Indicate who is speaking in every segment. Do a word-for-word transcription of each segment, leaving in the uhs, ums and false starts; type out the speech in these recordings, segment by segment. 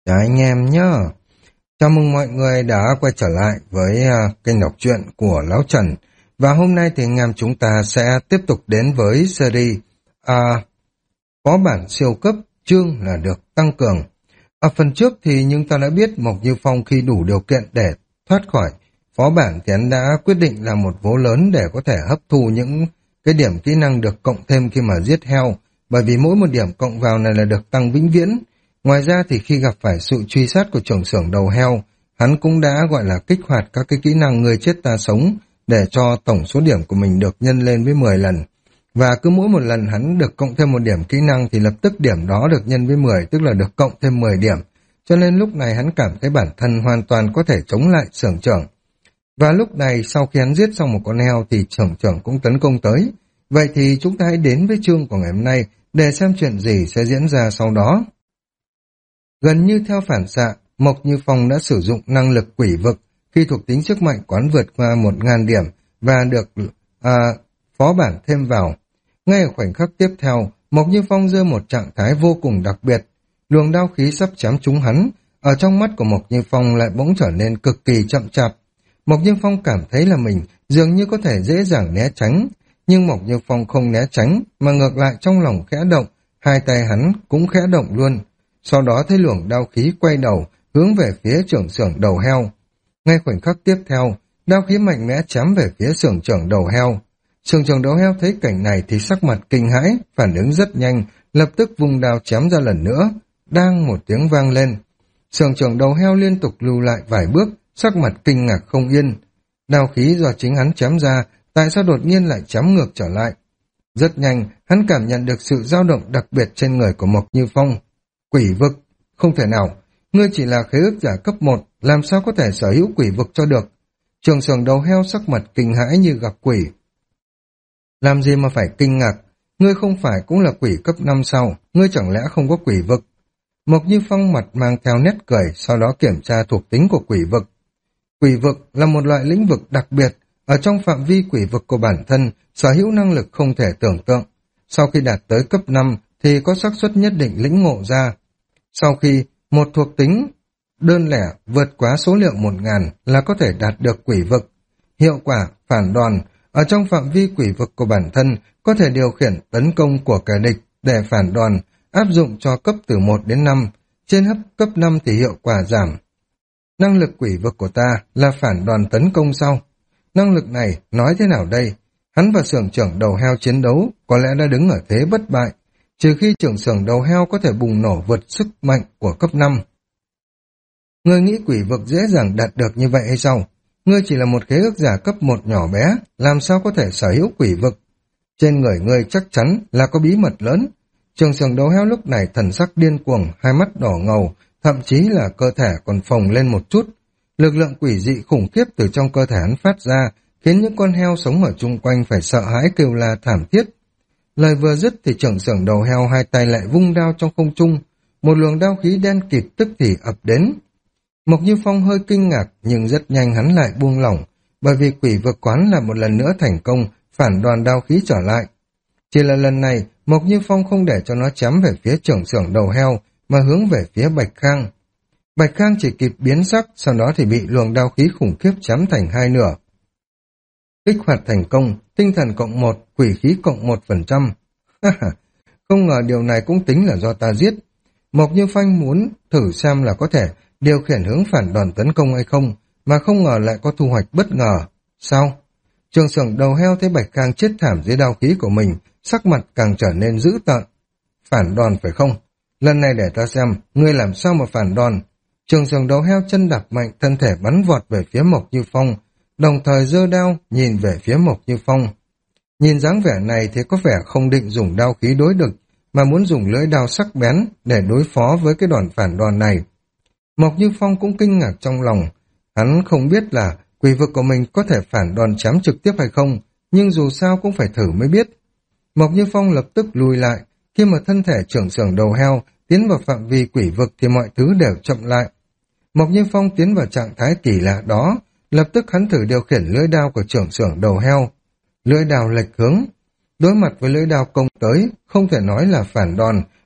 Speaker 1: Chào anh em nhá. Chào mừng mọi người đã quay trở lại với uh, kênh đọc truyện của Lão Trần. Và hôm nay thì anh em chúng ta sẽ tiếp tục đến với series uh, Phó bản siêu cấp chương là được tăng cường. Ở phần trước thì chúng ta đã biết Mộc Như Phong khi đủ điều kiện để thoát khỏi phó bản thì hắn đã quyết định làm một vố lớn để có thể hấp thu những cái điểm kỹ năng được cộng thêm khi mà giết heo. Bởi vì mỗi một điểm cộng vào này là được tăng vĩnh viễn. Ngoài ra thì khi gặp phải sự truy sát của trưởng xưởng đầu heo, hắn cũng đã gọi là kích hoạt các cái kỹ năng người chết ta sống để cho tổng số điểm của mình được nhân lên với mười lần. Và cứ mỗi một lần hắn được cộng thêm một điểm kỹ năng thì lập tức điểm đó được nhân với mười, tức là được cộng thêm mười điểm. Cho nên lúc này hắn cảm thấy bản thân hoàn toàn có thể chống lại xưởng trưởng. Và lúc này sau khi hắn giết xong một con heo thì xưởng trưởng cũng tấn công tới. Vậy thì chúng ta hãy đến với chương của ngày hôm nay để xem chuyện gì sẽ diễn ra sau đó. Gần như theo phản xạ, Mộc Như Phong đã sử dụng năng lực quỷ vực khi thuộc tính sức mạnh quán vượt qua một ngàn điểm và được à, phó bản thêm vào. Ngay ở khoảnh khắc tiếp theo, Mộc Như Phong rơi một trạng thái vô cùng đặc biệt. Luồng đao khí sắp chém trúng hắn, ở trong mắt của Mộc Như Phong lại bỗng trở nên cực kỳ chậm chạp. Mộc Như Phong cảm thấy là mình dường như có thể dễ dàng né tránh, nhưng Mộc Như Phong không né tránh mà ngược lại trong lòng khẽ động, hai tay hắn cũng khẽ động luôn. Sau đó thấy luồng đao khí quay đầu, hướng về phía trưởng xưởng đầu heo. Ngay khoảnh khắc tiếp theo, đao khí mạnh mẽ chém về phía xưởng trưởng đầu heo. Xưởng trưởng đầu heo thấy cảnh này thì sắc mặt kinh hãi, phản ứng rất nhanh, lập tức vung đao chém ra lần nữa. Đang một tiếng vang lên. Xưởng trưởng đầu heo liên tục lùi lại vài bước, sắc mặt kinh ngạc không yên. Đao khí do chính hắn chém ra, tại sao đột nhiên lại chém ngược trở lại? Rất nhanh, hắn cảm nhận được sự dao động đặc biệt trên người của Mộc Như Phong. Quỷ vực, không thể nào, ngươi chỉ là khế ước giả cấp một, làm sao có thể sở hữu quỷ vực cho được? Trường xưởng đầu heo sắc mặt kinh hãi như gặp quỷ. Làm gì mà phải kinh ngạc, ngươi không phải cũng là quỷ cấp năm sao, ngươi chẳng lẽ không có quỷ vực? Mộc Như Phong mặt mang theo nét cười, sau đó kiểm tra thuộc tính của quỷ vực. Quỷ vực là một loại lĩnh vực đặc biệt, ở trong phạm vi quỷ vực của bản thân, sở hữu năng lực không thể tưởng tượng. Sau khi đạt tới cấp năm thì có xác suất nhất định lĩnh ngộ ra. Sau khi một thuộc tính đơn lẻ vượt quá số liệu một ngàn là có thể đạt được quỷ vực. Hiệu quả phản đòn, ở trong phạm vi quỷ vực của bản thân có thể điều khiển tấn công của kẻ địch để phản đòn, áp dụng cho cấp từ một đến năm. Trên hấp cấp năm thì hiệu quả giảm. Năng lực quỷ vực của ta là phản đòn tấn công sau. Năng lực này nói thế nào đây? Hắn và xưởng trưởng đầu heo chiến đấu có lẽ đã đứng ở thế bất bại, trừ khi trưởng xưởng đầu heo có thể bùng nổ vượt sức mạnh của cấp năm. Ngươi nghĩ quỷ vực dễ dàng đạt được như vậy hay sao? Ngươi chỉ là một khế ước giả cấp một nhỏ bé, làm sao có thể sở hữu quỷ vực? Trên người ngươi chắc chắn là có bí mật lớn. Trưởng xưởng đầu heo lúc này thần sắc điên cuồng, hai mắt đỏ ngầu, thậm chí là cơ thể còn phồng lên một chút. Lực lượng quỷ dị khủng khiếp từ trong cơ thể hắn phát ra, khiến những con heo sống ở chung quanh phải sợ hãi kêu la thảm thiết. Lời vừa dứt thì trưởng xưởng đầu heo hai tay lại vung đao trong không trung, một luồng đao khí đen kịt tức thì ập đến. Mộc Như Phong hơi kinh ngạc nhưng rất nhanh hắn lại buông lỏng, bởi vì quỷ vực quán là một lần nữa thành công phản đòn đao khí trở lại. Chỉ là lần này Mộc Như Phong không để cho nó chém về phía trưởng xưởng đầu heo mà hướng về phía Bạch Khang. Bạch Khang chỉ kịp biến sắc, sau đó thì bị luồng đao khí khủng khiếp chém thành hai nửa. Kích hoạt thành công, tinh thần cộng một, quỷ khí cộng một phần trăm. Không ngờ điều này cũng tính là do ta giết. Mộc Như Phong muốn thử xem là có thể điều khiển hướng phản đòn tấn công hay không, mà không ngờ lại có thu hoạch bất ngờ. Sao? Trường xưởng đầu heo thấy Bạch Khang chết thảm dưới đao khí của mình, sắc mặt càng trở nên dữ tợn. Phản đòn phải không? Lần này để ta xem, ngươi làm sao mà phản đòn. Trường xưởng đầu heo chân đạp mạnh, thân thể bắn vọt về phía Mộc Như Phong, đồng thời giơ đao nhìn về phía Mộc Như Phong. Nhìn dáng vẻ này thì có vẻ không định dùng đao khí đối địch, mà muốn dùng lưỡi đao sắc bén để đối phó với cái đòn phản đòn này. Mộc Như Phong cũng kinh ngạc trong lòng, hắn không biết là quỷ vực của mình có thể phản đòn chém trực tiếp hay không, nhưng dù sao cũng phải thử mới biết. Mộc Như Phong lập tức lùi lại, khi mà thân thể trưởng xưởng đầu heo tiến vào phạm vi quỷ vực thì mọi thứ đều chậm lại. Mộc Như Phong tiến vào trạng thái kỳ lạ đó, lập tức hắn thử điều khiển lưỡi đao của trưởng xưởng đầu heo. Lưỡi đao lệch hướng. Đối mặt với lưỡi đao công tới, không thể nói là phản đòn,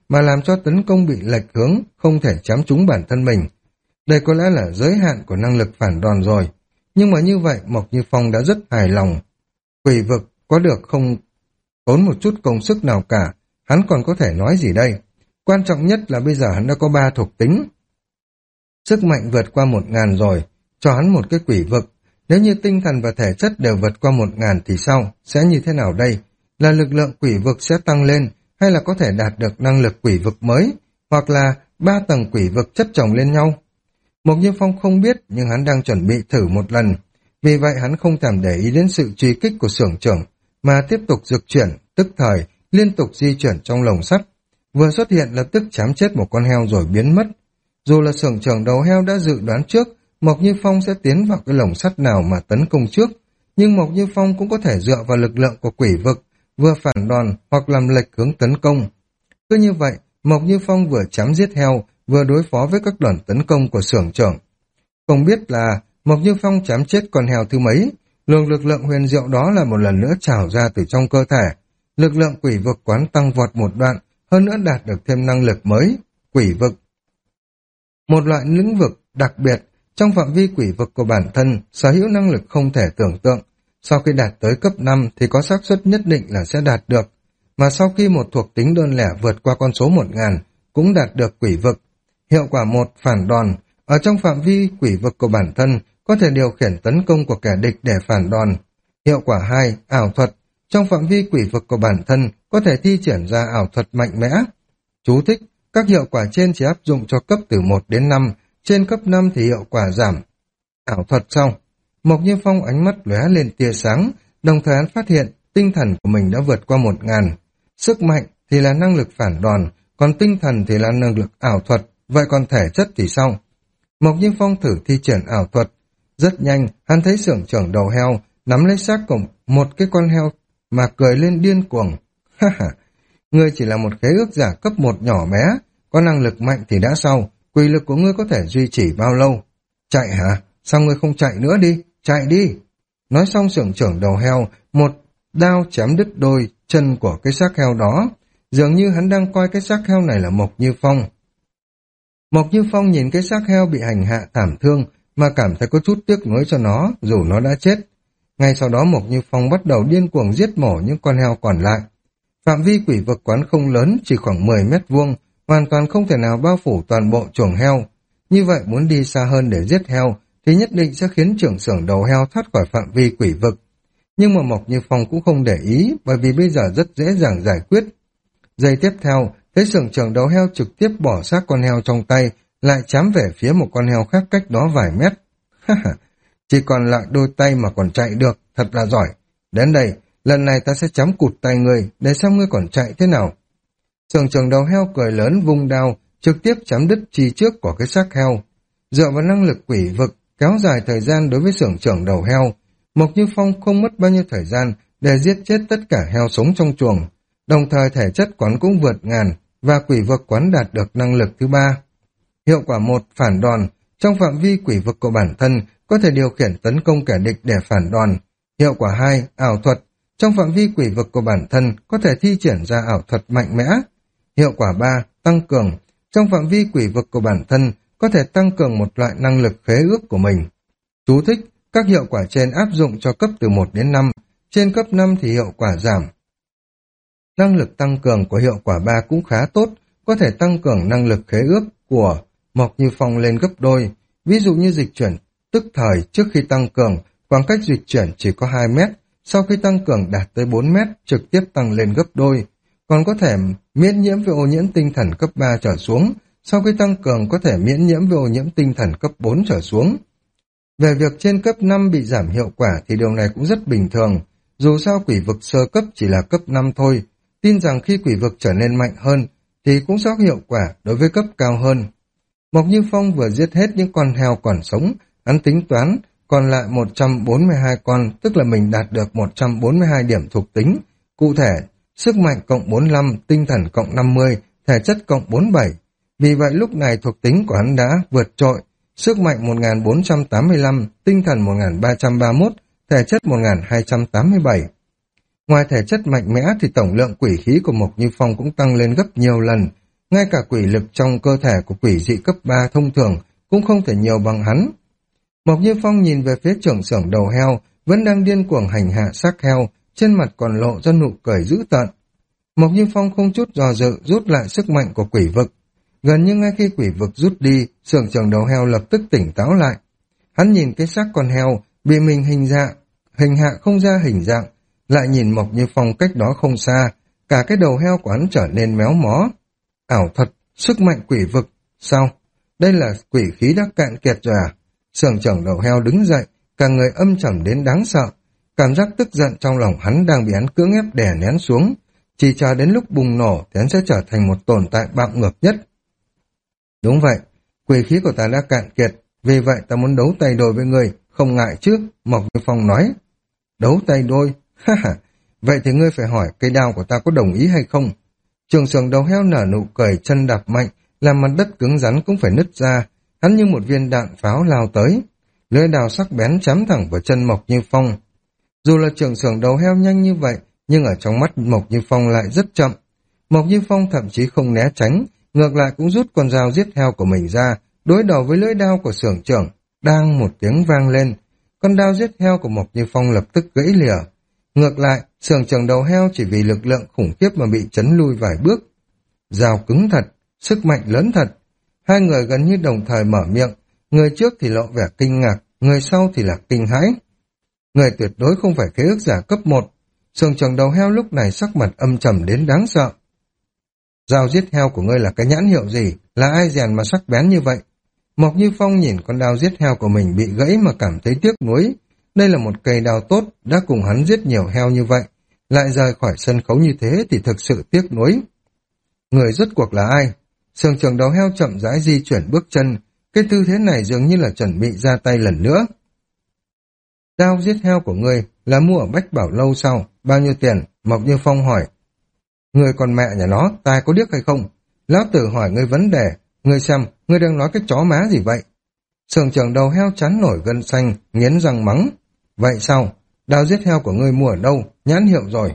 Speaker 1: mà làm cho tấn công bị lệch hướng, không thể chém trúng bản thân mình. Đây có lẽ là giới hạn của năng lực phản đòn rồi. Nhưng mà như vậy Mộc Như Phong đã rất hài lòng. Quỷ vực có được không tốn một chút công sức nào cả, hắn còn có thể nói gì đây? Quan trọng nhất là bây giờ hắn đã có ba thuộc tính. Sức mạnh vượt qua một ngàn rồi, cho hắn một cái quỷ vực. Nếu như tinh thần và thể chất đều vượt qua một ngàn thì sao? Sẽ như thế nào đây? Là lực lượng quỷ vực sẽ tăng lên, hay là có thể đạt được năng lực quỷ vực mới, hoặc là ba tầng quỷ vực chất chồng lên nhau? Mộc Như Phong không biết, nhưng hắn đang chuẩn bị thử một lần. Vì vậy hắn không thèm để ý đến sự truy kích của xưởng trưởng, mà tiếp tục dịch chuyển, tức thời, liên tục di chuyển trong lồng sắt. Vừa xuất hiện lập tức chém chết một con heo rồi biến mất. Dù là xưởng trưởng đầu heo đã dự đoán trước, Mộc Như Phong sẽ tiến vào cái lồng sắt nào mà tấn công trước, nhưng Mộc Như Phong cũng có thể dựa vào lực lượng của quỷ vực, vừa phản đòn hoặc làm lệch hướng tấn công. Cứ như vậy, Mộc Như Phong vừa chém giết heo, vừa đối phó với các đòn tấn công của xưởng trưởng. Không biết là Mộc Như Phong chém chết con heo thứ mấy, luồng lực lượng huyền diệu đó là một lần nữa trào ra từ trong cơ thể. Lực lượng quỷ vực quán tăng vọt một đoạn, hơn nữa đạt được thêm năng lực mới, quỷ vực. Một loại lĩnh vực đặc biệt, trong phạm vi quỷ vực của bản thân, sở hữu năng lực không thể tưởng tượng. Sau khi đạt tới cấp năm thì có xác suất nhất định là sẽ đạt được. Mà sau khi một thuộc tính đơn lẻ vượt qua con số một ngàn, cũng đạt được quỷ vực. Hiệu quả một phản đòn, ở trong phạm vi quỷ vực của bản thân, có thể điều khiển tấn công của kẻ địch để phản đòn. Hiệu quả hai ảo thuật, trong phạm vi quỷ vực của bản thân, có thể thi triển ra ảo thuật mạnh mẽ. Chú thích, các hiệu quả trên chỉ áp dụng cho cấp từ một đến năm, trên cấp năm thì hiệu quả giảm. Ảo thuật xong, Mộc Như Phong ánh mắt lóe lên tia sáng, đồng thời hắn phát hiện tinh thần của mình đã vượt qua một ngàn. Sức mạnh thì là năng lực phản đòn, còn tinh thần thì là năng lực ảo thuật, vậy còn thể chất thì sao? Mộc Như Phong thử thi triển ảo thuật. Rất nhanh, hắn thấy xưởng trưởng đầu heo nắm lấy xác của một cái con heo mà cười lên điên cuồng. Ha ha, ngươi chỉ là một khế ước giả cấp một nhỏ bé, có năng lực mạnh thì đã sao, quỷ lực của ngươi có thể duy trì bao lâu? Chạy hả? Sao ngươi không chạy nữa đi? Chạy đi! Nói xong xưởng trưởng đầu heo, một đao chém đứt đôi chân của cái xác heo đó. Dường như hắn đang coi cái xác heo này là Mộc Như Phong. Mộc Như Phong nhìn cái xác heo bị hành hạ thảm thương mà cảm thấy có chút tiếc nuối cho nó, dù nó đã chết. Ngay sau đó Mộc Như Phong bắt đầu điên cuồng giết mổ những con heo còn lại. Phạm vi quỷ vực quán không lớn, chỉ khoảng mười mét vuông, hoàn toàn không thể nào bao phủ toàn bộ chuồng heo. Như vậy muốn đi xa hơn để giết heo thì nhất định sẽ khiến trưởng xưởng đầu heo thoát khỏi phạm vi quỷ vực. Nhưng mà Mộc Như Phong cũng không để ý, bởi vì bây giờ rất dễ dàng giải quyết. Giây tiếp theo, thấy xưởng trưởng đầu heo trực tiếp bỏ xác con heo trong tay, lại chám về phía một con heo khác cách đó vài mét. Ha ha, chỉ còn lại đôi tay mà còn chạy được, thật là giỏi. Đến đây, lần này ta sẽ chém cụt tay ngươi, để xem ngươi còn chạy thế nào. Xưởng trưởng đầu heo cười lớn vung đao, trực tiếp chém đứt chi trước của cái xác heo. Dựa vào năng lực quỷ vực, kéo dài thời gian đối với xưởng trưởng đầu heo, Mộc Như Phong không mất bao nhiêu thời gian để giết chết tất cả heo sống trong chuồng. Đồng thời thể chất quán cũng vượt ngàn, và quỷ vực quán đạt được năng lực thứ ba. Hiệu quả một phản đòn, trong phạm vi quỷ vực của bản thân có thể điều khiển tấn công kẻ địch để phản đòn. Hiệu quả hai ảo thuật, trong phạm vi quỷ vực của bản thân có thể thi triển ra ảo thuật mạnh mẽ. Hiệu quả ba tăng cường, trong phạm vi quỷ vực của bản thân có thể tăng cường một loại năng lực khế ước của mình. Chú thích, các hiệu quả trên áp dụng cho cấp từ một đến năm, trên cấp năm thì hiệu quả giảm. Năng lực tăng cường của hiệu quả ba cũng khá tốt, có thể tăng cường năng lực khế ước của Mộc Như Phong lên gấp đôi. Ví dụ như dịch chuyển tức thời trước khi tăng cường, khoảng cách dịch chuyển chỉ có hai mét, sau khi tăng cường đạt tới bốn mét, trực tiếp tăng lên gấp đôi. Còn có thể miễn nhiễm với ô nhiễm tinh thần cấp ba trở xuống, sau khi tăng cường có thể miễn nhiễm với ô nhiễm tinh thần cấp bốn trở xuống. Về việc trên cấp năm bị giảm hiệu quả thì điều này cũng rất bình thường, dù sao quỷ vực sơ cấp chỉ là cấp năm thôi, tin rằng khi quỷ vực trở nên mạnh hơn thì cũng sẽ có hiệu quả đối với cấp cao hơn. Mộc Như Phong vừa giết hết những con heo còn sống, hắn tính toán còn lại một trăm bốn mươi hai con, tức là mình đạt được một trăm bốn mươi hai điểm thuộc tính. Cụ thể, sức mạnh cộng bốn mươi lăm, tinh thần cộng năm mươi, thể chất cộng bốn mươi bảy. Vì vậy lúc này thuộc tính của hắn đã vượt trội, sức mạnh một nghìn bốn trăm tám mươi lăm, tinh thần một nghìn ba trăm ba mươi mốt, thể chất một nghìn hai trăm tám mươi bảy. Ngoài thể chất mạnh mẽ thì tổng lượng quỷ khí của Mộc Như Phong cũng tăng lên gấp nhiều lần. ngay cả quỷ lực trong cơ thể của quỷ dị cấp ba thông thường cũng không thể nhiều bằng hắn. Mộc Như Phong nhìn về phía trưởng xưởng đầu heo, vẫn đang điên cuồng hành hạ xác heo, trên mặt còn lộ ra nụ cười dữ tợn. Mộc Như Phong không chút do dự rút lại sức mạnh của quỷ vực. Gần như ngay khi quỷ vực rút đi, xưởng trưởng đầu heo lập tức tỉnh táo lại. Hắn nhìn cái xác con heo bị mình hình dạng, hình hạ không ra hình dạng, lại nhìn Mộc Như Phong cách đó không xa, cả cái đầu heo của hắn trở nên méo mó. Ảo thật, sức mạnh quỷ vực, sao? Đây là quỷ khí đã cạn kiệt rồi à? Xưởng trưởng đầu heo đứng dậy, cả người âm trầm đến đáng sợ. Cảm giác tức giận trong lòng hắn đang bị hắn cưỡng ép đè nén xuống. Chỉ chờ đến lúc bùng nổ thì hắn sẽ trở thành một tồn tại bạo ngược nhất. Đúng vậy, quỷ khí của ta đã cạn kiệt, vì vậy ta muốn đấu tay đôi với người, không ngại chứ, Mộc Như Phong nói. Đấu tay đôi? Ha ha, vậy thì ngươi phải hỏi cây đao của ta có đồng ý hay không? Trường xưởng đầu heo nở nụ cười, chân đạp mạnh, làm mặt đất cứng rắn cũng phải nứt ra. Hắn như một viên đạn pháo lao tới, lưỡi đao sắc bén chém thẳng vào chân Mộc Như Phong. Dù là trường xưởng đầu heo nhanh như vậy, nhưng ở trong mắt Mộc Như Phong lại rất chậm. Mộc Như Phong thậm chí không né tránh, ngược lại cũng rút con dao giết heo của mình ra, đối đầu với lưỡi đao của xưởng trưởng. Đang một tiếng vang lên, con đao giết heo của Mộc Như Phong lập tức gãy lìa. Ngược lại, xưởng trưởng đầu heo chỉ vì lực lượng khủng khiếp mà bị chấn lui vài bước. Dao cứng thật, sức mạnh lớn thật. Hai người gần như đồng thời mở miệng, người trước thì lộ vẻ kinh ngạc, người sau thì là kinh hãi. Người tuyệt đối không phải khế ước giả cấp một. Xưởng trưởng đầu heo lúc này sắc mặt âm trầm đến đáng sợ. Dao giết heo của ngươi là cái nhãn hiệu gì? Là ai rèn mà sắc bén như vậy? Mộc Như Phong nhìn con đao giết heo của mình bị gãy mà cảm thấy tiếc nuối. Đây là một cây đao tốt, đã cùng hắn giết nhiều heo như vậy. Lại rời khỏi sân khấu như thế thì thực sự tiếc nuối. Người rốt cuộc là ai? Xưởng trưởng đầu heo chậm rãi di chuyển bước chân. Cái tư thế này dường như là chuẩn bị ra tay lần nữa. Đao giết heo của ngươi là mua ở Bách Bảo Lâu sao? Bao nhiêu tiền? Mộc Như Phong hỏi. Ngươi còn mẹ nhà nó, tai có điếc hay không? Lão tử hỏi ngươi vấn đề, ngươi xem, ngươi đang nói cái chó má gì vậy? Xưởng trưởng đầu heo chán nổi gân xanh, nghiến răng mắng. Vậy sao? Đao giết heo của ngươi mua ở đâu? Nhãn hiệu rồi.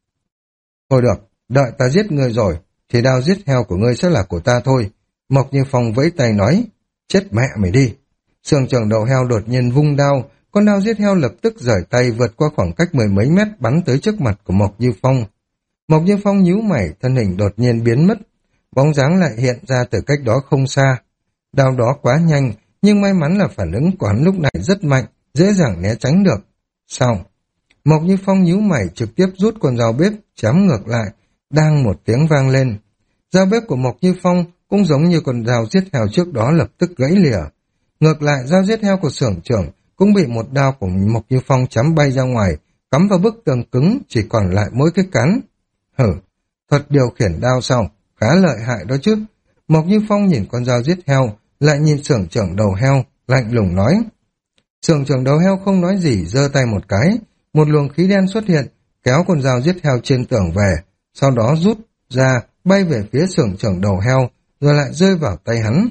Speaker 1: Thôi được, đợi ta giết ngươi rồi, thì đao giết heo của ngươi sẽ là của ta thôi. Mộc Như Phong vẫy tay nói. Chết mẹ mày đi. Xưởng trưởng đầu heo đột nhiên vung đao, con đao giết heo lập tức rời tay vượt qua khoảng cách mười mấy mét bắn tới trước mặt của Mộc Như Phong. Mộc Như Phong nhíu mày, thân hình đột nhiên biến mất, bóng dáng lại hiện ra từ cách đó không xa. Đao đó quá nhanh, nhưng may mắn là phản ứng của hắn lúc này rất mạnh, dễ dàng né tránh được. Sao? Mộc Như Phong nhíu mày trực tiếp rút con dao bếp, chém ngược lại, đang một tiếng vang lên. Dao bếp của Mộc Như Phong cũng giống như con dao giết heo trước đó lập tức gãy lìa. Ngược lại, dao giết heo của xưởng trưởng cũng bị một đao của Mộc Như Phong chém bay ra ngoài, cắm vào bức tường cứng, chỉ còn lại mỗi cái cán. Hử, thuật điều khiển đao sao? Khá lợi hại đó chứ. Mộc Như Phong nhìn con dao giết heo, lại nhìn xưởng trưởng đầu heo, lạnh lùng nói. Xưởng trưởng đầu heo không nói gì, giơ tay một cái, một luồng khí đen xuất hiện, kéo con dao giết heo trên tường về, sau đó rút ra, bay về phía xưởng trưởng đầu heo, rồi lại rơi vào tay hắn.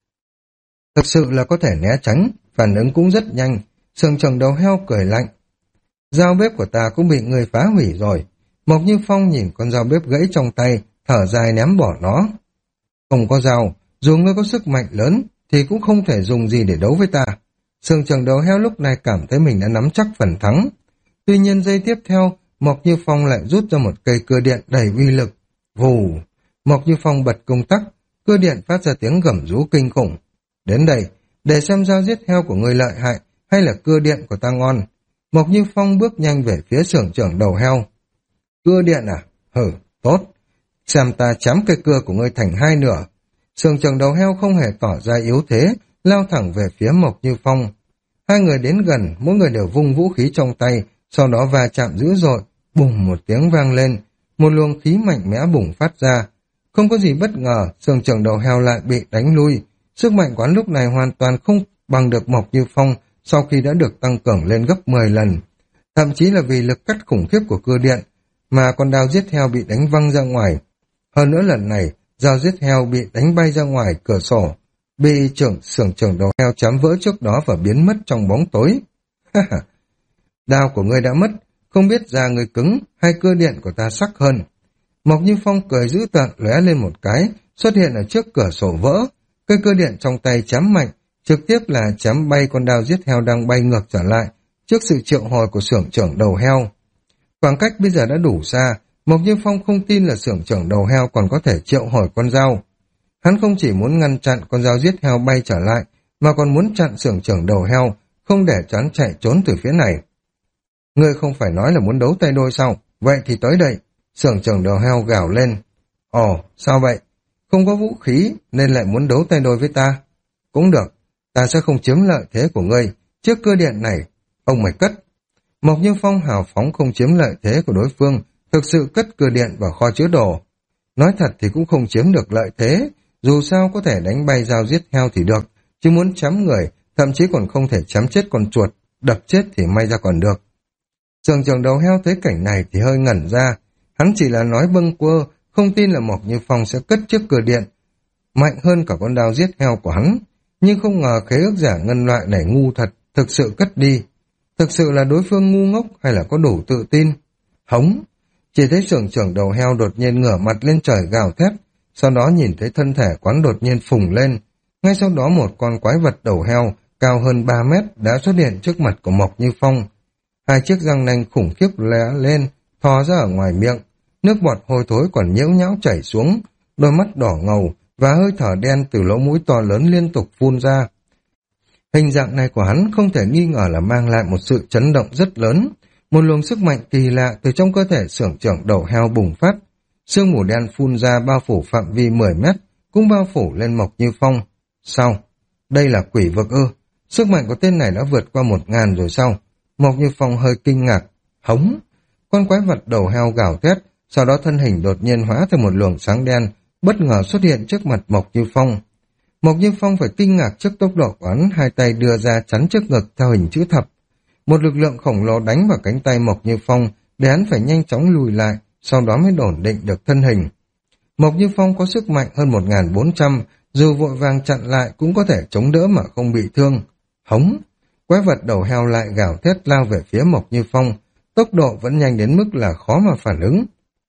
Speaker 1: Thực sự là có thể né tránh, phản ứng cũng rất nhanh. Xưởng trưởng đầu heo cười lạnh. Dao bếp của ta cũng bị người phá hủy rồi. Mộc Như Phong nhìn con dao bếp gãy trong tay, thở dài ném bỏ nó. Không có dao, dù ngươi có sức mạnh lớn, thì cũng không thể dùng gì để đấu với ta. Xưởng trưởng đầu heo lúc này cảm thấy mình đã nắm chắc phần thắng. Tuy nhiên giây tiếp theo, Mộc Như Phong lại rút ra một cây cưa điện đầy uy lực. Vù! Mộc Như Phong bật công tắc, cưa điện phát ra tiếng gầm rú kinh khủng. Đến đây, để xem dao giết heo của ngươi lợi hại, hay là cưa điện của ta ngon. Mộc Như Phong bước nhanh về phía xưởng trưởng đầu heo. Cưa điện à? Hử, tốt. Xem ta chém cây cưa của ngươi thành hai nửa. Xưởng trưởng đầu heo không hề tỏ ra yếu thế, lao thẳng về phía Mộc Như Phong. Hai người đến gần, mỗi người đều vung vũ khí trong tay, sau đó va chạm dữ dội, bùng một tiếng vang lên, một luồng khí mạnh mẽ bùng phát ra. Không có gì bất ngờ, xưởng trưởng đầu heo lại bị đánh lui. Sức mạnh quán lúc này hoàn toàn không bằng được Mộc Như Phong sau khi đã được tăng cường lên gấp mười lần. Thậm chí là vì lực cắt khủng khiếp của cưa điện, mà con đao giết heo bị đánh văng ra ngoài. Hơn nữa lần này, dao giết heo bị đánh bay ra ngoài cửa sổ, bị trưởng xưởng trưởng đầu heo chém vỡ trước đó và biến mất trong bóng tối. Đao của ngươi đã mất, không biết da ngươi cứng hay cưa điện của ta sắc hơn. Mộc Như Phong cười dữ tợn lóe lên một cái, xuất hiện ở trước cửa sổ vỡ, cây cơ điện trong tay chém mạnh, trực tiếp là chém bay con đao giết heo đang bay ngược trở lại, trước sự triệu hồi của xưởng trưởng đầu heo. Khoảng cách bây giờ đã đủ xa, Mộc Như Phong không tin là xưởng trưởng đầu heo còn có thể triệu hồi con dao. Hắn không chỉ muốn ngăn chặn con dao giết heo bay trở lại, mà còn muốn chặn xưởng trưởng đầu heo, không để cho hắn chạy trốn từ phía này. Ngươi không phải nói là muốn đấu tay đôi sao? Vậy thì tới đây. Xưởng trưởng đầu heo gào lên. Ồ, sao vậy? Không có vũ khí nên lại muốn đấu tay đôi với ta? Cũng được, ta sẽ không chiếm lợi thế của ngươi. Chiếc cơ điện này, ông mày cất. Mộc Như Phong hào phóng không chiếm lợi thế của đối phương, thực sự cất cơ điện vào kho chứa đồ. Nói thật thì cũng không chiếm được lợi thế, dù sao có thể đánh bay dao giết heo thì được, chứ muốn chém người, thậm chí còn không thể chém chết con chuột, đập chết thì may ra còn được. Xưởng trưởng đầu heo thấy cảnh này thì hơi ngẩn ra, hắn chỉ là nói bâng quơ, không tin là Mộc Như Phong sẽ cất chiếc cưa điện, mạnh hơn cả con đao giết heo của hắn, nhưng không ngờ khế ước giả ngân loại này ngu thật, thực sự cất đi. Thực sự là đối phương ngu ngốc hay là có đủ tự tin? Hống! Chỉ thấy xưởng trưởng đầu heo đột nhiên ngửa mặt lên trời gào thét, sau đó nhìn thấy thân thể quán đột nhiên phùng lên. Ngay sau đó một con quái vật đầu heo cao hơn ba mét đã xuất hiện trước mặt của Mộc Như Phong. Hai chiếc răng nanh khủng khiếp lóe lên, thò ra ở ngoài miệng, nước bọt hôi thối còn nhiễu nhão chảy xuống, đôi mắt đỏ ngầu và hơi thở đen từ lỗ mũi to lớn liên tục phun ra. Hình dạng này của hắn không thể nghi ngờ là mang lại một sự chấn động rất lớn. Một luồng sức mạnh kỳ lạ từ trong cơ thể xưởng trưởng đầu heo bùng phát. Sương mù đen phun ra bao phủ phạm vi mười mét, cũng bao phủ lên Mộc Như Phong. Sao? Đây là quỷ vực ư? Sức mạnh của tên này đã vượt qua một ngàn rồi sao? Mộc Như Phong hơi kinh ngạc. Hống! Con quái vật đầu heo gào thét, sau đó thân hình đột nhiên hóa thành một luồng sáng đen, bất ngờ xuất hiện trước mặt Mộc Như Phong. Mộc Như Phong phải kinh ngạc trước tốc độ của hắn, hai tay đưa ra chắn trước ngực theo hình chữ thập. Một lực lượng khổng lồ đánh vào cánh tay Mộc Như Phong, để hắn phải nhanh chóng lùi lại, sau đó mới ổn định được thân hình. Mộc Như Phong có sức mạnh hơn một nghìn bốn trăm, dù vội vàng chặn lại cũng có thể chống đỡ mà không bị thương. Hống! Quái vật đầu heo lại gào thét lao về phía Mộc Như Phong, tốc độ vẫn nhanh đến mức là khó mà phản ứng.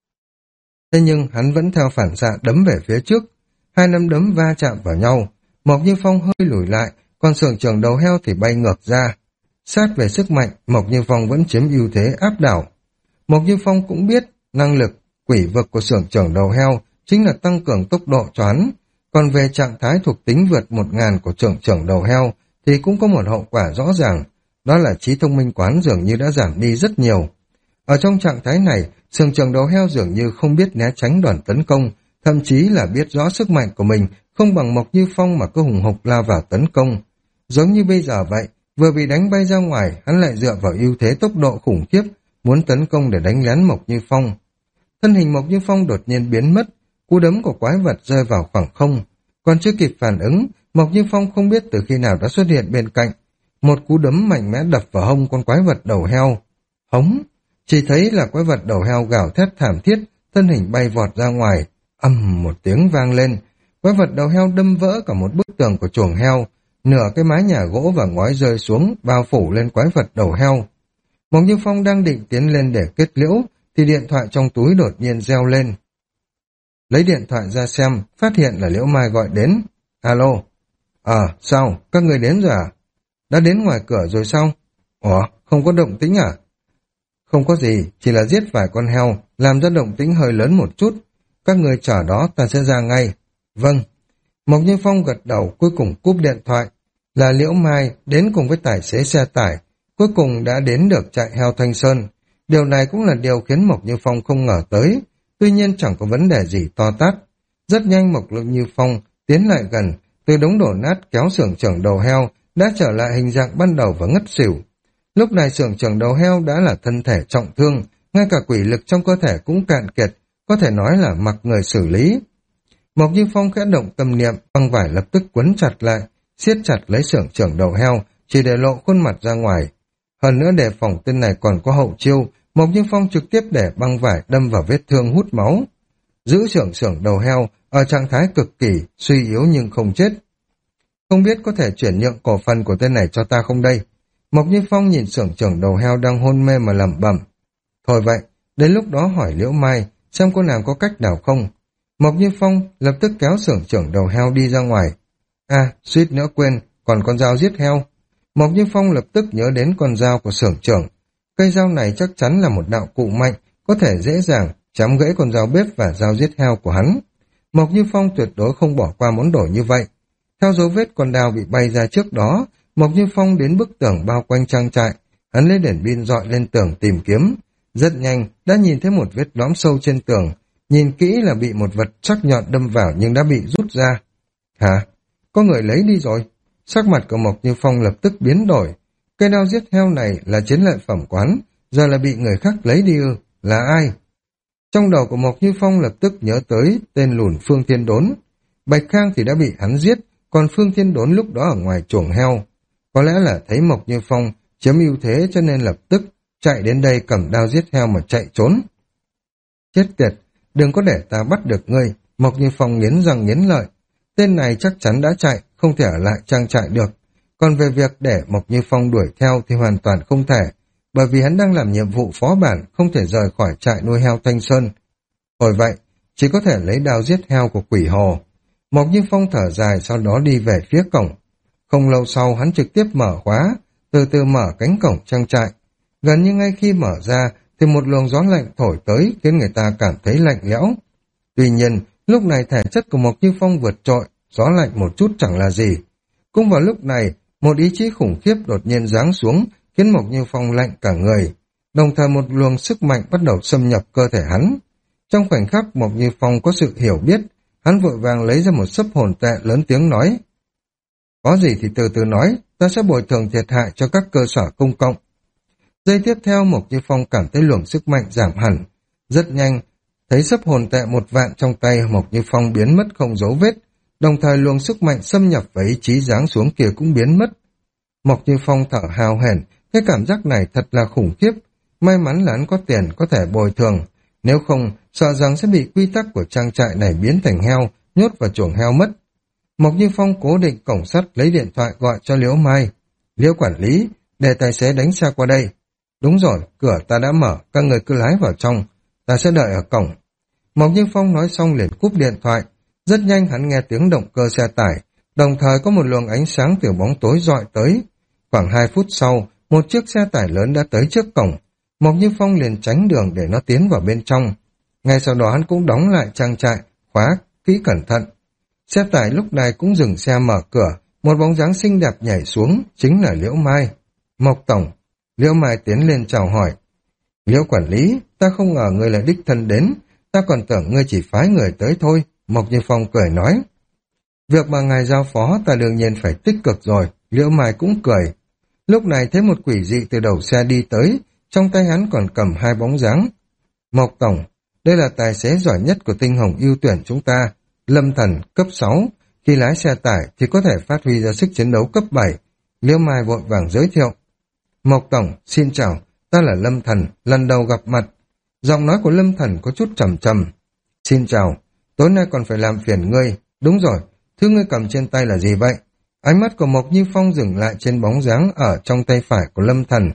Speaker 1: Thế nhưng hắn vẫn theo phản xạ đấm về phía trước, hai nắm đấm va chạm vào nhau, Mộc Như Phong hơi lùi lại, còn xưởng trưởng đầu heo thì bay ngược ra. Sát về sức mạnh, Mộc Như Phong vẫn chiếm ưu thế áp đảo. Mộc Như Phong cũng biết năng lực quỷ vực của xưởng trưởng đầu heo chính là tăng cường tốc độ cho hắn, còn về trạng thái thuộc tính vượt một ngàn của xưởng trưởng đầu heo thì cũng có một hậu quả rõ ràng, đó là trí thông minh quán dường như đã giảm đi rất nhiều. Ở trong trạng thái này, xưởng trưởng đầu heo dường như không biết né tránh đòn tấn công, thậm chí là biết rõ sức mạnh của mình không bằng Mộc Như Phong mà cứ hùng hục lao vào tấn công. Giống như bây giờ vậy, vừa bị đánh bay ra ngoài, hắn lại dựa vào ưu thế tốc độ khủng khiếp, muốn tấn công để đánh lén Mộc Như Phong. Thân hình Mộc Như Phong đột nhiên biến mất, cú đấm của quái vật rơi vào khoảng không. Còn chưa kịp phản ứng, Mộc Như Phong không biết từ khi nào đã xuất hiện bên cạnh. Một cú đấm mạnh mẽ đập vào hông con quái vật đầu heo. Hống! Chỉ thấy là quái vật đầu heo gào thét thảm thiết, thân hình bay vọt ra ngoài. Ầm một tiếng vang lên, quái vật đầu heo đâm vỡ cả một bức tường của chuồng heo, nửa cái mái nhà gỗ và ngói rơi xuống, bao phủ lên quái vật đầu heo. Mộc Như Phong đang định tiến lên để kết liễu, thì điện thoại trong túi đột nhiên reo lên. Lấy điện thoại ra xem, phát hiện là Liễu Mai gọi đến. Alo. Ờ, à, sao? Các người đến rồi à? Đã đến ngoài cửa rồi sao? Ủa, không có động tĩnh à? Không có gì, chỉ là giết vài con heo, làm ra động tĩnh hơi lớn một chút. Các người chờ đó, ta sẽ ra ngay. Vâng. Mộc Như Phong gật đầu, cuối cùng cúp điện thoại. Là Liễu Mai đến cùng với tài xế xe tải, cuối cùng đã đến được trại heo Thanh Sơn. Điều này cũng là điều khiến Mộc Như Phong không ngờ tới. Tuy nhiên chẳng có vấn đề gì to tát. Rất nhanh Mộc Như Phong tiến lại gần, từ đống đổ nát kéo xưởng trưởng đầu heo đã trở lại hình dạng ban đầu và ngất xỉu. Lúc này xưởng trưởng đầu heo đã là thân thể trọng thương, ngay cả quỷ lực trong cơ thể cũng cạn kiệt, có thể nói là mặc người xử lý. Mộc Như Phong khẽ động tâm niệm, băng vải lập tức quấn chặt lại, siết chặt lấy xưởng trưởng đầu heo, chỉ để lộ khuôn mặt ra ngoài. Hơn nữa đề phòng tên này còn có hậu chiêu, Mộc Như Phong trực tiếp để băng vải đâm vào vết thương hút máu. Giữ xưởng xưởng đầu heo ở trạng thái cực kỳ suy yếu nhưng không chết. Không biết có thể chuyển nhượng cổ phần của tên này cho ta không đây? Mộc Như Phong nhìn xưởng trưởng đầu heo đang hôn mê mà lẩm bẩm. Thôi vậy, đến lúc đó hỏi Liễu Mai, xem cô nàng có cách nào không. Mộc Như Phong lập tức kéo xưởng trưởng đầu heo đi ra ngoài. À, suýt nữa quên, còn con dao giết heo. Mộc Như Phong lập tức nhớ đến con dao của xưởng trưởng. Cây dao này chắc chắn là một đạo cụ mạnh, có thể dễ dàng chém gãy con dao bếp và dao giết heo của hắn. Mộc Như Phong tuyệt đối không bỏ qua món đồ như vậy. Theo dấu vết con đao bị bay ra trước đó, Mộc Như Phong đến bức tường bao quanh trang trại. Hắn lấy đèn pin dọi lên tường tìm kiếm. Rất nhanh, đã nhìn thấy một vết lõm sâu trên tường. Nhìn kỹ là bị một vật sắc nhọn đâm vào nhưng đã bị rút ra. Hả? Có người lấy đi rồi. Sắc mặt của Mộc Như Phong lập tức biến đổi. Cây đao giết heo này là chiến lợi phẩm quán, giờ là bị người khác lấy đi ư? Là ai? Trong đầu của Mộc Như Phong lập tức nhớ tới tên lùn Phương Thiên Đốn. Bạch Khang thì đã bị hắn giết, còn Phương Thiên Đốn lúc đó ở ngoài chuồng heo. Có lẽ là thấy Mộc Như Phong chiếm ưu thế cho nên lập tức chạy đến đây cầm đao giết heo mà chạy trốn. Chết tiệt, đừng có để ta bắt được ngươi. Mộc Như Phong nghiến răng nghiến lợi. Tên này chắc chắn đã chạy, không thể ở lại trang trại được. Còn về việc để Mộc Như Phong đuổi theo thì hoàn toàn không thể, bởi vì hắn đang làm nhiệm vụ phó bản, không thể rời khỏi trại nuôi heo Thanh Sơn. Hồi vậy, chỉ có thể lấy đao giết heo của Quỷ Hồ. Mộc Như Phong thở dài, sau đó đi về phía cổng. Không lâu sau, hắn trực tiếp mở khóa, từ từ mở cánh cổng trang trại. Gần như ngay khi mở ra, thì một luồng gió lạnh thổi tới, khiến người ta cảm thấy lạnh lẽo. Tuy nhiên, lúc này thể chất của Mộc Như Phong vượt trội, gió lạnh một chút chẳng là gì. Cũng vào lúc này, một ý chí khủng khiếp đột nhiên giáng xuống, khiến Mộc Như Phong lạnh cả người. Đồng thời một luồng sức mạnh bắt đầu xâm nhập cơ thể hắn. Trong khoảnh khắc Mộc Như Phong có sự hiểu biết, hắn vội vàng lấy ra một sấp hồn tệ lớn tiếng nói. Có gì thì từ từ nói, ta sẽ bồi thường thiệt hại cho các cơ sở công cộng. Giây tiếp theo Mộc Như Phong cảm thấy luồng sức mạnh giảm hẳn. Rất nhanh, thấy sấp hồn tệ một vạn trong tay Mộc Như Phong biến mất không dấu vết, đồng thời luồng sức mạnh xâm nhập và ý chí giáng xuống kia cũng biến mất. Mộc Như Phong thở hào hển, cái cảm giác này thật là khủng khiếp. May mắn là hắn có tiền có thể bồi thường, nếu không sợ rằng sẽ bị quy tắc của trang trại này biến thành heo, nhốt vào chuồng heo mất. Mộc Như Phong cố định cổng sắt, lấy điện thoại gọi cho Liễu Mai. Liễu quản lý, để tài xế đánh xe qua đây. Đúng rồi, cửa ta đã mở, các người cứ lái vào trong, ta sẽ đợi ở cổng. Mộc Như Phong nói xong liền cúp điện thoại. Rất nhanh hắn nghe tiếng động cơ xe tải, đồng thời có một luồng ánh sáng từ bóng tối rọi tới. Khoảng hai phút sau, một chiếc xe tải lớn đã tới trước cổng. Mộc Như Phong liền tránh đường để nó tiến vào bên trong. Ngay sau đó hắn cũng đóng lại trang trại, khóa kỹ cẩn thận. Xe tải lúc này cũng dừng xe mở cửa, một bóng dáng xinh đẹp nhảy xuống, chính là Liễu Mai. Mộc tổng. Liễu Mai tiến lên chào hỏi. Liễu quản lý, ta không ngờ ngươi là đích thân đến, ta còn tưởng ngươi chỉ phái người tới thôi. Mộc Như Phong cười nói. Việc mà ngài giao phó ta đương nhiên phải tích cực rồi. Liễu Mai cũng cười. Lúc này thấy một quỷ dị từ đầu xe đi tới, trong tay hắn còn cầm hai bóng dáng. Mộc tổng, đây là tài xế giỏi nhất của tinh hồng ưu tuyển chúng ta, Lâm Thần cấp sáu, khi lái xe tải thì có thể phát huy ra sức chiến đấu cấp bảy. Liễu Mai vội vàng giới thiệu. Mộc tổng, xin chào, ta là Lâm Thần, lần đầu gặp mặt. Giọng nói của Lâm Thần có chút trầm trầm. Xin chào, tối nay còn phải làm phiền ngươi. Đúng rồi, thứ ngươi cầm trên tay là gì vậy? Ánh mắt của Mộc Như Phong dừng lại trên bóng dáng ở trong tay phải của Lâm Thần.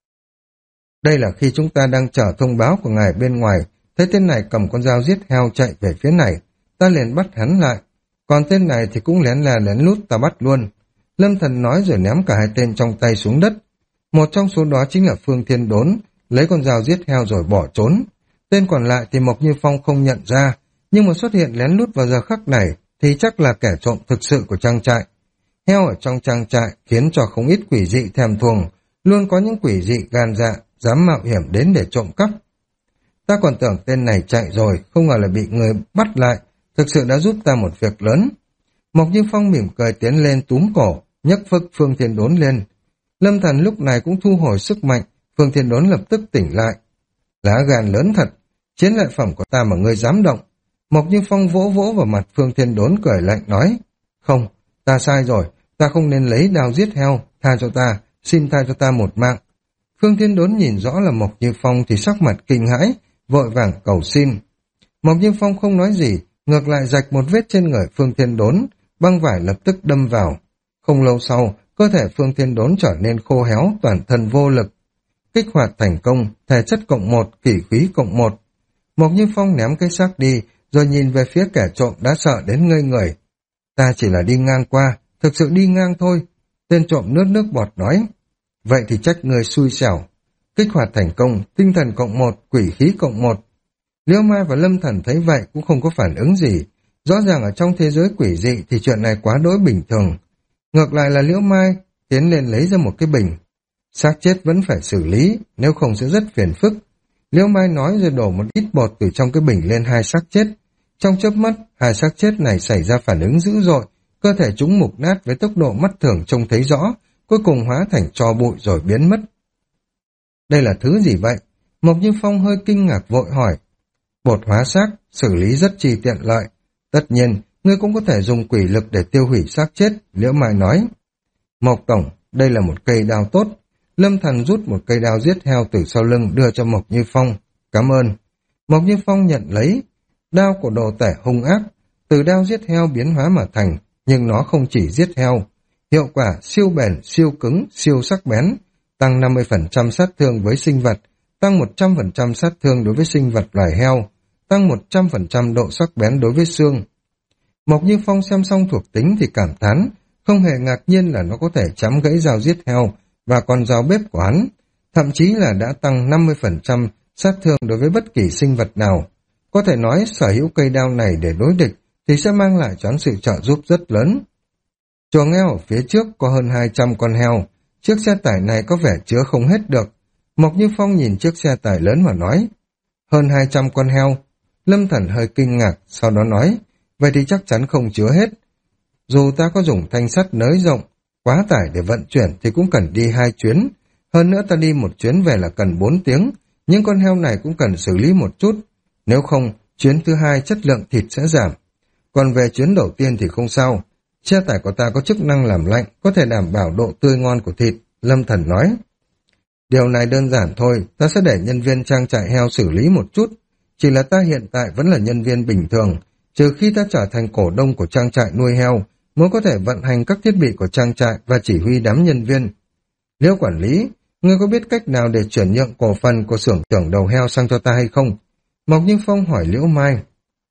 Speaker 1: Đây là khi chúng ta đang chờ thông báo của ngài bên ngoài, thấy tên này cầm con dao giết heo chạy về phía này, ta liền bắt hắn lại. Còn tên này thì cũng lén là lén lút ta bắt luôn. Lâm Thần nói rồi ném cả hai tên trong tay xuống đất. Một trong số đó chính là Phương Thiên Đốn, lấy con dao giết heo rồi bỏ trốn. Tên còn lại thì Mộc Như Phong không nhận ra, nhưng mà xuất hiện lén lút vào giờ khắc này thì chắc là kẻ trộm thực sự của trang trại. Heo ở trong trang trại khiến cho không ít quỷ dị thèm thuồng, luôn có những quỷ dị gan dạ, dám mạo hiểm đến để trộm cắp. Ta còn tưởng tên này chạy rồi, không ngờ là bị người bắt lại, thực sự đã giúp ta một việc lớn. Mộc Như Phong mỉm cười tiến lên túm cổ, nhấc phức Phương Thiên Đốn lên. Lâm Thần lúc này cũng thu hồi sức mạnh, Phương Thiên Đốn lập tức tỉnh lại. Lá gan lớn thật, chiến lợi phẩm của ta mà ngươi dám động. Mộc Như Phong vỗ vỗ vào mặt Phương Thiên Đốn cười lạnh nói. Không, ta sai rồi, ta không nên lấy đao giết heo, tha cho ta, xin tha cho ta một mạng. Phương Thiên Đốn nhìn rõ là Mộc Như Phong thì sắc mặt kinh hãi, vội vàng cầu xin. Mộc Như Phong không nói gì, ngược lại rạch một vết trên người Phương Thiên Đốn, băng vải lập tức đâm vào. Không lâu sau, cơ thể Phương Thiên Đốn trở nên khô héo, toàn thân vô lực. Kích hoạt thành công, thể chất cộng một, kỷ khí cộng một. Mộc Như Phong ném cái xác đi, rồi nhìn về phía kẻ trộm đã sợ đến ngây người. Ta chỉ là đi ngang qua, thực sự đi ngang thôi. Tên trộm nuốt nước bọt nói. Vậy thì trách người xui xẻo. Kích hoạt thành công, tinh thần cộng một, quỷ khí cộng một. Liễu Mai và Lâm Thần thấy vậy cũng không có phản ứng gì. Rõ ràng ở trong thế giới quỷ dị thì chuyện này quá đỗi bình thường. Ngược lại là Liễu Mai tiến lên lấy ra một cái bình. Xác chết vẫn phải xử lý, nếu không sẽ rất phiền phức. Liễu Mai nói rồi đổ một ít bột từ trong cái bình lên hai xác chết. Trong chớp mắt, hai xác chết này xảy ra phản ứng dữ dội, cơ thể chúng mục nát với tốc độ mắt thường trông thấy rõ, cuối cùng hóa thành tro bụi rồi biến mất. Đây là thứ gì vậy? Mộc Như Phong hơi kinh ngạc vội hỏi. Bột hóa xác, xử lý rất chi tiện lợi. Tất nhiên, ngươi cũng có thể dùng quỷ lực để tiêu hủy xác chết, Liễu Mai nói. Mộc Tổng, đây là một cây đao tốt. Lâm Thần rút một cây đao giết heo từ sau lưng đưa cho Mộc Như Phong. Cảm ơn. Mộc Như Phong nhận lấy. Đao của đồ tể hung ác, từ đao giết heo biến hóa mà thành, nhưng nó không chỉ giết heo. Hiệu quả siêu bền, siêu cứng, siêu sắc bén, tăng năm mươi phần trăm sát thương với sinh vật, tăng một trăm phần trăm sát thương đối với sinh vật loài heo, tăng một trăm phần trăm độ sắc bén đối với xương. Mộc Như Phong xem xong thuộc tính thì cảm thán, không hề ngạc nhiên là nó có thể chém gãy dao giết heo và con dao bếp của hắn, thậm chí là đã tăng năm mươi phần trăm sát thương đối với bất kỳ sinh vật nào. Có thể nói sở hữu cây đao này để đối địch thì sẽ mang lại cho hắn sự trợ giúp rất lớn. Chuồng heo ở phía trước có hơn hai trăm con heo, chiếc xe tải này có vẻ chứa không hết được. Mộc Như Phong nhìn chiếc xe tải lớn mà nói, hơn hai trăm con heo. Lâm Thần hơi kinh ngạc, sau đó nói, vậy thì chắc chắn không chứa hết. Dù ta có dùng thanh sắt nới rộng, quá tải để vận chuyển thì cũng cần đi hai chuyến. Hơn nữa ta đi một chuyến về là cần bốn tiếng, nhưng con heo này cũng cần xử lý một chút. Nếu không, chuyến thứ hai chất lượng thịt sẽ giảm. Còn về chuyến đầu tiên thì không sao. Xe tải của ta có chức năng làm lạnh, có thể đảm bảo độ tươi ngon của thịt, Lâm Thần nói. Điều này đơn giản thôi, ta sẽ để nhân viên trang trại heo xử lý một chút. Chỉ là ta hiện tại vẫn là nhân viên bình thường, trừ khi ta trở thành cổ đông của trang trại nuôi heo, mới có thể vận hành các thiết bị của trang trại và chỉ huy đám nhân viên. Liễu quản lý, ngươi có biết cách nào để chuyển nhượng cổ phần của xưởng trưởng đầu heo sang cho ta hay không? Mộc Như Phong hỏi Liễu Mai.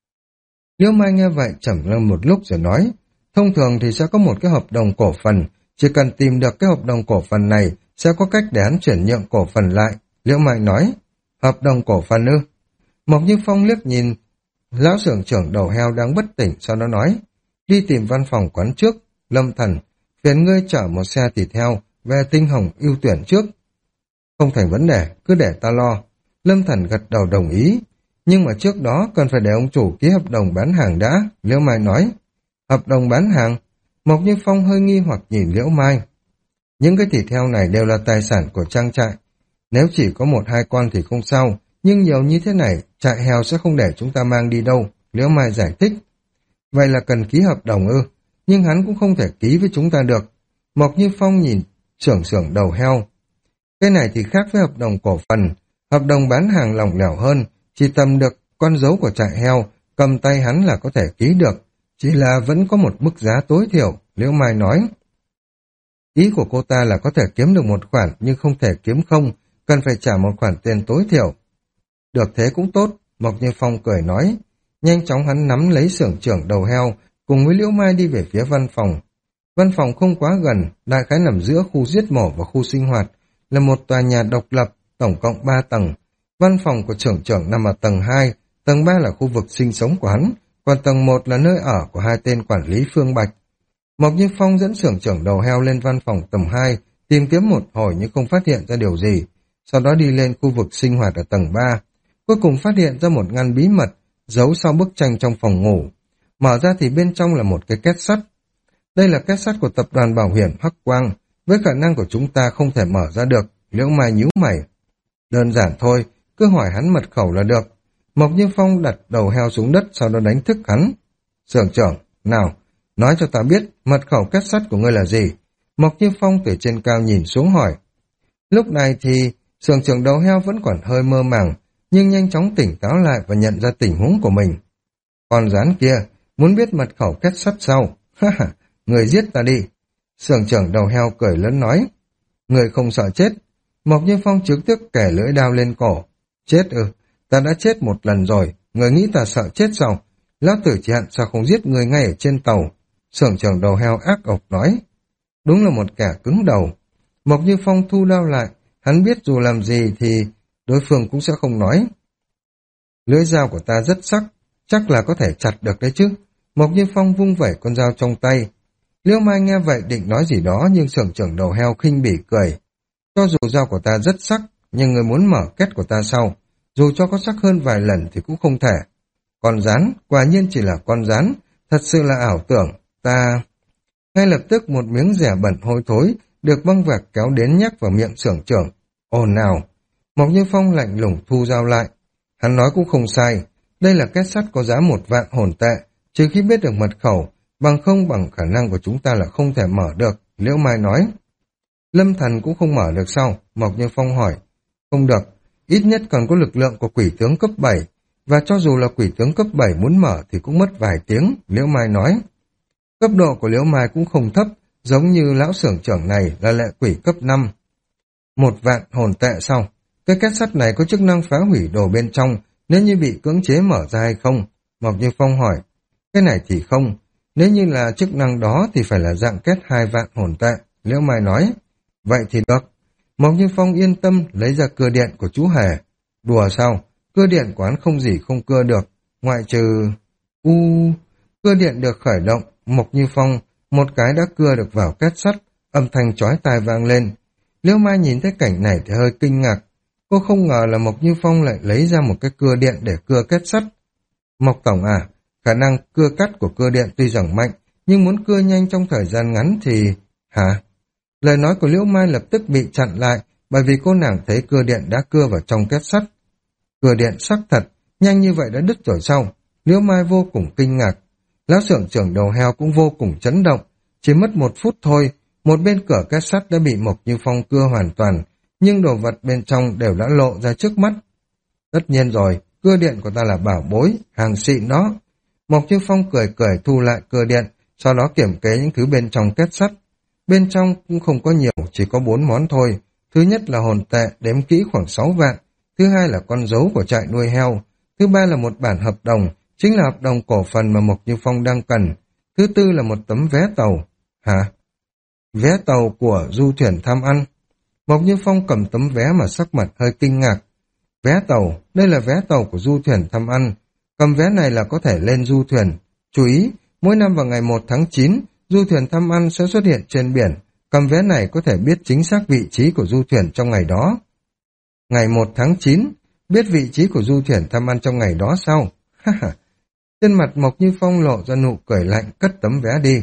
Speaker 1: Liễu Mai nghe vậy trầm ngâm một lúc rồi nói, thông thường thì sẽ có một cái hợp đồng cổ phần, chỉ cần tìm được cái hợp đồng cổ phần này sẽ có cách để hắn chuyển nhượng cổ phần lại. Liễu Mai nói, hợp đồng cổ phần ư? Mộc Như Phong liếc nhìn lão xưởng trưởng đầu heo đang bất tỉnh, sau đó nói, đi tìm văn phòng quán trước. Lâm Thần, phiền ngươi chở một xe thịt heo về Tinh Hồng ưu tuyển trước. Không thành vấn đề, cứ để ta lo. Lâm Thần gật đầu đồng ý, nhưng mà trước đó cần phải để ông chủ ký hợp đồng bán hàng đã. Liễu Mai nói, hợp đồng bán hàng? Mộc Như Phong hơi nghi hoặc nhìn Liễu Mai. Những cái thịt heo này đều là tài sản của trang trại. Nếu chỉ có một hai con thì không sao, nhưng nhiều như thế này, trại heo sẽ không để chúng ta mang đi đâu. Liễu Mai giải thích. Vậy là cần ký hợp đồng ư? Nhưng hắn cũng không thể ký với chúng ta được. Mộc Như Phong nhìn xưởng xưởng đầu heo. Cái này thì khác với hợp đồng cổ phần. Hợp đồng bán hàng lỏng lẻo hơn, chỉ tầm được con dấu của trại heo, cầm tay hắn là có thể ký được. Chỉ là vẫn có một mức giá tối thiểu, Liễu Mai nói. Ý của cô ta là có thể kiếm được một khoản nhưng không thể kiếm không, cần phải trả một khoản tiền tối thiểu. Được thế cũng tốt, Mộc Như Phong cười nói. Nhanh chóng hắn nắm lấy xưởng trưởng đầu heo, cùng với Liễu Mai đi về phía văn phòng. Văn phòng không quá gần, đại khái nằm giữa khu giết mổ và khu sinh hoạt, là một tòa nhà độc lập, tổng cộng ba tầng. Văn phòng của trưởng trưởng nằm ở tầng hai, tầng ba là khu vực sinh sống của hắn, còn tầng một là nơi ở của hai tên quản lý Phương Bạch. Mộc Như Phong dẫn xưởng trưởng đầu heo lên văn phòng tầng hai, tìm kiếm một hồi nhưng không phát hiện ra điều gì. Sau đó đi lên khu vực sinh hoạt ở tầng ba, cuối cùng phát hiện ra một ngăn bí mật, giấu sau bức tranh trong phòng ngủ. Mở ra thì bên trong là một cái két sắt. Đây là két sắt của tập đoàn bảo hiểm Hắc Quang, với khả năng của chúng ta không thể mở ra được. Liễu Mai nhíu mày. Đơn giản thôi, cứ hỏi hắn mật khẩu là được. Mộc Như Phong đặt đầu heo xuống đất, sau đó đánh thức hắn. Xưởng trưởng, nào, nói cho ta biết mật khẩu két sắt của ngươi là gì? Mộc Như Phong từ trên cao nhìn xuống hỏi. Lúc này thì xưởng trưởng đầu heo vẫn còn hơi mơ màng, nhưng nhanh chóng tỉnh táo lại và nhận ra tình huống của mình. Con rắn kia, muốn biết mật khẩu két sắt sao? Ha ha, người giết ta đi. Xưởng trưởng đầu heo cười lớn nói. Người không sợ chết. Mộc Như Phong trực tiếp kẻ lưỡi đao lên cổ. Chết ư, Ta đã chết một lần rồi, người nghĩ ta sợ chết sao? Lão tử chỉ hận sao không giết người ngay ở trên tàu. Xưởng trưởng đầu heo ác ộc nói. Đúng là một kẻ cứng đầu. Mộc Như Phong thu đao lại, hắn biết dù làm gì thì đối phương cũng sẽ không nói. Lưỡi dao của ta rất sắc, chắc là có thể chặt được đấy chứ. Mộc Như Phong vung vẩy con dao trong tay. Liễu Mai nghe vậy định nói gì đó nhưng xưởng trưởng đầu heo khinh bỉ cười. Cho dù dao của ta rất sắc, nhưng người muốn mở két của ta sau, dù cho có sắc hơn vài lần thì cũng không thể. Con rắn, quả nhiên chỉ là con rắn, thật sự là ảo tưởng, ta... Ngay lập tức một miếng dẻ bẩn hôi thối được băng vạc kéo đến nhắc vào miệng xưởng trưởng. Ồn nào! Mộc Như Phong lạnh lùng thu dao lại. Hắn nói cũng không sai, đây là két sắt có giá một vạn hồn tệ, trừ khi biết được mật khẩu, bằng không bằng khả năng của chúng ta là không thể mở được, Liễu Mai nói. Lâm Thần cũng không mở được sao? Mộc Như Phong hỏi. Không được, ít nhất còn có lực lượng của quỷ tướng cấp bảy, và cho dù là quỷ tướng cấp bảy muốn mở thì cũng mất vài tiếng, Liễu Mai nói. Cấp độ của Liễu Mai cũng không thấp, giống như lão xưởng trưởng này là lệ quỷ cấp năm. Một vạn hồn tệ sau, cái két sắt này có chức năng phá hủy đồ bên trong, nếu như bị cưỡng chế mở ra hay không? Mộc Như Phong hỏi. Cái này thì không, nếu như là chức năng đó thì phải là dạng két hai vạn hồn tệ, Liễu Mai nói. Vậy thì được. Mộc Như Phong yên tâm lấy ra cưa điện của chú Hề. Đùa sao? Cưa điện của hắn không gì không cưa được, ngoại trừ... U... Cưa điện được khởi động, Mộc Như Phong một cái đã cưa được vào két sắt, âm thanh chói tai vang lên. Liễu Mai nhìn thấy cảnh này thì hơi kinh ngạc. Cô không ngờ là Mộc Như Phong lại lấy ra một cái cưa điện để cưa két sắt. Mộc Tổng à, khả năng cưa cắt của cưa điện tuy rằng mạnh, nhưng muốn cưa nhanh trong thời gian ngắn thì... Hả? Lời nói của Liễu Mai lập tức bị chặn lại, bởi vì cô nàng thấy cưa điện đã cưa vào trong két sắt. Cưa điện sắc thật, nhanh như vậy đã đứt rồi sao? Liễu Mai vô cùng kinh ngạc. Lão xưởng trưởng đầu heo cũng vô cùng chấn động. Chỉ mất một phút thôi, một bên cửa két sắt đã bị Mộc Như Phong cưa hoàn toàn, nhưng đồ vật bên trong đều đã lộ ra trước mắt. Tất nhiên rồi, cưa điện của ta là bảo bối, hàng xịn đó. Mộc Như Phong cười cười thu lại cưa điện, sau đó kiểm kế những thứ bên trong két sắt. Bên trong cũng không có nhiều, chỉ có bốn món thôi. Thứ nhất là hồn tệ, đếm kỹ khoảng sáu vạn. Thứ hai là con dấu của trại nuôi heo. Thứ ba là một bản hợp đồng, chính là hợp đồng cổ phần mà Mộc Như Phong đang cần. Thứ tư là một tấm vé tàu. Hả? Vé tàu của du thuyền tham ăn. Mộc Như Phong cầm tấm vé mà sắc mặt hơi kinh ngạc. Vé tàu, đây là vé tàu của du thuyền tham ăn. Cầm vé này là có thể lên du thuyền. Chú ý, mỗi năm vào ngày một tháng chín, du thuyền thăm ăn sẽ xuất hiện trên biển. Cầm vé này có thể biết chính xác vị trí của du thuyền trong ngày đó. Ngày một tháng chín, biết vị trí của du thuyền thăm ăn trong ngày đó sao? Trên mặt Mộc Như Phong lộ ra nụ cười lạnh, cất tấm vé đi.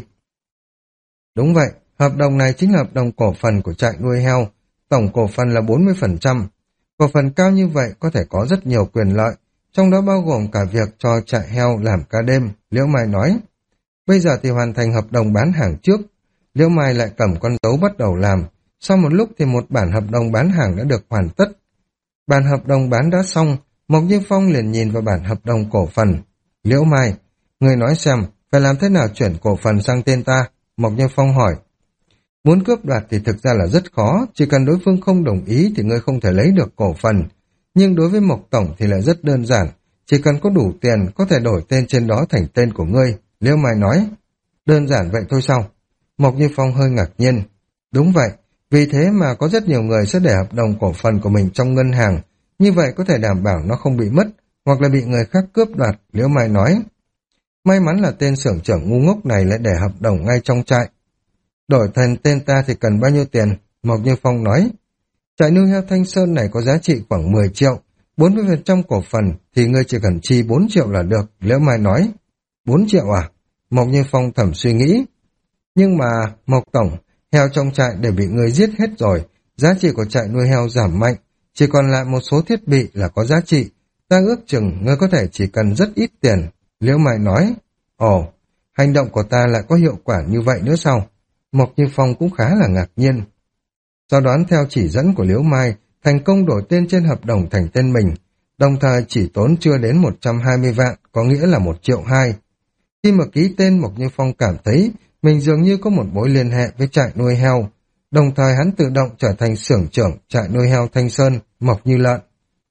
Speaker 1: Đúng vậy, hợp đồng này chính là hợp đồng cổ phần của trại nuôi heo. Tổng cổ phần là bốn mươi phần trăm. Cổ phần cao như vậy có thể có rất nhiều quyền lợi, trong đó bao gồm cả việc cho trại heo làm ca đêm, Liễu Mai nói. Bây giờ thì hoàn thành hợp đồng bán hàng trước. Liễu Mai lại cầm con dấu bắt đầu làm. Sau một lúc thì một bản hợp đồng bán hàng đã được hoàn tất. Bản hợp đồng bán đã xong, Mộc Như Phong liền nhìn vào bản hợp đồng cổ phần. Liễu Mai, người nói xem, phải làm thế nào chuyển cổ phần sang tên ta? Mộc Như Phong hỏi. Muốn cướp đoạt thì thực ra là rất khó, chỉ cần đối phương không đồng ý thì ngươi không thể lấy được cổ phần. Nhưng đối với Mộc Tổng thì lại rất đơn giản, chỉ cần có đủ tiền có thể đổi tên trên đó thành tên của ngươi, Liễu Mai nói. Đơn giản vậy thôi sao? Mộc Như Phong hơi ngạc nhiên. Đúng vậy, vì thế mà có rất nhiều người sẽ để hợp đồng cổ phần của mình trong ngân hàng, như vậy có thể đảm bảo nó không bị mất, hoặc là bị người khác cướp đoạt, Liễu Mai nói. May mắn là tên xưởng trưởng ngu ngốc này lại để hợp đồng ngay trong trại. Đổi thành tên ta thì cần bao nhiêu tiền? Mộc Như Phong nói. Trại nuôi heo Thanh Sơn này có giá trị khoảng mười triệu, bốn mươi phần trăm cổ phần thì ngươi chỉ cần chi bốn triệu là được, Liễu Mai nói. bốn triệu à? Mộc Như Phong thầm suy nghĩ. Nhưng mà, Mộc Tổng, heo trong trại đều bị ngươi giết hết rồi, giá trị của trại nuôi heo giảm mạnh, chỉ còn lại một số thiết bị là có giá trị. Ta ước chừng ngươi có thể chỉ cần rất ít tiền, Liễu Mai nói. Ồ, hành động của ta lại có hiệu quả như vậy nữa sao? Mộc Như Phong cũng khá là ngạc nhiên. Do đoán theo chỉ dẫn của Liễu Mai, thành công đổi tên trên hợp đồng thành tên mình, đồng thời chỉ tốn chưa đến một trăm hai mươi vạn, có nghĩa là một triệu hai. Khi mà ký tên, Mộc Như Phong cảm thấy mình dường như có một mối liên hệ với trại nuôi heo, đồng thời hắn tự động trở thành xưởng trưởng trại nuôi heo Thanh Sơn, Mộc Như Lợn.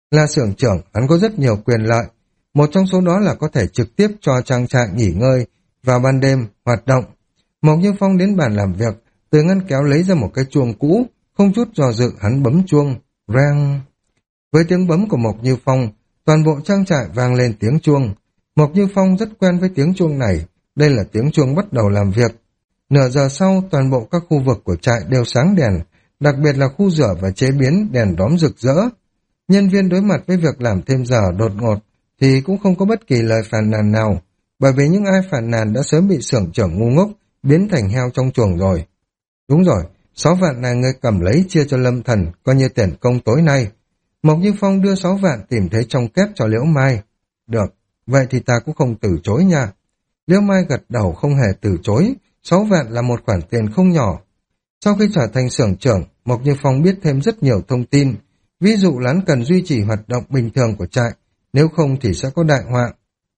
Speaker 1: Là xưởng trưởng, hắn có rất nhiều quyền lợi. Một trong số đó là có thể trực tiếp cho trang trại nghỉ ngơi vào ban đêm, hoạt động. Mộc Như Phong đến bàn làm việc, từ ngăn kéo lấy ra một cái chuông cũ, không chút do dự hắn bấm chuông, reng. Với tiếng bấm của Mộc Như Phong, toàn bộ trang trại vang lên tiếng chuông. Mộc Như Phong rất quen với tiếng chuông này, đây là tiếng chuông bắt đầu làm việc. Nửa giờ sau, toàn bộ các khu vực của trại đều sáng đèn, đặc biệt là khu rửa và chế biến đèn đóm rực rỡ. Nhân viên đối mặt với việc làm thêm giờ đột ngột thì cũng không có bất kỳ lời phàn nàn nào, bởi vì những ai phàn nàn đã sớm bị xưởng trưởng ngu ngốc biến thành heo trong chuồng rồi. Đúng rồi, sáu vạn này ngươi cầm lấy chia cho Lâm Thần, coi như tiền công tối nay. Mộc Như Phong đưa sáu vạn tìm thấy trong kép cho Liễu Mai. Được, vậy thì ta cũng không từ chối nha. Liễu Mai gật đầu không hề từ chối, sáu vạn là một khoản tiền không nhỏ. Sau khi trở thành xưởng trưởng, Mộc Như Phong biết thêm rất nhiều thông tin. Ví dụ là hắn cần duy trì hoạt động bình thường của trại, nếu không thì sẽ có đại họa.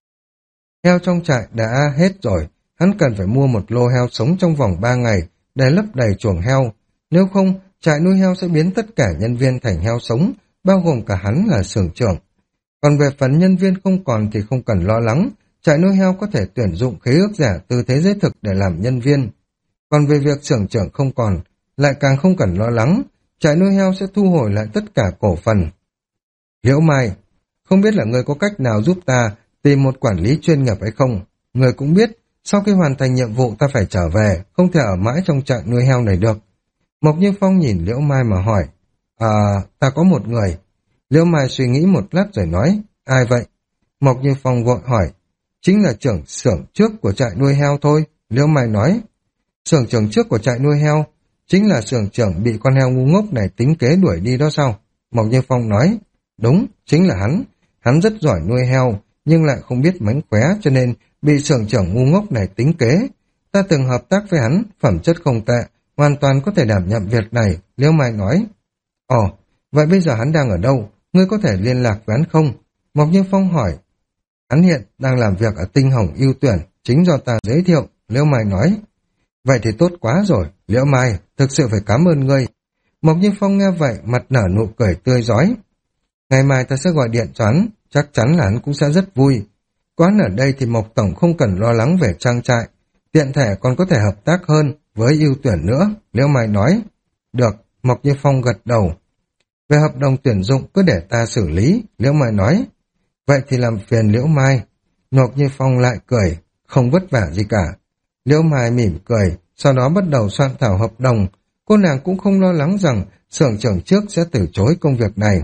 Speaker 1: Heo trong trại đã hết rồi, hắn cần phải mua một lô heo sống trong vòng ba ngày để lấp đầy chuồng heo. Nếu không, trại nuôi heo sẽ biến tất cả nhân viên thành heo sống, bao gồm cả hắn là xưởng trưởng. Còn về phần nhân viên không còn thì không cần lo lắng, trại nuôi heo có thể tuyển dụng khế ước giả từ thế giới thực để làm nhân viên. Còn về việc xưởng trưởng không còn, lại càng không cần lo lắng, trại nuôi heo sẽ thu hồi lại tất cả cổ phần. Liễu Mai, không biết là người có cách nào giúp ta tìm một quản lý chuyên nghiệp hay không? Người cũng biết, sau khi hoàn thành nhiệm vụ ta phải trở về, không thể ở mãi trong trại nuôi heo này được. Mộc Như Phong nhìn Liễu Mai mà hỏi, à, ta có một người. Liễu Mai suy nghĩ một lát rồi nói, ai vậy? Mộc Như Phong vội hỏi, chính là trưởng xưởng trước của trại nuôi heo thôi. Liễu Mai nói, xưởng trưởng trước của trại nuôi heo, chính là xưởng trưởng bị con heo ngu ngốc này tính kế đuổi đi đó sao? Mộc Như Phong nói, đúng, chính là hắn. Hắn rất giỏi nuôi heo, nhưng lại không biết mánh khóe cho nên bị xưởng trưởng ngu ngốc này tính kế. Ta từng hợp tác với hắn, phẩm chất không tệ, hoàn toàn có thể đảm nhận việc này. Liễu Mai nói, ồ, vậy bây giờ hắn đang ở đâu? Ngươi có thể liên lạc với hắn không? Mộc Như Phong hỏi, hắn hiện đang làm việc ở Tinh Hồng ưu tuyển, chính do ta giới thiệu. Liễu Mai nói, vậy thì tốt quá rồi, Liễu Mai, thực sự phải cảm ơn ngươi. Mộc Như Phong nghe vậy, mặt nở nụ cười tươi rói. Ngày mai ta sẽ gọi điện cho hắn, chắc chắn là hắn cũng sẽ rất vui. Quán ở đây thì Mộc Tổng không cần lo lắng về trang trại, tiện thể còn có thể hợp tác hơn với ưu tuyển nữa, Liễu Mai nói. Được, Mộc Như Phong gật đầu. Về hợp đồng tuyển dụng cứ để ta xử lý, Liễu Mai nói. Vậy thì làm phiền Liễu Mai. Mộc Như Phong lại cười, không vất vả gì cả. Liễu Mai mỉm cười, sau đó bắt đầu soạn thảo hợp đồng. Cô nàng cũng không lo lắng rằng xưởng trưởng trước sẽ từ chối công việc này.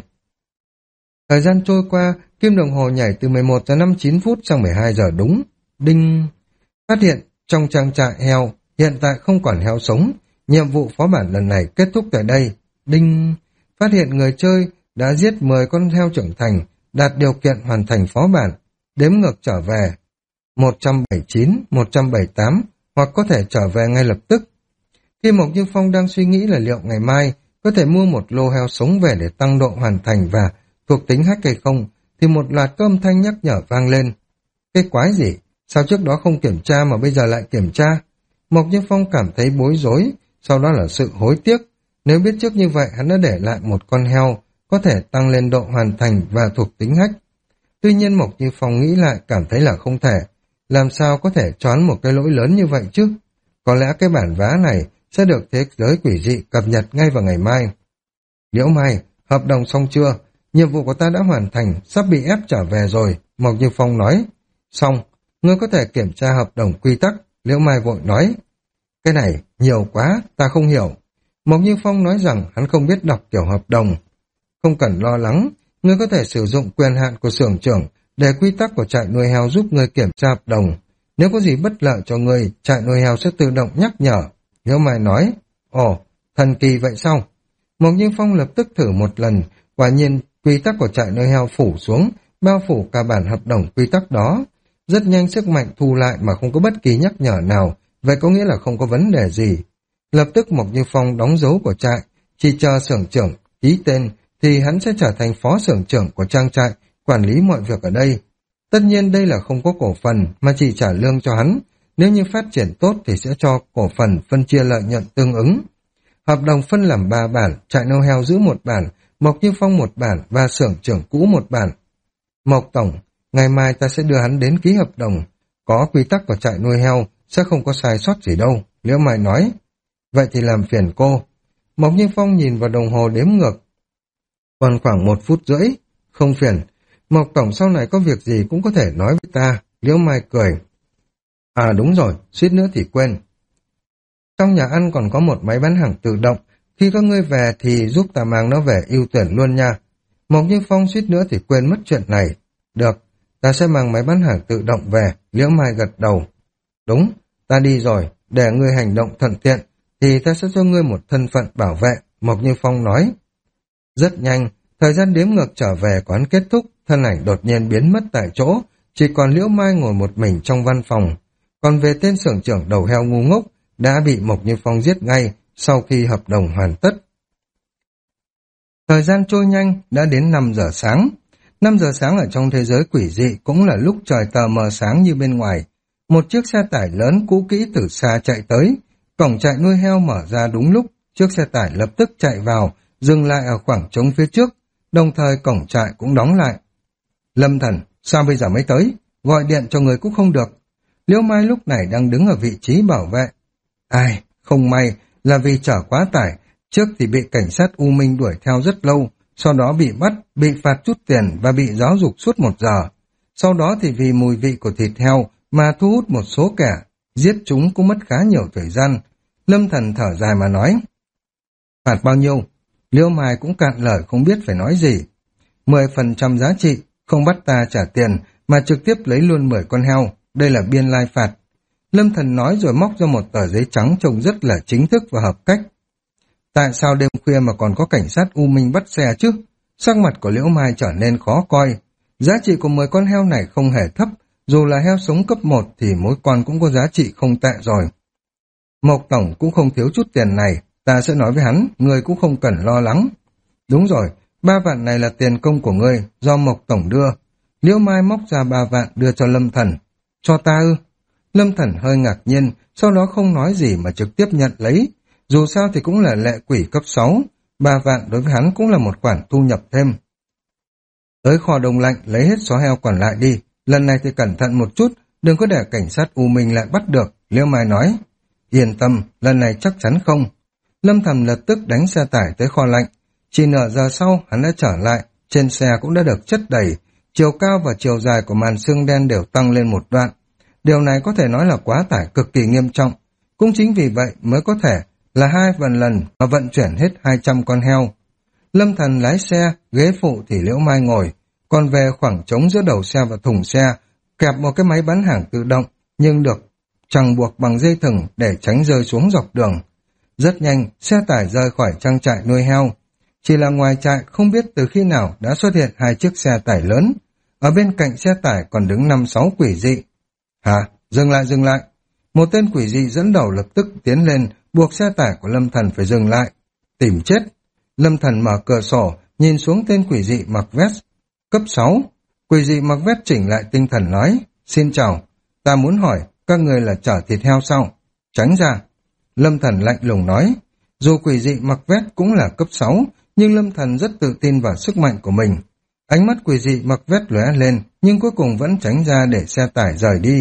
Speaker 1: Thời gian trôi qua, kim đồng hồ nhảy từ mười một giờ năm mươi chín phút sang mười hai giờ đúng. Đinh! Phát hiện trong trang trại heo hiện tại không còn heo sống. Nhiệm vụ phó bản lần này kết thúc tại đây. Đinh! Phát hiện người chơi đã giết mười con heo trưởng thành, đạt điều kiện hoàn thành phó bản. Đếm ngược trở về một trăm bảy mươi chín, một trăm bảy mươi tám, hoặc có thể trở về ngay lập tức. Khi Mộc Như Phong đang suy nghĩ là liệu ngày mai có thể mua một lô heo sống về để tăng độ hoàn thành và thuộc tính hack hay không, thì một loạt các âm thanh nhắc nhở vang lên. Cái quái gì? Sao trước đó không kiểm tra mà bây giờ lại kiểm tra? Mộc Như Phong cảm thấy bối rối, sau đó là sự hối tiếc. Nếu biết trước như vậy, hắn đã để lại một con heo có thể tăng lên độ hoàn thành và thuộc tính hack. Tuy nhiên Mộc Như Phong nghĩ lại cảm thấy là không thể. Làm sao có thể choán một cái lỗi lớn như vậy chứ? Có lẽ cái bản vá này sẽ được thế giới quỷ dị cập nhật ngay vào ngày mai. Liễu Mai, hợp đồng xong chưa? Nhiệm vụ của ta đã hoàn thành, sắp bị ép trở về rồi, Mộc Như Phong nói. Xong, ngươi có thể kiểm tra hợp đồng quy tắc, Liễu Mai vội nói. Cái này, nhiều quá, ta không hiểu. Mộc Như Phong nói rằng hắn không biết đọc kiểu hợp đồng. Không cần lo lắng, ngươi có thể sử dụng quyền hạn của xưởng trưởng để quy tắc của trại nuôi heo giúp ngươi kiểm tra hợp đồng. Nếu có gì bất lợi cho ngươi, trại nuôi heo sẽ tự động nhắc nhở. Liễu Mai nói, ồ, thần kỳ vậy sao? Mộc Như Phong lập tức thử một lần, quả nhiên quy tắc của trại nuôi heo phủ xuống, bao phủ cả bản hợp đồng quy tắc đó. Rất nhanh sức mạnh thu lại mà không có bất kỳ nhắc nhở nào, vậy có nghĩa là không có vấn đề gì. Lập tức Mộc Như Phong đóng dấu của trại, chỉ chờ xưởng trưởng ký tên thì hắn sẽ trở thành phó xưởng trưởng của trang trại, quản lý mọi việc ở đây. Tất nhiên đây là không có cổ phần mà chỉ trả lương cho hắn, nếu như phát triển tốt thì sẽ cho cổ phần phân chia lợi nhuận tương ứng. Hợp đồng phân làm ba bản, trại nuôi heo giữ một bản Mộc Như Phong một bản và xưởng trưởng cũ một bản. Mộc Tổng, ngày mai ta sẽ đưa hắn đến ký hợp đồng. Có quy tắc của trại nuôi heo, sẽ không có sai sót gì đâu, Liễu Mai nói. Vậy thì làm phiền cô. Mộc Như Phong nhìn vào đồng hồ đếm ngược. Còn khoảng một phút rưỡi, không phiền. Mộc Tổng sau này có việc gì cũng có thể nói với ta, Liễu Mai cười. À đúng rồi, suýt nữa thì quên. Trong nhà ăn còn có một máy bán hàng tự động, khi có ngươi về thì giúp ta mang nó về ưu tuyển luôn nha. Mộc Như Phong suýt nữa thì quên mất chuyện này. Được, ta sẽ mang máy bán hàng tự động về, Liễu Mai gật đầu. Đúng, ta đi rồi, để ngươi hành động thuận tiện, thì ta sẽ cho ngươi một thân phận bảo vệ, Mộc Như Phong nói. Rất nhanh, thời gian đếm ngược trở về quán kết thúc, thân ảnh đột nhiên biến mất tại chỗ, chỉ còn Liễu Mai ngồi một mình trong văn phòng. Còn về tên xưởng trưởng đầu heo ngu ngốc, đã bị Mộc Như Phong giết ngay sau khi hợp đồng hoàn tất. Thời gian trôi nhanh, đã đến năm giờ sáng. năm giờ sáng ở trong thế giới quỷ dị cũng là lúc trời tờ mờ sáng như bên ngoài. Một chiếc xe tải lớn cũ kỹ từ xa chạy tới, cổng trại nuôi heo mở ra đúng lúc, chiếc xe tải lập tức chạy vào, dừng lại ở khoảng trống phía trước, đồng thời cổng trại cũng đóng lại. Lâm Thần, sao bây giờ mới tới? Gọi điện cho người cũng không được. Liễu Mai lúc này đang đứng ở vị trí bảo vệ. Ai, không may là vì chở quá tải, trước thì bị cảnh sát U Minh đuổi theo rất lâu, sau đó bị bắt, bị phạt chút tiền và bị giáo dục suốt một giờ. Sau đó thì vì mùi vị của thịt heo mà thu hút một số kẻ, giết chúng cũng mất khá nhiều thời gian. Lâm Thần thở dài mà nói. Phạt bao nhiêu? Liễu Mai cũng cạn lời không biết phải nói gì. Mười phần trăm giá trị, không bắt ta trả tiền mà trực tiếp lấy luôn mười con heo, đây là biên lai phạt. Lâm Thần nói rồi móc ra một tờ giấy trắng trông rất là chính thức và hợp cách. Tại sao đêm khuya mà còn có cảnh sát U Minh bắt xe chứ? Sắc mặt của Liễu Mai trở nên khó coi. Giá trị của mười con heo này không hề thấp, dù là heo sống cấp một thì mỗi con cũng có giá trị không tệ rồi. Mộc Tổng cũng không thiếu chút tiền này, ta sẽ nói với hắn, người cũng không cần lo lắng. Đúng rồi, ba vạn này là tiền công của ngươi, do Mộc Tổng đưa. Liễu Mai móc ra ba vạn đưa cho Lâm Thần. Cho ta ư? Lâm Thần hơi ngạc nhiên, sau đó không nói gì mà trực tiếp nhận lấy. Dù sao thì cũng là lệ quỷ cấp sáu, ba vạn đối với hắn cũng là một khoản thu nhập thêm. Tới kho đông lạnh lấy hết số heo còn lại đi, lần này thì cẩn thận một chút, đừng có để cảnh sát U Minh lại bắt được, Liễu Mai nói. Yên tâm, lần này chắc chắn không. Lâm Thần lập tức đánh xe tải tới kho lạnh. Chỉ nửa giờ sau hắn đã trở lại, trên xe cũng đã được chất đầy, chiều cao và chiều dài của màn xương đen đều tăng lên một đoạn. Điều này có thể nói là quá tải cực kỳ nghiêm trọng. Cũng chính vì vậy mới có thể là hai vạn lần mà vận chuyển hết hai trăm con heo. Lâm Thần lái xe, ghế phụ thì Liễu Mai ngồi, còn về khoảng trống giữa đầu xe và thùng xe, kẹp một cái máy bán hàng tự động, nhưng được chẳng buộc bằng dây thừng để tránh rơi xuống dọc đường. Rất nhanh, xe tải rời khỏi trang trại nuôi heo. Chỉ là ngoài trại không biết từ khi nào đã xuất hiện hai chiếc xe tải lớn. Ở bên cạnh xe tải còn đứng năm sáu quỷ dị. Hả? Dừng lại, dừng lại. Một tên quỷ dị dẫn đầu lập tức tiến lên, buộc xe tải của Lâm Thần phải dừng lại. Tìm chết. Lâm Thần mở cửa sổ, nhìn xuống tên quỷ dị mặc vest. Cấp sáu. Quỷ dị mặc vest chỉnh lại tinh thần nói. Xin chào, ta muốn hỏi, các người là chở thịt heo sao? Tránh ra. Lâm Thần lạnh lùng nói. Dù quỷ dị mặc vest cũng là cấp sáu, nhưng Lâm Thần rất tự tin vào sức mạnh của mình. Ánh mắt quỷ dị mặc vest lóe lên, nhưng cuối cùng vẫn tránh ra để xe tải rời đi.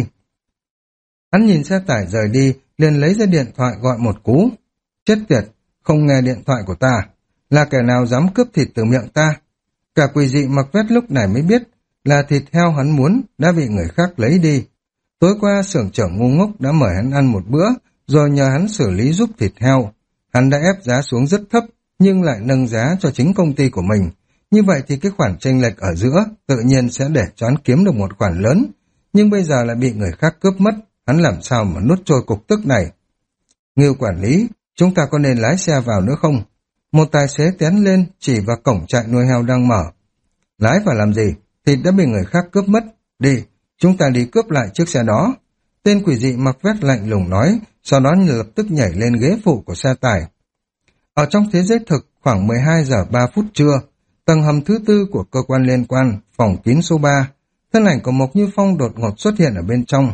Speaker 1: Hắn nhìn xe tải rời đi, liền lấy ra điện thoại gọi một cú. Chết tiệt, không nghe điện thoại của ta. Là kẻ nào dám cướp thịt từ miệng ta? Cả quỷ dị mặc vest lúc này mới biết là thịt heo hắn muốn đã bị người khác lấy đi. Tối qua xưởng trưởng ngu ngốc đã mời hắn ăn một bữa, rồi nhờ hắn xử lý giúp thịt heo. Hắn đã ép giá xuống rất thấp, nhưng lại nâng giá cho chính công ty của mình. Như vậy thì cái khoản chênh lệch ở giữa tự nhiên sẽ để cho hắn kiếm được một khoản lớn. Nhưng bây giờ lại bị người khác cướp mất, hắn làm sao mà nuốt trôi cục tức này. Ngưu quản lý, chúng ta có nên lái xe vào nữa không? Một tài xế tiến lên chỉ vào cổng trại nuôi heo đang mở. Lái vào làm gì? Thịt đã bị người khác cướp mất. Đi, chúng ta đi cướp lại chiếc xe đó. Tên quỷ dị mặc vest lạnh lùng nói, sau đó lập tức nhảy lên ghế phụ của xe tải. Ở trong thế giới thực, khoảng mười hai giờ ba phút trưa, tầng hầm thứ tư của cơ quan liên quan, phòng kín số ba, thân ảnh của Mộc Như Phong đột ngột xuất hiện ở bên trong.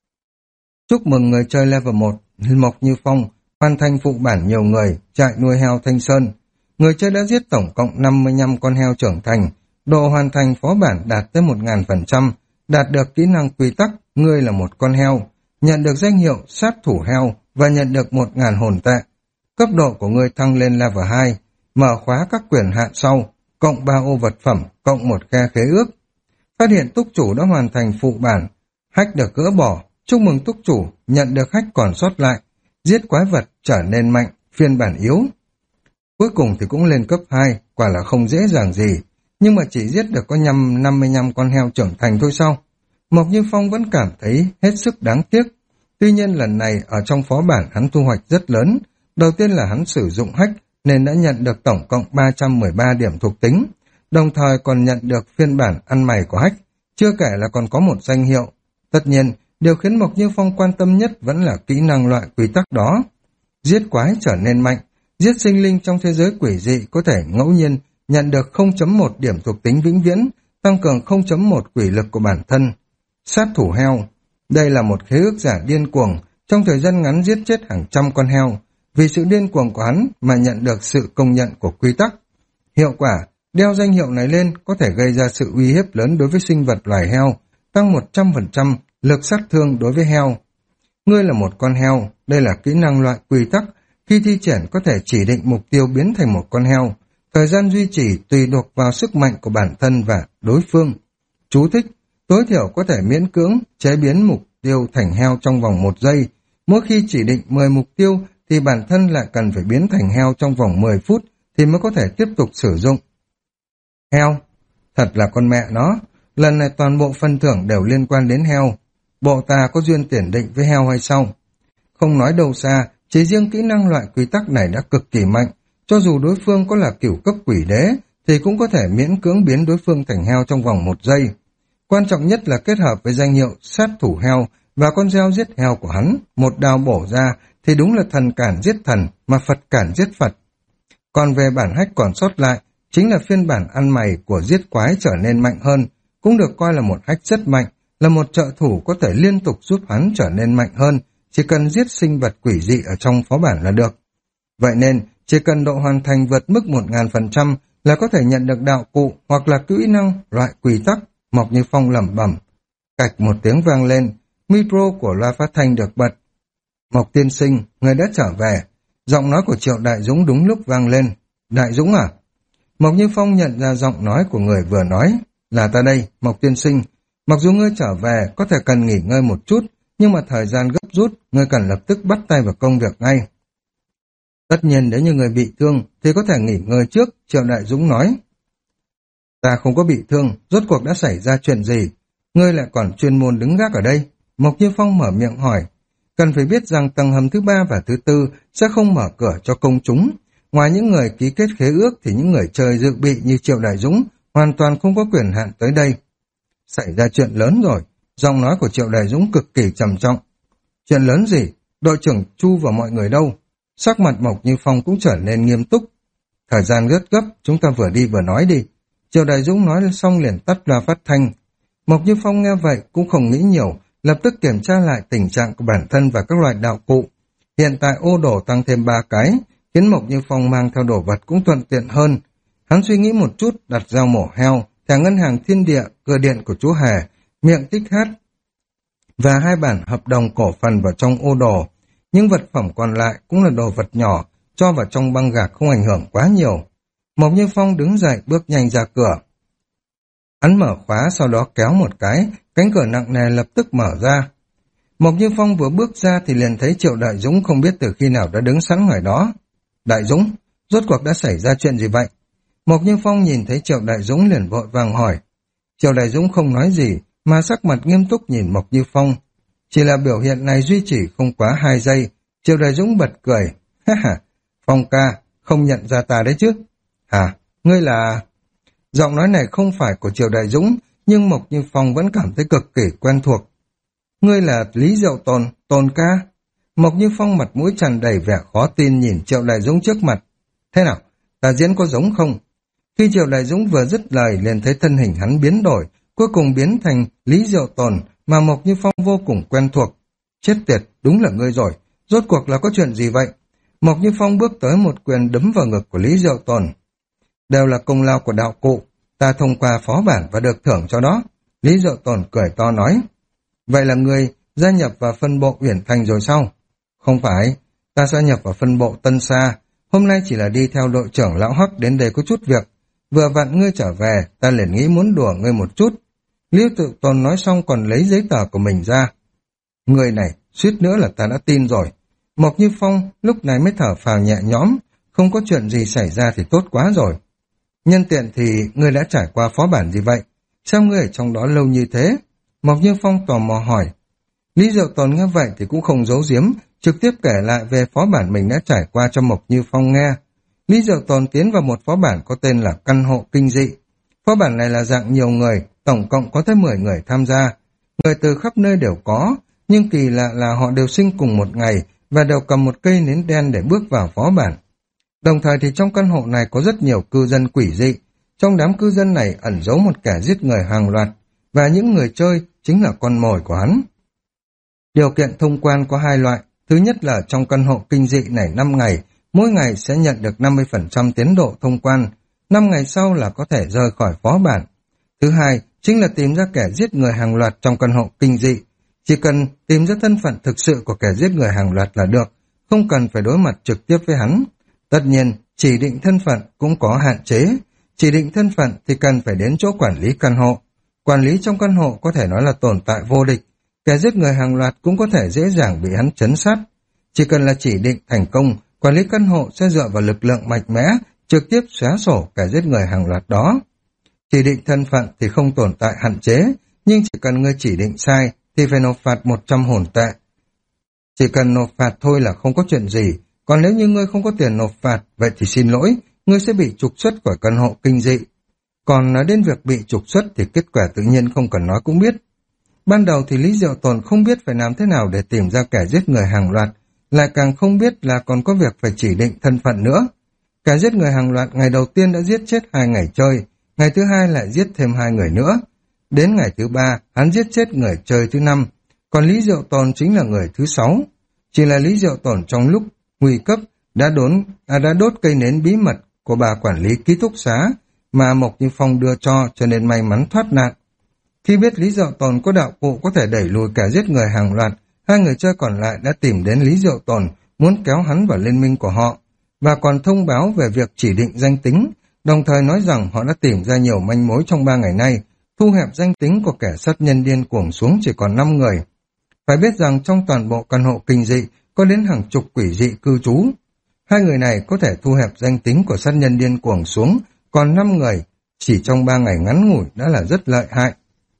Speaker 1: Chúc mừng người chơi level một, Mộc Như Phong, hoàn thành phụ bản nhiều người, trại nuôi heo Thanh Sơn. Người chơi đã giết tổng cộng năm mươi lăm con heo trưởng thành, độ hoàn thành phó bản đạt tới một nghìn phần trăm, đạt được kỹ năng quy tắc, ngươi là một con heo, nhận được danh hiệu sát thủ heo và nhận được một nghìn hồn tệ. Cấp độ của ngươi thăng lên level hai, mở khóa các quyền hạn sau, cộng ba ô vật phẩm, cộng một khe khế ước. Phát hiện túc chủ đã hoàn thành phụ bản, hack được gỡ bỏ, chúc mừng túc chủ, nhận được hack còn sót lại, giết quái vật trở nên mạnh, phiên bản yếu. Cuối cùng thì cũng lên cấp hai, quả là không dễ dàng gì, nhưng mà chỉ giết được có nhằm năm mươi lăm con heo trưởng thành thôi sao? Mộc Như Phong vẫn cảm thấy hết sức đáng tiếc. Tuy nhiên lần này ở trong phó bản hắn thu hoạch rất lớn. Đầu tiên là hắn sử dụng hack nên đã nhận được tổng cộng ba trăm mười ba điểm thuộc tính, đồng thời còn nhận được phiên bản ăn mày của hack, chưa kể là còn có một danh hiệu. Tất nhiên, điều khiến Mộc Như Phong quan tâm nhất vẫn là kỹ năng loại quy tắc đó. Giết quái trở nên mạnh, giết sinh linh trong thế giới quỷ dị có thể ngẫu nhiên nhận được không chấm một điểm thuộc tính vĩnh viễn, tăng cường không chấm một quỷ lực của bản thân. Sát thủ heo, đây là một khế ước giả điên cuồng, trong thời gian ngắn giết chết hàng trăm con heo. Vì sự điên cuồng của hắn mà nhận được sự công nhận của quy tắc. Hiệu quả, đeo danh hiệu này lên có thể gây ra sự uy hiếp lớn đối với sinh vật loài heo, tăng một trăm phần trăm lực sát thương đối với heo. Ngươi là một con heo, đây là kỹ năng loại quy tắc, khi thi triển có thể chỉ định mục tiêu biến thành một con heo. Thời gian duy trì tùy thuộc vào sức mạnh của bản thân và đối phương. Chú thích, tối thiểu có thể miễn cưỡng chế biến mục tiêu thành heo trong vòng một giây. Mỗi khi chỉ định mười mục tiêu thì bản thân lại cần phải biến thành heo trong vòng mười phút thì mới có thể tiếp tục sử dụng. Heo, thật là con mẹ nó, lần này toàn bộ phần thưởng đều liên quan đến heo. Bộ ta có duyên tiền định với heo hay sao? Không nói đâu xa, chỉ riêng kỹ năng loại quy tắc này đã cực kỳ mạnh. Cho dù đối phương có là cửu cấp quỷ đế, thì cũng có thể miễn cưỡng biến đối phương thành heo trong vòng một giây. Quan trọng nhất là kết hợp với danh hiệu sát thủ heo và con dao giết heo của hắn, một đao bổ ra thì đúng là thần cản giết thần, mà Phật cản giết Phật. Còn về bản hack còn sót lại, chính là phiên bản ăn mày của giết quái trở nên mạnh hơn, cũng được coi là một hack rất mạnh, là một trợ thủ có thể liên tục giúp hắn trở nên mạnh hơn, chỉ cần giết sinh vật quỷ dị ở trong phó bản là được. Vậy nên, chỉ cần độ hoàn thành vượt mức một nghìn phần trăm là có thể nhận được đạo cụ hoặc là kỹ năng loại quy tắc. Mộc Như Phong lẩm bẩm. Cạch một tiếng vang lên, micro của loa phát thanh được bật. Mộc tiên sinh, người đã trở về. Giọng nói của Triệu Đại Dũng đúng lúc vang lên. Đại Dũng à? Mộc Như Phong nhận ra giọng nói của người vừa nói. Là ta đây, Mộc tiên sinh. Mặc dù ngươi trở về có thể cần nghỉ ngơi một chút, nhưng mà thời gian gấp rút, ngươi cần lập tức bắt tay vào công việc ngay. Tất nhiên nếu như người bị thương thì có thể nghỉ ngơi trước, Triệu Đại Dũng nói. Ta không có bị thương, rốt cuộc đã xảy ra chuyện gì? Ngươi lại còn chuyên môn đứng gác ở đây? Mộc Như Phong mở miệng hỏi. Cần phải biết rằng tầng hầm thứ ba và thứ tư sẽ không mở cửa cho công chúng. Ngoài những người ký kết khế ước thì những người chơi dự bị như Triệu Đại Dũng hoàn toàn không có quyền hạn tới đây. Xảy ra chuyện lớn rồi, giọng nói của Triệu Đại Dũng cực kỳ trầm trọng. Chuyện lớn gì? Đội trưởng Chu và mọi người đâu? Sắc mặt Mộc Như Phong cũng trở nên nghiêm túc. Thời gian rất gấp, chúng ta vừa đi vừa nói đi. Triệu Đại Dũng nói xong liền tắt loa phát thanh. Mộc Như Phong nghe vậy cũng không nghĩ nhiều, lập tức kiểm tra lại tình trạng của bản thân và các loại đạo cụ. Hiện tại ô đồ tăng thêm ba cái, khiến Mộc Như Phong mang theo đồ vật cũng thuận tiện hơn. Hắn suy nghĩ một chút, đặt dao mổ heo, thẻ ngân hàng thiên địa, cửa điện của chú Hề, miệng tích hát và hai bản hợp đồng cổ phần vào trong ô đồ. Những vật phẩm còn lại cũng là đồ vật nhỏ, cho vào trong băng gạc không ảnh hưởng quá nhiều. Mộc Như Phong đứng dậy bước nhanh ra cửa. Hắn mở khóa sau đó kéo một cái, cánh cửa nặng nề lập tức mở ra. Mộc Như Phong vừa bước ra thì liền thấy Triệu Đại Dũng không biết từ khi nào đã đứng sẵn ngoài đó. Đại Dũng, rốt cuộc đã xảy ra chuyện gì vậy? Mộc Như Phong nhìn thấy Triệu Đại Dũng liền vội vàng hỏi. Triệu Đại Dũng không nói gì, mà sắc mặt nghiêm túc nhìn Mộc Như Phong. Chỉ là biểu hiện này duy trì không quá hai giây, Triệu Đại Dũng bật cười. Ha ha, Phong ca, không nhận ra ta đấy chứ? Hả, ngươi là... Giọng nói này không phải của Triệu Đại Dũng, nhưng Mộc Như Phong vẫn cảm thấy cực kỳ quen thuộc. Ngươi là Lý Diệu Tồn, Tồn ca? Mộc Như Phong mặt mũi tràn đầy vẻ khó tin nhìn Triệu Đại Dũng trước mặt. Thế nào, ta diễn có giống không? Khi Triệu Đại Dũng vừa dứt lời liền thấy thân hình hắn biến đổi, cuối cùng biến thành Lý Diệu Tồn mà Mộc Như Phong vô cùng quen thuộc. Chết tiệt, đúng là ngươi rồi, rốt cuộc là có chuyện gì vậy? Mộc Như Phong bước tới một quyền đấm vào ngực của Lý Diệu Tồn. Đều là công lao của đạo cụ, ta thông qua phó bản và được thưởng cho đó. Lý Diệu Tồn cười to nói. Vậy là người gia nhập vào phân bộ Uyển Thành rồi sao? Không phải, ta gia nhập vào phân bộ Tân Sa. Hôm nay chỉ là đi theo đội trưởng Lão Hắc đến đây có chút việc. Vừa vặn ngươi trở về, ta liền nghĩ muốn đùa ngươi một chút. Lý Diệu Tồn nói xong còn lấy giấy tờ của mình ra. Người này, suýt nữa là ta đã tin rồi. Mộc Như Phong lúc này mới thở phào nhẹ nhõm, không có chuyện gì xảy ra thì tốt quá rồi. Nhân tiện thì ngươi đã trải qua phó bản gì vậy? Sao ngươi ở trong đó lâu như thế? Mộc Như Phong tò mò hỏi. Lý Diệu Tồn nghe vậy thì cũng không giấu giếm, trực tiếp kể lại về phó bản mình đã trải qua cho Mộc Như Phong nghe. Lý Diệu Tồn tiến vào một phó bản có tên là Căn hộ Kinh dị. Phó bản này là dạng nhiều người, tổng cộng có tới mười người tham gia. Người từ khắp nơi đều có, nhưng kỳ lạ là họ đều sinh cùng một ngày và đều cầm một cây nến đen để bước vào phó bản. Đồng thời thì trong căn hộ này có rất nhiều cư dân quỷ dị. Trong đám cư dân này ẩn giấu một kẻ giết người hàng loạt, và những người chơi chính là con mồi của hắn. Điều kiện thông quan có hai loại. Thứ nhất là trong căn hộ kinh dị này năm ngày, mỗi ngày sẽ nhận được năm mươi phần trăm tiến độ thông quan. năm ngày sau là có thể rời khỏi phó bản. Thứ hai chính là tìm ra kẻ giết người hàng loạt trong căn hộ kinh dị. Chỉ cần tìm ra thân phận thực sự của kẻ giết người hàng loạt là được, không cần phải đối mặt trực tiếp với hắn. Tất nhiên, chỉ định thân phận cũng có hạn chế. Chỉ định thân phận thì cần phải đến chỗ quản lý căn hộ. Quản lý trong căn hộ có thể nói là tồn tại vô địch. Kẻ giết người hàng loạt cũng có thể dễ dàng bị hắn trấn sát. Chỉ cần là chỉ định thành công, quản lý căn hộ sẽ dựa vào lực lượng mạnh mẽ, trực tiếp xóa sổ kẻ giết người hàng loạt đó. Chỉ định thân phận thì không tồn tại hạn chế, nhưng chỉ cần ngươi chỉ định sai thì phải nộp phạt một trăm hồn tệ. Chỉ cần nộp phạt thôi là không có chuyện gì, còn nếu như ngươi không có tiền nộp phạt, vậy thì xin lỗi, ngươi sẽ bị trục xuất khỏi căn hộ kinh dị. Còn nói đến việc bị trục xuất thì kết quả tự nhiên không cần nói cũng biết. Ban đầu thì Lý Diệu Tồn không biết phải làm thế nào để tìm ra kẻ giết người hàng loạt, lại càng không biết là còn có việc phải chỉ định thân phận nữa. Kẻ giết người hàng loạt ngày đầu tiên đã giết chết hai ngày chơi, ngày thứ hai lại giết thêm hai người nữa. Đến ngày thứ ba, hắn giết chết người chơi thứ năm, còn Lý Diệu Tồn chính là người thứ sáu. Chỉ là Lý Diệu Tồn trong lúc nguy cấp đã đốn à, đã đốt cây nến bí mật của bà quản lý ký túc xá mà Mộc Như Phong đưa cho, cho nên may mắn thoát nạn. Khi biết Lý Diệu Tồn có đạo cụ có thể đẩy lùi kẻ giết người hàng loạt, hai người chơi còn lại đã tìm đến Lý Diệu Tồn, muốn kéo hắn vào liên minh của họ, và còn thông báo về việc chỉ định danh tính, đồng thời nói rằng họ đã tìm ra nhiều manh mối trong ba ngày nay, thu hẹp danh tính của kẻ sát nhân điên cuồng xuống chỉ còn năm người. Phải biết rằng trong toàn bộ căn hộ kinh dị có đến hàng chục quỷ dị cư trú. Hai người này có thể thu hẹp danh tính của sát nhân điên cuồng xuống, còn năm người chỉ trong ba ngày ngắn ngủi đã là rất lợi hại.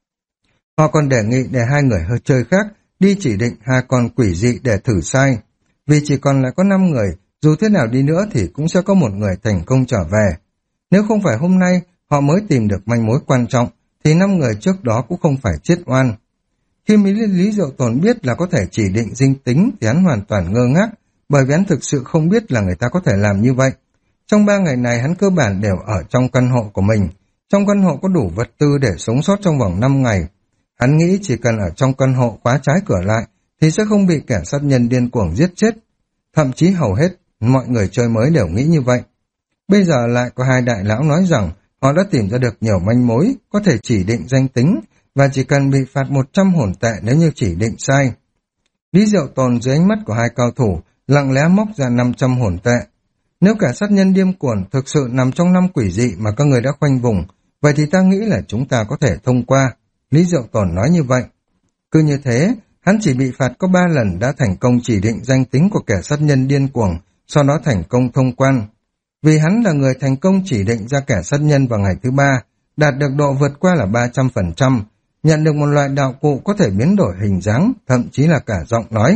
Speaker 1: Họ còn đề nghị để hai người hơi chơi khác đi chỉ định hai con quỷ dị để thử sai. Vì chỉ còn lại có năm người, dù thế nào đi nữa thì cũng sẽ có một người thành công trở về. Nếu không phải hôm nay họ mới tìm được manh mối quan trọng, thì năm người trước đó cũng không phải chết oan. Khi Lý, Lý Diệu Tồn biết là có thể chỉ định danh tính thì hắn hoàn toàn ngơ ngác, bởi vì hắn thực sự không biết là người ta có thể làm như vậy. Trong ba ngày này hắn cơ bản đều ở trong căn hộ của mình. Trong căn hộ có đủ vật tư để sống sót trong vòng năm ngày. Hắn nghĩ chỉ cần ở trong căn hộ khóa trái cửa lại thì sẽ không bị kẻ sát nhân điên cuồng giết chết. Thậm chí hầu hết mọi người chơi mới đều nghĩ như vậy. Bây giờ lại có hai đại lão nói rằng họ đã tìm ra được nhiều manh mối, có thể chỉ định danh tính và chỉ cần bị phạt một trăm hồn tệ nếu như chỉ định sai. Lý Diệu Tồn dưới ánh mắt của hai cao thủ lặng lẽ móc ra năm trăm hồn tệ. Nếu cả sát nhân điên cuồng thực sự nằm trong năm quỷ dị mà các người đã khoanh vùng, vậy thì ta nghĩ là chúng ta có thể thông qua. Lý Diệu Tồn nói như vậy. Cứ như thế, hắn chỉ bị phạt có ba lần đã thành công chỉ định danh tính của kẻ sát nhân điên cuồng, sau đó thành công thông quan. Vì hắn là người thành công chỉ định ra kẻ sát nhân vào ngày thứ ba, đạt được độ vượt qua là ba trăm phần trăm, nhận được một loại đạo cụ có thể biến đổi hình dáng, thậm chí là cả giọng nói.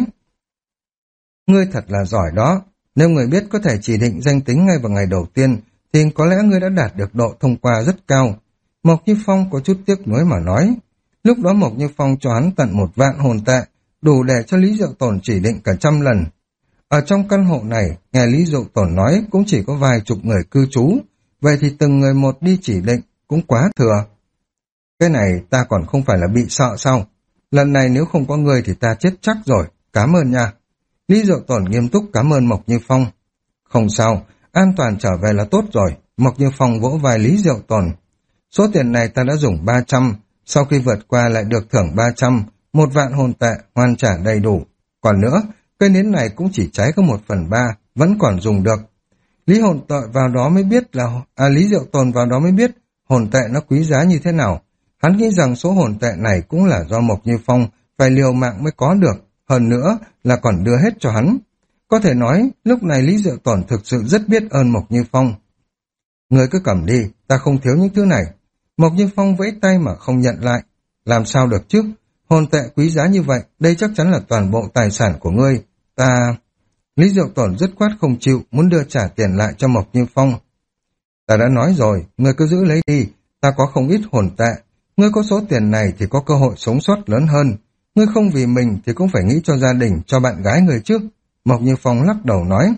Speaker 1: Ngươi thật là giỏi đó, nếu người biết có thể chỉ định danh tính ngay vào ngày đầu tiên, thì có lẽ ngươi đã đạt được độ thông qua rất cao. Mộc Như Phong có chút tiếc nuối mà nói. Lúc đó Mộc Như Phong cho hắn tận một vạn hồn tệ, đủ để cho Lý Diệu Tồn chỉ định cả trăm lần. Ở trong căn hộ này, nghe Lý Diệu Tồn nói cũng chỉ có vài chục người cư trú, vậy thì từng người một đi chỉ định cũng quá thừa. Cái này ta còn không phải là bị sợ sao? Lần này nếu không có người thì ta chết chắc rồi, cảm ơn nha. Lý Diệu Tồn nghiêm túc cảm ơn Mộc Như Phong. Không sao, an toàn trở về là tốt rồi. Mộc Như Phong vỗ vai Lý Diệu Tồn. Số tiền này ta đã dùng ba trăm, sau khi vượt qua lại được thưởng ba trăm, một vạn hồn tệ, hoàn trả đầy đủ. Còn nữa, cây nến này cũng chỉ cháy có một phần ba, vẫn còn dùng được. Lý hồn tệ vào đó mới biết là, à Lý Diệu Tồn vào đó mới biết hồn tệ nó quý giá như thế nào. Hắn nghĩ rằng số hồn tệ này cũng là do Mộc Như Phong phải liều mạng mới có được, hơn nữa là còn đưa hết cho hắn. Có thể nói, lúc này Lý Diệu Tồn thực sự rất biết ơn Mộc Như Phong. Người cứ cầm đi, ta không thiếu những thứ này. Mộc Như Phong vẫy tay mà không nhận lại. Làm sao được chứ? Hồn tệ quý giá như vậy, đây chắc chắn là toàn bộ tài sản của ngươi. Ta... Lý Diệu Tồn dứt khoát không chịu, muốn đưa trả tiền lại cho Mộc Như Phong. Ta đã nói rồi, ngươi cứ giữ lấy đi, ta có không ít hồn tệ. Ngươi có số tiền này thì có cơ hội sống sót lớn hơn. Ngươi không vì mình thì cũng phải nghĩ cho gia đình, cho bạn gái ngươi trước. Mộc Như Phong lắc đầu nói.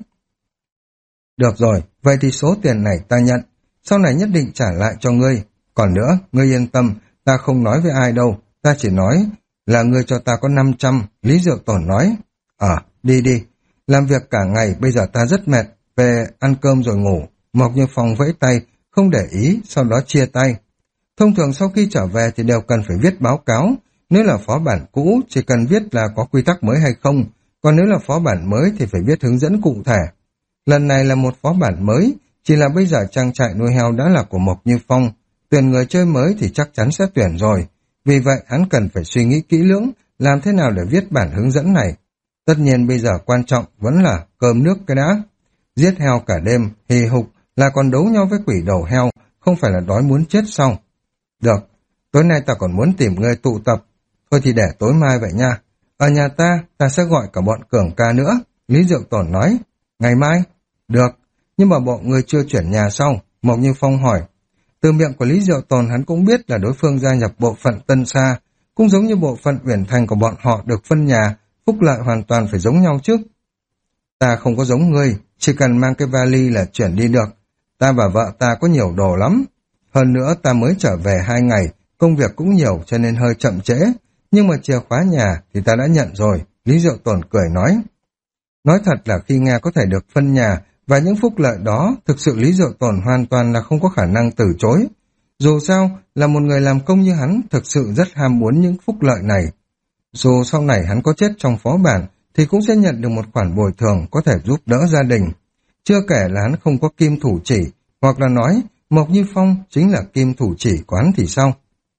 Speaker 1: Được rồi, vậy thì số tiền này ta nhận, sau này nhất định trả lại cho ngươi. Còn nữa, ngươi yên tâm, ta không nói với ai đâu, ta chỉ nói là ngươi cho ta có năm trăm, Lý Diệu Tồn nói. Ờ, đi đi, làm việc cả ngày, bây giờ ta rất mệt, về ăn cơm rồi ngủ. Mộc Như Phong vẫy tay, không để ý, sau đó chia tay. Thông thường sau khi trở về thì đều cần phải viết báo cáo, nếu là phó bản cũ chỉ cần viết là có quy tắc mới hay không, còn nếu là phó bản mới thì phải viết hướng dẫn cụ thể. Lần này là một phó bản mới, chỉ là bây giờ trang trại nuôi heo đã là của Mộc Như Phong, tuyển người chơi mới thì chắc chắn sẽ tuyển rồi, vì vậy hắn cần phải suy nghĩ kỹ lưỡng làm thế nào để viết bản hướng dẫn này. Tất nhiên bây giờ quan trọng vẫn là cơm nước cái đã. Giết heo cả đêm, hì hục là còn đấu nhau với quỷ đầu heo, không phải là đói muốn chết sao? Được, tối nay ta còn muốn tìm người tụ tập, thôi thì để tối mai vậy nha. Ở nhà ta, ta sẽ gọi cả bọn Cường ca nữa. Lý Diệu Tồn nói. Ngày mai? Được, nhưng mà bộ người chưa chuyển nhà sau? Mộc Như Phong hỏi. Từ miệng của Lý Diệu Tồn hắn cũng biết là đối phương gia nhập bộ phận Tân Sa, cũng giống như bộ phận Uyển Thành của bọn họ được phân nhà, phúc lợi hoàn toàn phải giống nhau chứ. Ta không có giống ngươi, chỉ cần mang cái vali là chuyển đi được. Ta và vợ ta có nhiều đồ lắm. Hơn nữa ta mới trở về hai ngày, công việc cũng nhiều cho nên hơi chậm trễ. Nhưng mà chìa khóa nhà thì ta đã nhận rồi, Lý Diệu Tồn cười nói. Nói thật là khi nghe có thể được phân nhà và những phúc lợi đó, thực sự Lý Diệu Tồn hoàn toàn là không có khả năng từ chối. Dù sao, là một người làm công như hắn thực sự rất ham muốn những phúc lợi này. Dù sau này hắn có chết trong phó bản thì cũng sẽ nhận được một khoản bồi thường có thể giúp đỡ gia đình. Chưa kể là hắn không có kim thủ chỉ, hoặc là nói Mộc Như Phong chính là kim thủ chỉ của hắn thì sao?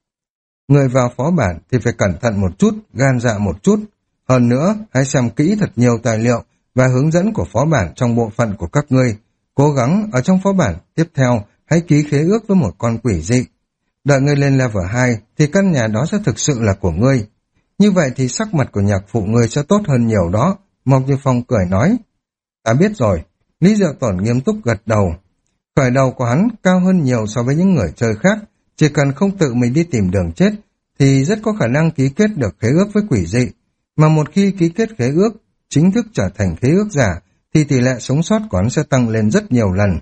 Speaker 1: Người vào phó bản thì phải cẩn thận một chút, gan dạ một chút. Hơn nữa, hãy xem kỹ thật nhiều tài liệu và hướng dẫn của phó bản trong bộ phận của các ngươi. Cố gắng ở trong phó bản tiếp theo hãy ký khế ước với một con quỷ dị. Đợi ngươi lên level hai thì căn nhà đó sẽ thực sự là của ngươi. Như vậy thì sắc mặt của nhạc phụ ngươi sẽ tốt hơn nhiều đó. Mộc Như Phong cười nói. Ta biết rồi. Lý Diệu Tồn nghiêm túc gật đầu. Khởi đầu của hắn cao hơn nhiều so với những người chơi khác. Chỉ cần không tự mình đi tìm đường chết thì rất có khả năng ký kết được khế ước với quỷ dị. Mà một khi ký kết khế ước, chính thức trở thành khế ước giả, thì tỷ lệ sống sót của hắn sẽ tăng lên rất nhiều lần.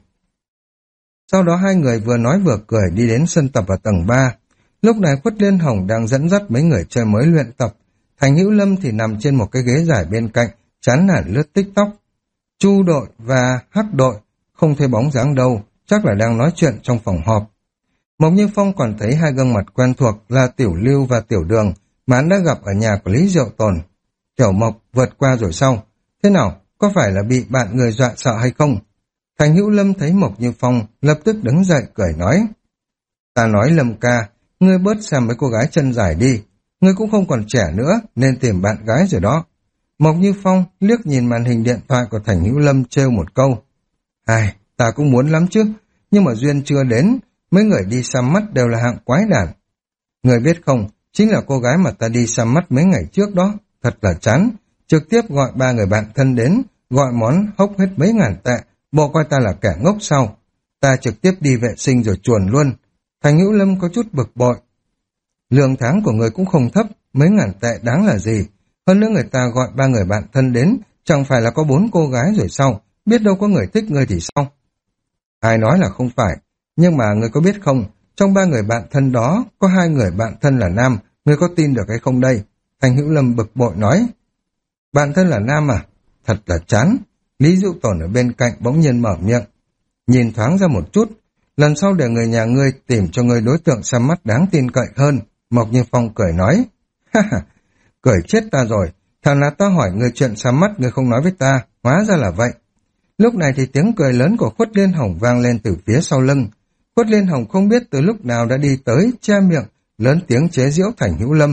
Speaker 1: Sau đó hai người vừa nói vừa cười đi đến sân tập ở tầng ba. Lúc này Khuất Liên Hồng đang dẫn dắt mấy người chơi mới luyện tập. Thành Hữu Lâm thì nằm trên một cái ghế dài bên cạnh, chán nản lướt TikTok. Chu đội và Hắc đội không thấy bóng dáng đâu, chắc là đang nói chuyện trong phòng họp. Mộc Như Phong còn thấy hai gương mặt quen thuộc là Tiểu Lưu và Tiểu Đường mà hắn đã gặp ở nhà của Lý Diệu Tồn. Tiểu Mộc vượt qua rồi sao? Thế nào? Có phải là bị bạn người dọa sợ hay không? Thành Hữu Lâm thấy Mộc Như Phong lập tức đứng dậy cười nói. Ta nói Lâm ca, ngươi bớt xem mấy cô gái chân dài đi. Ngươi cũng không còn trẻ nữa nên tìm bạn gái rồi đó. Mộc Như Phong liếc nhìn màn hình điện thoại của Thành Hữu Lâm trêu một câu. Ai, ta cũng muốn lắm chứ, nhưng mà duyên chưa đến, mấy người đi xăm mắt đều là hạng quái đản. Người biết không, chính là cô gái mà ta đi xăm mắt mấy ngày trước đó, thật là chán, trực tiếp gọi ba người bạn thân đến, gọi món hốc hết mấy ngàn tệ, bộ coi ta là kẻ ngốc sau. Ta trực tiếp đi vệ sinh rồi chuồn luôn. Thành Hữu Lâm có chút bực bội. Lương tháng của người cũng không thấp, mấy ngàn tệ đáng là gì. Hơn nữa người ta gọi ba người bạn thân đến, chẳng phải là có bốn cô gái rồi sao, biết đâu có người thích người thì sao. Ai nói là không phải, nhưng mà người có biết không, trong ba người bạn thân đó, có hai người bạn thân là nam, người có tin được hay không đây? Thành Hữu Lâm bực bội nói. Bạn thân là nam à? Thật là chán. Lý Dụ Tổn ở bên cạnh bỗng nhiên mở miệng. Nhìn thoáng ra một chút, lần sau để người nhà ngươi tìm cho ngươi đối tượng xem mắt đáng tin cậy hơn. Mộc Như Phong cười nói. Ha ha, cười chết ta rồi. Thật là ta hỏi ngươi chuyện xem mắt ngươi không nói với ta, hóa ra là vậy. Lúc này thì tiếng cười lớn của Khuất Liên Hồng vang lên từ phía sau lưng. Khuất Liên Hồng không biết từ lúc nào đã đi tới, che miệng, lớn tiếng chế giễu Thành Hữu Lâm.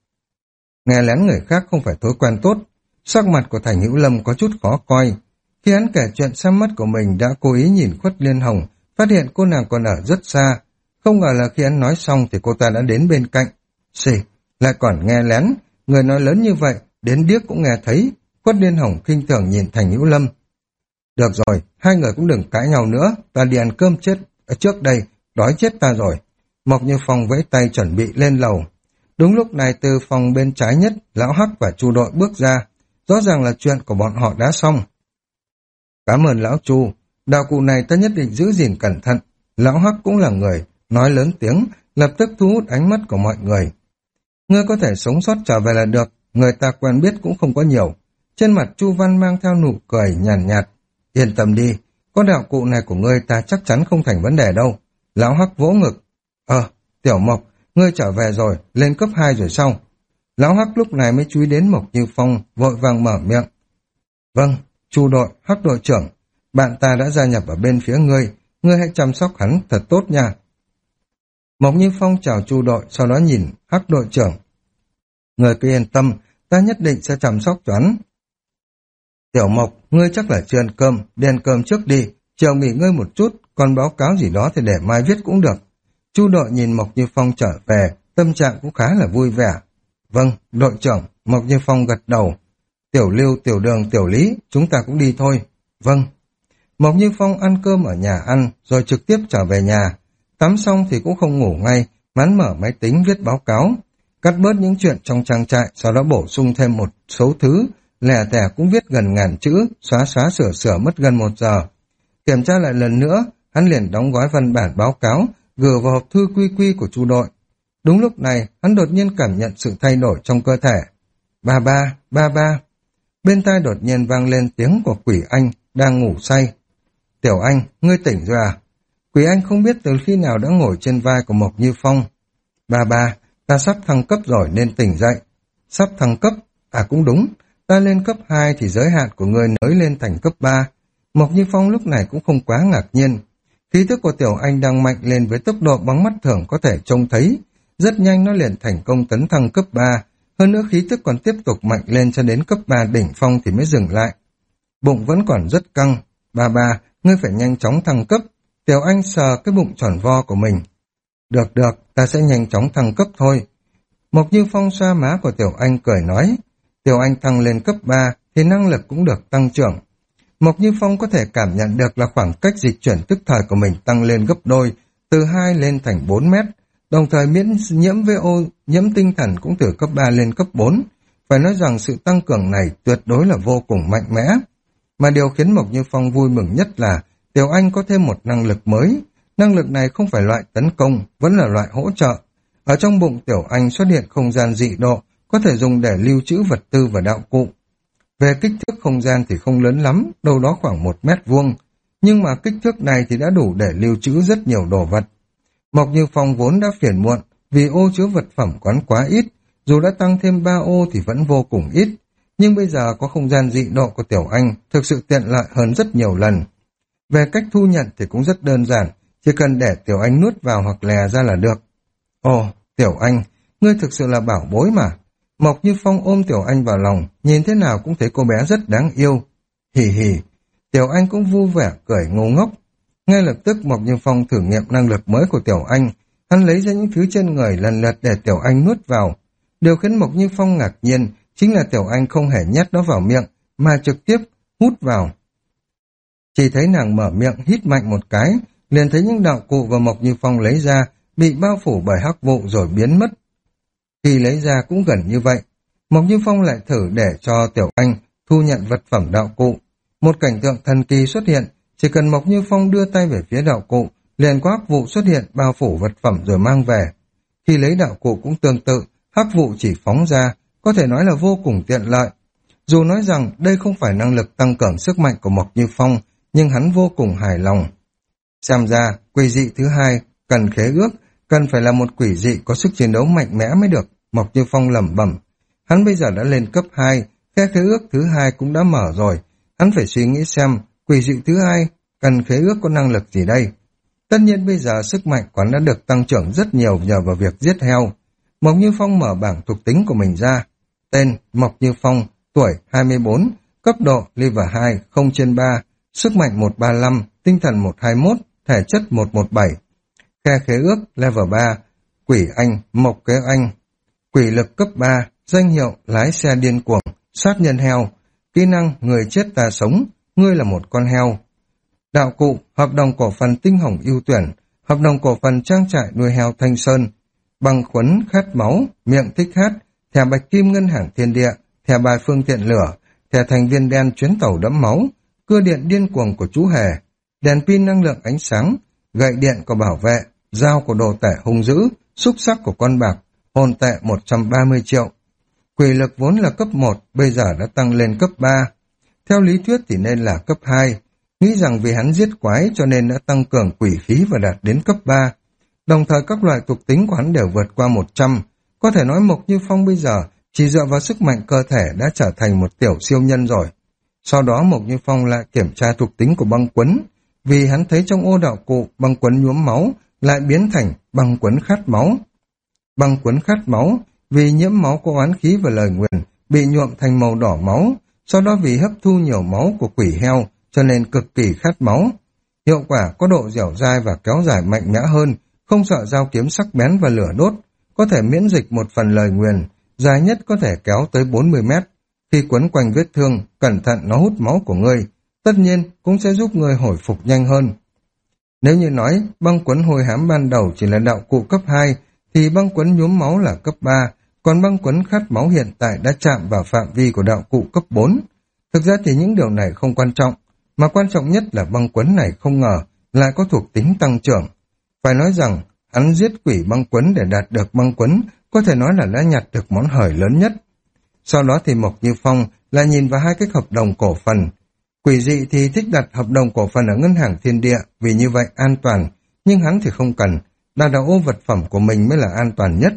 Speaker 1: Nghe lén người khác không phải thói quen tốt, sắc mặt của Thành Hữu Lâm có chút khó coi. Khi hắn kể chuyện xem mắt của mình đã cố ý nhìn Khuất Liên Hồng, phát hiện cô nàng còn ở rất xa. Không ngờ là khi hắn nói xong thì cô ta đã đến bên cạnh. Xì, lại còn nghe lén, người nói lớn như vậy, đến điếc cũng nghe thấy. Khuất Liên Hồng khinh thường nhìn Thành Hữu Lâm. Được rồi, hai người cũng đừng cãi nhau nữa, ta đi ăn cơm chết. Ở trước đây, đói chết ta rồi. Mộc Như Phong vẫy tay chuẩn bị lên lầu. Đúng lúc này từ phòng bên trái nhất, Lão Hắc và Chu Đội bước ra. Rõ ràng là chuyện của bọn họ đã xong. Cảm ơn Lão Chu, đạo cụ này ta nhất định giữ gìn cẩn thận. Lão Hắc cũng là người, nói lớn tiếng, lập tức thu hút ánh mắt của mọi người. Ngươi có thể sống sót trở về là được, người ta quen biết cũng không có nhiều. Trên mặt Chu Văn mang theo nụ cười nhàn nhạt, nhạt. Yên tâm đi, con đạo cụ này của ngươi ta chắc chắn không thành vấn đề đâu. Lão Hắc vỗ ngực. Ờ, Tiểu Mộc, ngươi trở về rồi, lên cấp hai rồi sao? Lão Hắc lúc này mới chú ý đến Mộc Như Phong, vội vàng mở miệng. Vâng, Chu Đội, Hắc đội trưởng, bạn ta đã gia nhập ở bên phía ngươi, ngươi hãy chăm sóc hắn thật tốt nha. Mộc Như Phong chào Chu Đội, sau đó nhìn Hắc đội trưởng. Ngươi cứ yên tâm, ta nhất định sẽ chăm sóc cho hắn. Tiểu Mộc, ngươi chắc là chưa ăn cơm, đi ăn cơm trước đi, chiều nghỉ ngơi một chút, còn báo cáo gì đó thì để mai viết cũng được. Chu Đội nhìn Mộc Như Phong trở về, tâm trạng cũng khá là vui vẻ. Vâng, đội trưởng, Mộc Như Phong gật đầu. Tiểu Lưu, Tiểu Đường, Tiểu Lý, chúng ta cũng đi thôi. Vâng. Mộc Như Phong ăn cơm ở nhà ăn, rồi trực tiếp trở về nhà. Tắm xong thì cũng không ngủ ngay, mắn mở máy tính viết báo cáo. Cắt bớt những chuyện trong trang trại, sau đó bổ sung thêm một số thứ, lẻ tẻ cũng viết gần ngàn chữ, xóa xóa sửa sửa mất gần một giờ. Kiểm tra lại lần nữa, hắn liền đóng gói văn bản báo cáo, gửi vào hộp thư quy quy của Chu Đội. Đúng lúc này, hắn đột nhiên cảm nhận sự thay đổi trong cơ thể. Ba ba, ba ba. Bên tai đột nhiên vang lên tiếng của Quỷ Anh đang ngủ say. Tiểu Anh, ngươi tỉnh rồi à? Quỷ Anh không biết từ khi nào đã ngồi trên vai của Mộc Như Phong. Ba ba, ta sắp thăng cấp rồi nên tỉnh dậy. Sắp thăng cấp? À cũng đúng, ta lên cấp hai thì giới hạn của ngươi nới lên thành cấp ba. Mộc Như Phong lúc này cũng không quá ngạc nhiên. Khí thức của Tiểu Anh đang mạnh lên với tốc độ bằng mắt thường có thể trông thấy. Rất nhanh nó liền thành công tấn thăng cấp ba. Hơn nữa khí tức còn tiếp tục mạnh lên cho đến cấp ba đỉnh phong thì mới dừng lại. Bụng vẫn còn rất căng. Ba ba, ngươi phải nhanh chóng thăng cấp. Tiểu Anh sờ cái bụng tròn vo của mình. Được được, ta sẽ nhanh chóng thăng cấp thôi. Mộc Như Phong xoa má của Tiểu Anh cười nói. Tiểu Anh thăng lên cấp ba thì năng lực cũng được tăng trưởng. Mộc Như Phong có thể cảm nhận được là khoảng cách dịch chuyển tức thời của mình tăng lên gấp đôi, từ hai lên thành bốn mét. Đồng thời miễn nhiễm vê o, nhiễm tinh thần cũng từ cấp ba lên cấp bốn. Phải nói rằng sự tăng cường này tuyệt đối là vô cùng mạnh mẽ. Mà điều khiến Mộc Như Phong vui mừng nhất là Tiểu Anh có thêm một năng lực mới. Năng lực này không phải loại tấn công, vẫn là loại hỗ trợ. Ở trong bụng Tiểu Anh xuất hiện không gian dị độ, có thể dùng để lưu trữ vật tư và đạo cụ. Về kích thước không gian thì không lớn lắm, đâu đó khoảng một mét vuông. Nhưng mà kích thước này thì đã đủ để lưu trữ rất nhiều đồ vật. Mộc Như Phong vốn đã phiền muộn vì ô chứa vật phẩm quán quá ít, dù đã tăng thêm ba ô thì vẫn vô cùng ít. Nhưng bây giờ có không gian dị độ của Tiểu Anh thực sự tiện lợi hơn rất nhiều lần. Về cách thu nhận thì cũng rất đơn giản, chỉ cần để Tiểu Anh nuốt vào hoặc lè ra là được. Ồ, Tiểu Anh, ngươi thực sự là bảo bối mà. Mộc Như Phong ôm Tiểu Anh vào lòng, nhìn thế nào cũng thấy cô bé rất đáng yêu. Hì hì, Tiểu Anh cũng vui vẻ cười ngô ngốc. Ngay lập tức Mộc Như Phong thử nghiệm năng lực mới của Tiểu Anh, hắn lấy ra những thứ trên người lần lượt để Tiểu Anh nuốt vào. Điều khiến Mộc Như Phong ngạc nhiên chính là Tiểu Anh không hề nhét nó vào miệng, mà trực tiếp hút vào. Chỉ thấy nàng mở miệng hít mạnh một cái, liền thấy những đạo cụ và Mộc Như Phong lấy ra bị bao phủ bởi hắc vụ rồi biến mất. Khi lấy ra cũng gần như vậy, Mộc Như Phong lại thử để cho Tiểu Anh thu nhận vật phẩm đạo cụ. Một cảnh tượng thần kỳ xuất hiện, chỉ cần Mộc Như Phong đưa tay về phía đạo cụ, liền có hắc vụ xuất hiện bao phủ vật phẩm rồi mang về. Khi lấy đạo cụ cũng tương tự, hắc vụ chỉ phóng ra, có thể nói là vô cùng tiện lợi. Dù nói rằng đây không phải năng lực tăng cường sức mạnh của Mộc Như Phong, nhưng hắn vô cùng hài lòng. Xem ra, quỷ dị thứ hai cần khế ước, cần phải là một quỷ dị có sức chiến đấu mạnh mẽ mới được, Mộc Như Phong lẩm bẩm. Hắn bây giờ đã lên cấp hai, khe khế ước thứ hai cũng đã mở rồi. Hắn phải suy nghĩ xem, quỷ dị thứ hai cần khế ước có năng lực gì đây? Tất nhiên bây giờ sức mạnh của hắn đã được tăng trưởng rất nhiều nhờ vào việc giết heo. Mộc Như Phong mở bảng thuộc tính của mình ra. Tên Mộc Như Phong, tuổi hai mươi bốn, cấp độ level hai, không trên ba, sức mạnh một trăm ba mươi lăm, tinh thần một trăm hai mươi mốt, thể chất một trăm mười bảy. Khe khế ước level ba, quỷ anh, Mộc Kế Anh. Quỷ lực cấp ba, danh hiệu lái xe điên cuồng, sát nhân heo. Kỹ năng người chết ta sống, ngươi là một con heo. Đạo cụ, hợp đồng cổ phần tinh hồng ưu tuyển, hợp đồng cổ phần trang trại nuôi heo Thanh Sơn, băng khuấn khát máu, miệng thích hát, thẻ bạch kim ngân hàng thiên địa, thẻ bài phương tiện lửa, thẻ thành viên đen chuyến tàu đẫm máu, cưa điện điên cuồng của chú hề, đèn pin năng lượng ánh sáng, gậy điện của bảo vệ, dao của đồ tể hung dữ, xúc sắc của con bạc, hồn tệ một trăm ba mươi triệu. Quỷ lực vốn là cấp một, bây giờ đã tăng lên cấp ba. Theo lý thuyết thì nên là cấp hai. Nghĩ rằng vì hắn giết quái cho nên đã tăng cường quỷ khí và đạt đến cấp ba. Đồng thời các loại thuộc tính của hắn đều vượt qua một trăm. Có thể nói Mộc Như Phong bây giờ chỉ dựa vào sức mạnh cơ thể đã trở thành một tiểu siêu nhân rồi. Sau đó Mộc Như Phong lại kiểm tra thuộc tính của băng quấn. Vì hắn thấy trong ô đạo cụ băng quấn nhuốm máu lại biến thành băng quấn khát máu. Băng quấn khát máu vì nhiễm máu có oán khí và lời nguyền bị nhuộm thành màu đỏ máu. Sau đó vì hấp thu nhiều máu của quỷ heo cho nên cực kỳ khát máu. Hiệu quả có độ dẻo dai và kéo dài mạnh mẽ hơn, không sợ dao kiếm sắc bén và lửa đốt, có thể miễn dịch một phần lời nguyền, dài nhất có thể kéo tới bốn mươi mét. Khi quấn quanh vết thương, cẩn thận nó hút máu của ngươi, tất nhiên cũng sẽ giúp ngươi hồi phục nhanh hơn. Nếu như nói băng quấn hôi hám ban đầu chỉ là đạo cụ cấp hai, thì băng quấn nhuốm máu là cấp ba, còn băng quấn khát máu hiện tại đã chạm vào phạm vi của đạo cụ cấp bốn. Thực ra thì những điều này không quan trọng, mà quan trọng nhất là băng quấn này không ngờ lại có thuộc tính tăng trưởng. Phải nói rằng, hắn giết quỷ băng quấn để đạt được băng quấn, có thể nói là đã nhặt được món hời lớn nhất. Sau đó thì Mộc Như Phong lại nhìn vào hai cái hợp đồng cổ phần. Quỷ dị thì thích đặt hợp đồng cổ phần ở ngân hàng thiên địa, vì như vậy an toàn, nhưng hắn thì không cần, đặt ở ô vật phẩm của mình mới là an toàn nhất.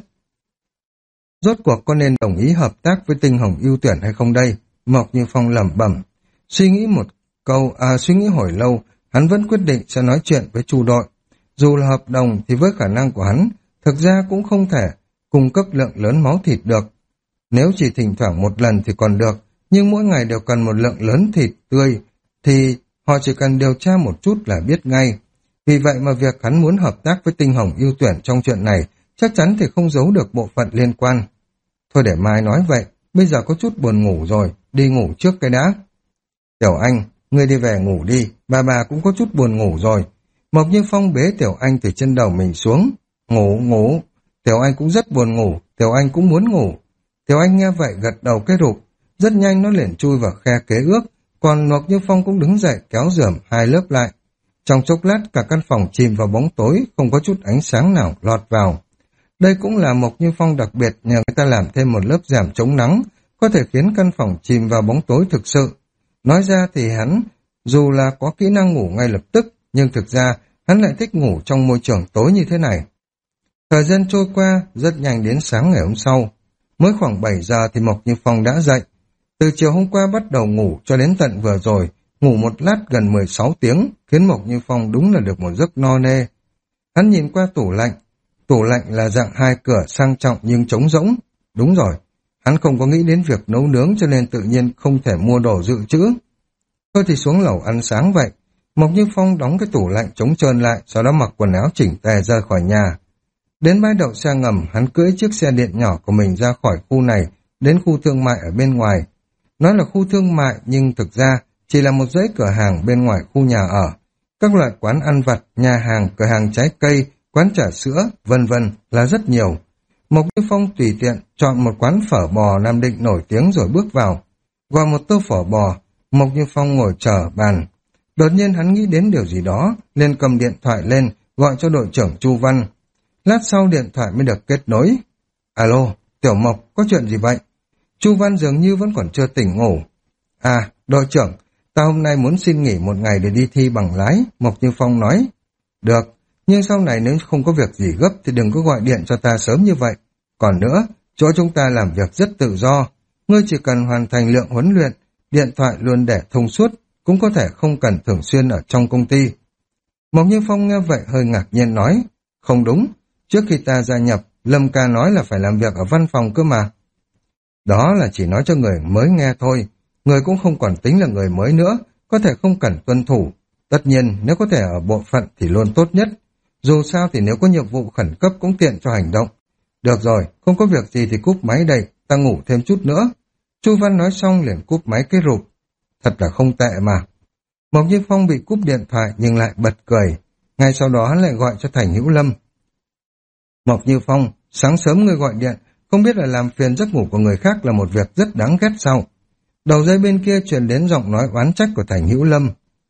Speaker 1: Rốt cuộc có nên đồng ý hợp tác với tinh hồng ưu tuyển hay không đây? Mộc Như Phong lẩm bẩm. Suy nghĩ một câu, à suy nghĩ hồi lâu, hắn vẫn quyết định sẽ nói chuyện với Chu đội. Dù là hợp đồng thì với khả năng của hắn, thực ra cũng không thể cung cấp lượng lớn máu thịt được. Nếu chỉ thỉnh thoảng một lần thì còn được, nhưng mỗi ngày đều cần một lượng lớn thịt tươi, thì họ chỉ cần điều tra một chút là biết ngay. Vì vậy mà việc hắn muốn hợp tác với tinh hồng ưu tuyển trong chuyện này chắc chắn thì không giấu được bộ phận liên quan. Thôi để mai nói vậy, bây giờ có chút buồn ngủ rồi, đi ngủ trước cái đã. Tiểu Anh, ngươi đi về ngủ đi, bà bà cũng có chút buồn ngủ rồi. Mộc Như Phong bế Tiểu Anh từ trên đầu mình xuống. Ngủ, ngủ. Tiểu Anh cũng rất buồn ngủ, Tiểu Anh cũng muốn ngủ. Tiểu Anh nghe vậy gật đầu cái rụp. Rất nhanh nó liền chui vào khe kế ước, còn Mộc Như Phong cũng đứng dậy kéo rườm hai lớp lại. Trong chốc lát cả căn phòng chìm vào bóng tối, không có chút ánh sáng nào lọt vào. Đây cũng là Mộc Như Phong đặc biệt nhờ người ta làm thêm một lớp rèm chống nắng, có thể khiến căn phòng chìm vào bóng tối thực sự. Nói ra thì hắn, dù là có kỹ năng ngủ ngay lập tức, nhưng thực ra hắn lại thích ngủ trong môi trường tối như thế này. Thời gian trôi qua, rất nhanh đến sáng ngày hôm sau. Mới khoảng bảy giờ thì Mộc Như Phong đã dậy. Từ chiều hôm qua bắt đầu ngủ cho đến tận vừa rồi, ngủ một lát gần mười sáu tiếng, khiến Mộc Như Phong đúng là được một giấc no nê. Hắn nhìn qua tủ lạnh. Tủ lạnh là dạng hai cửa sang trọng nhưng trống rỗng. Đúng rồi, hắn không có nghĩ đến việc nấu nướng cho nên tự nhiên không thể mua đồ dự trữ. Thôi thì xuống lầu ăn sáng vậy. Mộc Như Phong đóng cái tủ lạnh trống trơn lại, sau đó mặc quần áo chỉnh tề rời khỏi nhà. Đến bãi đậu xe ngầm, hắn cưỡi chiếc xe điện nhỏ của mình ra khỏi khu này, đến khu thương mại ở bên ngoài. Nói là khu thương mại nhưng thực ra chỉ là một dãy cửa hàng bên ngoài khu nhà ở. Các loại quán ăn vặt, nhà hàng, cửa hàng trái cây, quán trà sữa, vân vân là rất nhiều. Mộc Như Phong tùy tiện chọn một quán phở bò Nam Định nổi tiếng rồi bước vào. Gọi một tô phở bò, Mộc Như Phong ngồi chờ bàn. Đột nhiên hắn nghĩ đến điều gì đó, liền cầm điện thoại lên, gọi cho đội trưởng Chu Văn. Lát sau điện thoại mới được kết nối. Alo, Tiểu Mộc, có chuyện gì vậy? Chu Văn dường như vẫn còn chưa tỉnh ngủ. À, đội trưởng, ta hôm nay muốn xin nghỉ một ngày để đi thi bằng lái, Mộc Như Phong nói. Được, nhưng sau này nếu không có việc gì gấp thì đừng có gọi điện cho ta sớm như vậy. Còn nữa, chỗ chúng ta làm việc rất tự do. Ngươi chỉ cần hoàn thành lượng huấn luyện, điện thoại luôn để thông suốt, cũng có thể không cần thường xuyên ở trong công ty. Mộc Như Phong nghe vậy hơi ngạc nhiên nói, không đúng, trước khi ta gia nhập, Lâm ca nói là phải làm việc ở văn phòng cơ mà. Đó là chỉ nói cho người mới nghe thôi, người cũng không còn tính là người mới nữa, có thể không cần tuân thủ. Tất nhiên, nếu có thể ở bộ phận thì luôn tốt nhất. Dù sao thì nếu có nhiệm vụ khẩn cấp cũng tiện cho hành động. Được rồi, không có việc gì thì cúp máy đây, ta ngủ thêm chút nữa. Chu Văn nói xong liền cúp máy cái rụp. Thật là không tệ mà. Mộc Như Phong bị cúp điện thoại nhưng lại bật cười. Ngay sau đó hắn lại gọi cho Thành Hữu Lâm. Mộc Như Phong, sáng sớm người gọi điện, không biết là làm phiền giấc ngủ của người khác là một việc rất đáng ghét sao? Đầu dây bên kia truyền đến giọng nói oán trách của Thành Hữu Lâm.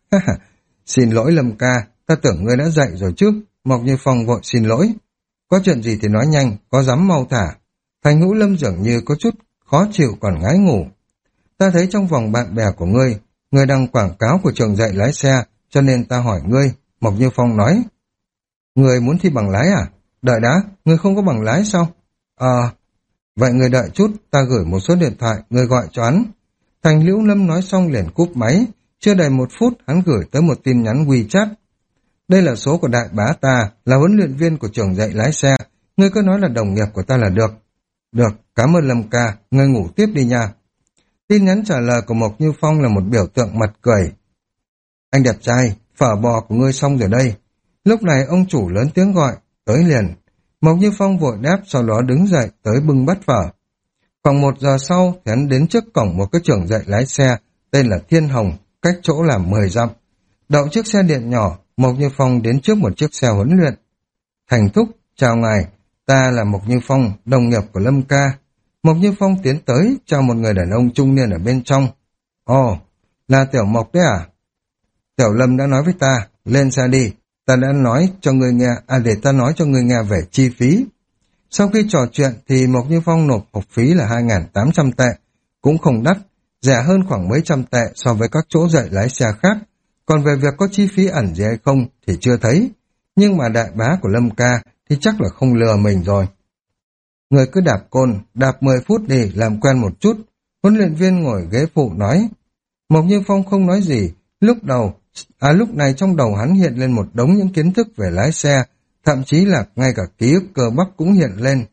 Speaker 1: Xin lỗi Lâm ca, ta tưởng ngươi đã dậy rồi chứ. Mộc Như Phong vội xin lỗi. Có chuyện gì thì nói nhanh, có dám mau thả. Thành Hữu Lâm dường như có chút khó chịu còn ngái ngủ. Ta thấy trong vòng bạn bè của ngươi, ngươi đăng quảng cáo của trường dạy lái xe, cho nên ta hỏi ngươi. Mộc Như Phong nói. Ngươi muốn thi bằng lái à? Đợi đã, ngươi không có bằng lái sao? Ờ, vậy ngươi đợi chút, ta gửi một số điện thoại, ngươi gọi cho hắn. Thành Hữu Lâm nói xong liền cúp máy, chưa đầy một phút hắn gửi tới một tin nhắn WeChat. Đây là số của đại bá ta, là huấn luyện viên của trường dạy lái xe, ngươi cứ nói là đồng nghiệp của ta là được. Được, cảm ơn Lâm ca, ngươi ngủ tiếp đi nha. Tin nhắn trả lời của Mộc Như Phong là một biểu tượng mặt cười. Anh đẹp trai, phở bò của ngươi xong rồi đây. Lúc này ông chủ lớn tiếng gọi, tới liền. Mộc Như Phong vội đáp, sau đó đứng dậy tới bưng bát phở. Khoảng một giờ sau thì hắn đến trước cổng một cái trường dạy lái xe tên là Thiên Hồng, cách chỗ là mười dặm. Đậu chiếc xe điện nhỏ, Mộc Như Phong đến trước một chiếc xe huấn luyện. Thành thúc, chào ngài, ta là Mộc Như Phong, đồng nghiệp của Lâm ca. Mộc Như Phong tiến tới, chào một người đàn ông trung niên ở bên trong. Ồ, là Tiểu Mộc đấy à? Tiểu Lâm đã nói với ta, lên xe đi, ta đã nói cho người nghe, à để ta nói cho người nghe về chi phí. Sau khi trò chuyện thì Mộc Như Phong nộp học phí là hai nghìn tám trăm tệ, cũng không đắt, rẻ hơn khoảng mấy trăm tệ so với các chỗ dạy lái xe khác. Còn về việc có chi phí ẩn gì hay không thì chưa thấy, nhưng mà đại bá của Lâm ca thì chắc là không lừa mình rồi. Người cứ đạp côn, đạp mười phút đi, làm quen một chút. Huấn luyện viên ngồi ghế phụ nói. Mộc Như Phong không nói gì, lúc đầu, à lúc này trong đầu hắn hiện lên một đống những kiến thức về lái xe, thậm chí là ngay cả ký ức cơ bắp cũng hiện lên.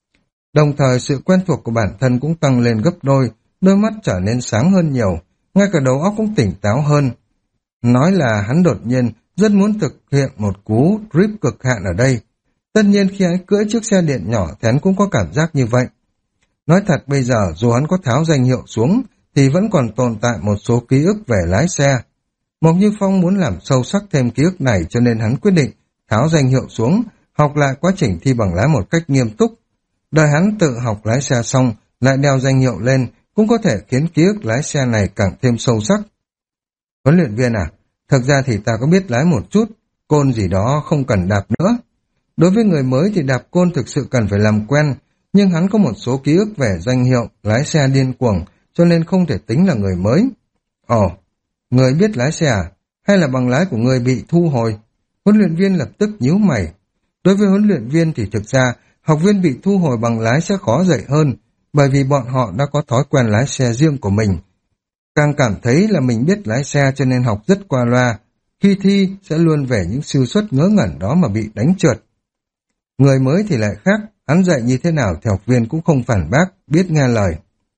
Speaker 1: Đồng thời sự quen thuộc của bản thân cũng tăng lên gấp đôi, đôi mắt trở nên sáng hơn nhiều, ngay cả đầu óc cũng tỉnh táo hơn. Nói là hắn đột nhiên rất muốn thực hiện một cú drip cực hạn ở đây. Tất nhiên khi hắn cưỡi chiếc xe điện nhỏ thì hắn cũng có cảm giác như vậy. Nói thật bây giờ dù hắn có tháo danh hiệu xuống thì vẫn còn tồn tại một số ký ức về lái xe. Mộc Như Phong muốn làm sâu sắc thêm ký ức này cho nên hắn quyết định tháo danh hiệu xuống, học lại quá trình thi bằng lái một cách nghiêm túc. Đợi hắn tự học lái xe xong, lại đeo danh hiệu lên, cũng có thể khiến ký ức lái xe này càng thêm sâu sắc. Huấn luyện viên à, thực ra thì ta có biết lái một chút, côn gì đó không cần đạp nữa. Đối với người mới thì đạp côn thực sự cần phải làm quen, nhưng hắn có một số ký ức về danh hiệu lái xe điên cuồng, cho nên không thể tính là người mới. Ồ, người biết lái xe à? Hay là bằng lái của người bị thu hồi? Huấn luyện viên lập tức nhíu mày. Đối với huấn luyện viên thì thực ra học viên bị thu hồi bằng lái sẽ khó dạy hơn, bởi vì bọn họ đã có thói quen lái xe riêng của mình. Càng cảm thấy là mình biết lái xe cho nên học rất qua loa, khi thi sẽ luôn về những siêu suất ngớ ngẩn đó mà bị đánh trượt. Người mới thì lại khác, hắn dạy như thế nào thì học viên cũng không phản bác, biết nghe lời.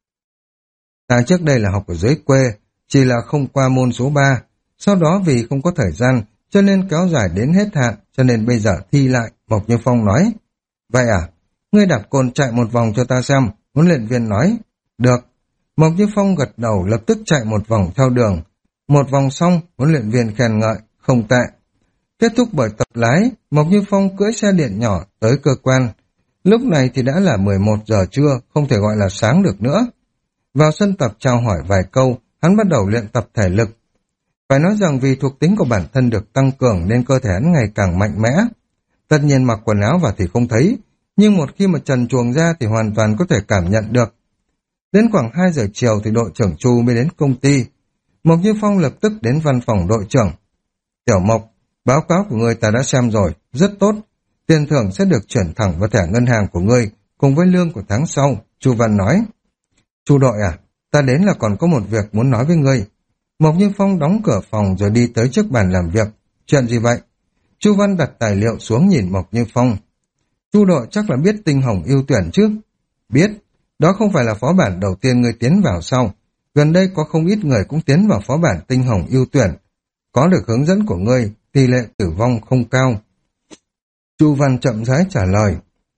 Speaker 1: Ta trước đây là học ở dưới quê, chỉ là không qua môn số ba, sau đó vì không có thời gian cho nên kéo dài đến hết hạn, cho nên bây giờ thi lại, Mộc Như Phong nói. Vậy à, ngươi đạp côn chạy một vòng cho ta xem, huấn luyện viên nói. Được. Mộc Như Phong gật đầu lập tức chạy một vòng theo đường. Một vòng xong, huấn luyện viên khen ngợi, không tệ. Kết thúc buổi tập lái, Mộc Như Phong cưỡi xe điện nhỏ tới cơ quan. Lúc này thì đã là mười một giờ trưa, không thể gọi là sáng được nữa. Vào sân tập chào hỏi vài câu, hắn bắt đầu luyện tập thể lực. Phải nói rằng vì thuộc tính của bản thân được tăng cường nên cơ thể hắn ngày càng mạnh mẽ. Tất nhiên mặc quần áo vào thì không thấy, nhưng một khi mà trần truồng ra thì hoàn toàn có thể cảm nhận được. Đến khoảng hai giờ chiều thì đội trưởng Chu mới đến công ty. Mộc Như Phong lập tức đến văn phòng đội trưởng. Tiểu Mộc, báo cáo của ngươi ta đã xem rồi, rất tốt. Tiền thưởng sẽ được chuyển thẳng vào thẻ ngân hàng của ngươi, cùng với lương của tháng sau, Chu Văn nói. Chu đội à, ta đến là còn có một việc muốn nói với ngươi. Mộc Như Phong đóng cửa phòng rồi đi tới trước bàn làm việc. Chuyện gì vậy? Chu Văn đặt tài liệu xuống nhìn Mộc Như Phong. Chu đội chắc là biết Tinh Hồng ưu tuyển chứ? Biết, đó không phải là phó bản đầu tiên ngươi tiến vào sau. Gần đây có không ít người cũng tiến vào phó bản Tinh Hồng ưu tuyển. Có được hướng dẫn của ngươi, tỷ lệ tử vong không cao. Chu Văn chậm rãi trả lời.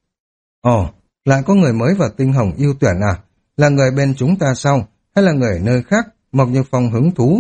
Speaker 1: Ồ, lại có người mới vào Tinh Hồng ưu tuyển à? Là người bên chúng ta sao? Hay là người ở nơi khác? Mộc Như Phong hứng thú.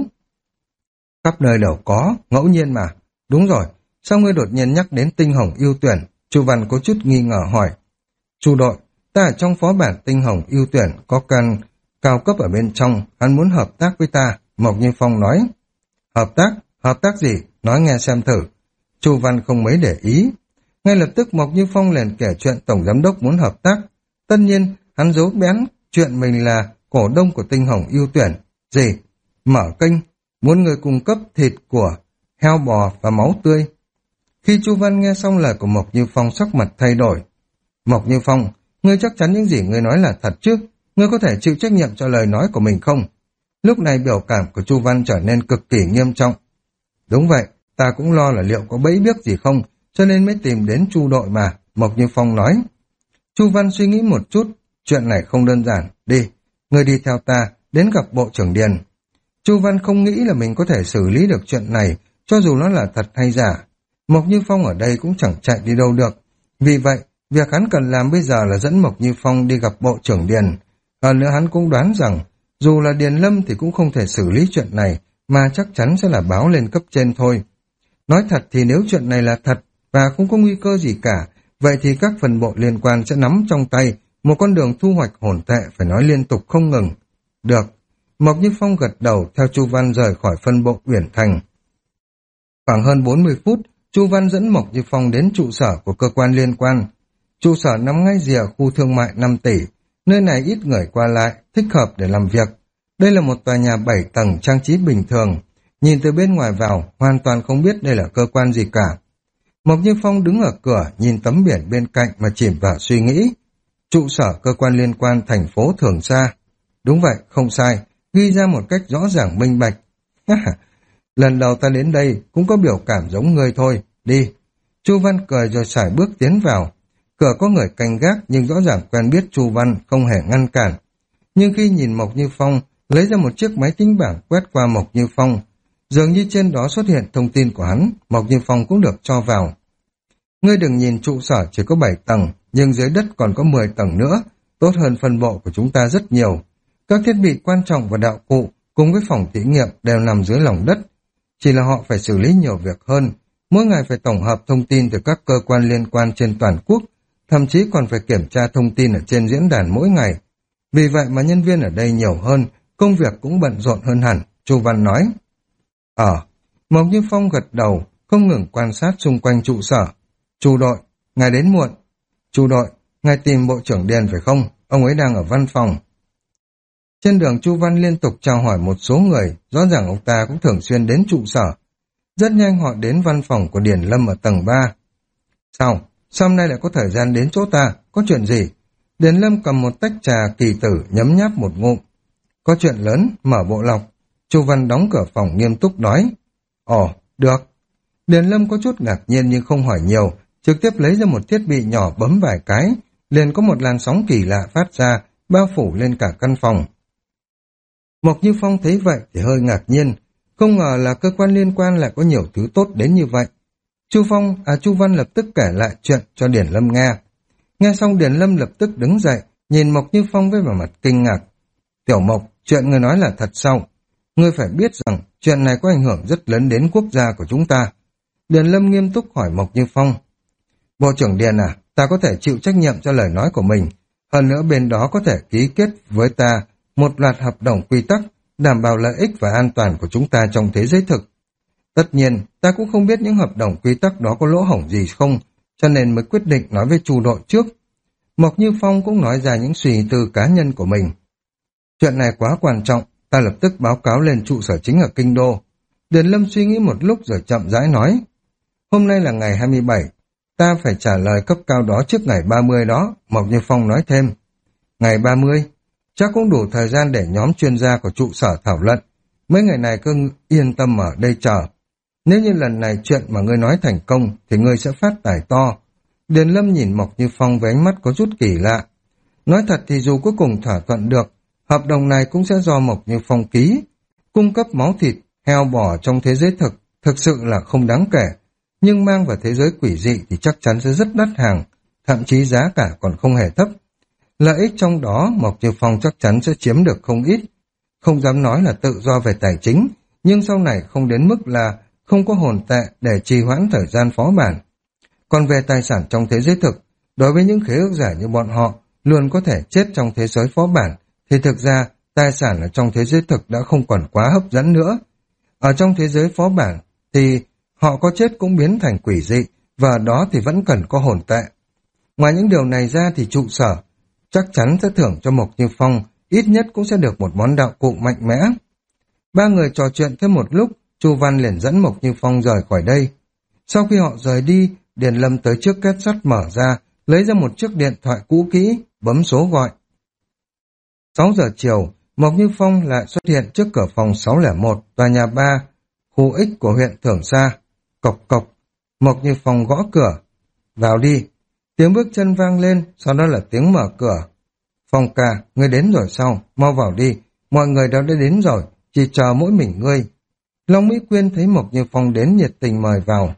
Speaker 1: Khắp nơi đều có, ngẫu nhiên mà. Đúng rồi, sao ngươi đột nhiên nhắc đến Tinh Hồng ưu tuyển? Chu Văn có chút nghi ngờ hỏi. Chu đội, ta ở trong phó bản Tinh Hồng ưu tuyển có căn cao cấp ở bên trong, hắn muốn hợp tác với ta, Mộc Như Phong nói. Hợp tác? Hợp tác gì? Nói nghe xem thử. Chu Văn không mấy để ý. Ngay lập tức Mộc Như Phong liền kể chuyện tổng giám đốc muốn hợp tác. Tất nhiên, hắn giấu bén chuyện mình là cổ đông của Tinh Hồng ưu tuyển. Gì? Mở kênh, muốn người cung cấp thịt của heo bò và máu tươi. Khi Chu Văn nghe xong lời của Mộc Như Phong sắc mặt thay đổi. Mộc Như Phong, ngươi chắc chắn những gì ngươi nói là thật chứ? Ngươi có thể chịu trách nhiệm cho lời nói của mình không? Lúc này biểu cảm của Chu Văn trở nên cực kỳ nghiêm trọng. Đúng vậy, ta cũng lo là liệu có bẫy biếc gì không, cho nên mới tìm đến Chu đội mà, Mộc Như Phong nói. Chu Văn suy nghĩ một chút, chuyện này không đơn giản, đi, ngươi đi theo ta, đến gặp Bộ trưởng Điền. Chu Văn không nghĩ là mình có thể xử lý được chuyện này, cho dù nó là thật hay giả. Mộc Như Phong ở đây cũng chẳng chạy đi đâu được. Vì vậy, việc hắn cần làm bây giờ là dẫn Mộc Như Phong đi gặp Bộ trưởng Điền. Hơn nữa hắn cũng đoán rằng, dù là Điền Lâm thì cũng không thể xử lý chuyện này, mà chắc chắn sẽ là báo lên cấp trên thôi. Nói thật thì nếu chuyện này là thật, và không có nguy cơ gì cả, vậy thì các phần bộ liên quan sẽ nắm trong tay một con đường thu hoạch hồn tệ phải nói liên tục không ngừng. Được. Mộc Như Phong gật đầu theo Chu Văn rời khỏi phân bộ Uyển Thành. Khoảng hơn bốn mươi phút, Chu Văn dẫn Mộc Như Phong đến trụ sở của cơ quan liên quan. Trụ sở nằm ngay rìa khu thương mại năm tỷ, nơi này ít người qua lại, thích hợp để làm việc. Đây là một tòa nhà bảy tầng trang trí bình thường, nhìn từ bên ngoài vào hoàn toàn không biết đây là cơ quan gì cả. Mộc Như Phong đứng ở cửa nhìn tấm biển bên cạnh mà chìm vào suy nghĩ. Trụ sở cơ quan liên quan thành phố Thường Sa. Đúng vậy, không sai, ghi ra một cách rõ ràng minh bạch. Lần đầu ta đến đây cũng có biểu cảm giống ngươi thôi, đi. Chu Văn cười rồi sải bước tiến vào. Cửa có người canh gác nhưng rõ ràng quen biết Chu Văn không hề ngăn cản. Nhưng khi nhìn Mộc Như Phong lấy ra một chiếc máy tính bảng quét qua Mộc Như Phong, dường như trên đó xuất hiện thông tin của hắn, Mộc Như Phong cũng được cho vào. Ngươi đừng nhìn trụ sở chỉ có bảy tầng, nhưng dưới đất còn có mười tầng nữa, tốt hơn phân bộ của chúng ta rất nhiều. Các thiết bị quan trọng và đạo cụ cùng với phòng thí nghiệm đều nằm dưới lòng đất. Chỉ là họ phải xử lý nhiều việc hơn, mỗi ngày phải tổng hợp thông tin từ các cơ quan liên quan trên toàn quốc, thậm chí còn phải kiểm tra thông tin ở trên diễn đàn mỗi ngày. Vì vậy mà nhân viên ở đây nhiều hơn, công việc cũng bận rộn hơn hẳn, Chu Văn nói. Ờ, Mộc Như Phong gật đầu, không ngừng quan sát xung quanh trụ sở. Chu đội, ngài đến muộn. Chu đội, ngài tìm Bộ trưởng Điền phải không? Ông ấy đang ở văn phòng. Trên đường Chu Văn liên tục chào hỏi một số người, rõ ràng ông ta cũng thường xuyên đến trụ sở. Rất nhanh họ đến văn phòng của Điền Lâm ở tầng ba. Sao? Sao hôm nay lại có thời gian đến chỗ ta? Có chuyện gì? Điền Lâm cầm một tách trà kỳ tử nhấm nháp một ngụm. Có chuyện lớn, mở bộ lọc. Chu Văn đóng cửa phòng nghiêm túc nói. Ồ, được. Điền Lâm có chút ngạc nhiên nhưng không hỏi nhiều, trực tiếp lấy ra một thiết bị nhỏ bấm vài cái, liền có một làn sóng kỳ lạ phát ra, bao phủ lên cả căn phòng. Mộc Như Phong thấy vậy thì hơi ngạc nhiên, không ngờ là cơ quan liên quan lại có nhiều thứ tốt đến như vậy. Chu Phong, à Chu Văn lập tức kể lại chuyện cho Điền Lâm nghe. Nghe xong Điền Lâm lập tức đứng dậy, nhìn Mộc Như Phong với vẻ mặt kinh ngạc. Tiểu Mộc, chuyện người nói là thật sao? Ngươi phải biết rằng chuyện này có ảnh hưởng rất lớn đến quốc gia của chúng ta. Điền Lâm nghiêm túc hỏi Mộc Như Phong. Bộ trưởng Điền à, ta có thể chịu trách nhiệm cho lời nói của mình. Hơn nữa bên đó có thể ký kết với ta một loạt hợp đồng quy tắc, đảm bảo lợi ích và an toàn của chúng ta trong thế giới thực. Tất nhiên, ta cũng không biết những hợp đồng quy tắc đó có lỗ hổng gì không, cho nên mới quyết định nói với Chu đội trước. Mộc Như Phong cũng nói ra những suy tư cá nhân của mình. Chuyện này quá quan trọng, ta lập tức báo cáo lên trụ sở chính ở Kinh Đô. Điền Lâm suy nghĩ một lúc rồi chậm rãi nói. Hôm nay là ngày hai mươi bảy, ta phải trả lời cấp cao đó trước ngày ba mươi đó, Mộc Như Phong nói thêm. Ngày ba mươi, chắc cũng đủ thời gian để nhóm chuyên gia của trụ sở thảo luận. Mấy ngày này cứ yên tâm ở đây chờ. Nếu như lần này chuyện mà ngươi nói thành công thì ngươi sẽ phát tài to. Điền Lâm nhìn Mộc Như Phong với ánh mắt có chút kỳ lạ. Nói thật thì dù cuối cùng thỏa thuận được, hợp đồng này cũng sẽ do Mộc Như Phong ký. Cung cấp máu thịt, heo bò trong thế giới thực, thực sự là không đáng kể. Nhưng mang vào thế giới quỷ dị thì chắc chắn sẽ rất đắt hàng, thậm chí giá cả còn không hề thấp. Lợi ích trong đó Mộc Như Phong chắc chắn sẽ chiếm được không ít. Không dám nói là tự do về tài chính, nhưng sau này không đến mức là không có hồn tệ để trì hoãn thời gian phó bản. Còn về tài sản trong thế giới thực, đối với những khế ước giả như bọn họ luôn có thể chết trong thế giới phó bản, thì thực ra tài sản ở trong thế giới thực đã không còn quá hấp dẫn nữa. Ở trong thế giới phó bản thì họ có chết cũng biến thành quỷ dị, và ở đó thì vẫn cần có hồn tệ. Ngoài những điều này ra thì trụ sở chắc chắn sẽ thưởng cho Mộc Như Phong ít nhất cũng sẽ được một món đạo cụ mạnh mẽ. Ba người trò chuyện thêm một lúc, Chu Văn liền dẫn Mộc Như Phong rời khỏi đây. Sau khi họ rời đi, Điền Lâm tới trước két sắt mở ra, lấy ra một chiếc điện thoại cũ kỹ, bấm số gọi. sáu giờ chiều, Mộc Như Phong lại xuất hiện trước cửa phòng sáu không một, tòa nhà ba, khu X của huyện Thưởng Sa. Cộc cộc, Mộc Như Phong gõ cửa. Vào đi. Tiếng bước chân vang lên, sau đó là tiếng mở cửa. Phong ca, ngươi đến rồi sao? Mau vào đi. Mọi người đã đến rồi, chỉ chờ mỗi mình ngươi. Long Mỹ Quyên thấy Mộc Như Phong đến nhiệt tình mời vào.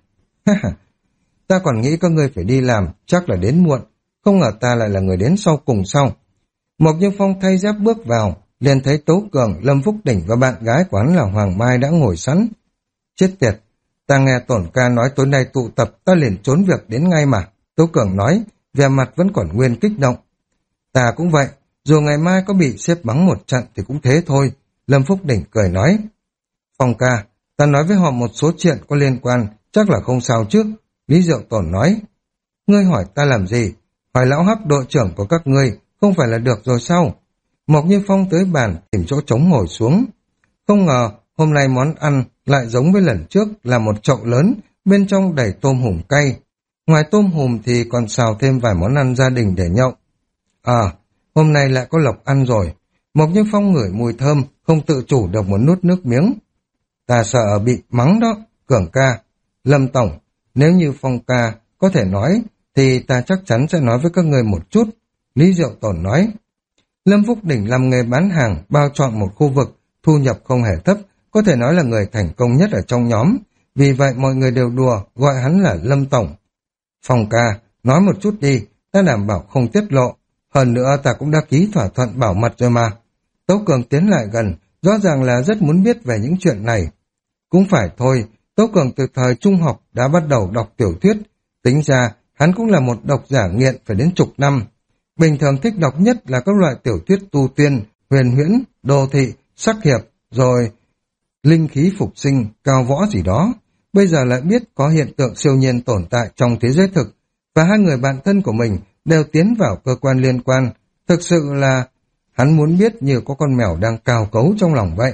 Speaker 1: Ta còn nghĩ các ngươi phải đi làm, chắc là đến muộn. Không ngờ ta lại là người đến sau cùng sau. Mộc Như Phong thay dép bước vào, liền thấy Tố Cường, Lâm Phúc Đỉnh và bạn gái của hắn là Hoàng Mai đã ngồi sẵn. Chết tiệt, ta nghe Tổn ca nói tối nay tụ tập, ta liền trốn việc đến ngay mà. Tố Cường nói, vẻ mặt vẫn còn nguyên kích động. Ta cũng vậy, dù ngày mai có bị xếp bắn một trận thì cũng thế thôi. Lâm Phúc Đỉnh cười nói. Phong ca, ta nói với họ một số chuyện có liên quan, chắc là không sao chứ. Lý Diệu Tổn nói. Ngươi hỏi ta làm gì? Hỏi lão Hắc đội trưởng của các ngươi, không phải là được rồi sao? Mộc Như Phong tới bàn, tìm chỗ trống ngồi xuống. Không ngờ, hôm nay món ăn lại giống với lần trước là một chậu lớn, bên trong đầy tôm hùm cay. Ngoài tôm hùm thì còn xào thêm vài món ăn gia đình để nhậu. À, hôm nay lại có lộc ăn rồi. Mộc Như Phong ngửi mùi thơm, không tự chủ được một nuốt nước miếng. Ta sợ bị mắng đó, Cường ca. Lâm Tổng, nếu như Phong ca có thể nói, thì ta chắc chắn sẽ nói với các người một chút. Lý Diệu Tổn nói. Lâm Phúc Đỉnh làm nghề bán hàng, bao trọn một khu vực, thu nhập không hề thấp, có thể nói là người thành công nhất ở trong nhóm. Vì vậy mọi người đều đùa, gọi hắn là Lâm Tổng. Phong ca, nói một chút đi, ta đảm bảo không tiết lộ. Hơn nữa ta cũng đã ký thỏa thuận bảo mật rồi mà. Tố Cường tiến lại gần, rõ ràng là rất muốn biết về những chuyện này. Cũng phải thôi, Tố Cường từ thời trung học đã bắt đầu đọc tiểu thuyết. Tính ra, hắn cũng là một độc giả nghiện phải đến chục năm. Bình thường thích đọc nhất là các loại tiểu thuyết tu tiên, huyền huyễn, đô thị, sắc hiệp, rồi linh khí phục sinh, cao võ gì đó. Bây giờ lại biết có hiện tượng siêu nhiên tồn tại trong thế giới thực, và hai người bạn thân của mình đều tiến vào cơ quan liên quan. Thực sự là hắn muốn biết như có con mèo đang cào cấu trong lòng vậy.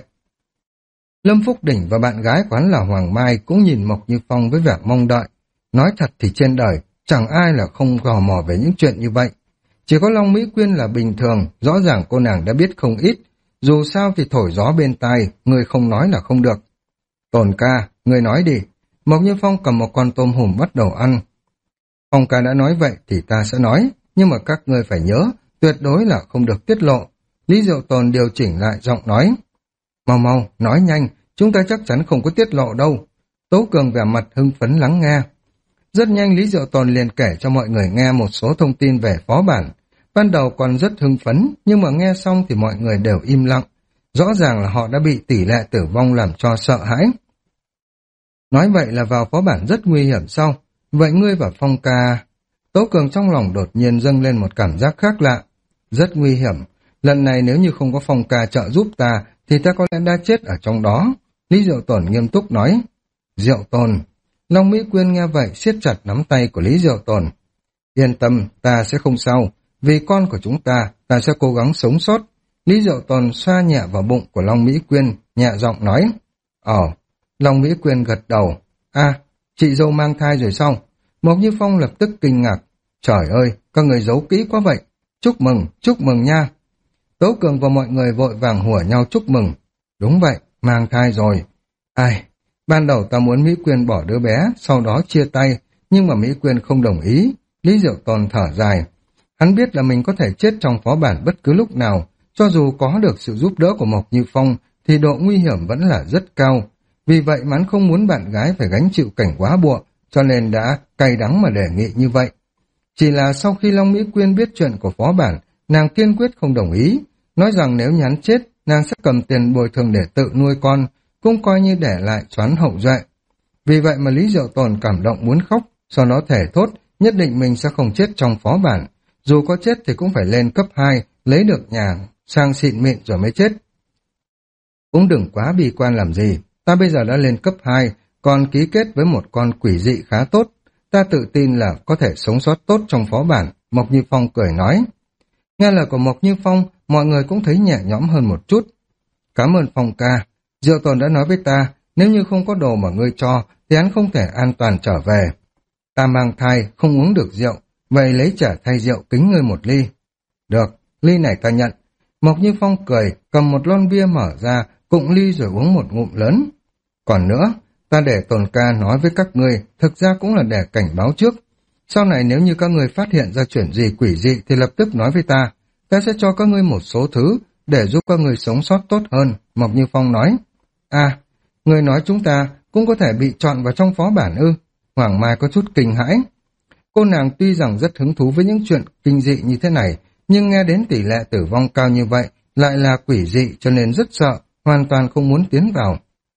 Speaker 1: Lâm Phúc Đỉnh và bạn gái của hắn là Hoàng Mai cũng nhìn Mộc Như Phong với vẻ mong đợi. Nói thật thì trên đời, chẳng ai là không gò mò về những chuyện như vậy. Chỉ có Long Mỹ Quyên là bình thường, rõ ràng cô nàng đã biết không ít. Dù sao thì thổi gió bên tai, người không nói là không được. Tồn ca, người nói đi. Mộc Như Phong cầm một con tôm hùm bắt đầu ăn. Phong ca đã nói vậy thì ta sẽ nói, nhưng mà các ngươi phải nhớ, tuyệt đối là không được tiết lộ. Lý Diệu Tồn điều chỉnh lại giọng nói. Mau mau, nói nhanh, chúng ta chắc chắn không có tiết lộ đâu. Tố Cường vẻ mặt hưng phấn lắng nghe. Rất nhanh Lý Diệu Tồn liền kể cho mọi người nghe một số thông tin về phó bản. Ban đầu còn rất hưng phấn, nhưng mà nghe xong thì mọi người đều im lặng. Rõ ràng là họ đã bị tỷ lệ tử vong làm cho sợ hãi. Nói vậy là vào phó bản rất nguy hiểm sao? Vậy ngươi và Phong ca... Tố Cường trong lòng đột nhiên dâng lên một cảm giác khác lạ. Rất nguy hiểm. Lần này nếu như không có Phong ca trợ giúp ta, thì ta có lẽ đã chết ở trong đó. Lý Diệu Tồn nghiêm túc nói. Diệu Tồn. Long Mỹ Quyên nghe vậy siết chặt nắm tay của Lý Diệu Tồn. Yên tâm, ta sẽ không sao. Vì con của chúng ta, ta sẽ cố gắng sống sót. Lý Diệu Tồn xoa nhẹ vào bụng của Long Mỹ Quyên, nhẹ giọng nói. Ồ, Long Mỹ Quyên gật đầu. À, chị dâu mang thai rồi sao? Mộc Như Phong lập tức kinh ngạc. Trời ơi, các người giấu kỹ quá vậy. Chúc mừng, chúc mừng nha. Tố Cường và mọi người vội vàng hùa nhau chúc mừng. Đúng vậy, mang thai rồi. Ai, ban đầu ta muốn Mỹ Quyên bỏ đứa bé, sau đó chia tay, nhưng mà Mỹ Quyên không đồng ý. Lý Diệu Tồn thở dài. Hắn biết là mình có thể chết trong phó bản bất cứ lúc nào, cho dù có được sự giúp đỡ của Mộc Như Phong thì độ nguy hiểm vẫn là rất cao. Vì vậy mà hắn không muốn bạn gái phải gánh chịu cảnh quá bụa, cho nên đã cay đắng mà đề nghị như vậy. Chỉ là sau khi Long Mỹ Quyên biết chuyện của phó bản, nàng kiên quyết không đồng ý, nói rằng nếu nhắn chết, nàng sẽ cầm tiền bồi thường để tự nuôi con, cũng coi như để lại xoán hậu duệ. Vì vậy mà Lý Diệu Tồn cảm động muốn khóc, sau đó thề thốt, nhất định mình sẽ không chết trong phó bản. Dù có chết thì cũng phải lên cấp hai, lấy được nhà sang xịn mịn rồi mới chết. Cũng đừng quá bi quan làm gì, ta bây giờ đã lên cấp hai, còn ký kết với một con quỷ dị khá tốt. Ta tự tin là có thể sống sót tốt trong phó bản, Mộc Như Phong cười nói. Nghe lời của Mộc Như Phong, mọi người cũng thấy nhẹ nhõm hơn một chút. Cảm ơn Phong ca, Diệu Tồn đã nói với ta, nếu như không có đồ mà ngươi cho, thì hắn không thể an toàn trở về. Ta mang thai, không uống được rượu, vậy lấy trả thay rượu kính ngươi một ly. Được, ly này ta nhận. Mộc Như Phong cười, cầm một lon bia mở ra, cụng ly rồi uống một ngụm lớn. Còn nữa, ta để Tồn ca nói với các ngươi, thực ra cũng là để cảnh báo trước. Sau này nếu như các ngươi phát hiện ra chuyện gì quỷ dị thì lập tức nói với ta, ta sẽ cho các ngươi một số thứ để giúp các ngươi sống sót tốt hơn, Mộc Như Phong nói. À, ngươi nói chúng ta cũng có thể bị chọn vào trong phó bản ư? Hoàng Mai có chút kinh hãi. Cô nàng tuy rằng rất hứng thú với những chuyện kinh dị như thế này, nhưng nghe đến tỷ lệ tử vong cao như vậy, lại là quỷ dị cho nên rất sợ, hoàn toàn không muốn tiến vào.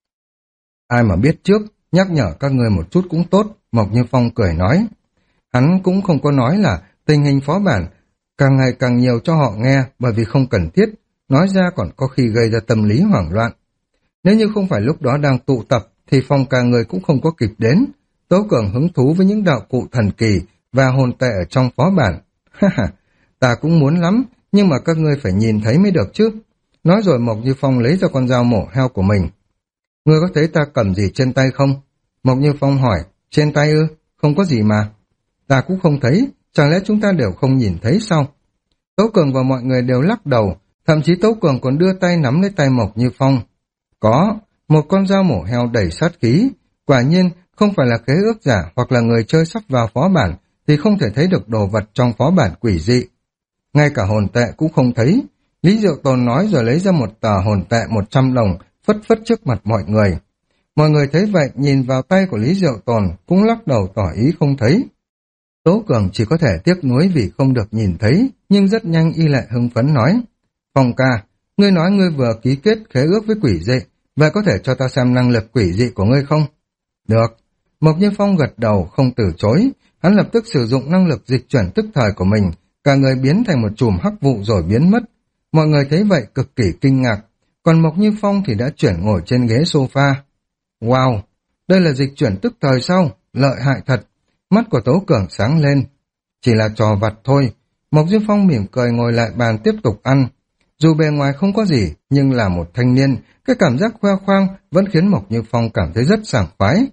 Speaker 1: Ai mà biết trước, nhắc nhở các người một chút cũng tốt, Mộc Như Phong cười nói. Hắn cũng không có nói là tình hình phó bản càng ngày càng nhiều cho họ nghe bởi vì không cần thiết, nói ra còn có khi gây ra tâm lý hoảng loạn. Nếu như không phải lúc đó đang tụ tập thì Phong ca người cũng không có kịp đến. Tố Cường hứng thú với những đạo cụ thần kỳ và hồn tệ ở trong phó bản. Ha ha, ta cũng muốn lắm, nhưng mà các ngươi phải nhìn thấy mới được chứ. Nói rồi Mộc Như Phong lấy ra con dao mổ heo của mình. Ngươi có thấy ta cầm gì trên tay không? Mộc Như Phong hỏi, trên tay ư? Không có gì mà. Ta cũng không thấy, chẳng lẽ chúng ta đều không nhìn thấy sao? Tố Cường và mọi người đều lắc đầu, thậm chí Tố Cường còn đưa tay nắm lấy tay Mộc Như Phong. Có, một con dao mổ heo đầy sát khí. Quả nhiên, không phải là khế ước giả hoặc là người chơi sắp vào phó bản thì không thể thấy được đồ vật trong phó bản quỷ dị. Ngay cả hồn tệ cũng không thấy. Lý Diệu Tồn nói rồi lấy ra một tờ hồn tệ một trăm đồng, phất phất trước mặt mọi người. Mọi người thấy vậy, nhìn vào tay của Lý Diệu Tồn, cũng lắc đầu tỏ ý không thấy. Tố Cường chỉ có thể tiếc nuối vì không được nhìn thấy, nhưng rất nhanh y lại hưng phấn nói. Phong ca, ngươi nói ngươi vừa ký kết khế ước với quỷ dị, vậy có thể cho ta xem năng lực quỷ dị của ngươi không? Được. Mộc Như Phong gật đầu, không từ chối. Hắn lập tức sử dụng năng lực dịch chuyển tức thời của mình, cả người biến thành một chùm hắc vụ rồi biến mất. Mọi người thấy vậy cực kỳ kinh ngạc, còn Mộc Như Phong thì đã chuyển ngồi trên ghế sofa. Wow, đây là dịch chuyển tức thời sao? Lợi hại thật. Mắt của Tố Cường sáng lên. Chỉ là trò vặt thôi. Mộc Như Phong mỉm cười ngồi lại bàn tiếp tục ăn. Dù bề ngoài không có gì, nhưng là một thanh niên, cái cảm giác khoe khoang vẫn khiến Mộc Như Phong cảm thấy rất sảng khoái.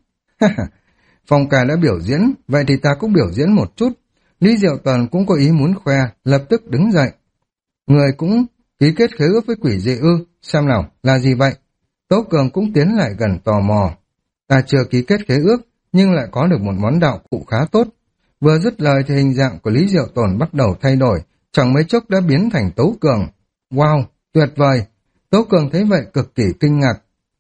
Speaker 1: Phong ca đã biểu diễn, vậy thì ta cũng biểu diễn một chút. Lý Diệu Tần cũng có ý muốn khoe, lập tức đứng dậy. Người cũng ký kết khế ước với quỷ dị ư, xem nào, là gì vậy? Tố Cường cũng tiến lại gần tò mò. Ta chưa ký kết khế ước, nhưng lại có được một món đạo cụ khá tốt. Vừa dứt lời thì hình dạng của Lý Diệu Tồn bắt đầu thay đổi, chẳng mấy chốc đã biến thành Tố Cường. Wow, tuyệt vời! Tố Cường thấy vậy cực kỳ kinh ngạc.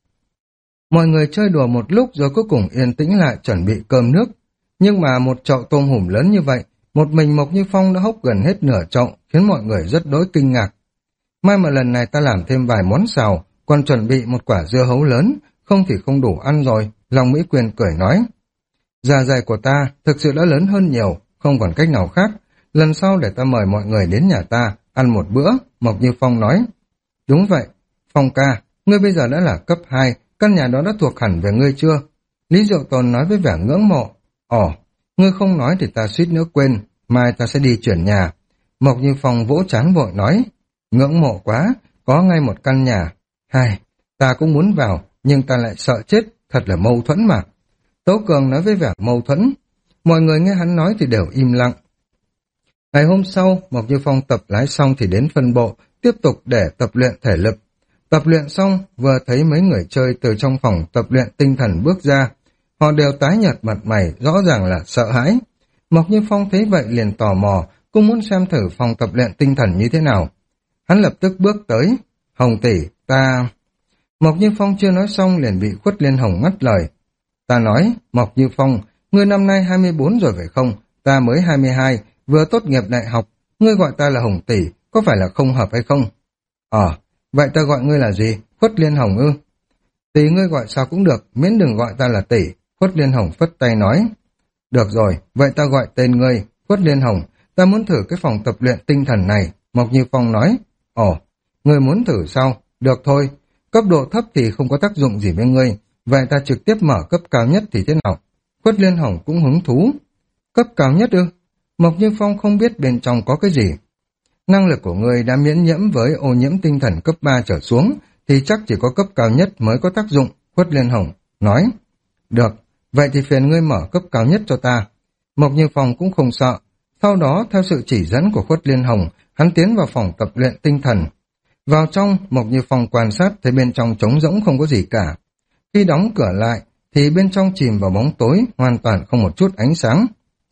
Speaker 1: Mọi người chơi đùa một lúc rồi cuối cùng yên tĩnh lại chuẩn bị cơm nước. Nhưng mà một chậu tôm hùm lớn như vậy, một mình Mộc Như Phong đã hốc gần hết nửa chậu, khiến mọi người rất đối kinh ngạc. May mà lần này ta làm thêm vài món xào, còn chuẩn bị một quả dưa hấu lớn, không thì không đủ ăn rồi, Long Mỹ Quyên cười nói. Dạ dày của ta thực sự đã lớn hơn nhiều, không còn cách nào khác. Lần sau để ta mời mọi người đến nhà ta, ăn một bữa, Mộc Như Phong nói. Đúng vậy, Phong ca, ngươi bây giờ đã là cấp hai, căn nhà đó đã thuộc hẳn về ngươi chưa? Lý Diệu Tồn nói với vẻ ngưỡng mộ. Ồ, ngươi không nói thì ta suýt nữa quên, mai ta sẽ đi chuyển nhà. Mộc Như Phong vỗ trán vội nói. ngưỡng mộ quá, có ngay một căn nhà. Hai, ta cũng muốn vào, nhưng ta lại sợ chết, thật là mâu thuẫn mà. Tấu Cường nói với vẻ mâu thuẫn. Mọi người nghe hắn nói thì đều im lặng. Ngày hôm sau, Mộc Như Phong tập lái xong thì đến phân bộ, tiếp tục để tập luyện thể lực. Tập luyện xong, vừa thấy mấy người chơi từ trong phòng tập luyện tinh thần bước ra. Họ đều tái nhợt mặt mày, rõ ràng là sợ hãi. Mộc Như Phong thấy vậy liền tò mò, cũng muốn xem thử phòng tập luyện tinh thần như thế nào. Hắn lập tức bước tới. Hồng tỷ, ta... Mộc Như Phong chưa nói xong liền bị Khuất Liên Hồng ngắt lời. Ta nói, Mộc Như Phong, ngươi năm nay hai mươi bốn rồi phải không? Ta mới hai mươi hai, vừa tốt nghiệp đại học. Ngươi gọi ta là Hồng tỷ, có phải là không hợp hay không? Ờ, vậy ta gọi ngươi là gì? Khuất Liên Hồng ư? Tỷ ngươi gọi sao cũng được, miễn đừng gọi ta là tỷ. Khuất Liên Hồng phất tay nói. Được rồi, vậy ta gọi tên ngươi, Khuất Liên Hồng. Ta muốn thử cái phòng tập luyện tinh thần này. Mộc Như Phong nói. Ồ, ngươi muốn thử sao? Được thôi. Cấp độ thấp thì không có tác dụng gì với ngươi. Vậy ta trực tiếp mở cấp cao nhất thì thế nào? Khuất Liên Hồng cũng hứng thú. Cấp cao nhất ư? Mộc Như Phong không biết bên trong có cái gì. Năng lực của ngươi đã miễn nhiễm với ô nhiễm tinh thần cấp ba trở xuống, thì chắc chỉ có cấp cao nhất mới có tác dụng, Khuất Liên Hồng nói. Được, vậy thì phiền ngươi mở cấp cao nhất cho ta. Mộc Như Phong cũng không sợ. Sau đó, theo sự chỉ dẫn của Khuất Liên Hồng, hắn tiến vào phòng tập luyện tinh thần. Vào trong, Mộc Như Phong quan sát thấy bên trong trống rỗng không có gì cả. Khi đóng cửa lại, thì bên trong chìm vào bóng tối, hoàn toàn không một chút ánh sáng.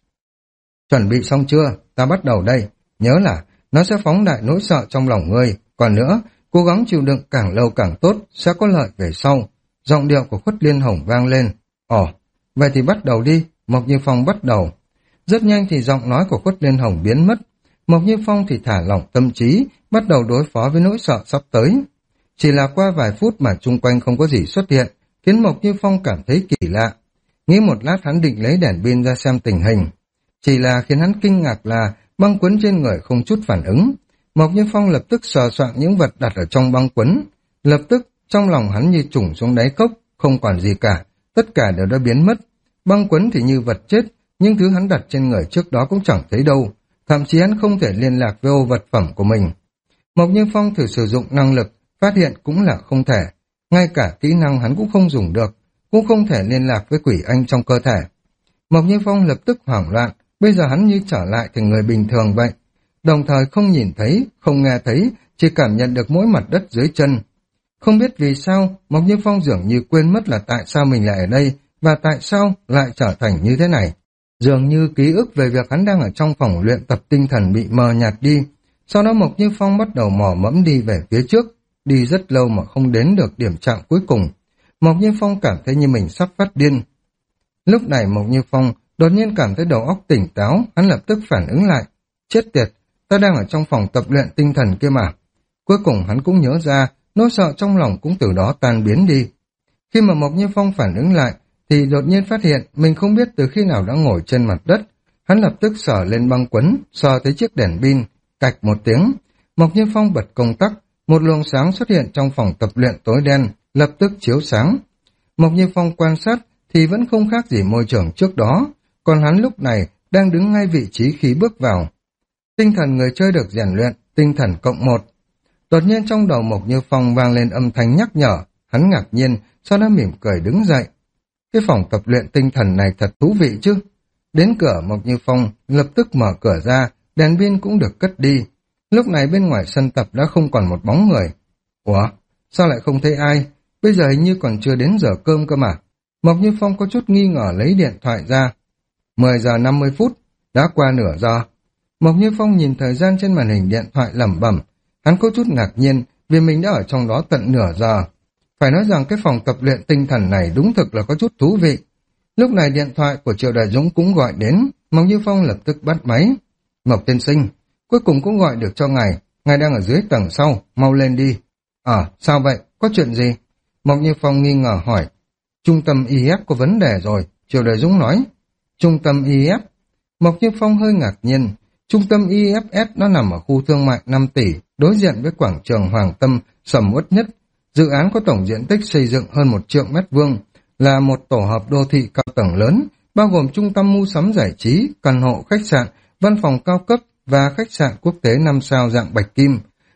Speaker 1: Chuẩn bị xong chưa? Ta bắt đầu đây. Nhớ là, nó sẽ phóng đại nỗi sợ trong lòng ngươi. Còn nữa, cố gắng chịu đựng càng lâu càng tốt, sẽ có lợi về sau. Giọng điệu của Khuất Liên Hồng vang lên. Ồ, vậy thì bắt đầu đi. Mộc Như Phong bắt đầu. Rất nhanh thì giọng nói của Khuất Liên Hồng biến mất. Mộc Như Phong thì thả lỏng tâm trí, bắt đầu đối phó với nỗi sợ sắp tới. Chỉ là qua vài phút mà chung quanh không có gì xuất hiện, khiến Mộc Như Phong cảm thấy kỳ lạ. Nghĩ một lát hắn định lấy đèn pin ra xem tình hình. Chỉ là khiến hắn kinh ngạc là băng quấn trên người không chút phản ứng. Mộc Như Phong lập tức sờ soạng những vật đặt ở trong băng quấn. Lập tức trong lòng hắn như trùng xuống đáy cốc, không còn gì cả, tất cả đều đã biến mất. Băng quấn thì như vật chết, nhưng thứ hắn đặt trên người trước đó cũng chẳng thấy đâu. Thậm chí hắn không thể liên lạc với ô vật phẩm của mình. Mộc Như Phong thử sử dụng năng lực, phát hiện cũng là không thể. Ngay cả kỹ năng hắn cũng không dùng được, cũng không thể liên lạc với quỷ anh trong cơ thể. Mộc Như Phong lập tức hoảng loạn, bây giờ hắn như trở lại thành người bình thường vậy. Đồng thời không nhìn thấy, không nghe thấy, chỉ cảm nhận được mỗi mặt đất dưới chân. Không biết vì sao, Mộc Như Phong dường như quên mất là tại sao mình lại ở đây, và tại sao lại trở thành như thế này. Dường như ký ức về việc hắn đang ở trong phòng luyện tập tinh thần bị mờ nhạt đi. Sau đó Mộc Như Phong bắt đầu mò mẫm đi về phía trước, đi rất lâu mà không đến được điểm chạm cuối cùng. Mộc Như Phong cảm thấy như mình sắp phát điên. Lúc này Mộc Như Phong đột nhiên cảm thấy đầu óc tỉnh táo, hắn lập tức phản ứng lại. Chết tiệt, ta đang ở trong phòng tập luyện tinh thần kia mà. Cuối cùng hắn cũng nhớ ra, nỗi sợ trong lòng cũng từ đó tan biến đi. Khi mà Mộc Như Phong phản ứng lại, thì đột nhiên phát hiện mình không biết từ khi nào đã ngồi trên mặt đất. Hắn lập tức sờ lên băng quấn, sờ tới chiếc đèn pin, cạch một tiếng. Mộc Như Phong bật công tắc, một luồng sáng xuất hiện trong phòng tập luyện tối đen, lập tức chiếu sáng. Mộc Như Phong quan sát thì vẫn không khác gì môi trường trước đó, còn hắn lúc này đang đứng ngay vị trí khi bước vào. Tinh thần người chơi được rèn luyện, tinh thần cộng một. Đột nhiên trong đầu Mộc Như Phong vang lên âm thanh nhắc nhở, hắn ngạc nhiên, sau đó mỉm cười đứng dậy. Cái phòng tập luyện tinh thần này thật thú vị chứ. Đến cửa Mộc Như Phong lập tức mở cửa ra, đèn pin cũng được cất đi. Lúc này bên ngoài sân tập đã không còn một bóng người. Ủa, sao lại không thấy ai? Bây giờ hình như còn chưa đến giờ cơm cơ mà. Mộc Như Phong có chút nghi ngờ lấy điện thoại ra. mười giờ năm mươi phút, đã qua nửa giờ. Mộc Như Phong nhìn thời gian trên màn hình điện thoại lẩm bẩm. Hắn có chút ngạc nhiên vì mình đã ở trong đó tận nửa giờ. Phải nói rằng cái phòng tập luyện tinh thần này đúng thực là có chút thú vị. Lúc này điện thoại của Triệu Đại Dũng cũng gọi đến, Mộc Như Phong lập tức bắt máy. Mộc tiên sinh, cuối cùng cũng gọi được cho ngài, ngài đang ở dưới tầng sau, mau lên đi. À, sao vậy, có chuyện gì? Mộc Như Phong nghi ngờ hỏi. Trung tâm i ép có vấn đề rồi, Triệu Đại Dũng nói. Trung tâm i ép? Mộc Như Phong hơi ngạc nhiên. Trung tâm i ép ét nó nằm ở khu thương mại năm tỷ, đối diện với quảng trường Hoàng Tâm, sầm uất nhất. Dự án có tổng diện tích xây dựng hơn một triệu mét vuông, là một tổ hợp đô thị cao tầng lớn, bao gồm trung tâm mua sắm giải trí, căn hộ, khách sạn, văn phòng cao cấp và khách sạn quốc tế năm sao dạng bạch kim.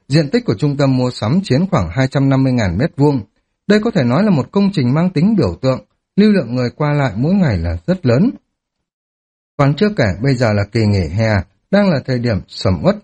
Speaker 1: Diện tích của trung tâm mua sắm chiếm khoảng hai trăm năm mươi nghìn mét vuông. Đây có thể nói là một công trình mang tính biểu tượng, lưu lượng người qua lại mỗi ngày là rất lớn. Còn chưa kể bây giờ là kỳ nghỉ hè, đang là thời điểm sầm uất.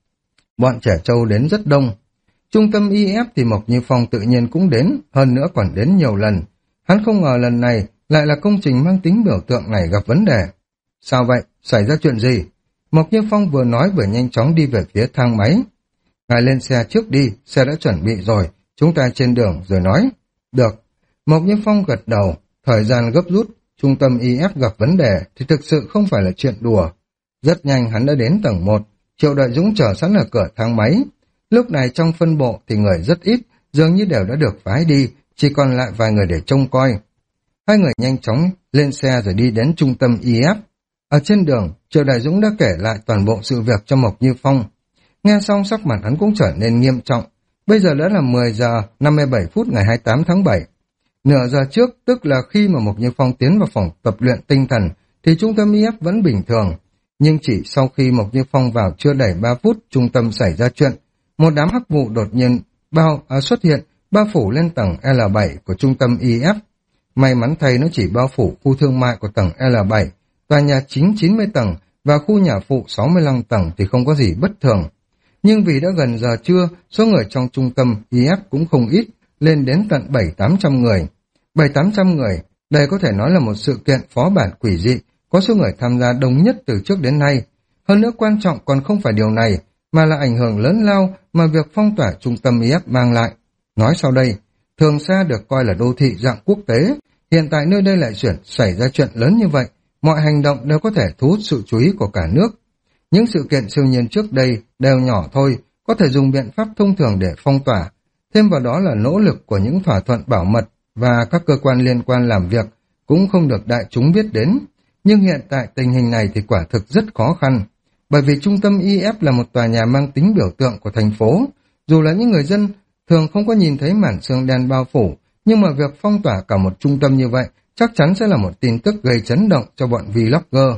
Speaker 1: Bọn trẻ trâu đến rất đông. Trung tâm i ép thì Mộc Như Phong tự nhiên cũng đến, hơn nữa còn đến nhiều lần. Hắn không ngờ lần này lại là công trình mang tính biểu tượng này gặp vấn đề. Sao vậy? Xảy ra chuyện gì? Mộc Như Phong vừa nói vừa nhanh chóng đi về phía thang máy. Ngài lên xe trước đi, xe đã chuẩn bị rồi, chúng ta trên đường rồi nói. Được. Mộc Như Phong gật đầu, thời gian gấp rút, trung tâm i ép gặp vấn đề thì thực sự không phải là chuyện đùa. Rất nhanh hắn đã đến tầng một, Triệu Đại Dũng chờ sẵn ở cửa thang máy. Lúc này trong phân bộ thì người rất ít, dường như đều đã được phái đi, chỉ còn lại vài người để trông coi. Hai người nhanh chóng lên xe rồi đi đến trung tâm i ép. Ở trên đường, Triệu Đại Dũng đã kể lại toàn bộ sự việc cho Mộc Như Phong. Nghe xong sắc mặt hắn cũng trở nên nghiêm trọng. Bây giờ đã là mười giờ năm mươi bảy phút ngày hai mươi tám tháng bảy. Nửa giờ trước, tức là khi mà Mộc Như Phong tiến vào phòng tập luyện tinh thần, thì trung tâm i ép vẫn bình thường. Nhưng chỉ sau khi Mộc Như Phong vào chưa đầy ba phút, trung tâm xảy ra chuyện. Một đám hắc vụ đột nhiên bao à, xuất hiện, bao phủ lên tầng L bảy của trung tâm i ép. May mắn thay nó chỉ bao phủ khu thương mại của tầng L bảy, tòa nhà chính chín mươi tầng và khu nhà phụ sáu mươi lăm tầng thì không có gì bất thường. Nhưng vì đã gần giờ trưa, số người trong trung tâm i ép cũng không ít, lên đến tận bảy tám trăm người. bảy tám trăm người, đây có thể nói là một sự kiện phó bản quỷ dị, có số người tham gia đông nhất từ trước đến nay. Hơn nữa quan trọng còn không phải điều này, mà là ảnh hưởng lớn lao mà việc phong tỏa trung tâm i ép mang lại. Nói sau đây, Thường Sa được coi là đô thị dạng quốc tế, hiện tại nơi đây lại chuyển xảy ra chuyện lớn như vậy, mọi hành động đều có thể thu hút sự chú ý của cả nước. Những sự kiện siêu nhiên trước đây đều nhỏ thôi, có thể dùng biện pháp thông thường để phong tỏa. Thêm vào đó là nỗ lực của những thỏa thuận bảo mật và các cơ quan liên quan làm việc cũng không được đại chúng biết đến. Nhưng hiện tại tình hình này thì quả thực rất khó khăn, bởi vì trung tâm i ép là một tòa nhà mang tính biểu tượng của thành phố. Dù là những người dân thường không có nhìn thấy màn sương đen bao phủ, nhưng mà việc phong tỏa cả một trung tâm như vậy chắc chắn sẽ là một tin tức gây chấn động cho bọn vlogger.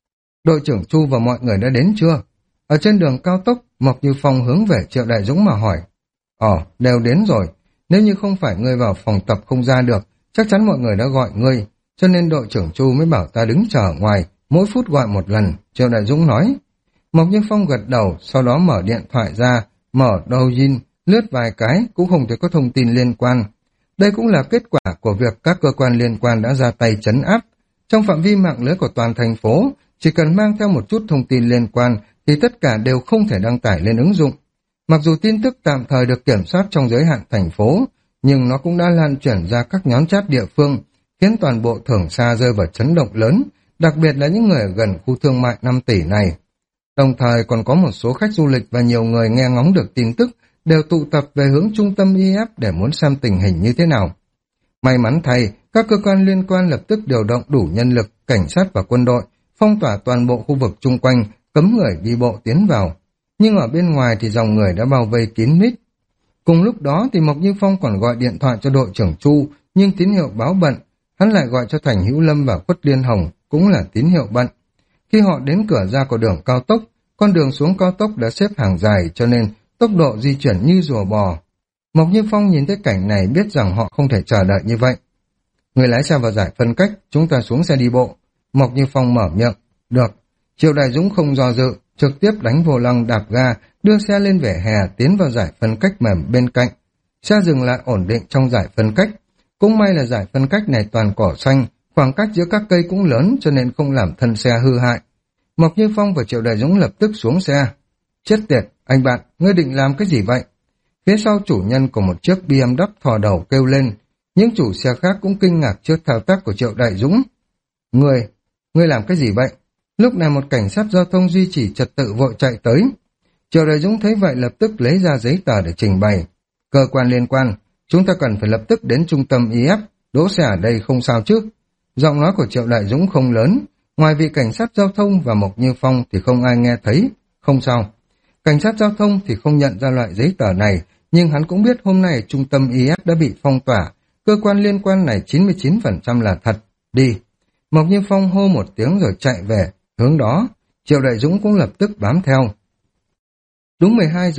Speaker 1: Đội trưởng Chu và mọi người đã đến chưa? Ở trên đường cao tốc, Mộc Như Phong hướng về Triệu Đại Dũng mà hỏi. Ồ, đều đến rồi. Nếu như không phải ngươi vào phòng tập không ra được, chắc chắn mọi người đã gọi ngươi, cho nên đội trưởng Chu mới bảo ta đứng chờ ngoài, mỗi phút gọi một lần, Triệu Đại Dũng nói. Mộc Như Phong gật đầu, sau đó mở điện thoại ra, mở Douyin, lướt vài cái, cũng không thấy có thông tin liên quan. Đây cũng là kết quả của việc các cơ quan liên quan đã ra tay trấn áp. Trong phạm vi mạng lưới của toàn thành phố, chỉ cần mang theo một chút thông tin liên quan thì tất cả đều không thể đăng tải lên ứng dụng. Mặc dù tin tức tạm thời được kiểm soát trong giới hạn thành phố, nhưng nó cũng đã lan truyền ra các nhóm chat địa phương, khiến toàn bộ Thường Sa rơi vào chấn động lớn, đặc biệt là những người ở gần khu thương mại năm tỷ này. Đồng thời còn có một số khách du lịch và nhiều người nghe ngóng được tin tức đều tụ tập về hướng trung tâm i ép để muốn xem tình hình như thế nào. May mắn thay, các cơ quan liên quan lập tức điều động đủ nhân lực, cảnh sát và quân đội, phong tỏa toàn bộ khu vực chung quanh, cấm người đi bộ tiến vào. Nhưng ở bên ngoài thì dòng người đã bao vây kín mít. Cùng lúc đó thì Mộc Như Phong còn gọi điện thoại cho đội trưởng Chu, nhưng tín hiệu báo bận. Hắn lại gọi cho Thành Hữu Lâm và Khuất Liên Hồng, cũng là tín hiệu bận. Khi họ đến cửa ra của đường cao tốc, con đường xuống cao tốc đã xếp hàng dài, cho nên tốc độ di chuyển như rùa bò. Mộc Như Phong nhìn thấy cảnh này biết rằng họ không thể chờ đợi như vậy. Người lái xe vào giải phân cách, chúng ta xuống xe đi bộ. Mộc Như Phong mở miệng. Được. Triệu Đại Dũng không do dự, trực tiếp đánh vô lăng đạp ga, đưa xe lên vỉa hè tiến vào giải phân cách mềm bên cạnh. Xe dừng lại ổn định trong giải phân cách. Cũng may là giải phân cách này toàn cỏ xanh, khoảng cách giữa các cây cũng lớn cho nên không làm thân xe hư hại. Mộc Như Phong và Triệu Đại Dũng lập tức xuống xe. Chết tiệt, anh bạn, ngươi định làm cái gì vậy? Phía sau chủ nhân của một chiếc bê em vê thò đầu kêu lên. Những chủ xe khác cũng kinh ngạc trước thao tác của Triệu Đại Dũng. Ngươi, ngươi làm cái gì vậy? Lúc này một cảnh sát giao thông duy trì trật tự vội chạy tới. Triệu Đại Dũng thấy vậy lập tức lấy ra giấy tờ để trình bày. Cơ quan liên quan, chúng ta cần phải lập tức đến trung tâm i ép, đỗ xe ở đây không sao chứ. Giọng nói của Triệu Đại Dũng không lớn, ngoài vị cảnh sát giao thông và Mộc Như Phong thì không ai nghe thấy, không sao. Cảnh sát giao thông thì không nhận ra loại giấy tờ này, nhưng hắn cũng biết hôm nay trung tâm i ép đã bị phong tỏa, cơ quan liên quan này chín mươi chín phần trăm là thật. Đi. Mộc Như Phong hô một tiếng rồi chạy về, hướng đó, Triệu Đại Dũng cũng lập tức bám theo. Đúng mười hai giờ,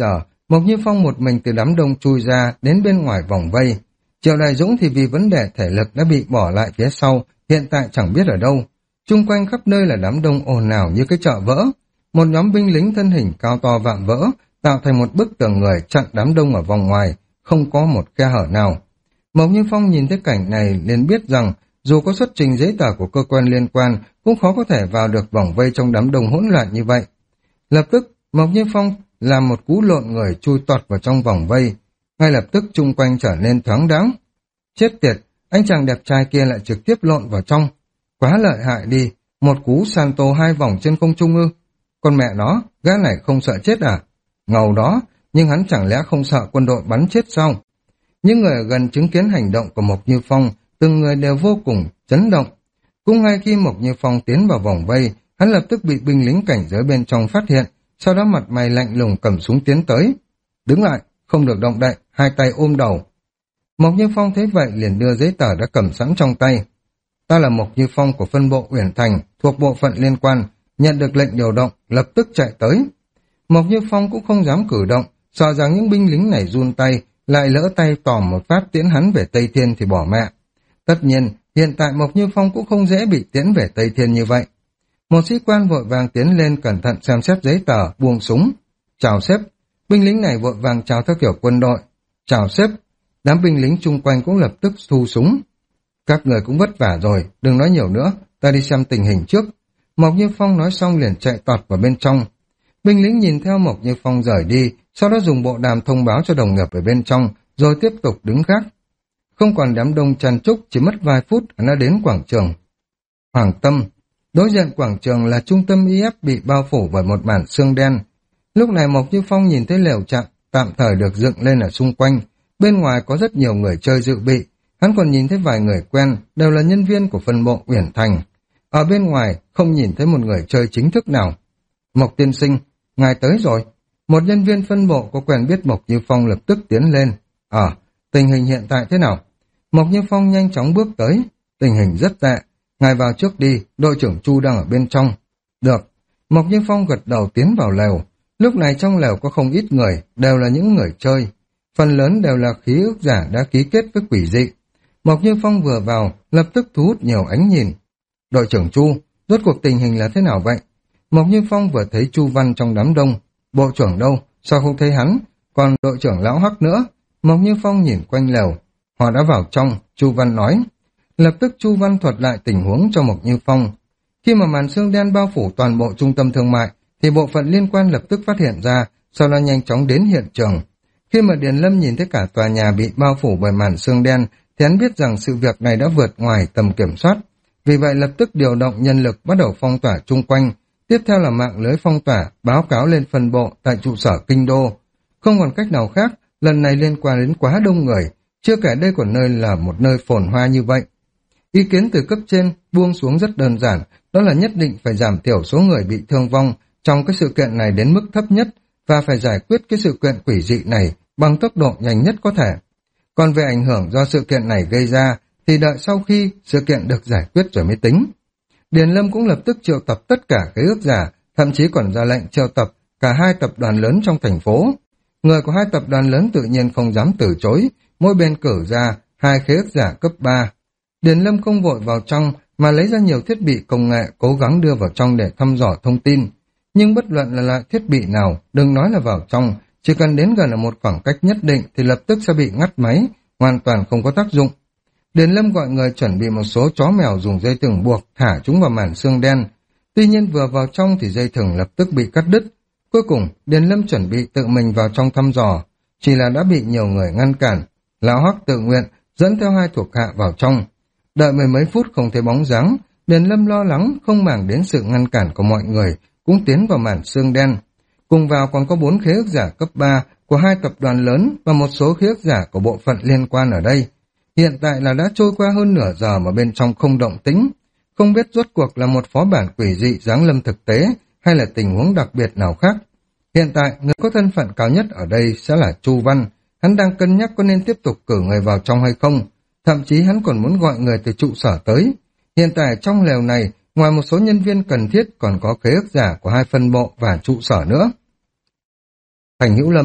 Speaker 1: Mộc Như Phong một mình từ đám đông chui ra đến bên ngoài vòng vây. Triệu Đại Dũng thì vì vấn đề thể lực đã bị bỏ lại phía sau, hiện tại chẳng biết ở đâu. Chung quanh khắp nơi là đám đông ồn ào như cái chợ vỡ. Một nhóm binh lính thân hình cao to vạm vỡ, tạo thành một bức tường người chặn đám đông ở vòng ngoài, không có một khe hở nào. Mộc Như Phong nhìn thấy cảnh này liền biết rằng dù có xuất trình giấy tờ của cơ quan liên quan cũng khó có thể vào được vòng vây trong đám đông hỗn loạn như vậy. Lập tức, Mộc Như Phong làm một cú lộn người chui toạt vào trong vòng vây. Ngay lập tức chung quanh trở nên thoáng đãng. Chết tiệt, anh chàng đẹp trai kia lại trực tiếp lộn vào trong. Quá lợi hại đi, một cú Santo hai vòng trên không trung ư. Con mẹ nó, gã này không sợ chết à? Ngầu đó, nhưng hắn chẳng lẽ không sợ quân đội bắn chết sao? Những người ở gần chứng kiến hành động của Mộc Như Phong, từng người đều vô cùng chấn động. Cũng ngay khi Mộc Như Phong tiến vào vòng vây, hắn lập tức bị binh lính cảnh giới bên trong phát hiện, sau đó mặt mày lạnh lùng cầm súng tiến tới. Đứng lại, không được động đậy, hai tay ôm đầu. Mộc Như Phong thấy vậy liền đưa giấy tờ đã cầm sẵn trong tay. Ta là Mộc Như Phong của phân bộ Uyển Thành, thuộc bộ phận liên quan, nhận được lệnh điều động, lập tức chạy tới. Mộc Như Phong cũng không dám cử động, sợ rằng những binh lính này run tay, lại lỡ tay tòm một phát tiễn hắn về Tây Thiên thì bỏ mẹ. Tất nhiên, hiện tại Mộc Như Phong cũng không dễ bị tiễn về Tây Thiên như vậy. Một sĩ quan vội vàng tiến lên cẩn thận xem xét giấy tờ, buông súng. Chào sếp. Binh lính này vội vàng chào theo kiểu quân đội. Chào sếp. Đám binh lính chung quanh cũng lập tức thu súng. Các người cũng vất vả rồi, đừng nói nhiều nữa, ta đi xem tình hình trước. Mộc Như Phong nói xong liền chạy tọt vào bên trong. Binh lính nhìn theo Mộc Như Phong rời đi, sau đó dùng bộ đàm thông báo cho đồng nghiệp ở bên trong, rồi tiếp tục đứng gác. Không còn đám đông chen chúc, chỉ mất vài phút đã đến quảng trường Hoàng Tâm. Đối diện quảng trường là trung tâm i ép bị bao phủ bởi một màn sương đen. Lúc này Mộc Như Phong nhìn thấy lều trại tạm thời được dựng lên ở xung quanh, bên ngoài có rất nhiều người chơi dự bị, hắn còn nhìn thấy vài người quen, đều là nhân viên của phân bộ Uyển Thành. Ở bên ngoài không nhìn thấy một người chơi chính thức nào. Mộc tiên sinh, ngài tới rồi. Một nhân viên phân bộ có quen biết Mộc Như Phong lập tức tiến lên. Ờ, tình hình hiện tại thế nào? Mộc Như Phong nhanh chóng bước tới. Tình hình rất tệ. Ngài vào trước đi, đội trưởng Chu đang ở bên trong. Được. Mộc Như Phong gật đầu tiến vào lều. Lúc này trong lều có không ít người, đều là những người chơi. Phần lớn đều là khí ước giả đã ký kết với quỷ dị. Mộc Như Phong vừa vào, lập tức thu hút nhiều ánh nhìn. Đội trưởng Chu, rốt cuộc tình hình là thế nào vậy? Mộc Như Phong vừa thấy Chu Văn trong đám đông. Bộ trưởng đâu? Sao không thấy hắn? Còn đội trưởng Lão Hắc nữa? Mộc Như Phong nhìn quanh lều. Họ đã vào trong, Chu Văn nói. Lập tức Chu Văn thuật lại tình huống cho Mộc Như Phong. Khi mà màn sương đen bao phủ toàn bộ trung tâm thương mại, thì bộ phận liên quan lập tức phát hiện ra, sau đó nhanh chóng đến hiện trường. Khi mà Điền Lâm nhìn thấy cả tòa nhà bị bao phủ bởi màn sương đen, thì hắn biết rằng sự việc này đã vượt ngoài tầm kiểm soát. Vì vậy lập tức điều động nhân lực bắt đầu phong tỏa chung quanh. Tiếp theo là mạng lưới phong tỏa, báo cáo lên phân bộ tại trụ sở kinh đô. Không còn cách nào khác, lần này liên quan đến quá đông người, chưa kể đây còn nơi là một nơi phồn hoa như vậy. Ý kiến từ cấp trên buông xuống rất đơn giản, đó là nhất định phải giảm thiểu số người bị thương vong trong cái sự kiện này đến mức thấp nhất và phải giải quyết cái sự kiện quỷ dị này bằng tốc độ nhanh nhất có thể. Còn về ảnh hưởng do sự kiện này gây ra thì đợi sau khi sự kiện được giải quyết rồi mới tính. Điền Lâm cũng lập tức triệu tập tất cả khế ước giả, thậm chí còn ra lệnh triệu tập cả hai tập đoàn lớn trong thành phố. Người của hai tập đoàn lớn tự nhiên không dám từ chối, mỗi bên cử ra hai khế ước giả cấp ba. Điền Lâm không vội vào trong mà lấy ra nhiều thiết bị công nghệ cố gắng đưa vào trong để thăm dò thông tin. Nhưng bất luận là loại thiết bị nào, đừng nói là vào trong, chỉ cần đến gần ở một khoảng cách nhất định thì lập tức sẽ bị ngắt máy, hoàn toàn không có tác dụng. Điền Lâm gọi người chuẩn bị một số chó mèo dùng dây thừng buộc thả chúng vào màn xương đen. Tuy nhiên vừa vào trong thì dây thừng lập tức bị cắt đứt. Cuối cùng, Điền Lâm chuẩn bị tự mình vào trong thăm dò, chỉ là đã bị nhiều người ngăn cản. Lão Hắc tự nguyện dẫn theo hai thuộc hạ vào trong. Đợi mười mấy phút không thấy bóng dáng, Điền Lâm lo lắng không màng đến sự ngăn cản của mọi người, cũng tiến vào màn xương đen. Cùng vào còn có bốn khế ước giả cấp ba của hai tập đoàn lớn và một số khế ước giả của bộ phận liên quan ở đây. Hiện tại là đã trôi qua hơn nửa giờ mà bên trong không động tĩnh. Không biết rốt cuộc là một phó bản quỷ dị giáng lâm thực tế hay là tình huống đặc biệt nào khác. Hiện tại, người có thân phận cao nhất ở đây sẽ là Chu Văn. Hắn đang cân nhắc có nên tiếp tục cử người vào trong hay không. Thậm chí hắn còn muốn gọi người từ trụ sở tới. Hiện tại trong lều này, ngoài một số nhân viên cần thiết còn có khế ước giả của hai phân bộ và trụ sở nữa. Thành Hữu Lâm,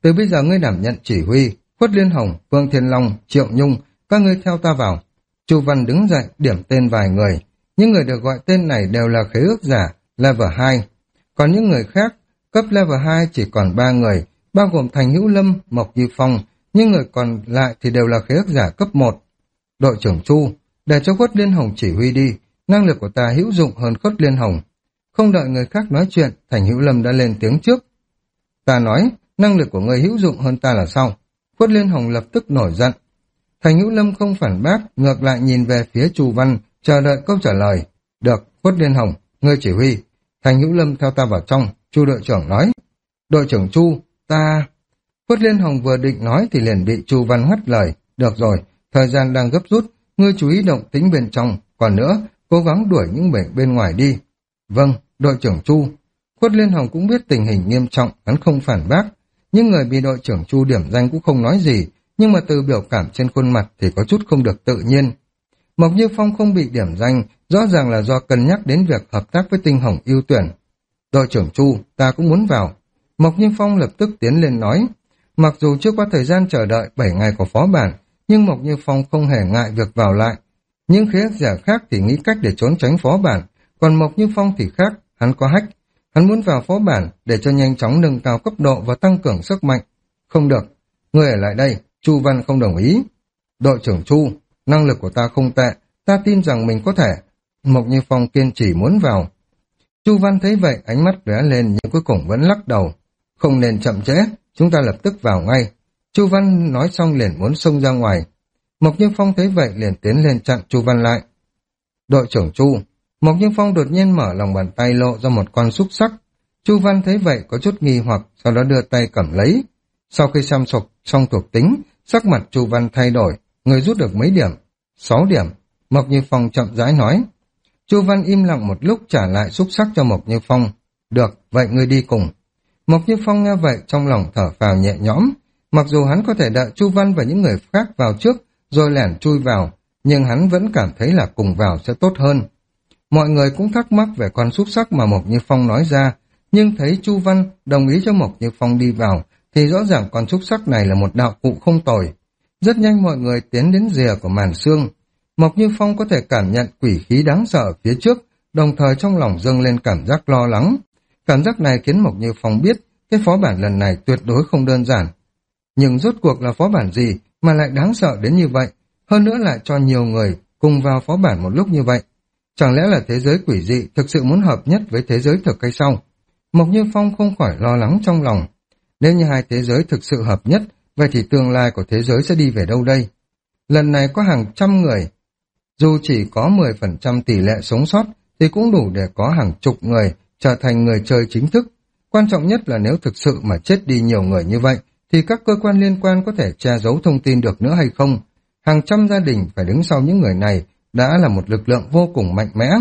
Speaker 1: từ bây giờ ngươi đảm nhận chỉ huy, Khuất Liên Hồng, Vương Thiên Long, Triệu Nhung, các ngươi theo ta vào. Chu Văn đứng dậy, điểm tên vài người. Những người được gọi tên này đều là khế ước giả, level hai. Còn những người khác, cấp level hai chỉ còn ba người, bao gồm Thành Hữu Lâm, Mộc Như Phong, những người còn lại thì đều là khế ước giả cấp một. Đội trưởng Chu, để cho Khuất Liên Hồng chỉ huy đi, năng lực của ta hữu dụng hơn Khuất Liên Hồng. Không đợi người khác nói chuyện, Thành Hữu Lâm đã lên tiếng trước. Ta nói, năng lực của người hữu dụng hơn ta là sao? Khuất Liên Hồng lập tức nổi giận. Thành Hữu Lâm không phản bác, ngược lại nhìn về phía Chu Văn, chờ đợi câu trả lời. Được, Khuất Liên Hồng, ngươi chỉ huy. Thành Hữu Lâm theo ta vào trong, Chu đội trưởng nói. Đội trưởng Chu, ta... Khuất Liên Hồng vừa định nói thì liền bị Chu Văn ngắt lời. Được rồi, thời gian đang gấp rút, ngươi chú ý động tĩnh bên trong, còn nữa, cố gắng đuổi những bệnh bên ngoài đi. Vâng, đội trưởng Chu. Khuất Liên Hồng cũng biết tình hình nghiêm trọng, hắn không phản bác. Những người bị đội trưởng Chu điểm danh cũng không nói gì, nhưng mà từ biểu cảm trên khuôn mặt thì có chút không được tự nhiên. Mộc Như Phong không bị điểm danh, rõ ràng là do cân nhắc đến việc hợp tác với Tinh Hồng ưu tuyển. Đội trưởng Chu, ta cũng muốn vào. Mộc Như Phong lập tức tiến lên nói. Mặc dù chưa qua thời gian chờ đợi bảy ngày của phó bản, nhưng Mộc Như Phong không hề ngại việc vào lại. Những khế ước giả khác thì nghĩ cách để trốn tránh phó bản, còn Mộc Như Phong thì khác, hắn có hách. Hắn muốn vào phó bản để cho nhanh chóng nâng cao cấp độ và tăng cường sức mạnh. Không được, ngươi ở lại đây, Chu Văn không đồng ý. Đội trưởng Chu, năng lực của ta không tệ, ta tin rằng mình có thể. Mộc Như Phong kiên trì muốn vào. Chu Văn thấy vậy, ánh mắt lóe lên nhưng cuối cùng vẫn lắc đầu. Không nên chậm trễ, chúng ta lập tức vào ngay. Chu Văn nói xong liền muốn xông ra ngoài. Mộc Như Phong thấy vậy liền tiến lên chặn Chu Văn lại. Đội trưởng Chu, Mộc Như Phong đột nhiên mở lòng bàn tay lộ ra một con xúc sắc. Chu Văn thấy vậy có chút nghi hoặc, sau đó đưa tay cầm lấy. Sau khi xăm sộc xong thuộc tính, sắc mặt Chu Văn thay đổi, người rút được mấy điểm? Sáu điểm. Mộc Như Phong chậm rãi nói. Chu Văn im lặng một lúc trả lại xúc sắc cho Mộc Như Phong. Được, vậy ngươi đi cùng. Mộc Như Phong nghe vậy trong lòng thở phào nhẹ nhõm. Mặc dù hắn có thể đợi Chu Văn và những người khác vào trước, rồi lẻn chui vào, nhưng hắn vẫn cảm thấy là cùng vào sẽ tốt hơn. Mọi người cũng thắc mắc về con xúc sắc mà Mộc Như Phong nói ra, nhưng thấy Chu Văn đồng ý cho Mộc Như Phong đi vào, thì rõ ràng con xúc sắc này là một đạo cụ không tồi. Rất nhanh mọi người tiến đến rìa của màn xương. Mộc Như Phong có thể cảm nhận quỷ khí đáng sợ phía trước, đồng thời trong lòng dâng lên cảm giác lo lắng. Cảm giác này khiến Mộc Như Phong biết cái phó bản lần này tuyệt đối không đơn giản. Nhưng rốt cuộc là phó bản gì mà lại đáng sợ đến như vậy, hơn nữa lại cho nhiều người cùng vào phó bản một lúc như vậy. Chẳng lẽ là thế giới quỷ dị thực sự muốn hợp nhất với thế giới thực hay sao? Mộc Như Phong không khỏi lo lắng trong lòng. Nếu như hai thế giới thực sự hợp nhất, vậy thì tương lai của thế giới sẽ đi về đâu đây? Lần này có hàng trăm người. Dù chỉ có mười phần trăm tỷ lệ sống sót, thì cũng đủ để có hàng chục người trở thành người chơi chính thức. Quan trọng nhất là nếu thực sự mà chết đi nhiều người như vậy, thì các cơ quan liên quan có thể che giấu thông tin được nữa hay không? Hàng trăm gia đình phải đứng sau những người này đã là một lực lượng vô cùng mạnh mẽ.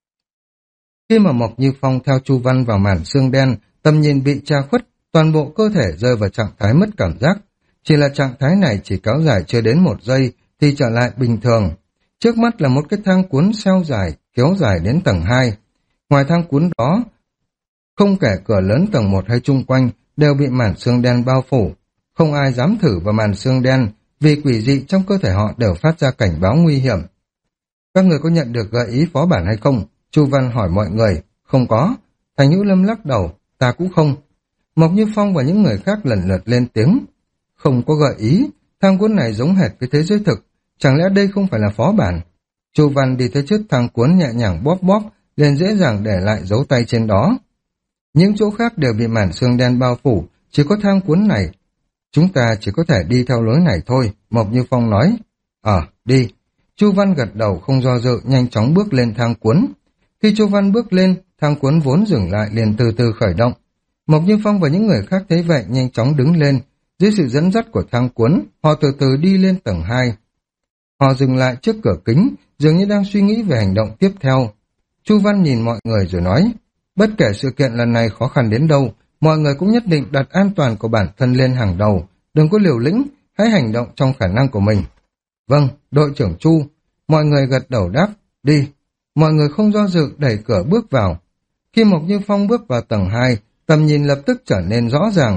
Speaker 1: Khi mà Mộc Như Phong theo Chu Văn vào màn xương đen, tầm nhìn bị che khuất, toàn bộ cơ thể rơi vào trạng thái mất cảm giác. Chỉ là trạng thái này chỉ kéo dài chưa đến một giây thì trở lại bình thường. Trước mắt là một cái thang cuốn xeo dài, kéo dài đến tầng hai. Ngoài thang cuốn đó, không kể cửa lớn tầng một hay chung quanh, đều bị màn xương đen bao phủ. Không ai dám thử vào màn xương đen, vì quỷ dị trong cơ thể họ đều phát ra cảnh báo nguy hiểm. Các người có nhận được gợi ý phó bản hay không? Chu Văn hỏi mọi người. Không có. Thành Hữu Lâm lắc đầu. Ta cũng không. Mộc Như Phong và những người khác lần lượt lên tiếng. Không có gợi ý. Thang cuốn này giống hệt với thế giới thực. Chẳng lẽ đây không phải là phó bản? Chu Văn đi tới trước thang cuốn nhẹ nhàng bóp bóp, liền dễ dàng để lại dấu tay trên đó. Những chỗ khác đều bị màn xương đen bao phủ, chỉ có thang cuốn này. Chúng ta chỉ có thể đi theo lối này thôi, Mộc Như Phong nói. Ờ, đi. Chu Văn gật đầu không do dự, nhanh chóng bước lên thang cuốn. Khi Chu Văn bước lên, thang cuốn vốn dừng lại liền từ từ khởi động. Mộc Như Phong và những người khác thấy vậy nhanh chóng đứng lên. Dưới sự dẫn dắt của thang cuốn, họ từ từ đi lên tầng hai. Họ dừng lại trước cửa kính, dường như đang suy nghĩ về hành động tiếp theo. Chu Văn nhìn mọi người rồi nói, bất kể sự kiện lần này khó khăn đến đâu, mọi người cũng nhất định đặt an toàn của bản thân lên hàng đầu, đừng có liều lĩnh, hãy hành động trong khả năng của mình. Vâng, đội trưởng Chu. Mọi người gật đầu đáp, đi. Mọi người không do dự đẩy cửa bước vào. Khi Mộc Như Phong bước vào tầng hai, tầm nhìn lập tức trở nên rõ ràng.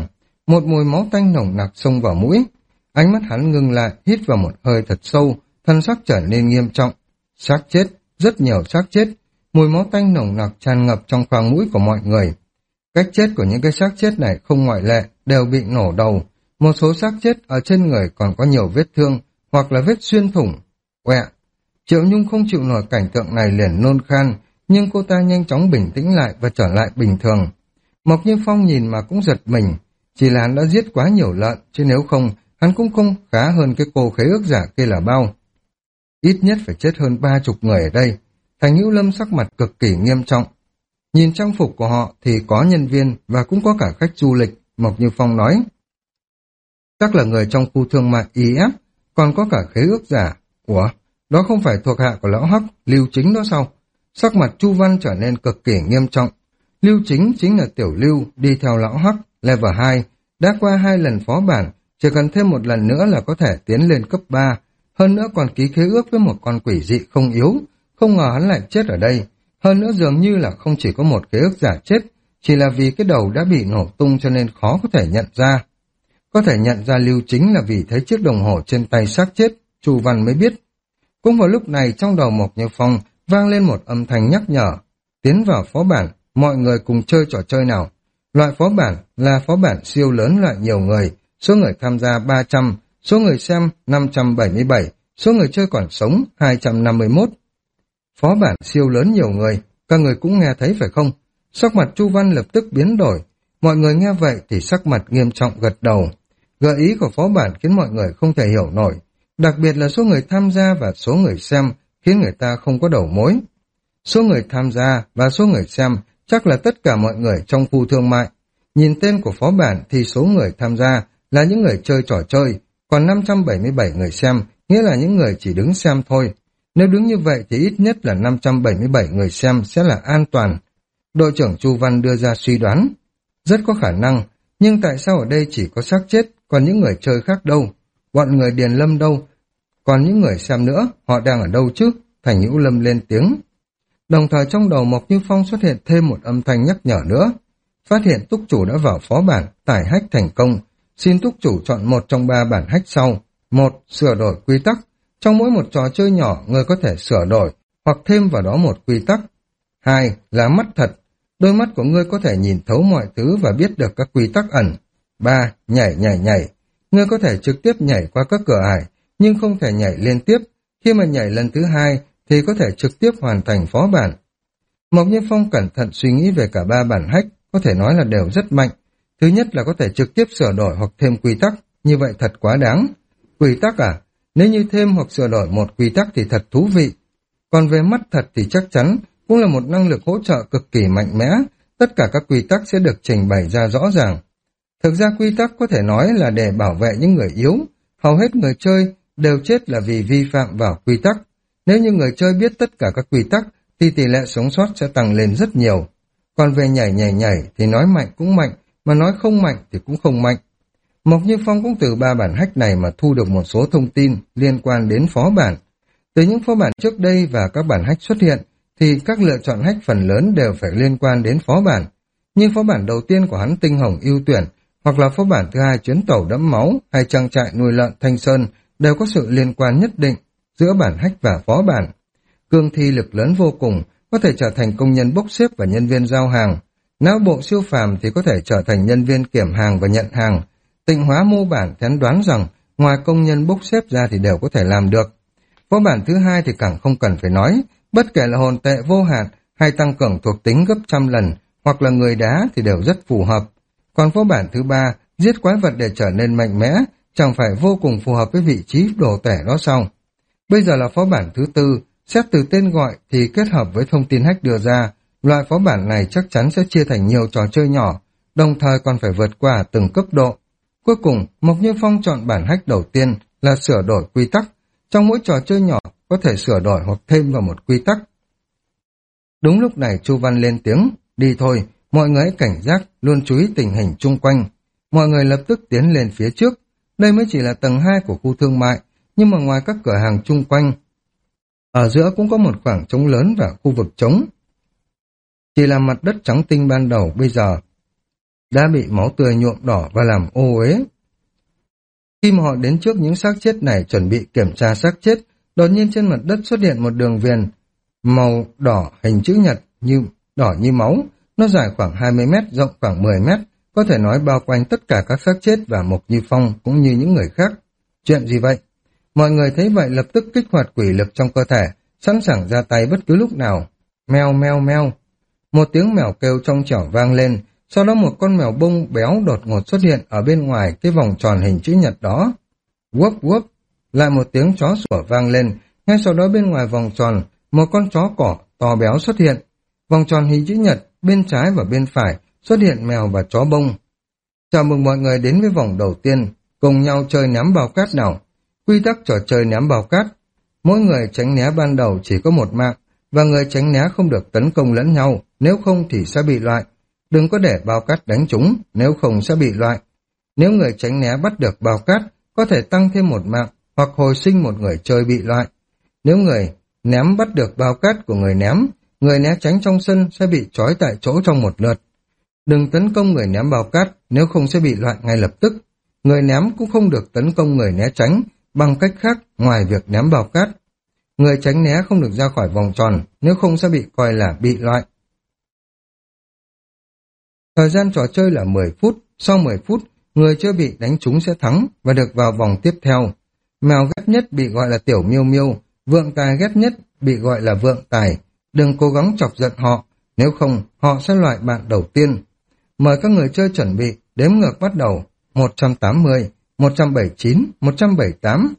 Speaker 1: một mùi máu tanh nồng nặc xông vào mũi. Ánh mắt hắn ngừng lại, hít vào một hơi thật sâu, thân sắc trở nên nghiêm trọng. Xác chết, rất nhiều xác chết, mùi máu tanh nồng nặc tràn ngập trong khoang mũi của mọi người. Cách chết của những cái xác chết này không ngoại lệ, đều bị nổ đầu. Một số xác chết ở trên người còn có nhiều vết thương, hoặc là vết xuyên thủng. Quẹ! Triệu Nhung không chịu nổi cảnh tượng này liền nôn khan, nhưng cô ta nhanh chóng bình tĩnh lại và trở lại bình thường. Mộc Như Phong nhìn mà cũng giật mình, chỉ là hắn đã giết quá nhiều lợn, chứ nếu không, hắn cũng không khá hơn cái cô khế ước giả kia là bao. Ít nhất phải chết hơn ba chục người ở đây. Thành Hữu Lâm sắc mặt cực kỳ nghiêm trọng. Nhìn trang phục của họ thì có nhân viên và cũng có cả khách du lịch, Mộc Như Phong nói. Chắc là người trong khu thương mại i ép, còn có cả khế ước giả. Ủa, đó không phải thuộc hạ của lão Hắc, Lưu Chính đó sao? Sắc mặt Chu Văn trở nên cực kỳ nghiêm trọng. Lưu Chính chính là tiểu Lưu đi theo lão Hắc, level hai, đã qua hai lần phó bản, chỉ cần thêm một lần nữa là có thể tiến lên cấp ba. Hơn nữa còn ký khế ước với một con quỷ dị không yếu, không ngờ hắn lại chết ở đây. Hơn nữa dường như là không chỉ có một khế ước giả chết, chỉ là vì cái đầu đã bị nổ tung cho nên khó có thể nhận ra. Có thể nhận ra Lưu Chính là vì thấy chiếc đồng hồ trên tay xác chết, Chu Văn mới biết. Cũng vào lúc này trong đầu Mộc Như Phong vang lên một âm thanh nhắc nhở. Tiến vào phó bản, mọi người cùng chơi trò chơi nào. Loại phó bản là phó bản siêu lớn loại nhiều người, số người tham gia ba trăm, số người xem năm trăm bảy mươi bảy, số người chơi còn sống hai trăm năm mươi mốt. Phó bản siêu lớn nhiều người, các người cũng nghe thấy phải không? Sắc mặt Chu Văn lập tức biến đổi. Mọi người nghe vậy thì sắc mặt nghiêm trọng gật đầu. Gợi ý của phó bản khiến mọi người không thể hiểu nổi. Đặc biệt là số người tham gia và số người xem khiến người ta không có đầu mối. Số người tham gia và số người xem chắc là tất cả mọi người trong khu thương mại. Nhìn tên của phó bản thì số người tham gia là những người chơi trò chơi, còn năm trăm bảy mươi bảy người xem nghĩa là những người chỉ đứng xem thôi. Nếu đứng như vậy thì ít nhất là năm trăm bảy mươi bảy người xem sẽ là an toàn. Đội trưởng Chu Văn đưa ra suy đoán. Rất có khả năng, nhưng tại sao ở đây chỉ có xác chết, còn những người chơi khác đâu? Bọn người Điền Lâm đâu? Còn những người xem nữa, họ đang ở đâu chứ? Thành Hữu Lâm lên tiếng. Đồng thời trong đầu Mộc Như Phong xuất hiện thêm một âm thanh nhắc nhở nữa. Phát hiện túc chủ đã vào phó bản, tải hack thành công. Xin túc chủ chọn một trong ba bản hack sau. Một, sửa đổi quy tắc. Trong mỗi một trò chơi nhỏ, người có thể sửa đổi hoặc thêm vào đó một quy tắc. Hai, là mắt thật. Đôi mắt của ngươi có thể nhìn thấu mọi thứ và biết được các quy tắc ẩn. Ba, nhảy nhảy nhảy. Ngươi có thể trực tiếp nhảy qua các cửa ải, nhưng không thể nhảy liên tiếp. Khi mà nhảy lần thứ hai, thì có thể trực tiếp hoàn thành phó bản. Mộc Như Phong cẩn thận suy nghĩ về cả ba bản hack, có thể nói là đều rất mạnh. Thứ nhất là có thể trực tiếp sửa đổi hoặc thêm quy tắc, như vậy thật quá đáng. Quy tắc à? Nếu như thêm hoặc sửa đổi một quy tắc thì thật thú vị. Còn về mắt thật thì chắc chắn cũng là một năng lực hỗ trợ cực kỳ mạnh mẽ, tất cả các quy tắc sẽ được trình bày ra rõ ràng. Thực ra quy tắc có thể nói là để bảo vệ những người yếu, hầu hết người chơi đều chết là vì vi phạm vào quy tắc. Nếu như người chơi biết tất cả các quy tắc thì tỷ lệ sống sót sẽ tăng lên rất nhiều. Còn về nhảy nhảy nhảy thì nói mạnh cũng mạnh, mà nói không mạnh thì cũng không mạnh. Mộc Như Phong cũng từ ba bản hack này mà thu được một số thông tin liên quan đến phó bản. Từ những phó bản trước đây và các bản hack xuất hiện, thì các lựa chọn hack phần lớn đều phải liên quan đến phó bản. Nhưng phó bản đầu tiên của hắn Tinh Hồng ưu tuyển, hoặc là phó bản thứ hai chuyến tàu đẫm máu hay trang trại nuôi lợn Thanh Sơn đều có sự liên quan nhất định giữa bản hack và phó bản. Cương thi lực lớn vô cùng, có thể trở thành công nhân bốc xếp và nhân viên giao hàng. Não bộ siêu phàm thì có thể trở thành nhân viên kiểm hàng và nhận hàng. Tịnh hóa mô bản thì hắn đoán rằng ngoài công nhân bốc xếp ra thì đều có thể làm được. Phó bản thứ hai thì càng không cần phải nói, bất kể là hồn tệ vô hạn hay tăng cường thuộc tính gấp trăm lần hoặc là người đá thì đều rất phù hợp. Còn phó bản thứ ba, giết quái vật để trở nên mạnh mẽ, chẳng phải vô cùng phù hợp với vị trí đồ tể đó sao? Bây giờ là phó bản thứ tư, xét từ tên gọi thì kết hợp với thông tin hack đưa ra, loại phó bản này chắc chắn sẽ chia thành nhiều trò chơi nhỏ, đồng thời còn phải vượt qua từng cấp độ. Cuối cùng, Mộc Như Phong chọn bản hack đầu tiên là sửa đổi quy tắc. Trong mỗi trò chơi nhỏ có thể sửa đổi hoặc thêm vào một quy tắc. Đúng lúc này Chu Văn lên tiếng, đi thôi, mọi người hãy cảnh giác, luôn chú ý tình hình chung quanh. Mọi người lập tức tiến lên phía trước. Đây mới chỉ là tầng hai của khu thương mại, nhưng mà ngoài các cửa hàng chung quanh, ở giữa cũng có một khoảng trống lớn và khu vực trống. Chỉ là mặt đất trắng tinh ban đầu bây giờ đã bị máu tươi nhuộm đỏ và làm ô uế. Khi mà họ đến trước những xác chết này chuẩn bị kiểm tra xác chết, đột nhiên trên mặt đất xuất hiện một đường viền màu đỏ hình chữ nhật như đỏ như máu. Nó dài khoảng hai mươi mét, rộng khoảng mười mét, có thể nói bao quanh tất cả các xác chết và Mộc Như Phong cũng như những người khác. Chuyện gì vậy? Mọi người thấy vậy lập tức kích hoạt quỷ lực trong cơ thể, sẵn sàng ra tay bất cứ lúc nào. Meo meo meo. Một tiếng mèo kêu trong trẻo vang lên, sau đó một con mèo bông béo đột ngột xuất hiện ở bên ngoài cái vòng tròn hình chữ nhật đó. Whoop whoop. Lại một tiếng chó sủa vang lên, ngay sau đó bên ngoài vòng tròn, một con chó cỏ to béo xuất hiện. Vòng tròn hình chữ nhật, bên trái và bên phải xuất hiện mèo và chó bông. Chào mừng mọi người đến với vòng đầu tiên, cùng nhau chơi ném bao cát nào. Quy tắc trò chơi ném bao cát. Mỗi người tránh né ban đầu chỉ có một mạng, và người tránh né không được tấn công lẫn nhau, nếu không thì sẽ bị loại. Đừng có để bao cát đánh chúng, nếu không sẽ bị loại. Nếu người tránh né bắt được bao cát, có thể tăng thêm một mạng, hoặc hồi sinh một người chơi bị loại. Nếu người ném bắt được bao cát của người ném, người né tránh trong sân sẽ bị trói tại chỗ trong một lượt. Đừng tấn công người ném bao cát, nếu không sẽ bị loại ngay lập tức. Người ném cũng không được tấn công người né tránh bằng cách khác ngoài việc ném bao cát. Người tránh né không được ra khỏi vòng tròn, nếu không sẽ bị coi là bị loại. Thời gian trò chơi là mười phút, sau mười phút, người chưa bị đánh trúng sẽ thắng và được vào vòng tiếp theo. Mèo ghét nhất bị gọi là tiểu miêu miêu, vượng tài ghét nhất bị gọi là vượng tài. Đừng cố gắng chọc giận họ, nếu không họ sẽ loại bạn đầu tiên. Mời các người chơi chuẩn bị, đếm ngược bắt đầu. một trăm tám mươi, một trăm bảy mươi chín, một trăm bảy mươi tám.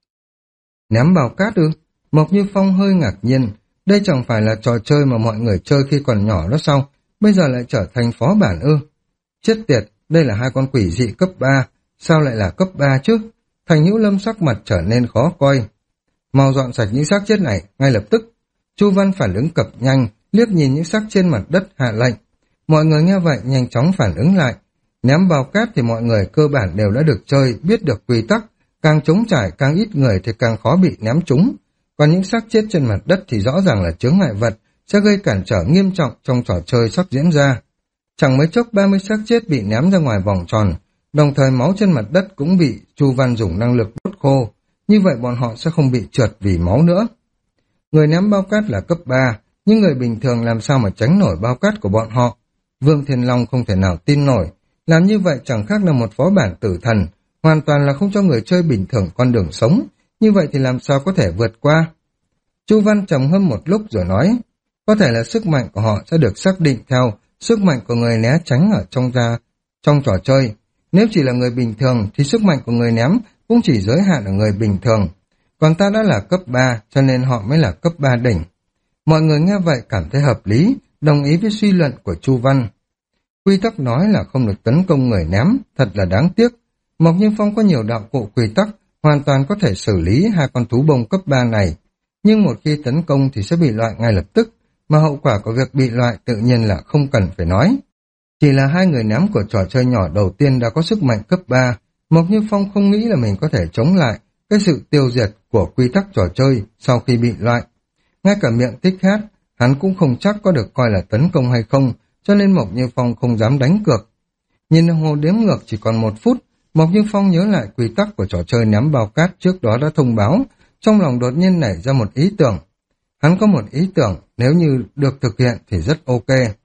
Speaker 1: Ném bao cát ư? Mộc Như Phong hơi ngạc nhiên. Đây chẳng phải là trò chơi mà mọi người chơi khi còn nhỏ đó sao? Bây giờ lại trở thành phó bản ư? Chết tiệt, đây là hai con quỷ dị cấp ba. Sao lại là cấp ba chứ? Thành Hữu Lâm sắc mặt trở nên khó coi. Mau dọn sạch những xác chết này, ngay lập tức. Chu Văn phản ứng cập nhanh, liếc nhìn những xác trên mặt đất hạ lệnh. Mọi người nghe vậy nhanh chóng phản ứng lại. Ném bao cát thì mọi người cơ bản đều đã được chơi, biết được quy tắc. Càng trống trải, càng ít người thì càng khó bị ném trúng. Còn những xác chết trên mặt đất thì rõ ràng là chướng ngại vật, sẽ gây cản trở nghiêm trọng trong trò chơi sắp diễn ra. Chẳng mấy chốc ba mươi xác chết bị ném ra ngoài vòng tròn, đồng thời máu trên mặt đất cũng bị Chu Văn dùng năng lực đốt khô. Như vậy bọn họ sẽ không bị trượt vì máu nữa. Người ném bao cát là cấp ba, nhưng người bình thường làm sao mà tránh nổi bao cát của bọn họ. Vương Thiên Long không thể nào tin nổi. Làm như vậy chẳng khác là một phó bản tử thần, hoàn toàn là không cho người chơi bình thường con đường sống. Như vậy thì làm sao có thể vượt qua? Chu Văn trầm ngâm một lúc rồi nói, có thể là sức mạnh của họ sẽ được xác định theo sức mạnh của người né tránh ở trong ra trong trò chơi. Nếu chỉ là người bình thường thì sức mạnh của người ném cũng chỉ giới hạn ở người bình thường. Còn ta đã là cấp ba cho nên họ mới là cấp ba đỉnh. Mọi người nghe vậy cảm thấy hợp lý, đồng ý với suy luận của Chu Văn. Quy tắc nói là không được tấn công người ném, thật là đáng tiếc. Mộc Như Phong có nhiều đạo cụ quy tắc, hoàn toàn có thể xử lý hai con thú bông cấp ba này. Nhưng một khi tấn công thì sẽ bị loại ngay lập tức, mà hậu quả của việc bị loại tự nhiên là không cần phải nói. Chỉ là hai người ném của trò chơi nhỏ đầu tiên đã có sức mạnh cấp ba, Mộc Như Phong không nghĩ là mình có thể chống lại cái sự tiêu diệt của quy tắc trò chơi sau khi bị loại. Ngay cả miệng thích hát, hắn cũng không chắc có được coi là tấn công hay không, cho nên Mộc Như Phong không dám đánh cược. Nhìn đồng hồ đếm ngược chỉ còn một phút, Mộc Như Phong nhớ lại quy tắc của trò chơi ném bao cát trước đó đã thông báo, trong lòng đột nhiên nảy ra một ý tưởng. Hắn có một ý tưởng, nếu như được thực hiện thì rất ok.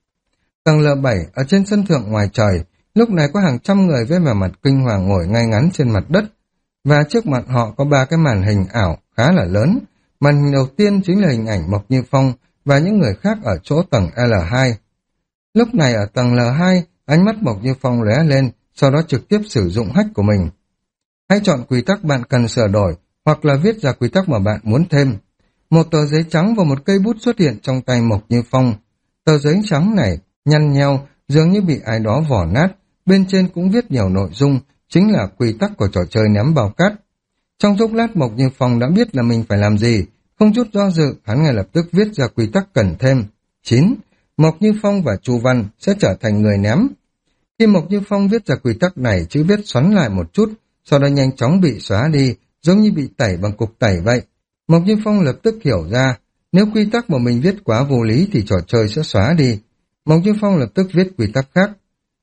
Speaker 1: Tầng L bảy ở trên sân thượng ngoài trời, lúc này có hàng trăm người với vẻ mặt kinh hoàng ngồi ngay ngắn trên mặt đất, và trước mặt họ có ba cái màn hình ảo khá là lớn. Màn hình đầu tiên chính là hình ảnh Mộc Như Phong và những người khác ở chỗ tầng L hai. Lúc này ở tầng L hai, ánh mắt Mộc Như Phong lóe lên, sau đó trực tiếp sử dụng hack của mình. Hãy chọn quy tắc bạn cần sửa đổi, hoặc là viết ra quy tắc mà bạn muốn thêm. Một tờ giấy trắng và một cây bút xuất hiện trong tay Mộc Như Phong. Tờ giấy trắng này nhăn nheo, dường như bị ai đó vỏ nát, bên trên cũng viết nhiều nội dung, chính là quy tắc của trò chơi ném bao cát. Trong chốc lát Mộc Như Phong đã biết là mình phải làm gì, không chút do dự, hắn ngay lập tức viết ra quy tắc cần thêm. chín. Mộc Như Phong và Chu Văn sẽ trở thành người ném. Khi Mộc Như Phong viết ra quy tắc này, chữ viết xoắn lại một chút, sau đó nhanh chóng bị xóa đi, giống như bị tẩy bằng cục tẩy vậy. Mộc Như Phong lập tức hiểu ra, nếu quy tắc mà mình viết quá vô lý thì trò chơi sẽ xóa đi. Mộc Như Phong lập tức viết quy tắc khác.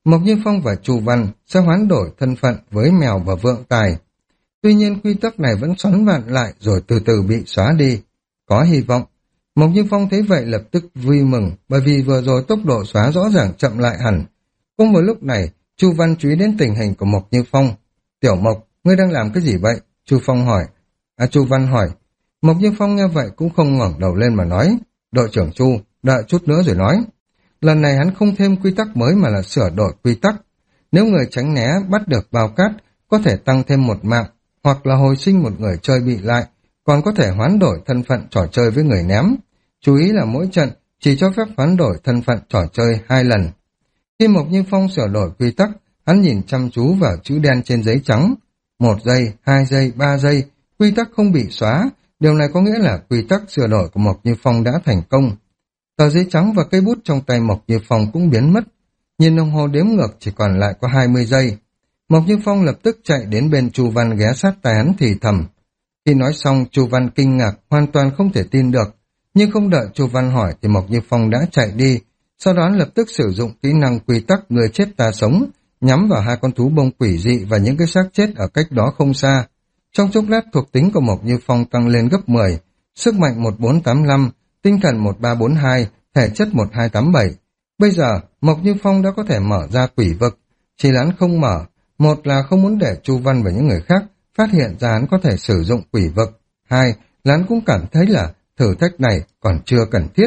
Speaker 1: Mộc Như Phong và Chu Văn sẽ hoán đổi thân phận với mèo và vượng tài. Tuy nhiên quy tắc này vẫn xoắn vặn lại rồi từ từ bị xóa đi. Có hy vọng. Mộc Như Phong thấy vậy lập tức vui mừng, bởi vì vừa rồi tốc độ xóa rõ ràng chậm lại hẳn. Cũng vào lúc này, Chu Văn chú ý đến tình hình của Mộc Như Phong. Tiểu Mộc, ngươi đang làm cái gì vậy? Chu Phong hỏi. À, Chu Văn hỏi. Mộc Như Phong nghe vậy cũng không ngẩng đầu lên mà nói. Đội trưởng Chu, đợi chút nữa rồi nói. Lần này hắn không thêm quy tắc mới mà là sửa đổi quy tắc. Nếu người tránh né bắt được bao cát, có thể tăng thêm một mạng, hoặc là hồi sinh một người chơi bị lại, còn có thể hoán đổi thân phận trò chơi với người ném. Chú ý là mỗi trận chỉ cho phép hoán đổi thân phận trò chơi hai lần. Khi Mộc Như Phong sửa đổi quy tắc, hắn nhìn chăm chú vào chữ đen trên giấy trắng. Một giây, hai giây, ba giây, quy tắc không bị xóa. Điều này có nghĩa là quy tắc sửa đổi của Mộc Như Phong đã thành công. Tờ giấy trắng và cây bút trong tay Mộc Như Phong cũng biến mất. Nhìn đồng hồ đếm ngược chỉ còn lại có hai mươi giây. Mộc Như Phong lập tức chạy đến bên Chu Văn ghé sát tai hắn thì thầm. Khi nói xong, Chu Văn kinh ngạc, hoàn toàn không thể tin được. Nhưng không đợi Chu Văn hỏi thì Mộc Như Phong đã chạy đi. Sau đó lập tức sử dụng kỹ năng quy tắc người chết ta sống, nhắm vào hai con thú bông quỷ dị và những cái xác chết ở cách đó không xa. Trong chốc lát thuộc tính của Mộc Như Phong tăng lên gấp mười, sức mạnh một bốn tám lăm, tinh thần một ba bốn hai, thể chất một hai tám bảy. Bây giờ, Mộc Như Phong đã có thể mở ra quỷ vực, chỉ là hắn không mở. Một là không muốn để Chu Văn và những người khác phát hiện ra hắn có thể sử dụng quỷ vực. Hai là hắn cũng cảm thấy là thử thách này còn chưa cần thiết.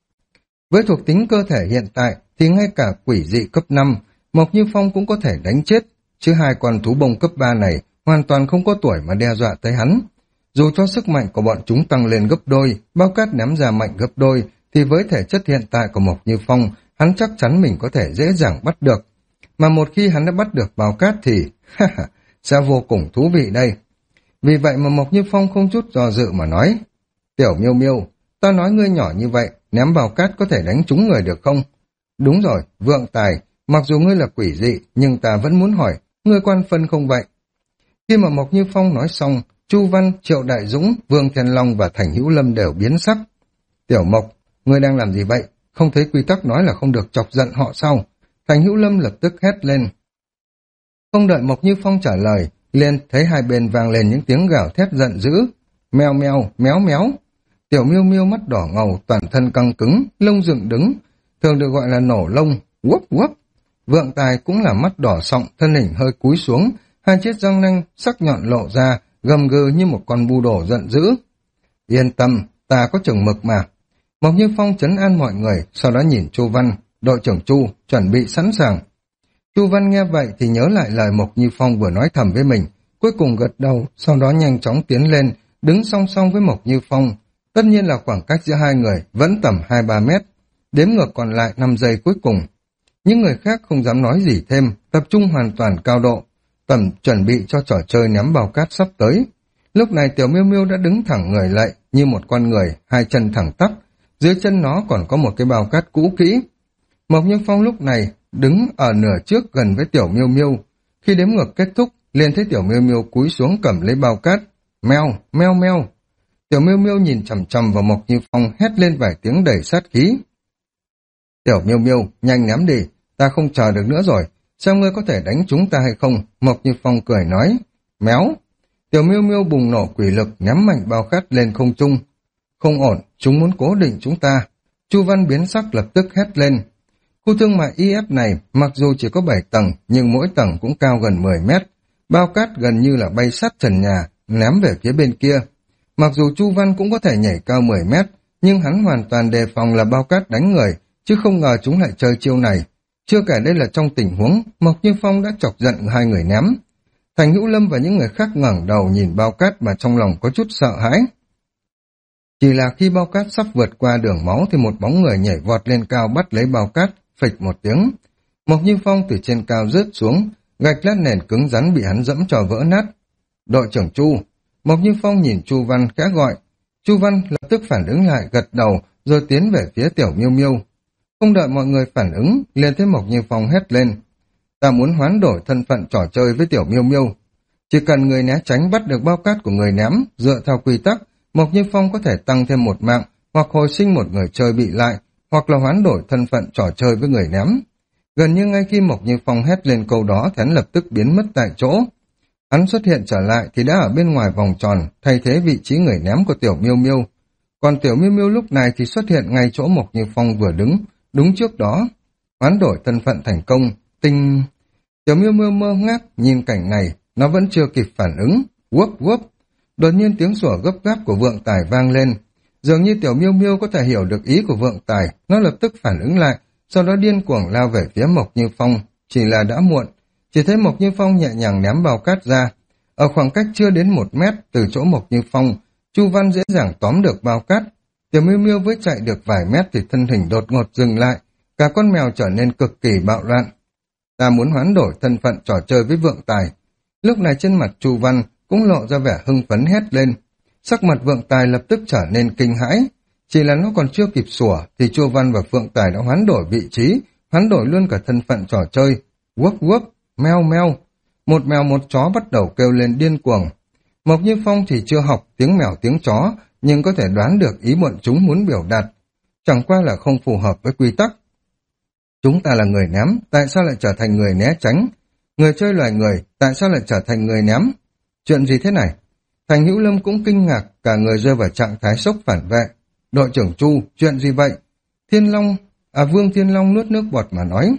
Speaker 1: Với thuộc tính cơ thể hiện tại thì ngay cả quỷ dị cấp năm, Mộc Như Phong cũng có thể đánh chết, chứ hai con thú bông cấp ba này hoàn toàn không có tuổi mà đe dọa tới hắn. Dù cho sức mạnh của bọn chúng tăng lên gấp đôi, bao cát ném ra mạnh gấp đôi, thì với thể chất hiện tại của Mộc Như Phong, hắn chắc chắn mình có thể dễ dàng bắt được. Mà một khi hắn đã bắt được bao cát thì, sẽ vô cùng thú vị đây. Vì vậy mà Mộc Như Phong không chút do dự mà nói, Tiểu Miêu Miêu, ta nói ngươi nhỏ như vậy, ném bao cát có thể đánh trúng người được không? Đúng rồi, vượng tài, mặc dù ngươi là quỷ dị, nhưng ta vẫn muốn hỏi, ngươi quan phân không vậy? Khi mà Mộc Như Phong nói xong, Chu Văn, Triệu Đại Dũng, Vương Thiên Long và Thành Hữu Lâm đều biến sắc. Tiểu Mộc, ngươi đang làm gì vậy? Không thấy quy tắc nói là không được chọc giận họ sao? Thành Hữu Lâm lập tức hét lên. Không đợi Mộc Như Phong trả lời, liền thấy hai bên vang lên những tiếng gào thét giận dữ. Mèo mèo, méo méo. Tiểu Miêu Miêu mắt đỏ ngầu, toàn thân căng cứng, lông dựng đứng, thường được gọi là nổ lông, quấp quấp. Vượng Tài cũng là mắt đỏ sọng, thân hình hơi cúi xuống, hai chiếc răng nanh sắc nhọn lộ ra, gầm gừ như một con bu đồ giận dữ. Yên tâm, ta có chừng mực mà. Mộc Như Phong trấn an mọi người, sau đó nhìn Chu Văn, đội trưởng Chu, chuẩn bị sẵn sàng. Chu Văn nghe vậy thì nhớ lại lời Mộc Như Phong vừa nói thầm với mình, cuối cùng gật đầu, sau đó nhanh chóng tiến lên, đứng song song với Mộc Như Phong. Tất nhiên là khoảng cách giữa hai người vẫn tầm hai ba mét, đếm ngược còn lại năm giây cuối cùng. Những người khác không dám nói gì thêm, tập trung hoàn toàn cao độ, tầm chuẩn bị cho trò chơi ném bao cát sắp tới. Lúc này Tiểu Miêu Miêu đã đứng thẳng người lại như một con người, hai chân thẳng tắp, dưới chân nó còn có một cái bao cát cũ kỹ. Mộc Như Phong lúc này đứng ở nửa trước gần với Tiểu Miêu Miêu. Khi đếm ngược kết thúc, liền thấy Tiểu Miêu Miêu cúi xuống cầm lấy bao cát. Meo, meo meo. Tiểu Miêu Miêu nhìn chằm chằm vào Mộc Như Phong, hét lên vài tiếng đầy sát khí. Tiểu Miêu Miêu, nhanh ném đi, ta không chờ được nữa rồi, xem ngươi có thể đánh chúng ta hay không? Mộc Như Phong cười nói. Méo. Tiểu Miêu Miêu bùng nổ quỷ lực, ném mạnh bao cát lên không trung. Không ổn, chúng muốn cố định chúng ta. Chu Văn biến sắc lập tức hét lên. Khu thương mại i ép này mặc dù chỉ có bảy tầng, nhưng mỗi tầng cũng cao gần mười mét. Bao cát gần như là bay sát trần nhà, ném về phía bên kia. Mặc dù Chu Văn cũng có thể nhảy cao mười mét, nhưng hắn hoàn toàn đề phòng là bao cát đánh người, chứ không ngờ chúng lại chơi chiêu này. Chưa kể đây là trong tình huống Mộc Như Phong đã chọc giận hai người ném. Thành Hữu Lâm và những người khác ngẩng đầu nhìn bao cát mà trong lòng có chút sợ hãi. Chỉ là khi bao cát sắp vượt qua đường máu thì một bóng người nhảy vọt lên cao bắt lấy bao cát, phịch một tiếng. Mộc Như Phong từ trên cao rớt xuống, gạch lát nền cứng rắn bị hắn dẫm cho vỡ nát. Đội trưởng Chu. Mộc Như Phong nhìn Chu Văn khẽ gọi. Chu Văn lập tức phản ứng lại, gật đầu rồi tiến về phía Tiểu Miêu Miêu. Không đợi mọi người phản ứng, liền thấy Mộc Như Phong hét lên. Ta muốn hoán đổi thân phận trò chơi với Tiểu Miêu Miêu. Chỉ cần người né tránh bắt được bao cát của người ném, dựa theo quy tắc, Mộc Như Phong có thể tăng thêm một mạng, hoặc hồi sinh một người chơi bị lại, hoặc là hoán đổi thân phận trò chơi với người ném. Gần như ngay khi Mộc Như Phong hét lên câu đó thì hắn lập tức biến mất tại chỗ. Hắn xuất hiện trở lại thì đã ở bên ngoài vòng tròn, thay thế vị trí người ném của Tiểu Miêu Miêu. Còn Tiểu Miêu Miêu lúc này thì xuất hiện ngay chỗ Mộc Như Phong vừa đứng, đúng trước đó. Hoán đổi thân phận thành công, tinh... Tiểu Miêu Miêu mơ ngác nhìn cảnh này, nó vẫn chưa kịp phản ứng. Quấp quấp. Đột nhiên tiếng sủa gấp gáp của Vượng Tài vang lên. Dường như Tiểu Miêu Miêu có thể hiểu được ý của Vượng Tài, nó lập tức phản ứng lại, sau đó điên cuồng lao về phía Mộc Như Phong. Chỉ là đã muộn, chỉ thấy Mộc Như Phong nhẹ nhàng ném bao cát ra. Ở khoảng cách chưa đến một mét từ chỗ Mộc Như Phong, Chu Văn dễ dàng tóm được bao cát. Tiểu Miêu Miêu với chạy được vài mét thì thân hình đột ngột dừng lại, cả con mèo trở nên cực kỳ bạo loạn. Ta muốn hoán đổi thân phận trò chơi với Vượng Tài. Lúc này trên mặt Chu Văn cũng lộ ra vẻ hưng phấn hét lên. Sắc mặt Vượng Tài lập tức trở nên kinh hãi. Chỉ là nó còn chưa kịp sủa thì Chu Văn và Vượng Tài đã hoán đổi vị trí, hoán đổi luôn cả thân phận trò chơi. Quốc quốc, meo meo. Một mèo một chó bắt đầu kêu lên điên cuồng. Mộc Như Phong thì chưa học tiếng mèo tiếng chó, nhưng có thể đoán được ý bọn chúng muốn biểu đạt. Chẳng qua là không phù hợp với quy tắc. Chúng ta là người ném, tại sao lại trở thành người né tránh? Người chơi loài người, tại sao lại trở thành người ném? Chuyện gì thế này? Thành Hữu Lâm cũng kinh ngạc, cả người rơi vào trạng thái sốc phản vệ. Đội trưởng Chu, chuyện gì vậy? Thiên Long, à Vương Thiên Long nuốt nước bọt mà nói.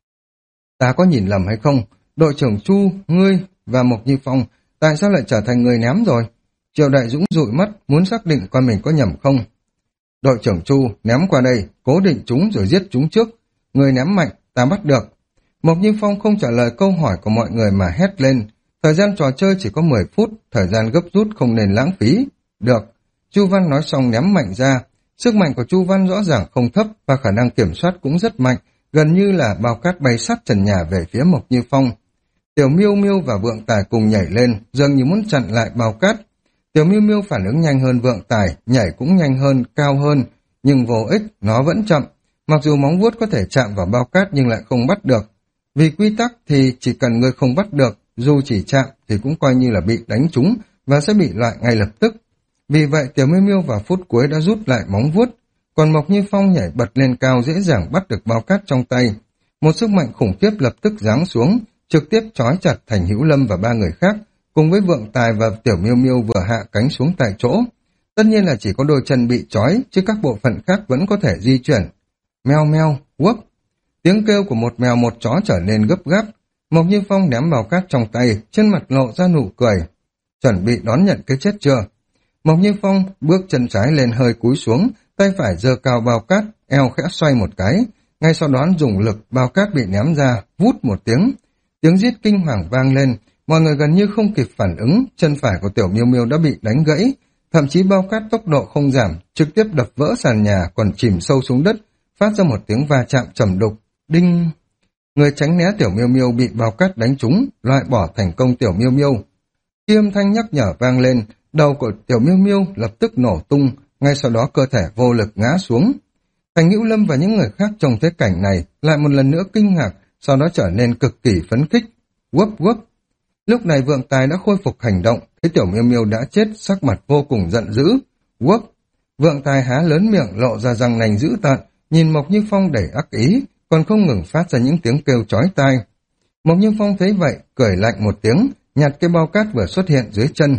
Speaker 1: Ta có nhìn lầm hay không? Đội trưởng Chu, ngươi và Mộc Như Phong, tại sao lại trở thành người ném rồi? Triệu Đại Dũng dụi mắt, muốn xác định coi mình có nhầm không. Đội trưởng Chu, ném qua đây, cố định chúng rồi giết chúng trước. Người ném mạnh, ta bắt được. Mộc Như Phong không trả lời câu hỏi của mọi người mà hét lên. Thời gian trò chơi chỉ có mười phút, thời gian gấp rút không nên lãng phí. Được. Chu Văn nói xong ném mạnh ra. Sức mạnh của Chu Văn rõ ràng không thấp và khả năng kiểm soát cũng rất mạnh, gần như là bao cát bay sát trần nhà về phía Mộc Như Phong. Tiểu Miêu Miêu và Vượng Tài cùng nhảy lên, dường như muốn chặn lại bao cát. Tiểu Miêu Miêu phản ứng nhanh hơn Vượng Tài, nhảy cũng nhanh hơn, cao hơn, nhưng vô ích, nó vẫn chậm. Mặc dù móng vuốt có thể chạm vào bao cát nhưng lại không bắt được. Vì quy tắc thì chỉ cần người không bắt được, dù chỉ chạm thì cũng coi như là bị đánh trúng và sẽ bị loại ngay lập tức. Vì vậy Tiểu Miêu Miêu vào phút cuối đã rút lại móng vuốt, còn Mộc Như Phong nhảy bật lên cao dễ dàng bắt được bao cát trong tay. Một sức mạnh khủng khiếp lập tức giáng xuống, trực tiếp trói chặt Thành Hữu Lâm và ba người khác, cùng với Vượng Tài và Tiểu Miêu Miêu vừa hạ cánh xuống tại chỗ. Tất nhiên là chỉ có đôi chân bị trói, chứ các bộ phận khác vẫn có thể di chuyển. Meo meo, quốc. Tiếng kêu của một mèo một chó trở nên gấp gáp. Mộc Như Phong ném bao cát trong tay, trên mặt lộ ra nụ cười. Chuẩn bị đón nhận cái chết chưa? Mộc Như Phong bước chân trái lên hơi cúi xuống, tay phải giơ cao bao cát, eo khẽ xoay một cái. Ngay sau đó dùng lực, bao cát bị ném ra, vút một tiếng. Tiếng rít kinh hoàng vang lên, mọi người gần như không kịp phản ứng, chân phải của Tiểu Miêu Miêu đã bị đánh gãy. Thậm chí bao cát tốc độ không giảm, trực tiếp đập vỡ sàn nhà còn chìm sâu xuống đất, phát ra một tiếng va chạm trầm đục. Đinh! Người tránh né Tiểu Miêu Miêu bị bao cát đánh trúng, loại bỏ thành công Tiểu Miêu Miêu. Khi âm thanh nhắc nhở vang lên, đầu của Tiểu Miêu Miêu lập tức nổ tung, ngay sau đó cơ thể vô lực ngã xuống. Thành Hữu Lâm và những người khác trong thế cảnh này lại một lần nữa kinh ngạc, sau đó trở nên cực kỳ phấn khích. Quấp quấp! Lúc này Vượng Tài đã khôi phục hành động, thấy Tiểu Miêu Miêu đã chết, sắc mặt vô cùng giận dữ. Quấp! Vượng Tài há lớn miệng lộ ra răng nanh dữ tợn, nhìn Mộc Như Phong đầy ác ý, còn không ngừng phát ra những tiếng kêu chói tai. Mộc Như Phong thấy vậy, cười lạnh một tiếng, nhặt cái bao cát vừa xuất hiện dưới chân.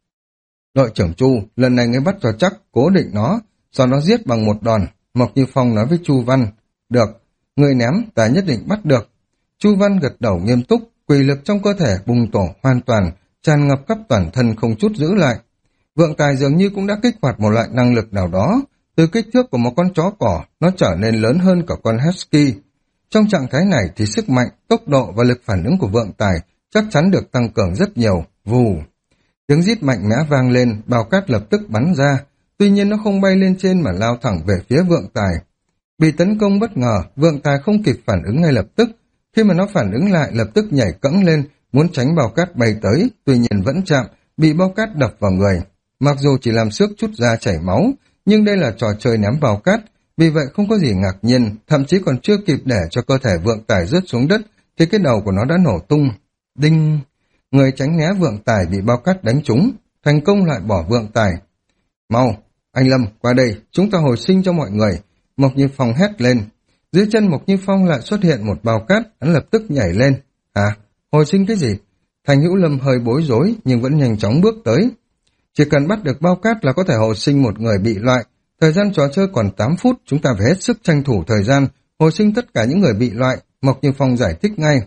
Speaker 1: Đội trưởng Chu, lần này ngươi bắt cho chắc, cố định nó, sau đó giết bằng một đòn. Mộc Như Phong nói với Chu Văn. Được, người ném, ta nhất định bắt được. Chu Văn gật đầu nghiêm túc, quỷ lực trong cơ thể bùng tổ hoàn toàn, tràn ngập khắp toàn thân không chút giữ lại. Vượng Tài dường như cũng đã kích hoạt một loại năng lực nào đó. Từ kích thước của một con chó cỏ, nó trở nên lớn hơn cả con husky. Trong trạng thái này thì sức mạnh, tốc độ và lực phản ứng của Vượng Tài chắc chắn được tăng cường rất nhiều. Vù! Tiếng rít mạnh mẽ vang lên, bao cát lập tức bắn ra. Tuy nhiên nó không bay lên trên mà lao thẳng về phía Vượng Tài. Bị tấn công bất ngờ, Vượng Tài không kịp phản ứng ngay lập tức. Khi mà nó phản ứng lại, lập tức nhảy cẫng lên, muốn tránh bao cát bay tới, tuy nhiên vẫn chạm, bị bao cát đập vào người. Mặc dù chỉ làm xước chút da chảy máu, nhưng đây là trò chơi ném bao cát, vì vậy không có gì ngạc nhiên, thậm chí còn chưa kịp để cho cơ thể Vượng Tài rớt xuống đất, thì cái đầu của nó đã nổ tung. Đinh! Người tránh né Vượng Tài bị bao cát đánh trúng, thành công loại bỏ Vượng Tài. Mau! Anh Lâm, qua đây, chúng ta hồi sinh cho mọi người. Mộc Như Phong hét lên. Dưới chân Mộc Như Phong lại xuất hiện một bao cát, hắn lập tức nhảy lên. À, hồi sinh cái gì? Thành Hữu Lâm hơi bối rối nhưng vẫn nhanh chóng bước tới. Chỉ cần bắt được bao cát là có thể hồi sinh một người bị loại. Thời gian trò chơi còn tám phút, chúng ta phải hết sức tranh thủ thời gian, hồi sinh tất cả những người bị loại, Mộc Như Phong giải thích ngay.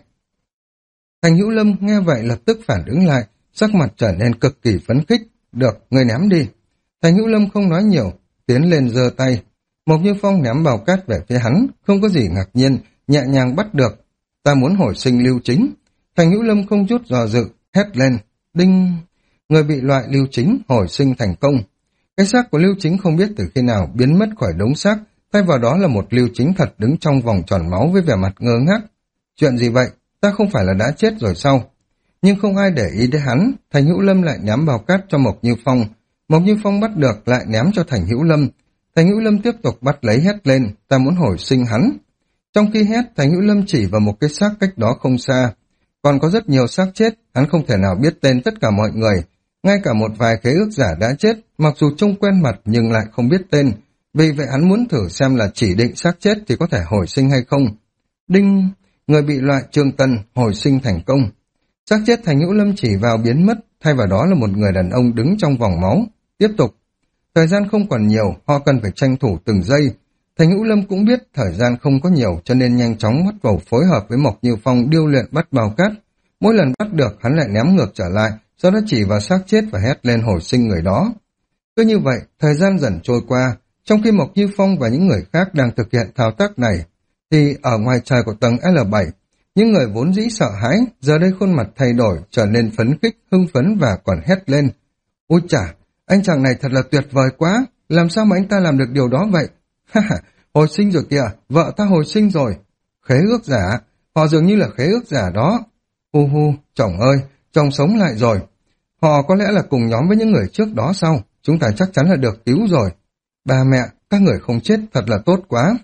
Speaker 1: Thành Hữu Lâm nghe vậy lập tức phản ứng lại, sắc mặt trở nên cực kỳ phấn khích. Được, người ném đi. Thành Hữu Lâm không nói nhiều, tiến lên giơ tay. Mộc Như Phong ném bao cát về phía hắn, không có gì ngạc nhiên, nhẹ nhàng bắt được. Ta muốn hồi sinh Lưu Chính. Thành Hữu Lâm không chút dò dự, hét lên. Đinh! Người bị loại Lưu Chính hồi sinh thành công. Cái xác của Lưu Chính không biết từ khi nào biến mất khỏi đống xác, thay vào đó là một Lưu Chính thật đứng trong vòng tròn máu với vẻ mặt ngơ ngác. Chuyện gì vậy? Ta không phải là đã chết rồi sao? Nhưng không ai để ý đến hắn, Thành Hữu Lâm lại ném bao cát cho Mộc Như Phong. Mộc Như Phong bắt được lại ném cho Thành Hữu Lâm. Thành Hữu Lâm tiếp tục bắt lấy hét lên, ta muốn hồi sinh hắn. Trong khi hét, Thành Hữu Lâm chỉ vào một cái xác cách đó không xa. Còn có rất nhiều xác chết, hắn không thể nào biết tên tất cả mọi người. Ngay cả một vài khế ước giả đã chết, mặc dù trông quen mặt nhưng lại không biết tên. Vì vậy hắn muốn thử xem là chỉ định xác chết thì có thể hồi sinh hay không. Đinh! Người bị loại Trương Tân hồi sinh thành công. Xác chết Thành Hữu Lâm chỉ vào biến mất, thay vào đó là một người đàn ông đứng trong vòng máu. Tiếp tục. Thời gian không còn nhiều, họ cần phải tranh thủ từng giây. Thành Hữu Lâm cũng biết thời gian không có nhiều cho nên nhanh chóng bắt đầu phối hợp với Mộc Như Phong điêu luyện bắt bao cát. Mỗi lần bắt được hắn lại ném ngược trở lại, sau đó chỉ vào xác chết và hét lên hồi sinh người đó. Cứ như vậy, thời gian dần trôi qua, trong khi Mộc Như Phong và những người khác đang thực hiện thao tác này, thì ở ngoài trời của tầng L bảy, những người vốn dĩ sợ hãi, giờ đây khuôn mặt thay đổi, trở nên phấn khích, hưng phấn và còn hét lên. Ôi chà, anh chàng này thật là tuyệt vời quá, làm sao mà anh ta làm được điều đó vậy? Ha ha, hồi sinh rồi kìa, vợ ta hồi sinh rồi. Khế ước giả, họ dường như là khế ước giả đó. Hu hu, chồng ơi, chồng sống lại rồi. Họ có lẽ là cùng nhóm với những người trước đó sao? Chúng ta chắc chắn là được cứu rồi. Ba mẹ, các người không chết thật là tốt quá.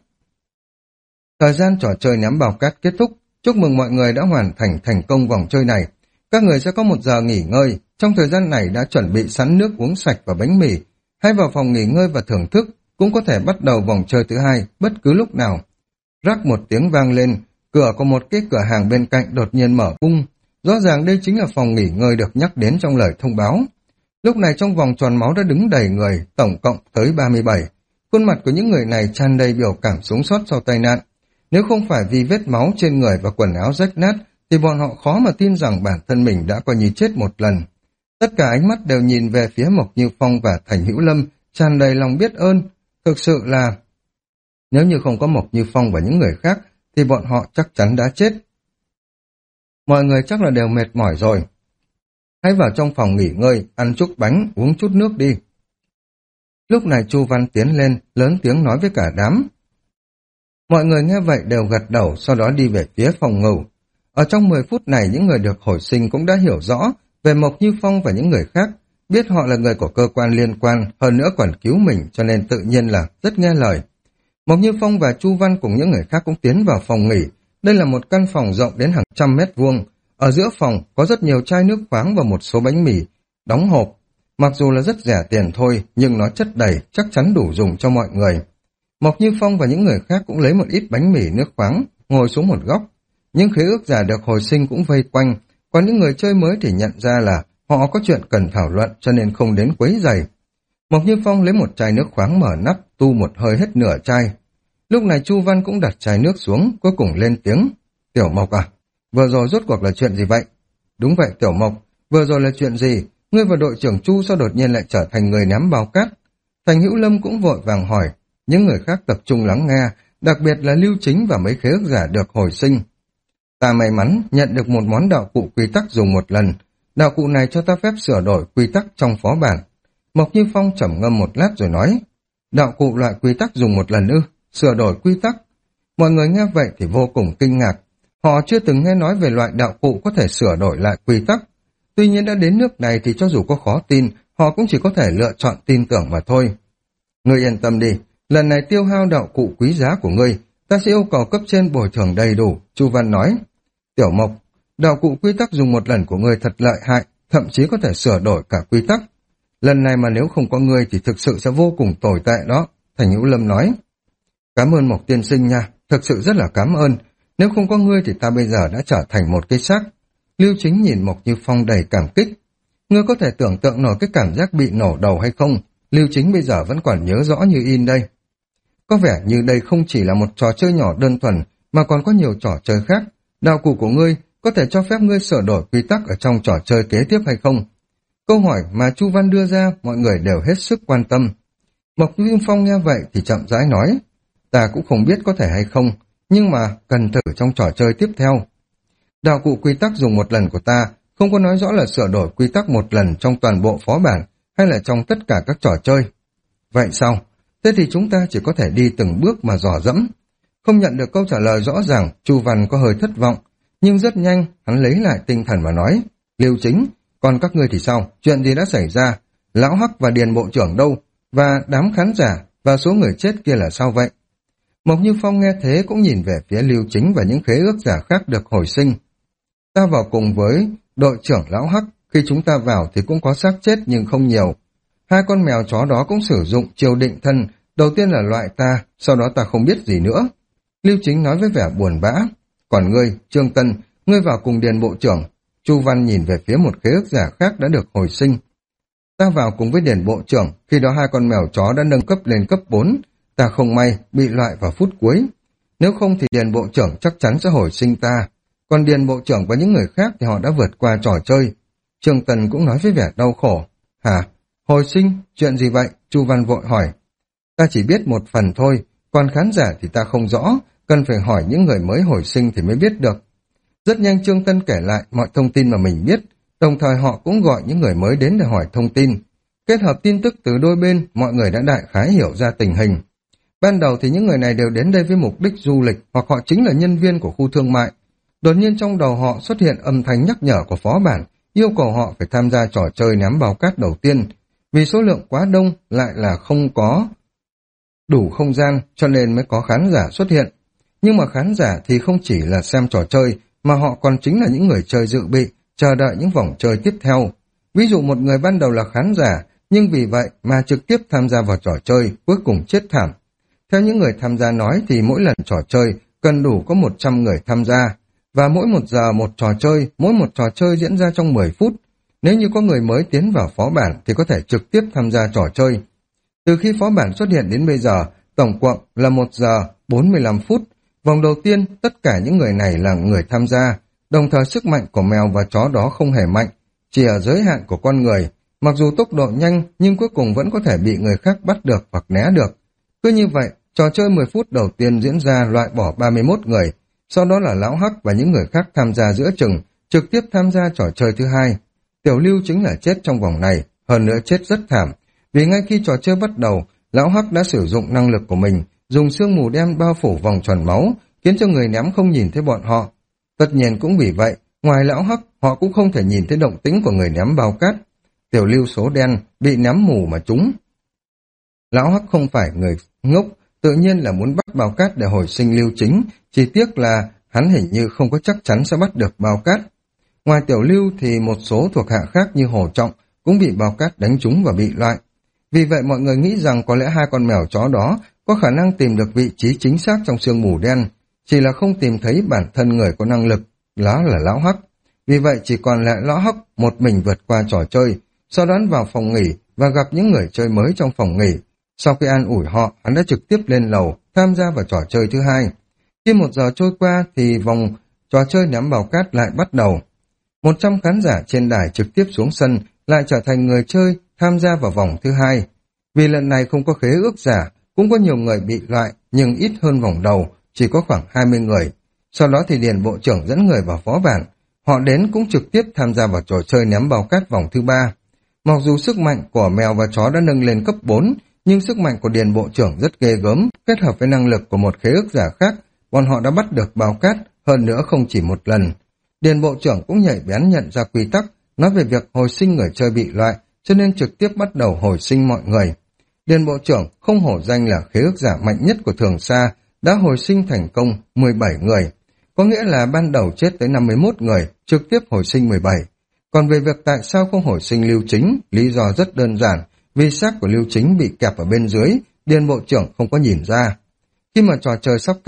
Speaker 1: Thời gian trò chơi ném bao cát kết thúc. Chúc mừng mọi người đã hoàn thành thành công vòng chơi này. Các người sẽ có một giờ nghỉ ngơi. Trong thời gian này đã chuẩn bị sẵn nước uống sạch và bánh mì. Hãy vào phòng nghỉ ngơi và thưởng thức. Cũng có thể bắt đầu vòng chơi thứ hai bất cứ lúc nào. Rắc một tiếng vang lên. Cửa của một cái cửa hàng bên cạnh đột nhiên mở bung. Rõ ràng đây chính là phòng nghỉ ngơi được nhắc đến trong lời thông báo. Lúc này trong vòng tròn máu đã đứng đầy người, tổng cộng tới ba mươi bảy. Khuôn mặt của những người này tràn đầy biểu cảm sống sót sau tai nạn. Nếu không phải vì vết máu trên người và quần áo rách nát, thì bọn họ khó mà tin rằng bản thân mình đã coi như chết một lần. Tất cả ánh mắt đều nhìn về phía Mộc Như Phong và Thành Hữu Lâm, tràn đầy lòng biết ơn. Thực sự là, nếu như không có Mộc Như Phong và những người khác, thì bọn họ chắc chắn đã chết. Mọi người chắc là đều mệt mỏi rồi. Hãy vào trong phòng nghỉ ngơi, ăn chút bánh, uống chút nước đi. Lúc này Chu Văn tiến lên, lớn tiếng nói với cả đám. Mọi người nghe vậy đều gật đầu, sau đó đi về phía phòng ngủ. Ở trong mười phút này, những người được hồi sinh cũng đã hiểu rõ về Mộc Như Phong và những người khác, biết họ là người của cơ quan liên quan, hơn nữa còn cứu mình, cho nên tự nhiên là rất nghe lời. Mộc Như Phong và Chu Văn cùng những người khác cũng tiến vào phòng nghỉ. Đây là một căn phòng rộng đến hàng trăm mét vuông. Ở giữa phòng có rất nhiều chai nước khoáng và một số bánh mì đóng hộp. Mặc dù là rất rẻ tiền thôi, nhưng nó chất đầy, chắc chắn đủ dùng cho mọi người. Mộc Như Phong và những người khác cũng lấy một ít bánh mì nước khoáng, ngồi xuống một góc. Những khế ước giả được hồi sinh cũng vây quanh, còn những người chơi mới thì nhận ra là họ có chuyện cần thảo luận cho nên không đến quấy rầy. Mộc Như Phong lấy một chai nước khoáng mở nắp, tu một hơi hết nửa chai. Lúc này Chu Văn cũng đặt chai nước xuống, cuối cùng lên tiếng. Tiểu Mộc à, vừa rồi rốt cuộc là chuyện gì vậy? Đúng vậy Tiểu Mộc, vừa rồi là chuyện gì? Ngươi và đội trưởng Chu sao đột nhiên lại trở thành người ném bao cát? Thành Hữu Lâm cũng vội vàng hỏi. Những người khác tập trung lắng nghe, đặc biệt là Lưu Chính và mấy khế ước giả được hồi sinh. Ta may mắn nhận được một món đạo cụ quy tắc dùng một lần. Đạo cụ này cho ta phép sửa đổi quy tắc trong phó bản. Mộc Như Phong trầm ngâm một lát rồi nói. Đạo cụ loại quy tắc dùng một lần ư? Sửa đổi quy tắc? Mọi người nghe vậy thì vô cùng kinh ngạc. Họ chưa từng nghe nói về loại đạo cụ có thể sửa đổi lại quy tắc. Tuy nhiên đã đến nước này thì cho dù có khó tin, họ cũng chỉ có thể lựa chọn tin tưởng mà thôi. Ngươi yên tâm đi, lần này tiêu hao đạo cụ quý giá của ngươi, ta sẽ yêu cầu cấp trên bồi thường đầy đủ, Chu Văn nói. Tiểu Mộc, đạo cụ quy tắc dùng một lần của ngươi thật lợi hại, thậm chí có thể sửa đổi cả quy tắc. Lần này mà nếu không có ngươi thì thực sự sẽ vô cùng tồi tệ đó, Thành Hữu Lâm nói. Cảm ơn Mộc tiên sinh nha, thực sự rất là cảm ơn. Nếu không có ngươi thì ta bây giờ đã trở thành một cái xác. Lưu Chính nhìn Mộc Như Phong đầy cảm kích. Ngươi có thể tưởng tượng nổi cái cảm giác bị nổ đầu hay không? Lưu Chính bây giờ vẫn còn nhớ rõ như in đây. Có vẻ như đây không chỉ là một trò chơi nhỏ đơn thuần, mà còn có nhiều trò chơi khác. Đạo cụ của ngươi có thể cho phép ngươi sửa đổi quy tắc ở trong trò chơi kế tiếp hay không? Câu hỏi mà Chu Văn đưa ra, mọi người đều hết sức quan tâm. Mộc Như Phong nghe vậy thì chậm rãi nói, ta cũng không biết có thể hay không, nhưng mà cần thử trong trò chơi tiếp theo. Đạo cụ quy tắc dùng một lần của ta không có nói rõ là sửa đổi quy tắc một lần trong toàn bộ phó bản hay là trong tất cả các trò chơi. Vậy sao? Thế thì chúng ta chỉ có thể đi từng bước mà dò dẫm. Không nhận được câu trả lời rõ ràng, Chu Văn có hơi thất vọng, nhưng rất nhanh hắn lấy lại tinh thần mà nói, Lưu Chính, còn các ngươi thì sao? Chuyện gì đã xảy ra? Lão Hắc và Điền Bộ trưởng đâu? Và đám khán giả và số người chết kia là sao vậy? Mộc Như Phong nghe thế cũng nhìn về phía Lưu Chính và những khế ước giả khác được hồi sinh. Ta vào cùng với đội trưởng Lão Hắc, khi chúng ta vào thì cũng có xác chết nhưng không nhiều. Hai con mèo chó đó cũng sử dụng chiêu định thân, đầu tiên là loại ta, sau đó ta không biết gì nữa. Lưu Chính nói với vẻ buồn bã. Còn ngươi, Trương Tân, ngươi vào cùng Điền Bộ trưởng. Chu Văn nhìn về phía một khế ước giả khác đã được hồi sinh. Ta vào cùng với Điền Bộ trưởng, khi đó hai con mèo chó đã nâng cấp lên cấp bốn. Ta không may bị loại vào phút cuối. Nếu không thì Điền Bộ trưởng chắc chắn sẽ hồi sinh ta. Còn Điền Bộ trưởng và những người khác thì họ đã vượt qua trò chơi. Trương Tần cũng nói với vẻ đau khổ. Hả? Hồi sinh? Chuyện gì vậy? Chu Văn vội hỏi. Ta chỉ biết một phần thôi, còn khán giả thì ta không rõ, cần phải hỏi những người mới hồi sinh thì mới biết được. Rất nhanh Trương Tân kể lại mọi thông tin mà mình biết, đồng thời họ cũng gọi những người mới đến để hỏi thông tin. Kết hợp tin tức từ đôi bên, mọi người đã đại khái hiểu ra tình hình. Ban đầu thì những người này đều đến đây với mục đích du lịch, hoặc họ chính là nhân viên của khu thương mại. Đột nhiên trong đầu họ xuất hiện âm thanh nhắc nhở của phó bản, yêu cầu họ phải tham gia trò chơi ném bao cát đầu tiên. Vì số lượng quá đông lại là không có đủ không gian cho nên mới có khán giả xuất hiện. Nhưng mà khán giả thì không chỉ là xem trò chơi, mà họ còn chính là những người chơi dự bị, chờ đợi những vòng chơi tiếp theo. Ví dụ một người ban đầu là khán giả, nhưng vì vậy mà trực tiếp tham gia vào trò chơi, cuối cùng chết thảm. Theo những người tham gia nói thì mỗi lần trò chơi cần đủ có một trăm người tham gia, và mỗi một giờ một trò chơi, mỗi một trò chơi diễn ra trong mười phút. Nếu như có người mới tiến vào phó bản thì có thể trực tiếp tham gia trò chơi. Từ khi phó bản xuất hiện đến bây giờ, tổng cộng là một giờ bốn mươi lăm phút. Vòng đầu tiên, tất cả những người này là người tham gia, đồng thời sức mạnh của mèo và chó đó không hề mạnh, chỉ ở giới hạn của con người. Mặc dù tốc độ nhanh, nhưng cuối cùng vẫn có thể bị người khác bắt được hoặc né được. Cứ như vậy, trò chơi mười phút đầu tiên diễn ra loại bỏ ba mươi mốt người, sau đó là Lão Hắc và những người khác tham gia giữa chừng, trực tiếp tham gia trò chơi thứ hai. Tiểu Lưu chính là chết trong vòng này, hơn nữa chết rất thảm, vì ngay khi trò chơi bắt đầu, Lão Hắc đã sử dụng năng lực của mình, dùng sương mù đen bao phủ vòng tròn máu, khiến cho người ném không nhìn thấy bọn họ. Tất nhiên cũng vì vậy, ngoài Lão Hắc, họ cũng không thể nhìn thấy động tĩnh của người ném bao cát. Tiểu Lưu số đen bị ném mù mà trúng. Lão Hắc không phải người ngốc, tự nhiên là muốn bắt bao cát để hồi sinh Lưu Chính, chỉ tiếc là hắn hình như không có chắc chắn sẽ bắt được bao cát. Ngoài Tiểu Lưu thì một số thuộc hạ khác như Hồ Trọng cũng bị bao cát đánh trúng và bị loại. Vì vậy mọi người nghĩ rằng có lẽ hai con mèo chó đó có khả năng tìm được vị trí chính xác trong sương mù đen, chỉ là không tìm thấy bản thân người có năng lực, đó là Lão Hắc. Vì vậy chỉ còn lại Lão Hắc một mình vượt qua trò chơi, sau đó vào phòng nghỉ và gặp những người chơi mới trong phòng nghỉ. Sau khi an ủi họ, hắn đã trực tiếp lên lầu, tham gia vào trò chơi thứ hai. Khi một giờ trôi qua thì vòng trò chơi ném bao cát lại bắt đầu. Một trăm khán giả trên đài trực tiếp xuống sân, lại trở thành người chơi tham gia vào vòng thứ hai. Vì lần này không có khế ước giả, cũng có nhiều người bị loại, nhưng ít hơn vòng đầu, chỉ có khoảng hai mươi người. Sau đó thì Điền Bộ trưởng dẫn người vào phó bản. Họ đến cũng trực tiếp tham gia vào trò chơi ném bao cát vòng thứ ba. Mặc dù sức mạnh của mèo và chó đã nâng lên cấp bốn, nhưng sức mạnh của Điền Bộ trưởng rất ghê gớm, kết hợp với năng lực của một khế ước giả khác, bọn họ đã bắt được bao cát, hơn nữa không chỉ một lần. Điền Bộ trưởng cũng nhạy bén nhận ra quy tắc, nói về việc hồi sinh người chơi bị loại, cho nên trực tiếp bắt đầu hồi sinh mọi người. Điền Bộ trưởng không hổ danh là khế ước giả mạnh nhất của Thường Sa, đã hồi sinh thành công mười bảy người, có nghĩa là ban đầu chết tới năm mươi mốt người, trực tiếp hồi sinh mười bảy. Còn về việc tại sao không hồi sinh Lưu Chính, lý do rất đơn giản, vì xác của Lưu Chính bị kẹp ở bên dưới, Điền Bộ trưởng không có nhìn ra. Khi mà trò chơi sắp kết thúc,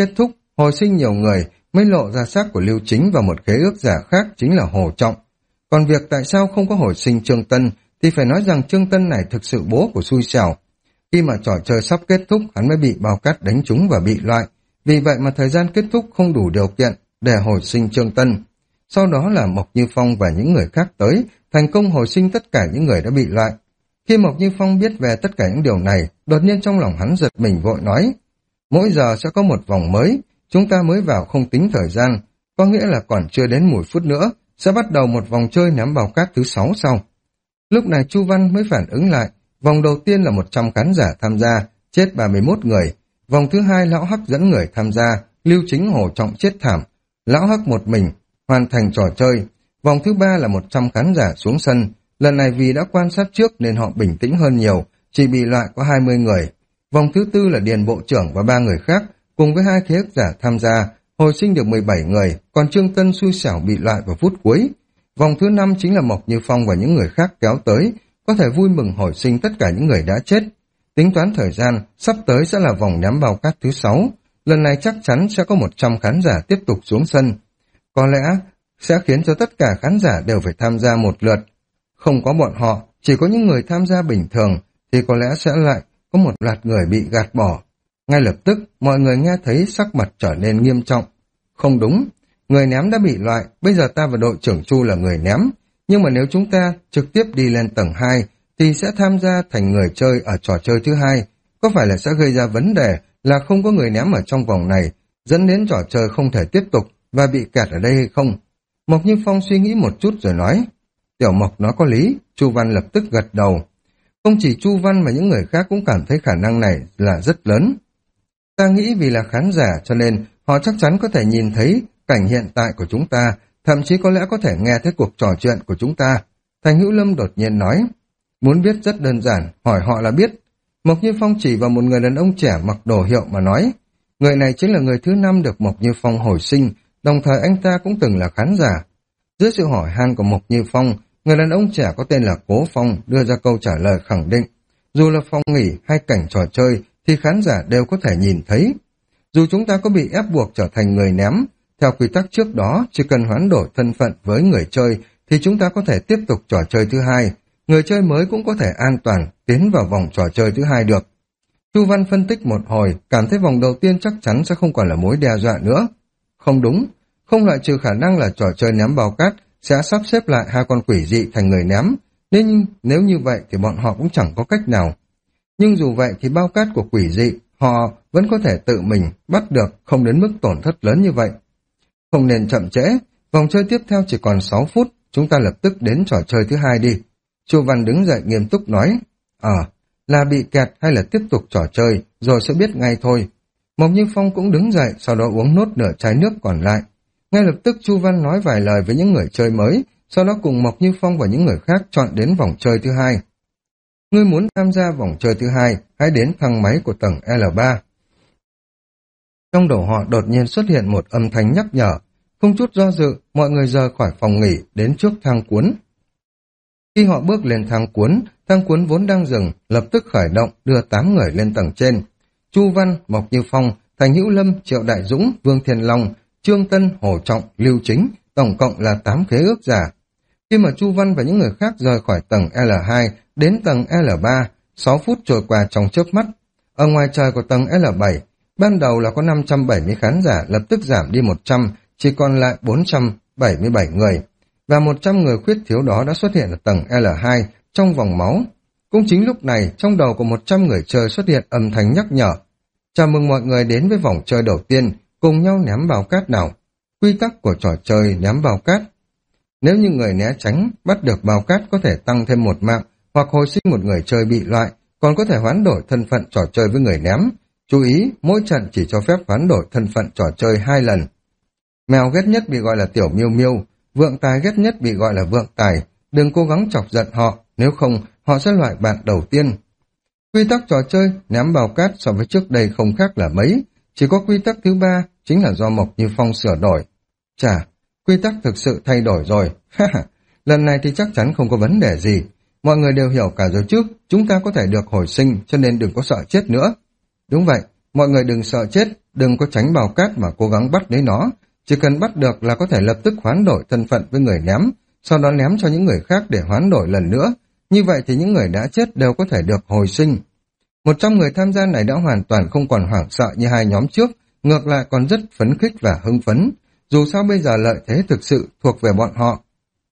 Speaker 1: hồi sinh nhiều người mới lộ ra xác của Lưu Chính và một khế ước giả khác chính là Hồ Trọng. Còn việc tại sao không có hồi sinh Trương Tân thì phải nói rằng Trương Tân này thực sự bố của xui xẻo. Khi mà trò chơi sắp kết thúc hắn mới bị bao cát đánh trúng và bị loại. Vì vậy mà thời gian kết thúc không đủ điều kiện để hồi sinh Trương Tân. Sau đó là Mộc Như Phong và những người khác tới, thành công hồi sinh tất cả những người đã bị loại. Khi Mộc Như Phong biết về tất cả những điều này, đột nhiên trong lòng hắn giật mình vội nói, mỗi giờ sẽ có một vòng mới, chúng ta mới vào không tính thời gian, có nghĩa là còn chưa đến mười phút nữa, sẽ bắt đầu một vòng chơi ném bao cát thứ sáu sau. Lúc này Chu Văn mới phản ứng lại, vòng đầu tiên là một trăm khán giả tham gia, chết ba mươi mốt người. Vòng thứ hai Lão Hắc dẫn người tham gia, Lưu Chính Hồ Trọng chết thảm. Lão Hắc một mình, hoàn thành trò chơi. Vòng thứ ba là một trăm khán giả xuống sân. Lần này vì đã quan sát trước nên họ bình tĩnh hơn nhiều, chỉ bị loại có hai mươi người. Vòng thứ tư là Điền Bộ trưởng và ba người khác, cùng với hai khế ước giả tham gia, hồi sinh được mười bảy người, còn Trương Tân xui xẻo bị loại vào phút cuối. Vòng thứ năm chính là Mộc Như Phong và những người khác kéo tới, có thể vui mừng hồi sinh tất cả những người đã chết. Tính toán thời gian, sắp tới sẽ là vòng ném bao cát thứ sáu. Lần này chắc chắn sẽ có một trăm khán giả tiếp tục xuống sân. Có lẽ sẽ khiến cho tất cả khán giả đều phải tham gia một lượt. Không có bọn họ, chỉ có những người tham gia bình thường, thì có lẽ sẽ lại có một loạt người bị gạt bỏ. Ngay lập tức, mọi người nghe thấy sắc mặt trở nên nghiêm trọng. Không đúng, người ném đã bị loại, bây giờ ta và đội trưởng Chu là người ném. Nhưng mà nếu chúng ta trực tiếp đi lên tầng hai, thì sẽ tham gia thành người chơi ở trò chơi thứ hai. Có phải là sẽ gây ra vấn đề là không có người ném ở trong vòng này, dẫn đến trò chơi không thể tiếp tục và bị kẹt ở đây hay không? Mộc Như Phong suy nghĩ một chút rồi nói, Tiểu Mộc nói có lý. Chu Văn lập tức gật đầu. Không chỉ Chu Văn mà những người khác cũng cảm thấy khả năng này là rất lớn. Ta nghĩ vì là khán giả cho nên họ chắc chắn có thể nhìn thấy cảnh hiện tại của chúng ta, thậm chí có lẽ có thể nghe thấy cuộc trò chuyện của chúng ta. Thành Hữu Lâm đột nhiên nói, muốn biết rất đơn giản, hỏi họ là biết. Mộc Như Phong chỉ vào một người đàn ông trẻ mặc đồ hiệu mà nói, người này chính là người thứ năm được Mộc Như Phong hồi sinh, đồng thời anh ta cũng từng là khán giả. Dưới sự hỏi han của Mộc Như Phong, người đàn ông trẻ có tên là Cố Phong đưa ra câu trả lời khẳng định, dù là phòng nghỉ hay cảnh trò chơi thì khán giả đều có thể nhìn thấy. Dù chúng ta có bị ép buộc trở thành người ném, theo quy tắc trước đó chỉ cần hoán đổi thân phận với người chơi thì chúng ta có thể tiếp tục trò chơi thứ hai, người chơi mới cũng có thể an toàn tiến vào vòng trò chơi thứ hai được. Chu Văn phân tích một hồi, cảm thấy vòng đầu tiên chắc chắn sẽ không còn là mối đe dọa nữa. Không đúng, không loại trừ khả năng là trò chơi ném bao cát sẽ sắp xếp lại hai con quỷ dị thành người ném, nên nếu như vậy thì bọn họ cũng chẳng có cách nào. Nhưng dù vậy thì bao cát của quỷ dị họ vẫn có thể tự mình bắt được, không đến mức tổn thất lớn như vậy. Không nên chậm trễ, vòng chơi tiếp theo chỉ còn sáu phút, chúng ta lập tức đến trò chơi thứ hai đi. Chu Văn đứng dậy nghiêm túc nói, Ờ, là bị kẹt hay là tiếp tục trò chơi, rồi sẽ biết ngay thôi. Mộc Như Phong cũng đứng dậy, sau đó uống nốt nửa chai nước còn lại. Ngay lập tức Chu Văn nói vài lời với những người chơi mới, sau đó cùng Mộc Như Phong và những người khác chọn đến vòng chơi thứ hai. Ngươi muốn tham gia vòng chơi thứ hai, hãy đến thang máy của tầng L ba. Trong đầu họ đột nhiên xuất hiện một âm thanh nhắc nhở. Không chút do dự, mọi người rời khỏi phòng nghỉ đến trước thang cuốn. Khi họ bước lên thang cuốn, thang cuốn vốn đang dừng, lập tức khởi động đưa tám người lên tầng trên. Chu Văn, Mộc Như Phong, Thành Hữu Lâm, Triệu Đại Dũng, Vương Thiên Long, Trương Tân, Hồ Trọng, Lưu Chính, tổng cộng là tám khế ước giả. Khi mà Chu Văn và những người khác rời khỏi tầng L hai đến tầng L ba, sáu phút trôi qua trong chớp mắt. Ở ngoài trời của tầng L bảy, ban đầu là có năm trăm bảy mươi khán giả, lập tức giảm đi một trăm, chỉ còn lại bốn trăm bảy mươi bảy người. Và một trăm người khuyết thiếu đó đã xuất hiện ở tầng L hai trong vòng máu. Cũng chính lúc này, trong đầu của một trăm người chơi xuất hiện âm thanh nhắc nhở. Chào mừng mọi người đến với vòng chơi đầu tiên, cùng nhau ném bao cát nào. Quy tắc của trò chơi ném bao cát. Nếu như người né tránh, bắt được bao cát có thể tăng thêm một mạng, hoặc hồi sinh một người chơi bị loại, còn có thể hoán đổi thân phận trò chơi với người ném. Chú ý, mỗi trận chỉ cho phép hoán đổi thân phận trò chơi hai lần. Mèo ghét nhất bị gọi là tiểu miêu miêu, vượng tài ghét nhất bị gọi là vượng tài. Đừng cố gắng chọc giận họ, nếu không họ sẽ loại bạn đầu tiên. Quy tắc trò chơi ném bao cát so với trước đây không khác là mấy, chỉ có quy tắc thứ ba chính là do Mộc Như Phong sửa đổi. Chà, quy tắc thực sự thay đổi rồi. Lần này thì chắc chắn không có vấn đề gì. Mọi người đều hiểu cả rồi trước, chúng ta có thể được hồi sinh cho nên đừng có sợ chết nữa. Đúng vậy, mọi người đừng sợ chết, đừng có tránh bao cát mà cố gắng bắt lấy nó. Chỉ cần bắt được là có thể lập tức hoán đổi thân phận với người ném, sau đó ném cho những người khác để hoán đổi lần nữa. Như vậy thì những người đã chết đều có thể được hồi sinh. Một trăm người tham gia này đã hoàn toàn không còn hoảng sợ như hai nhóm trước, ngược lại còn rất phấn khích và hưng phấn. Dù sao bây giờ lợi thế thực sự thuộc về bọn họ.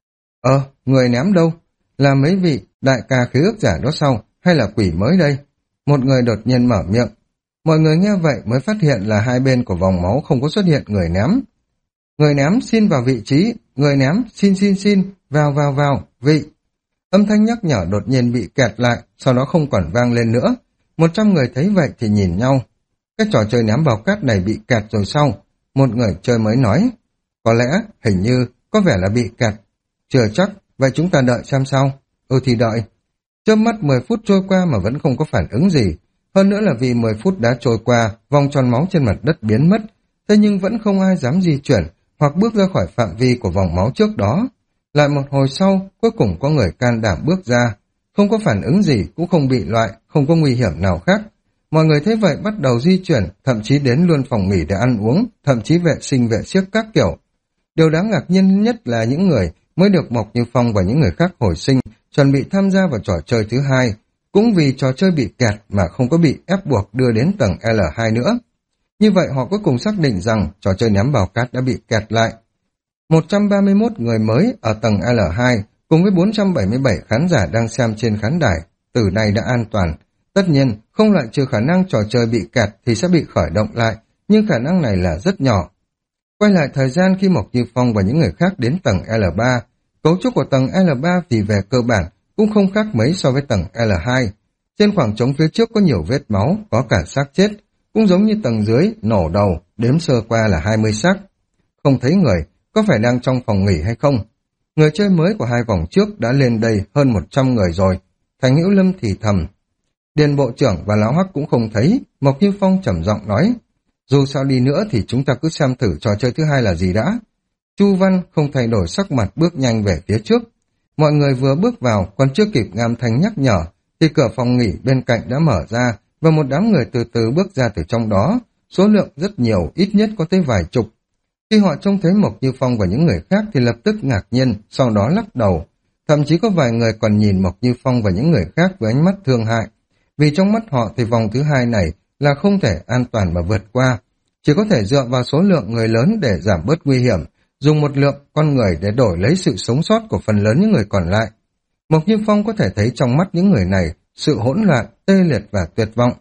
Speaker 1: Ờ, người ném đâu? Là mấy vị đại ca khế ước giả đó sau, hay là quỷ mới đây? Một người đột nhiên mở miệng. Mọi người nghe vậy mới phát hiện là hai bên của vòng máu không có xuất hiện người ném. Người ném xin vào vị trí, người ném xin xin xin, vào vào vào, vị. Âm thanh nhắc nhở đột nhiên bị kẹt lại, sau đó không còn vang lên nữa. Một trăm người thấy vậy thì nhìn nhau. Cái trò chơi ném bao cát này bị kẹt rồi sau. Một người chơi mới nói. Có lẽ, hình như, có vẻ là bị kẹt. Chưa chắc, vậy chúng ta đợi xem sao. Ừ thì đợi. Chớp mắt mười phút trôi qua mà vẫn không có phản ứng gì. Hơn nữa là vì mười phút đã trôi qua, vòng tròn máu trên mặt đất biến mất. Thế nhưng vẫn không ai dám di chuyển hoặc bước ra khỏi phạm vi của vòng máu trước đó. Lại một hồi sau, cuối cùng có người can đảm bước ra. Không có phản ứng gì, cũng không bị loại, không có nguy hiểm nào khác. Mọi người thấy vậy bắt đầu di chuyển, thậm chí đến luôn phòng nghỉ để ăn uống, thậm chí vệ sinh vệ siếc các kiểu. Điều đáng ngạc nhiên nhất là những người mới được Mộc Như Phong và những người khác hồi sinh, chuẩn bị tham gia vào trò chơi thứ hai, cũng vì trò chơi bị kẹt mà không có bị ép buộc đưa đến tầng L hai nữa. Như vậy họ cuối cùng xác định rằng trò chơi ném bao cát đã bị kẹt lại. một trăm ba mươi mốt người mới ở tầng L hai cùng với bốn trăm bảy mươi bảy khán giả đang xem trên khán đài, từ nay đã an toàn. Tất nhiên, không loại trừ khả năng trò chơi bị kẹt thì sẽ bị khởi động lại, nhưng khả năng này là rất nhỏ. Quay lại thời gian khi Mộc Như Phong và những người khác đến tầng L ba, cấu trúc của tầng L ba vì về cơ bản cũng không khác mấy so với tầng L hai. Trên khoảng trống phía trước có nhiều vết máu, có cả xác chết, cũng giống như tầng dưới, nổ đầu, đếm sơ qua là hai mươi xác. Không thấy người, có phải đang trong phòng nghỉ hay không? Người chơi mới của hai vòng trước đã lên đây hơn một trăm người rồi. Thành Hữu Lâm thì thầm. Điền bộ trưởng và Lão Hắc cũng không thấy. Mộc Như Phong trầm giọng nói. Dù sao đi nữa thì chúng ta cứ xem thử trò chơi thứ hai là gì đã. Chu Văn không thay đổi sắc mặt bước nhanh về phía trước. Mọi người vừa bước vào, còn chưa kịp ngam thanh nhắc nhở, thì cửa phòng nghỉ bên cạnh đã mở ra, và một đám người từ từ bước ra từ trong đó. Số lượng rất nhiều, ít nhất có tới vài chục. Khi họ trông thấy Mộc Như Phong và những người khác thì lập tức ngạc nhiên, sau đó lắc đầu. Thậm chí có vài người còn nhìn Mộc Như Phong và những người khác với ánh mắt thương hại. Vì trong mắt họ thì vòng thứ hai này là không thể an toàn mà vượt qua. Chỉ có thể dựa vào số lượng người lớn để giảm bớt nguy hiểm, dùng một lượng con người để đổi lấy sự sống sót của phần lớn những người còn lại. Mộc Như Phong có thể thấy trong mắt những người này sự hỗn loạn, tê liệt và tuyệt vọng.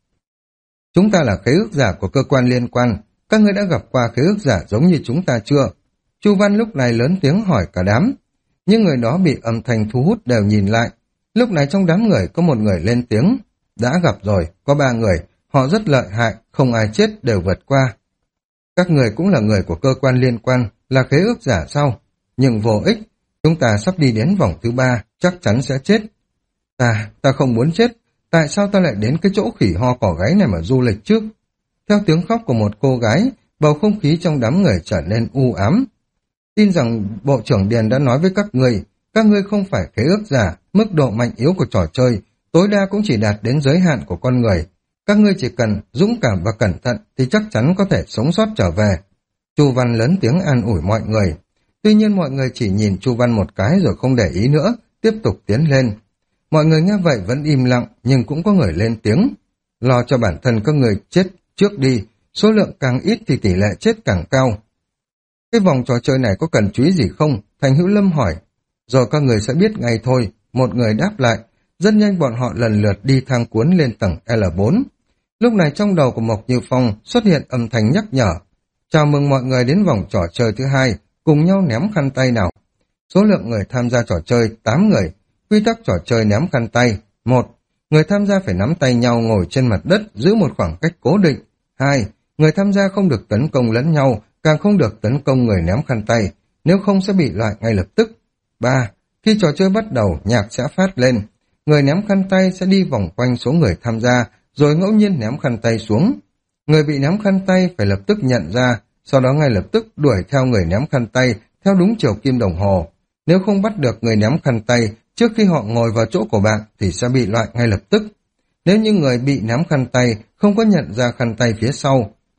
Speaker 1: Chúng ta là khế ước giả của cơ quan liên quan. Các ngươi đã gặp qua khế ước giả giống như chúng ta chưa? Chu Văn lúc này lớn tiếng hỏi cả đám. Những người đó bị âm thanh thu hút đều nhìn lại. Lúc này trong đám người có một người lên tiếng. Đã gặp rồi, có ba người. Họ rất lợi hại, không ai chết đều vượt qua. Các người cũng là người của cơ quan liên quan, là khế ước giả sao? Nhưng vô ích. Chúng ta sắp đi đến vòng thứ ba, chắc chắn sẽ chết. Ta, ta không muốn chết. Tại sao ta lại đến cái chỗ khỉ ho cỏ gáy này mà du lịch trước? Theo tiếng khóc của một cô gái, bầu không khí trong đám người trở nên u ám. Tin rằng Bộ trưởng Điền đã nói với các người, các ngươi không phải khế ước giả, mức độ mạnh yếu của trò chơi, tối đa cũng chỉ đạt đến giới hạn của con người. Các ngươi chỉ cần dũng cảm và cẩn thận thì chắc chắn có thể sống sót trở về. Chu Văn lớn tiếng an ủi mọi người. Tuy nhiên mọi người chỉ nhìn Chu Văn một cái rồi không để ý nữa, tiếp tục tiến lên. Mọi người nghe vậy vẫn im lặng, nhưng cũng có người lên tiếng. Lo cho bản thân các người chết trước đi, số lượng càng ít thì tỷ lệ chết càng cao. Cái vòng trò chơi này có cần chú ý gì không? Thành Hữu Lâm hỏi. Rồi các người sẽ biết ngay thôi, một người đáp lại. Rất nhanh bọn họ lần lượt đi thang cuốn lên tầng L bốn. Lúc này trong đầu của Mộc Như Phong xuất hiện âm thanh nhắc nhở. Chào mừng mọi người đến vòng trò chơi thứ hai, cùng nhau ném khăn tay nào. Số lượng người tham gia trò chơi tám người. Quy tắc trò chơi ném khăn tay. một. Người tham gia phải nắm tay nhau ngồi trên mặt đất giữ một khoảng cách cố định. hai. Người tham gia không được tấn công lẫn nhau, càng không được tấn công người ném khăn tay, nếu không sẽ bị loại ngay lập tức. ba. Khi trò chơi bắt đầu, nhạc sẽ phát lên. Người ném khăn tay sẽ đi vòng quanh số người tham gia, rồi ngẫu nhiên ném khăn tay xuống. Người bị ném khăn tay phải lập tức nhận ra, sau đó ngay lập tức đuổi theo người ném khăn tay theo đúng chiều kim đồng hồ. Nếu không bắt được người ném khăn tay trước khi họ ngồi vào chỗ của bạn thì sẽ bị loại ngay lập tức. Nếu như người bị ném khăn tay không có nhận ra khăn tay phía sau,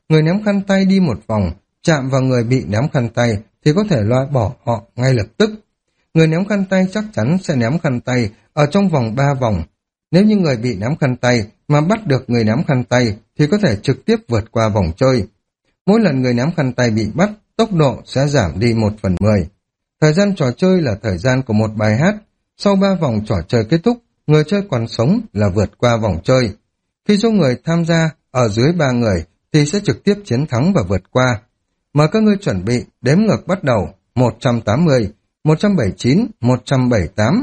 Speaker 1: Người ném khăn tay đi một vòng, chạm vào người bị ném khăn tay thì có thể loại bỏ họ ngay lập tức. Người ném khăn tay chắc chắn sẽ ném khăn tay ở trong vòng ba vòng. Nếu như người bị ném khăn tay mà bắt được người ném khăn tay thì có thể trực tiếp vượt qua vòng chơi. Mỗi lần người ném khăn tay bị bắt, tốc độ sẽ giảm đi một phần mười. Thời gian trò chơi là thời gian của một bài hát. Sau ba vòng trò chơi kết thúc, người chơi còn sống là vượt qua vòng chơi. Khi số người tham gia ở dưới ba người thì sẽ trực tiếp chiến thắng và vượt qua. Mời các ngươi chuẩn bị, đếm ngược bắt đầu, một trăm tám mươi, một trăm bảy mươi chín, một trăm bảy mươi tám.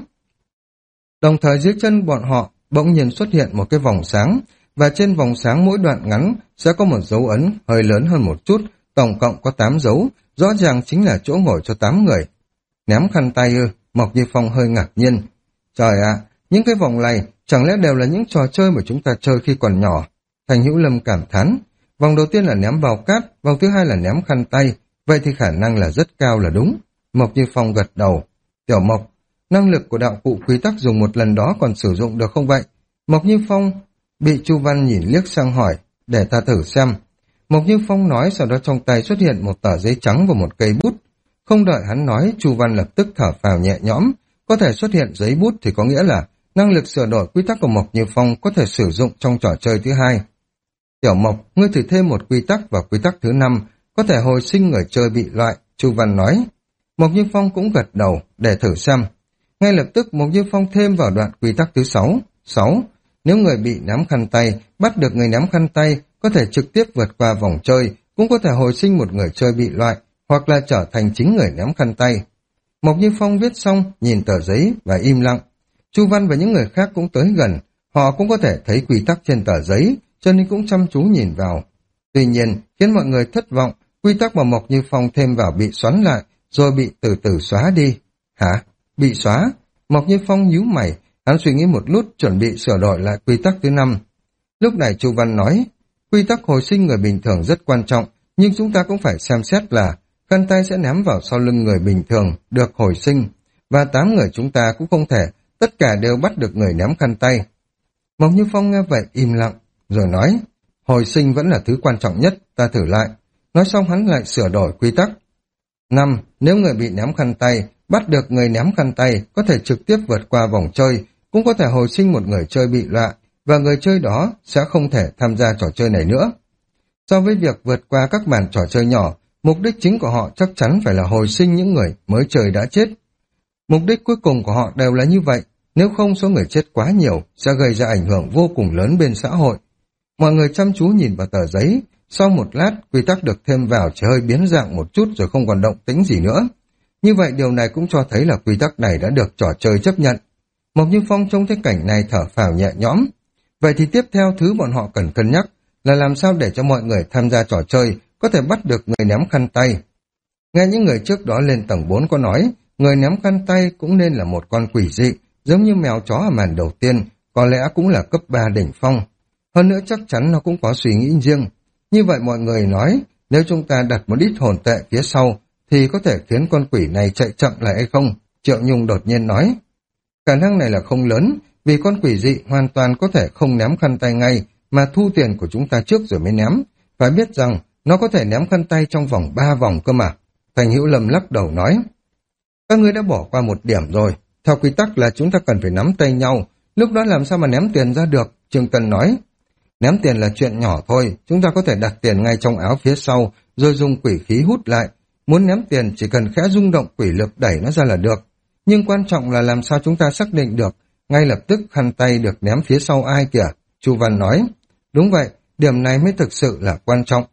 Speaker 1: Đồng thời dưới chân bọn họ bỗng nhiên xuất hiện một cái vòng sáng, và trên vòng sáng mỗi đoạn ngắn sẽ có một dấu ấn hơi lớn hơn một chút, tổng cộng có tám dấu, rõ ràng chính là chỗ ngồi cho tám người. Ném khăn tay ư? Mộc Như Phong hơi ngạc nhiên. Trời ạ, những cái vòng này chẳng lẽ đều là những trò chơi mà chúng ta chơi khi còn nhỏ? Thành Hữu Lâm cảm thán. Vòng đầu tiên là ném bao cát, vòng thứ hai là ném khăn tay, vậy thì khả năng là rất cao là đúng. Mộc Như Phong gật đầu. Tiểu Mộc, năng lực của đạo cụ quy tắc dùng một lần đó còn sử dụng được không vậy? Mộc Như Phong bị Chu Văn nhìn liếc sang hỏi, để ta thử xem. Mộc Như Phong nói, sau đó trong tay xuất hiện một tờ giấy trắng và một cây bút. Không đợi hắn nói, Chu Văn lập tức thở phào nhẹ nhõm. Có thể xuất hiện giấy bút thì có nghĩa là năng lực sửa đổi quy tắc của Mộc Như Phong có thể sử dụng trong trò chơi thứ hai. Tiểu Mộc, ngươi thử thêm một quy tắc vào quy tắc thứ năm, có thể hồi sinh người chơi bị loại, Chu Văn nói. Mộc Như Phong cũng gật đầu, để thử xem. Ngay lập tức Mộc Như Phong thêm vào đoạn quy tắc thứ sáu. sáu. Nếu người bị ném khăn tay, bắt được người ném khăn tay, có thể trực tiếp vượt qua vòng chơi, cũng có thể hồi sinh một người chơi bị loại, hoặc là trở thành chính người ném khăn tay. Mộc Như Phong viết xong, nhìn tờ giấy và im lặng. Chu Văn và những người khác cũng tới gần, họ cũng có thể thấy quy tắc trên tờ giấy, cho nên cũng chăm chú nhìn vào. Tuy nhiên, khiến mọi người thất vọng, quy tắc mà Mộc Như Phong thêm vào bị xoắn lại, rồi bị từ từ xóa đi. Hả? Bị xóa? Mộc Như Phong nhíu mày, hắn suy nghĩ một lúc chuẩn bị sửa đổi lại quy tắc thứ năm. Lúc này Chu Văn nói, quy tắc hồi sinh người bình thường rất quan trọng, nhưng chúng ta cũng phải xem xét là khăn tay sẽ ném vào sau lưng người bình thường, được hồi sinh, và tám người chúng ta cũng không thể, tất cả đều bắt được người ném khăn tay. Mộc Như Phong nghe vậy im lặng, rồi nói, hồi sinh vẫn là thứ quan trọng nhất, ta thử lại. Nói xong hắn lại sửa đổi quy tắc. Năm, nếu người bị ném khăn tay, bắt được người ném khăn tay, có thể trực tiếp vượt qua vòng chơi, cũng có thể hồi sinh một người chơi bị loại, và người chơi đó sẽ không thể tham gia trò chơi này nữa. So với việc vượt qua các bàn trò chơi nhỏ, mục đích chính của họ chắc chắn phải là hồi sinh những người mới chơi đã chết. Mục đích cuối cùng của họ đều là như vậy, nếu không số người chết quá nhiều sẽ gây ra ảnh hưởng vô cùng lớn bên xã hội. Mọi người chăm chú nhìn vào tờ giấy, sau một lát quy tắc được thêm vào chỉ hơi biến dạng một chút rồi không còn động tĩnh gì nữa. Như vậy điều này cũng cho thấy là quy tắc này đã được trò chơi chấp nhận. Mộc Như Phong trong cái cảnh này thở phào nhẹ nhõm. Vậy thì tiếp theo thứ bọn họ cần cân nhắc là làm sao để cho mọi người tham gia trò chơi có thể bắt được người ném khăn tay. Nghe những người trước đó lên tầng bốn có nói, người ném khăn tay cũng nên là một con quỷ dị, giống như mèo chó ở màn đầu tiên, có lẽ cũng là cấp ba đỉnh phong. Hơn nữa chắc chắn nó cũng có suy nghĩ riêng. Như vậy mọi người nói, nếu chúng ta đặt một ít hồn tệ phía sau, thì có thể khiến con quỷ này chạy chậm lại hay không? Triệu Nhung đột nhiên nói. Khả năng này là không lớn, vì con quỷ dị hoàn toàn có thể không ném khăn tay ngay, mà thu tiền của chúng ta trước rồi mới ném. Phải biết rằng, nó có thể ném khăn tay trong vòng ba vòng cơ mà. Thành Hữu Lâm lắc đầu nói. Các ngươi đã bỏ qua một điểm rồi. Theo quy tắc là chúng ta cần phải nắm tay nhau. Lúc đó làm sao mà ném tiền ra được? Trương Tân nói. Ném tiền là chuyện nhỏ thôi. Chúng ta có thể đặt tiền ngay trong áo phía sau, rồi dùng quỷ khí hút lại. Muốn ném tiền chỉ cần khẽ rung động quỷ lực đẩy nó ra là được. Nhưng quan trọng là làm sao chúng ta xác định được ngay lập tức khăn tay được ném phía sau ai kìa. Chu Văn nói. Đúng vậy, điểm này mới thực sự là quan trọng.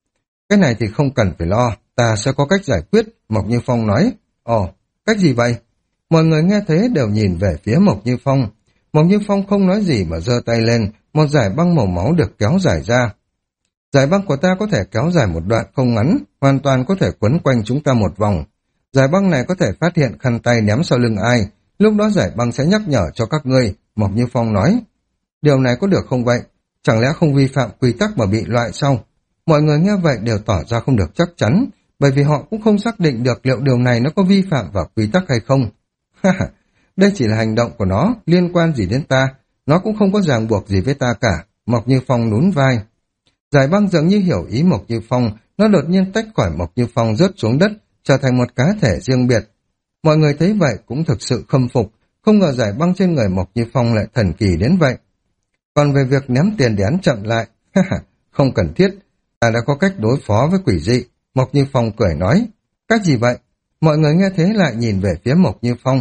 Speaker 1: Cái này thì không cần phải lo, ta sẽ có cách giải quyết, Mộc Như Phong nói. Ồ, cách gì vậy? Mọi người nghe thế đều nhìn về phía Mộc Như Phong. Mộc Như Phong không nói gì mà giơ tay lên, một dải băng màu máu được kéo dài ra. Dải băng của ta có thể kéo dài một đoạn không ngắn, hoàn toàn có thể quấn quanh chúng ta một vòng. Dải băng này có thể phát hiện khăn tay ném sau lưng ai, lúc đó dải băng sẽ nhắc nhở cho các ngươi, Mộc Như Phong nói. Điều này có được không vậy? Chẳng lẽ không vi phạm quy tắc mà bị loại sao? Mọi người nghe vậy đều tỏ ra không được chắc chắn, bởi vì họ cũng không xác định được liệu điều này nó có vi phạm vào quy tắc hay không. Ha, đây chỉ là hành động của nó, liên quan gì đến ta, nó cũng không có ràng buộc gì với ta cả, Mộc Như Phong nhún vai. Giải băng dường như hiểu ý Mộc Như Phong, nó đột nhiên tách khỏi Mộc Như Phong rớt xuống đất, trở thành một cá thể riêng biệt. Mọi người thấy vậy cũng thực sự khâm phục, không ngờ giải băng trên người Mộc Như Phong lại thần kỳ đến vậy. Còn về việc ném tiền để hắn chậm lại, không cần thiết, ta đã có cách đối phó với quỷ dị. Mộc Như Phong cười nói, cách gì vậy? Mọi người nghe thế lại nhìn về phía Mộc Như Phong.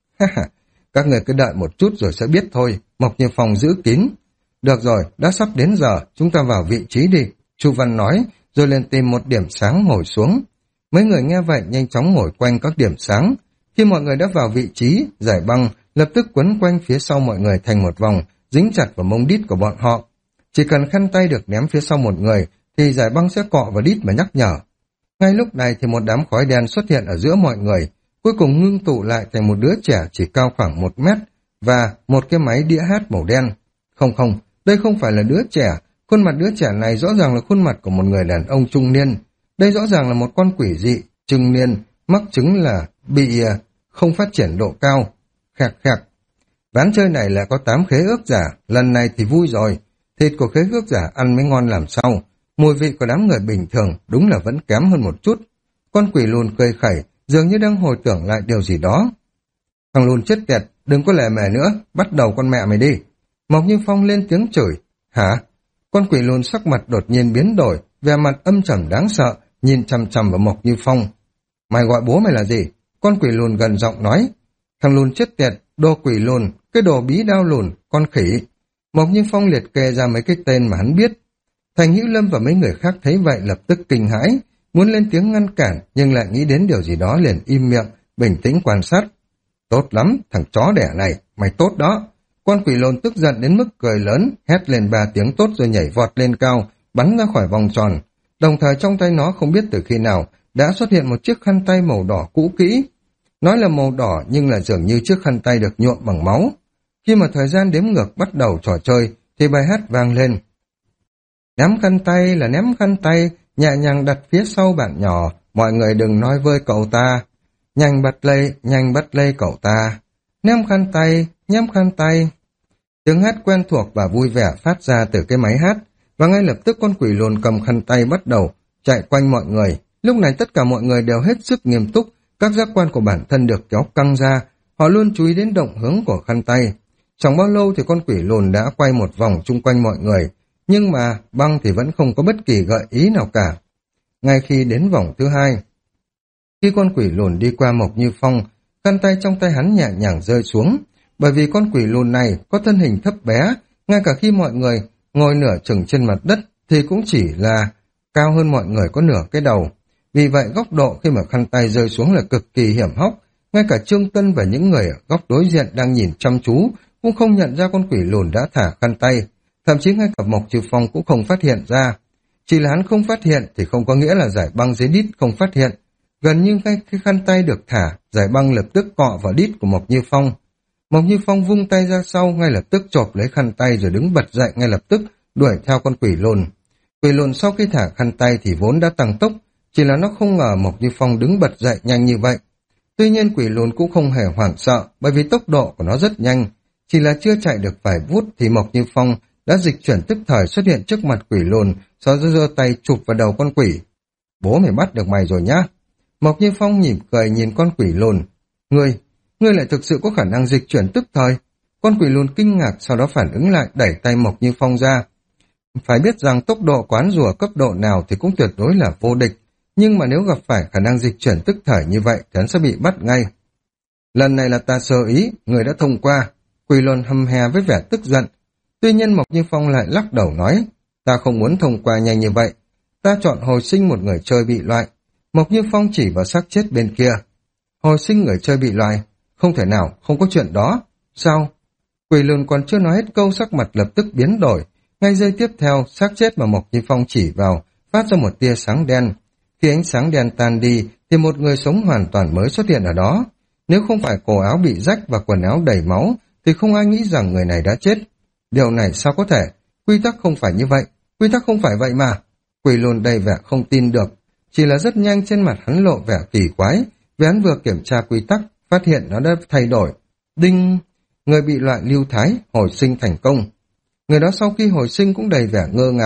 Speaker 1: Các người cứ đợi một chút rồi sẽ biết thôi, Mộc Như Phong giữ kín. Được rồi, đã sắp đến giờ, chúng ta vào vị trí đi, Chu Văn nói, rồi lên tìm một điểm sáng ngồi xuống. Mấy người nghe vậy nhanh chóng ngồi quanh các điểm sáng. Khi mọi người đã vào vị trí, giải băng lập tức quấn quanh phía sau mọi người thành một vòng, dính chặt vào mông đít của bọn họ. Chỉ cần khăn tay được ném phía sau một người, thì giải băng sẽ cọ vào đít mà nhắc nhở. Ngay lúc này thì một đám khói đen xuất hiện ở giữa mọi người, cuối cùng ngưng tụ lại thành một đứa trẻ chỉ cao khoảng một mét, và một cái máy đĩa hát màu đen. Không không, đây không phải là đứa trẻ, khuôn mặt đứa trẻ này rõ ràng là khuôn mặt của một người đàn ông trung niên. Đây rõ ràng là một con quỷ dị, trung niên, mắc chứng là bị uh, không phát triển độ cao. Khạc khạc. Ván chơi này lại có tám khế ước giả, lần này thì vui rồi. Thịt của khế ước giả ăn mới ngon làm sao. Mùi vị của đám người bình thường đúng là vẫn kém hơn một chút. Con quỷ lùn cười khẩy, dường như đang hồi tưởng lại điều gì đó. Thằng lùn chết tiệt, đừng có lề mề nữa, bắt đầu con mẹ mày đi. Mộc Như Phong lên tiếng chửi. Hả? Con quỷ lùn sắc mặt đột nhiên biến đổi, vẻ mặt âm trầm đáng sợ, nhìn chằm chằm vào Mộc Như Phong. Mày gọi bố mày là gì? Con quỷ lùn gần giọng nói. Thằng lùn chết tiệt, đồ quỷ lùn, cái đồ bí đao lùn, con khỉ. Mộc Như Phong liệt kê ra mấy cái tên mà hắn biết. Thành Hữu Lâm và mấy người khác thấy vậy lập tức kinh hãi, muốn lên tiếng ngăn cản nhưng lại nghĩ đến điều gì đó liền im miệng, bình tĩnh quan sát. Tốt lắm, thằng chó đẻ này, mày tốt đó. Con quỷ lùn tức giận đến mức cười lớn, hét lên ba tiếng tốt rồi nhảy vọt lên cao, bắn ra khỏi vòng tròn. Đồng thời trong tay nó không biết từ khi nào đã xuất hiện một chiếc khăn tay màu đỏ cũ kỹ. Nói là màu đỏ nhưng là dường như chiếc khăn tay được nhuộm bằng máu. Khi mà thời gian đếm ngược bắt đầu trò chơi thì bài hát vang lên. Ném khăn tay là ném khăn tay, nhẹ nhàng đặt phía sau bạn nhỏ, mọi người đừng nói với cậu ta. Nhanh bắt lây, nhanh bắt lây cậu ta. Ném khăn tay, ném khăn tay. Tiếng hát quen thuộc và vui vẻ phát ra từ cái máy hát, và ngay lập tức con quỷ lùn cầm khăn tay bắt đầu chạy quanh mọi người. Lúc này tất cả mọi người đều hết sức nghiêm túc, các giác quan của bản thân được kéo căng ra, họ luôn chú ý đến động hướng của khăn tay. Chẳng bao lâu thì con quỷ lùn đã quay một vòng chung quanh mọi người, nhưng mà băng thì vẫn không có bất kỳ gợi ý nào cả. Ngay khi đến vòng thứ hai, khi con quỷ lùn đi qua Mộc Như Phong, khăn tay trong tay hắn nhẹ nhàng rơi xuống, bởi vì con quỷ lùn này có thân hình thấp bé, ngay cả khi mọi người ngồi nửa chừng trên mặt đất thì cũng chỉ là cao hơn mọi người có nửa cái đầu. Vì vậy góc độ khi mà khăn tay rơi xuống là cực kỳ hiểm hóc, ngay cả Trương Tân và những người ở góc đối diện đang nhìn chăm chú cũng không nhận ra con quỷ lùn đã thả khăn tay, thậm chí ngay cả Mộc Như Phong cũng không phát hiện ra. Chỉ là hắn không phát hiện thì không có nghĩa là giải băng dưới đít không phát hiện. Gần như ngay khi khăn tay được thả, giải băng lập tức cọ vào đít của Mộc Như Phong. Mộc Như Phong vung tay ra sau, ngay lập tức chộp lấy khăn tay rồi đứng bật dậy ngay lập tức, đuổi theo con quỷ lùn. Quỷ lùn sau khi thả khăn tay thì vốn đã tăng tốc, chỉ là nó không ngờ Mộc Như Phong đứng bật dậy nhanh như vậy. Tuy nhiên quỷ lùn cũng không hề hoảng sợ, bởi vì tốc độ của nó rất nhanh. Chỉ là chưa chạy được vài phút thì Mộc Như Phong đã dịch chuyển tức thời xuất hiện trước mặt quỷ lùn, sau đó giơ tay chụp vào đầu con quỷ. Bố mày bắt được mày rồi nhá. Mộc Như Phong mỉm cười nhìn con quỷ lùn. Ngươi, ngươi lại thực sự có khả năng dịch chuyển tức thời. Con quỷ lùn kinh ngạc, sau đó phản ứng lại đẩy tay Mộc Như Phong ra. Phải biết rằng tốc độ quán rùa cấp độ nào thì cũng tuyệt đối là vô địch, nhưng mà nếu gặp phải khả năng dịch chuyển tức thời như vậy thì hắn sẽ bị bắt ngay. Lần này là ta sơ ý, người đã thông qua. Quỷ lùn hầm hè với vẻ tức giận. Tuy nhiên Mộc Như Phong lại lắc đầu nói, ta không muốn thông qua nhanh như vậy. Ta chọn hồi sinh một người chơi bị loại. Mộc Như Phong chỉ vào xác chết bên kia. Hồi sinh người chơi bị loại? Không thể nào, không có chuyện đó. Sao? Quỷ lùn còn chưa nói hết câu sắc mặt lập tức biến đổi. Ngay giây tiếp theo, xác chết mà Mộc Như Phong chỉ vào, phát ra một tia sáng đen. Khi ánh sáng đen tan đi, thì một người sống hoàn toàn mới xuất hiện ở đó. Nếu không phải cổ áo bị rách và quần áo đầy máu, thì không ai nghĩ rằng người này đã chết. Điều này sao có thể? Quy tắc không phải như vậy. Quy tắc không phải vậy mà. Quỷ lùn đầy vẻ không tin được. Chỉ là rất nhanh trên mặt hắn lộ vẻ kỳ quái. Vì hắn vừa kiểm tra quy tắc, phát hiện nó đã thay đổi. Đinh! Người bị loại Lưu Thái hồi sinh thành công. Người đó sau khi hồi sinh cũng đầy vẻ ngơ ngáo,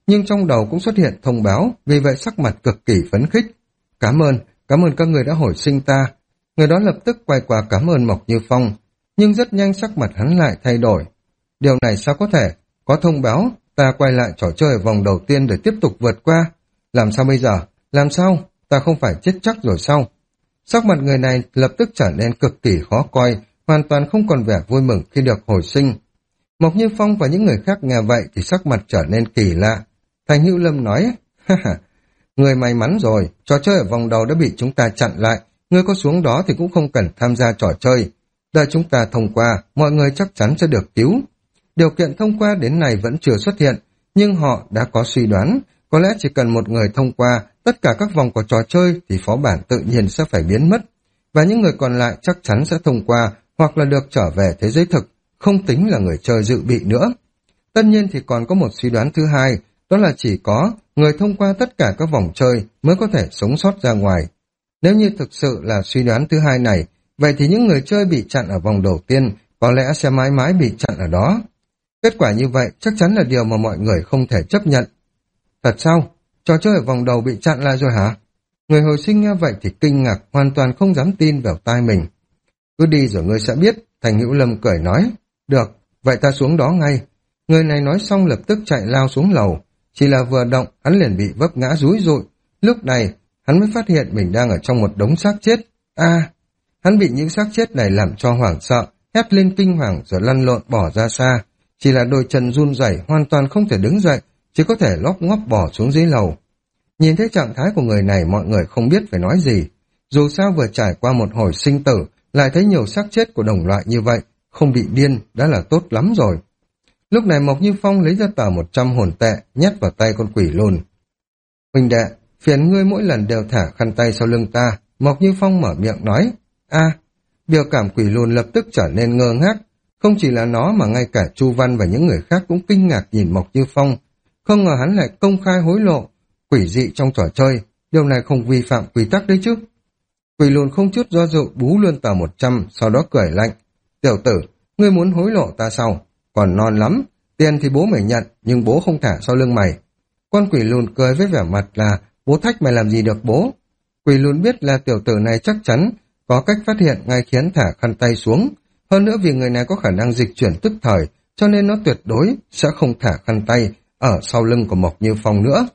Speaker 1: nhưng trong đầu cũng xuất hiện thông báo, vì vậy sắc mặt cực kỳ phấn khích. Cảm ơn, cảm ơn các người đã hồi sinh ta. Người đó lập tức quay qua cảm ơn Mộc Như Phong, nhưng rất nhanh sắc mặt hắn lại thay đổi. Điều này sao có thể? Có thông báo, ta quay lại trò chơi ở vòng đầu tiên để tiếp tục vượt qua. Làm sao bây giờ? Làm sao? Ta không phải chết chắc rồi sao? Sắc mặt người này lập tức trở nên cực kỳ khó coi, hoàn toàn không còn vẻ vui mừng khi được hồi sinh. Mộc Như Phong và những người khác nghe vậy thì sắc mặt trở nên kỳ lạ. Thành Hữu Lâm nói, ha ha, người may mắn rồi, trò chơi ở vòng đầu đã bị chúng ta chặn lại, người có xuống đó thì cũng không cần tham gia trò chơi. Đợi chúng ta thông qua, mọi người chắc chắn sẽ được cứu. Điều kiện thông qua đến nay vẫn chưa xuất hiện, nhưng họ đã có suy đoán, có lẽ chỉ cần một người thông qua tất cả các vòng của trò chơi thì phó bản tự nhiên sẽ phải biến mất, và những người còn lại chắc chắn sẽ thông qua hoặc là được trở về thế giới thực, không tính là người chơi dự bị nữa. Tất nhiên thì còn có một suy đoán thứ hai, đó là chỉ có người thông qua tất cả các vòng chơi mới có thể sống sót ra ngoài. Nếu như thực sự là suy đoán thứ hai này, vậy thì những người chơi bị chặn ở vòng đầu tiên có lẽ sẽ mãi mãi bị chặn ở đó. Kết quả như vậy chắc chắn là điều mà mọi người không thể chấp nhận. Thật sao? Trò chơi ở vòng đầu bị chặn lại rồi hả? Người hồi sinh nghe vậy thì kinh ngạc, hoàn toàn không dám tin vào tai mình. Cứ đi rồi ngươi sẽ biết, Thành Hữu Lâm cười nói. Được, vậy ta xuống đó ngay. Người này nói xong lập tức chạy lao xuống lầu. Chỉ là vừa động, hắn liền bị vấp ngã rúi rụi. Lúc này, hắn mới phát hiện mình đang ở trong một đống xác chết. A, hắn bị những xác chết này làm cho hoảng sợ, hét lên kinh hoàng rồi lăn lộn bỏ ra xa. Chỉ là đôi chân run rẩy, hoàn toàn không thể đứng dậy, chỉ có thể lóp ngóp bỏ xuống dưới lầu. Nhìn thấy trạng thái của người này, mọi người không biết phải nói gì. Dù sao vừa trải qua một hồi sinh tử, lại thấy nhiều xác chết của đồng loại như vậy, không bị điên đã là tốt lắm rồi. Lúc này Mộc Như Phong lấy ra tờ một trăm hồn tệ, nhét vào tay con quỷ lùn. Huynh đệ, phiền ngươi mỗi lần đều thả khăn tay sau lưng ta. Mộc Như Phong mở miệng nói. A, biểu cảm quỷ lùn lập tức trở nên ngơ ngác. Không chỉ là nó mà ngay cả Chu Văn và những người khác cũng kinh ngạc nhìn Mộc Như Phong. Không ngờ hắn lại công khai hối lộ, quỷ dị trong trò chơi. Điều này không vi phạm quy tắc đấy chứ. Quỷ lùn không chút do dự bú luôn tờ một trăm, sau đó cười lạnh. Tiểu tử, ngươi muốn hối lộ ta sao? Còn non lắm, tiền thì bố mày nhận, nhưng bố không thả sau lưng mày. Con quỷ lùn cười với vẻ mặt là, bố thách mày làm gì được bố. Quỷ lùn biết là tiểu tử này chắc chắn có cách phát hiện ngay khiến thả khăn tay xuống. Hơn nữa vì người này có khả năng dịch chuyển tức thời, cho nên nó tuyệt đối sẽ không thả khăn tay ở sau lưng của Mộc Như Phong nữa.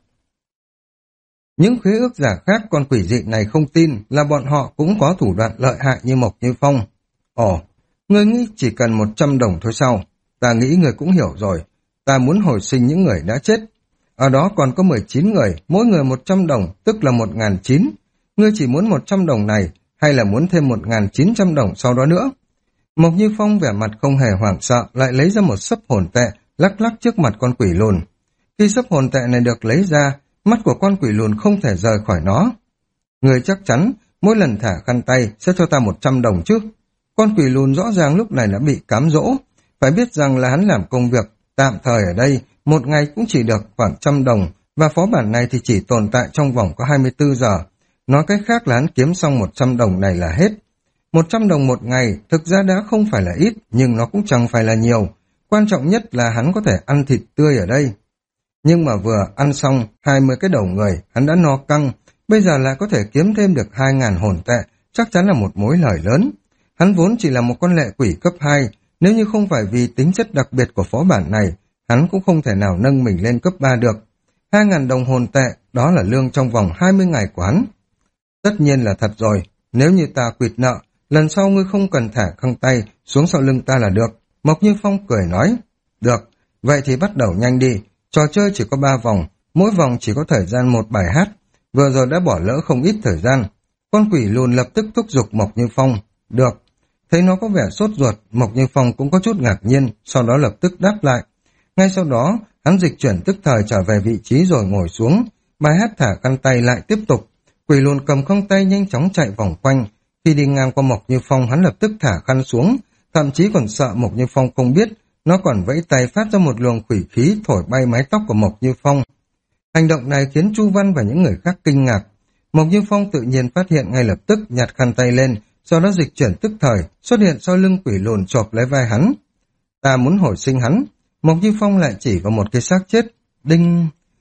Speaker 1: Những khế ước giả khác con quỷ dị này không tin là bọn họ cũng có thủ đoạn lợi hại như Mộc Như Phong. Ồ, ngươi nghĩ chỉ cần một trăm đồng thôi sao? Ta nghĩ người cũng hiểu rồi. Ta muốn hồi sinh những người đã chết. Ở đó còn có mười chín người, mỗi người một trăm đồng, tức là một nghìn chín trăm. Ngươi chỉ muốn một trăm đồng này, hay là muốn thêm một nghìn chín trăm đồng sau đó nữa? Mộc Như Phong vẻ mặt không hề hoảng sợ, lại lấy ra một xấp hồn tệ, lắc lắc trước mặt con quỷ lùn. Khi xấp hồn tệ này được lấy ra, mắt của con quỷ lùn không thể rời khỏi nó. Người chắc chắn, mỗi lần thả khăn tay sẽ cho ta một trăm đồng chứ. Con quỷ lùn rõ ràng lúc này đã bị cám dỗ. Phải biết rằng là hắn làm công việc tạm thời ở đây, một ngày cũng chỉ được khoảng trăm đồng, và phó bản này thì chỉ tồn tại trong vòng có hai mươi tư giờ. Nói cách khác là hắn kiếm xong một trăm đồng này là hết. một trăm đồng một ngày thực ra đã không phải là ít, nhưng nó cũng chẳng phải là nhiều. Quan trọng nhất là hắn có thể ăn thịt tươi ở đây. Nhưng mà vừa ăn xong hai mươi cái đầu người, hắn đã no căng, bây giờ lại có thể kiếm thêm được hai nghìn hồn tệ, chắc chắn là một mối lời lớn. Hắn vốn chỉ là một con lệ quỷ cấp hai, nếu như không phải vì tính chất đặc biệt của phó bản này, hắn cũng không thể nào nâng mình lên cấp ba được. hai nghìn đồng hồn tệ, đó là lương trong vòng hai mươi ngày của hắn. Tất nhiên là thật rồi, nếu như ta quỵt nợ, lần sau ngươi không cần thả khăn tay xuống sau lưng ta là được. Mộc Như Phong cười nói. Được, vậy thì bắt đầu nhanh đi. Trò chơi chỉ có ba vòng, mỗi vòng chỉ có thời gian một bài hát. Vừa rồi đã bỏ lỡ không ít thời gian. Con quỷ lùn lập tức thúc giục Mộc Như Phong. Được. Thấy nó có vẻ sốt ruột, Mộc Như Phong cũng có chút ngạc nhiên, sau đó lập tức đáp lại. Ngay sau đó, hắn dịch chuyển tức thời trở về vị trí rồi ngồi xuống. Bài hát thả khăn tay lại tiếp tục. Quỷ lùn cầm khăn tay nhanh chóng chạy vòng quanh. Khi đi ngang qua Mộc Như Phong, hắn lập tức thả khăn xuống, thậm chí còn sợ Mộc Như Phong không biết, nó còn vẫy tay phát ra một luồng quỷ khí thổi bay mái tóc của Mộc Như Phong. Hành động này khiến Chu Văn và những người khác kinh ngạc. Mộc Như Phong tự nhiên phát hiện ngay lập tức, nhặt khăn tay lên, sau đó dịch chuyển tức thời, xuất hiện sau lưng quỷ lùn chộp lấy vai hắn. Ta muốn hồi sinh hắn. Mộc Như Phong lại chỉ vào một cái xác chết. Đinh!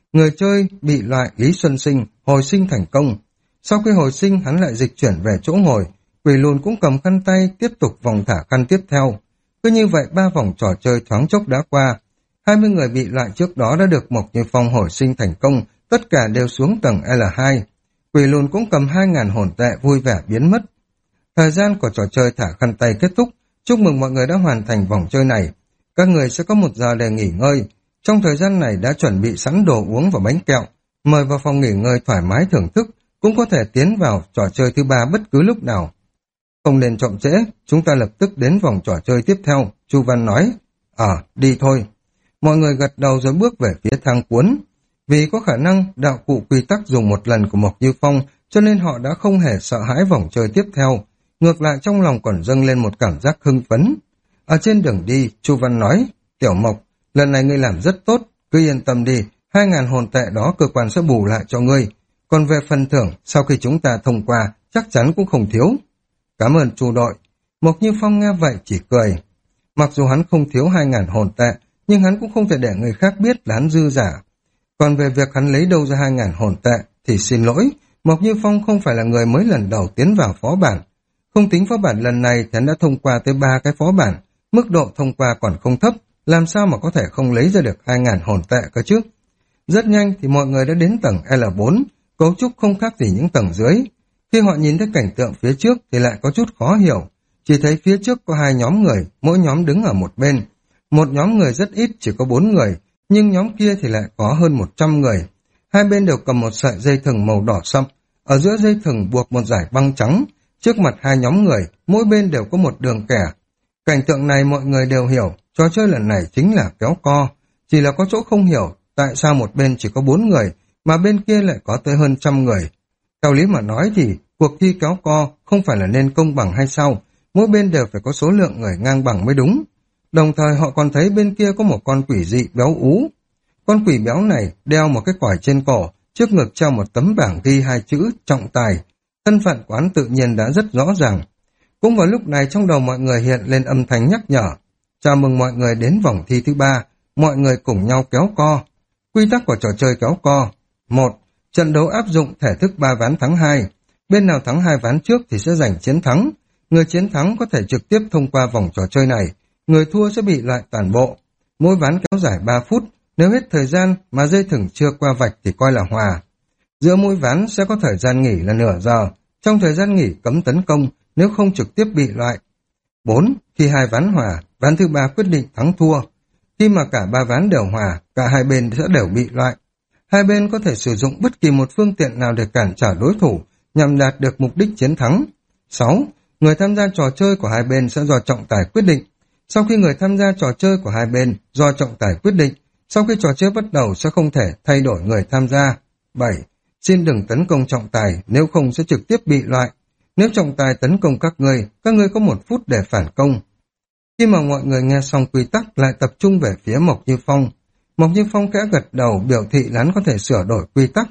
Speaker 1: Người chơi bị loại Lý Xuân Sinh hồi sinh thành công. Sau khi hồi sinh, hắn lại dịch chuyển về chỗ ngồi. Quỷ lùn cũng cầm khăn tay tiếp tục vòng thả khăn tiếp theo. Cứ như vậy ba vòng trò chơi thoáng chốc đã qua. hai mươi người bị loại trước đó đã được Mộc Như Phong hồi sinh thành công, tất cả đều xuống tầng L hai. Quỷ lùn cũng cầm hai nghìn hồn tệ vui vẻ biến mất. Thời gian của trò chơi thả khăn tay kết thúc. Chúc mừng mọi người đã hoàn thành vòng chơi này. Các người sẽ có một giờ để nghỉ ngơi. Trong thời gian này đã chuẩn bị sẵn đồ uống và bánh kẹo. Mời vào phòng nghỉ ngơi thoải mái thưởng thức, cũng có thể tiến vào trò chơi thứ ba bất cứ lúc nào. Không nên chậm trễ, chúng ta lập tức đến vòng trò chơi tiếp theo, Chu Văn nói. Ờ, à, đi thôi. Mọi người gật đầu rồi bước về phía thang cuốn. Vì có khả năng đạo cụ quy tắc dùng một lần của Mộc Như Phong, cho nên họ đã không hề sợ hãi vòng chơi tiếp theo. Ngược lại trong lòng còn dâng lên một cảm giác hưng phấn. Ở trên đường đi, Chu Văn nói, Tiểu Mộc, lần này ngươi làm rất tốt, cứ yên tâm đi, hai ngàn hồn tệ đó cơ quan sẽ bù lại cho ngươi. Còn về phần thưởng, sau khi chúng ta thông qua, chắc chắn cũng không thiếu. Cảm ơn Chu đội. Mộc Như Phong nghe vậy chỉ cười. Mặc dù hắn không thiếu hai ngàn hồn tệ, nhưng hắn cũng không thể để người khác biết là hắn dư giả. Còn về việc hắn lấy đâu ra hai ngàn hồn tệ, thì xin lỗi, Mộc Như Phong không phải là người mới lần đầu tiến vào phó bản. Không tính phó bản lần này thì hắn đã thông qua tới ba cái phó bản, mức độ thông qua còn không thấp, làm sao mà có thể không lấy ra được hai ngàn hồn tệ cơ chứ. Rất nhanh thì mọi người đã đến tầng L bốn, cấu trúc không khác gì những tầng dưới. Khi họ nhìn thấy cảnh tượng phía trước thì lại có chút khó hiểu, chỉ thấy phía trước có hai nhóm người, mỗi nhóm đứng ở một bên. Một nhóm người rất ít, chỉ có bốn người, nhưng nhóm kia thì lại có hơn một trăm người. Hai bên đều cầm một sợi dây thừng màu đỏ sậm, ở giữa dây thừng buộc một dải băng trắng. Trước mặt hai nhóm người, mỗi bên đều có một đường kẻ. Cảnh tượng này mọi người đều hiểu, trò chơi lần này chính là kéo co. Chỉ là có chỗ không hiểu, tại sao một bên chỉ có bốn người, mà bên kia lại có tới hơn trăm người. Theo lý mà nói thì, cuộc thi kéo co không phải là nên công bằng hay sao? Mỗi bên đều phải có số lượng người ngang bằng mới đúng. Đồng thời họ còn thấy bên kia có một con quỷ dị béo ú. Con quỷ béo này đeo một cái quải trên cổ, trước ngực treo một tấm bảng ghi hai chữ trọng tài. Thân phận của hắn tự nhiên đã rất rõ ràng. Cũng vào lúc này trong đầu mọi người hiện lên âm thanh nhắc nhở. Chào mừng mọi người đến vòng thi thứ ba, mọi người cùng nhau kéo co. Quy tắc của trò chơi kéo co. Một. Trận đấu áp dụng thể thức ba ván thắng hai. Bên nào thắng hai ván trước thì sẽ giành chiến thắng. Người chiến thắng có thể trực tiếp thông qua vòng trò chơi này. Người thua sẽ bị loại toàn bộ. Mỗi ván kéo dài ba phút. Nếu hết thời gian mà dây thừng chưa qua vạch thì coi là hòa. Giữa mỗi ván sẽ có thời gian nghỉ là nửa giờ. Trong thời gian nghỉ cấm tấn công, nếu không trực tiếp bị loại. Bốn. Khi hai ván hòa, ván thứ ba quyết định thắng thua. Khi mà cả ba ván đều hòa, cả hai bên sẽ đều bị loại. Hai bên có thể sử dụng bất kỳ một phương tiện nào để cản trở đối thủ, nhằm đạt được mục đích chiến thắng. Sáu. Người tham gia trò chơi của hai bên sẽ do trọng tài quyết định. Sau khi người tham gia trò chơi của hai bên do trọng tài quyết định, sau khi trò chơi bắt đầu sẽ không thể thay đổi người tham gia. Bảy. Xin đừng tấn công trọng tài, nếu không sẽ trực tiếp bị loại. Nếu trọng tài tấn công các người, các người có một phút để phản công. Khi mà mọi người nghe xong quy tắc lại tập trung về phía Mộc Như Phong. Mộc Như Phong khẽ gật đầu biểu thị hắn có thể sửa đổi quy tắc.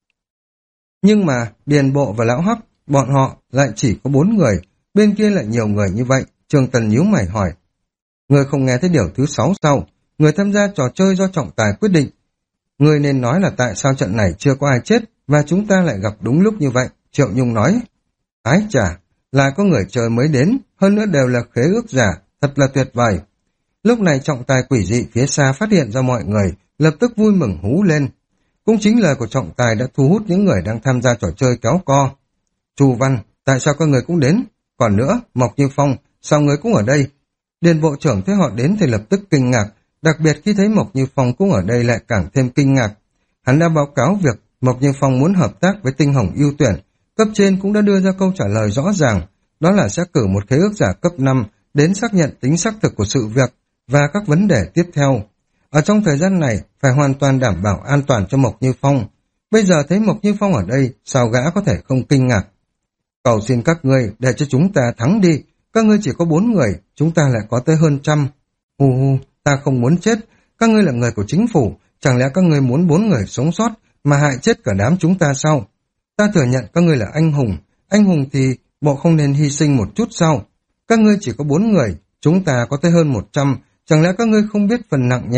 Speaker 1: Nhưng mà Điền Bộ và Lão Hắc, bọn họ lại chỉ có bốn người, bên kia lại nhiều người như vậy. Trương Tần nhíu mày hỏi. Người không nghe thấy điều thứ sáu sau, người tham gia trò chơi do trọng tài quyết định. Người nên nói là tại sao trận này chưa có ai chết và chúng ta lại gặp đúng lúc như vậy, Triệu Nhung nói. Ái chà, lại có người chơi mới đến, hơn nữa đều là khế ước giả, thật là tuyệt vời. Lúc này trọng tài quỷ dị phía xa phát hiện ra mọi người, lập tức vui mừng hú lên. Cũng chính lời của trọng tài đã thu hút những người đang tham gia trò chơi kéo co. Chu Văn, tại sao các người cũng đến? Còn nữa, Mộc Như Phong, sao người cũng ở đây? Điền bộ trưởng thấy họ đến thì lập tức kinh ngạc, đặc biệt khi thấy Mộc Như Phong cũng ở đây lại càng thêm kinh ngạc. Hắn đã báo cáo việc Mộc Như Phong muốn hợp tác với Tinh Hồng ưu tuyển, cấp trên cũng đã đưa ra câu trả lời rõ ràng, đó là sẽ cử một khế ước giả cấp năm đến xác nhận tính xác thực của sự việc và các vấn đề tiếp theo. Ở trong thời gian này, phải hoàn toàn đảm bảo an toàn cho Mộc Như Phong. Bây giờ thấy Mộc Như Phong ở đây, sao gã có thể không kinh ngạc? Cầu xin các ngươi để cho chúng ta thắng đi, các ngươi chỉ có bốn người, chúng ta lại có tới hơn trăm. Hù hù, ta không muốn chết, các ngươi là người của chính phủ, chẳng lẽ các ngươi muốn bốn người sống sót mà hại chết cả đám chúng ta sao? Ta thừa nhận các ngươi là anh hùng, anh hùng thì bộ không nên hy sinh một chút sao? Các ngươi chỉ có bốn người, chúng ta có tới hơn một trăm, chẳng lẽ các ngươi không biết phần nặng nhẹ,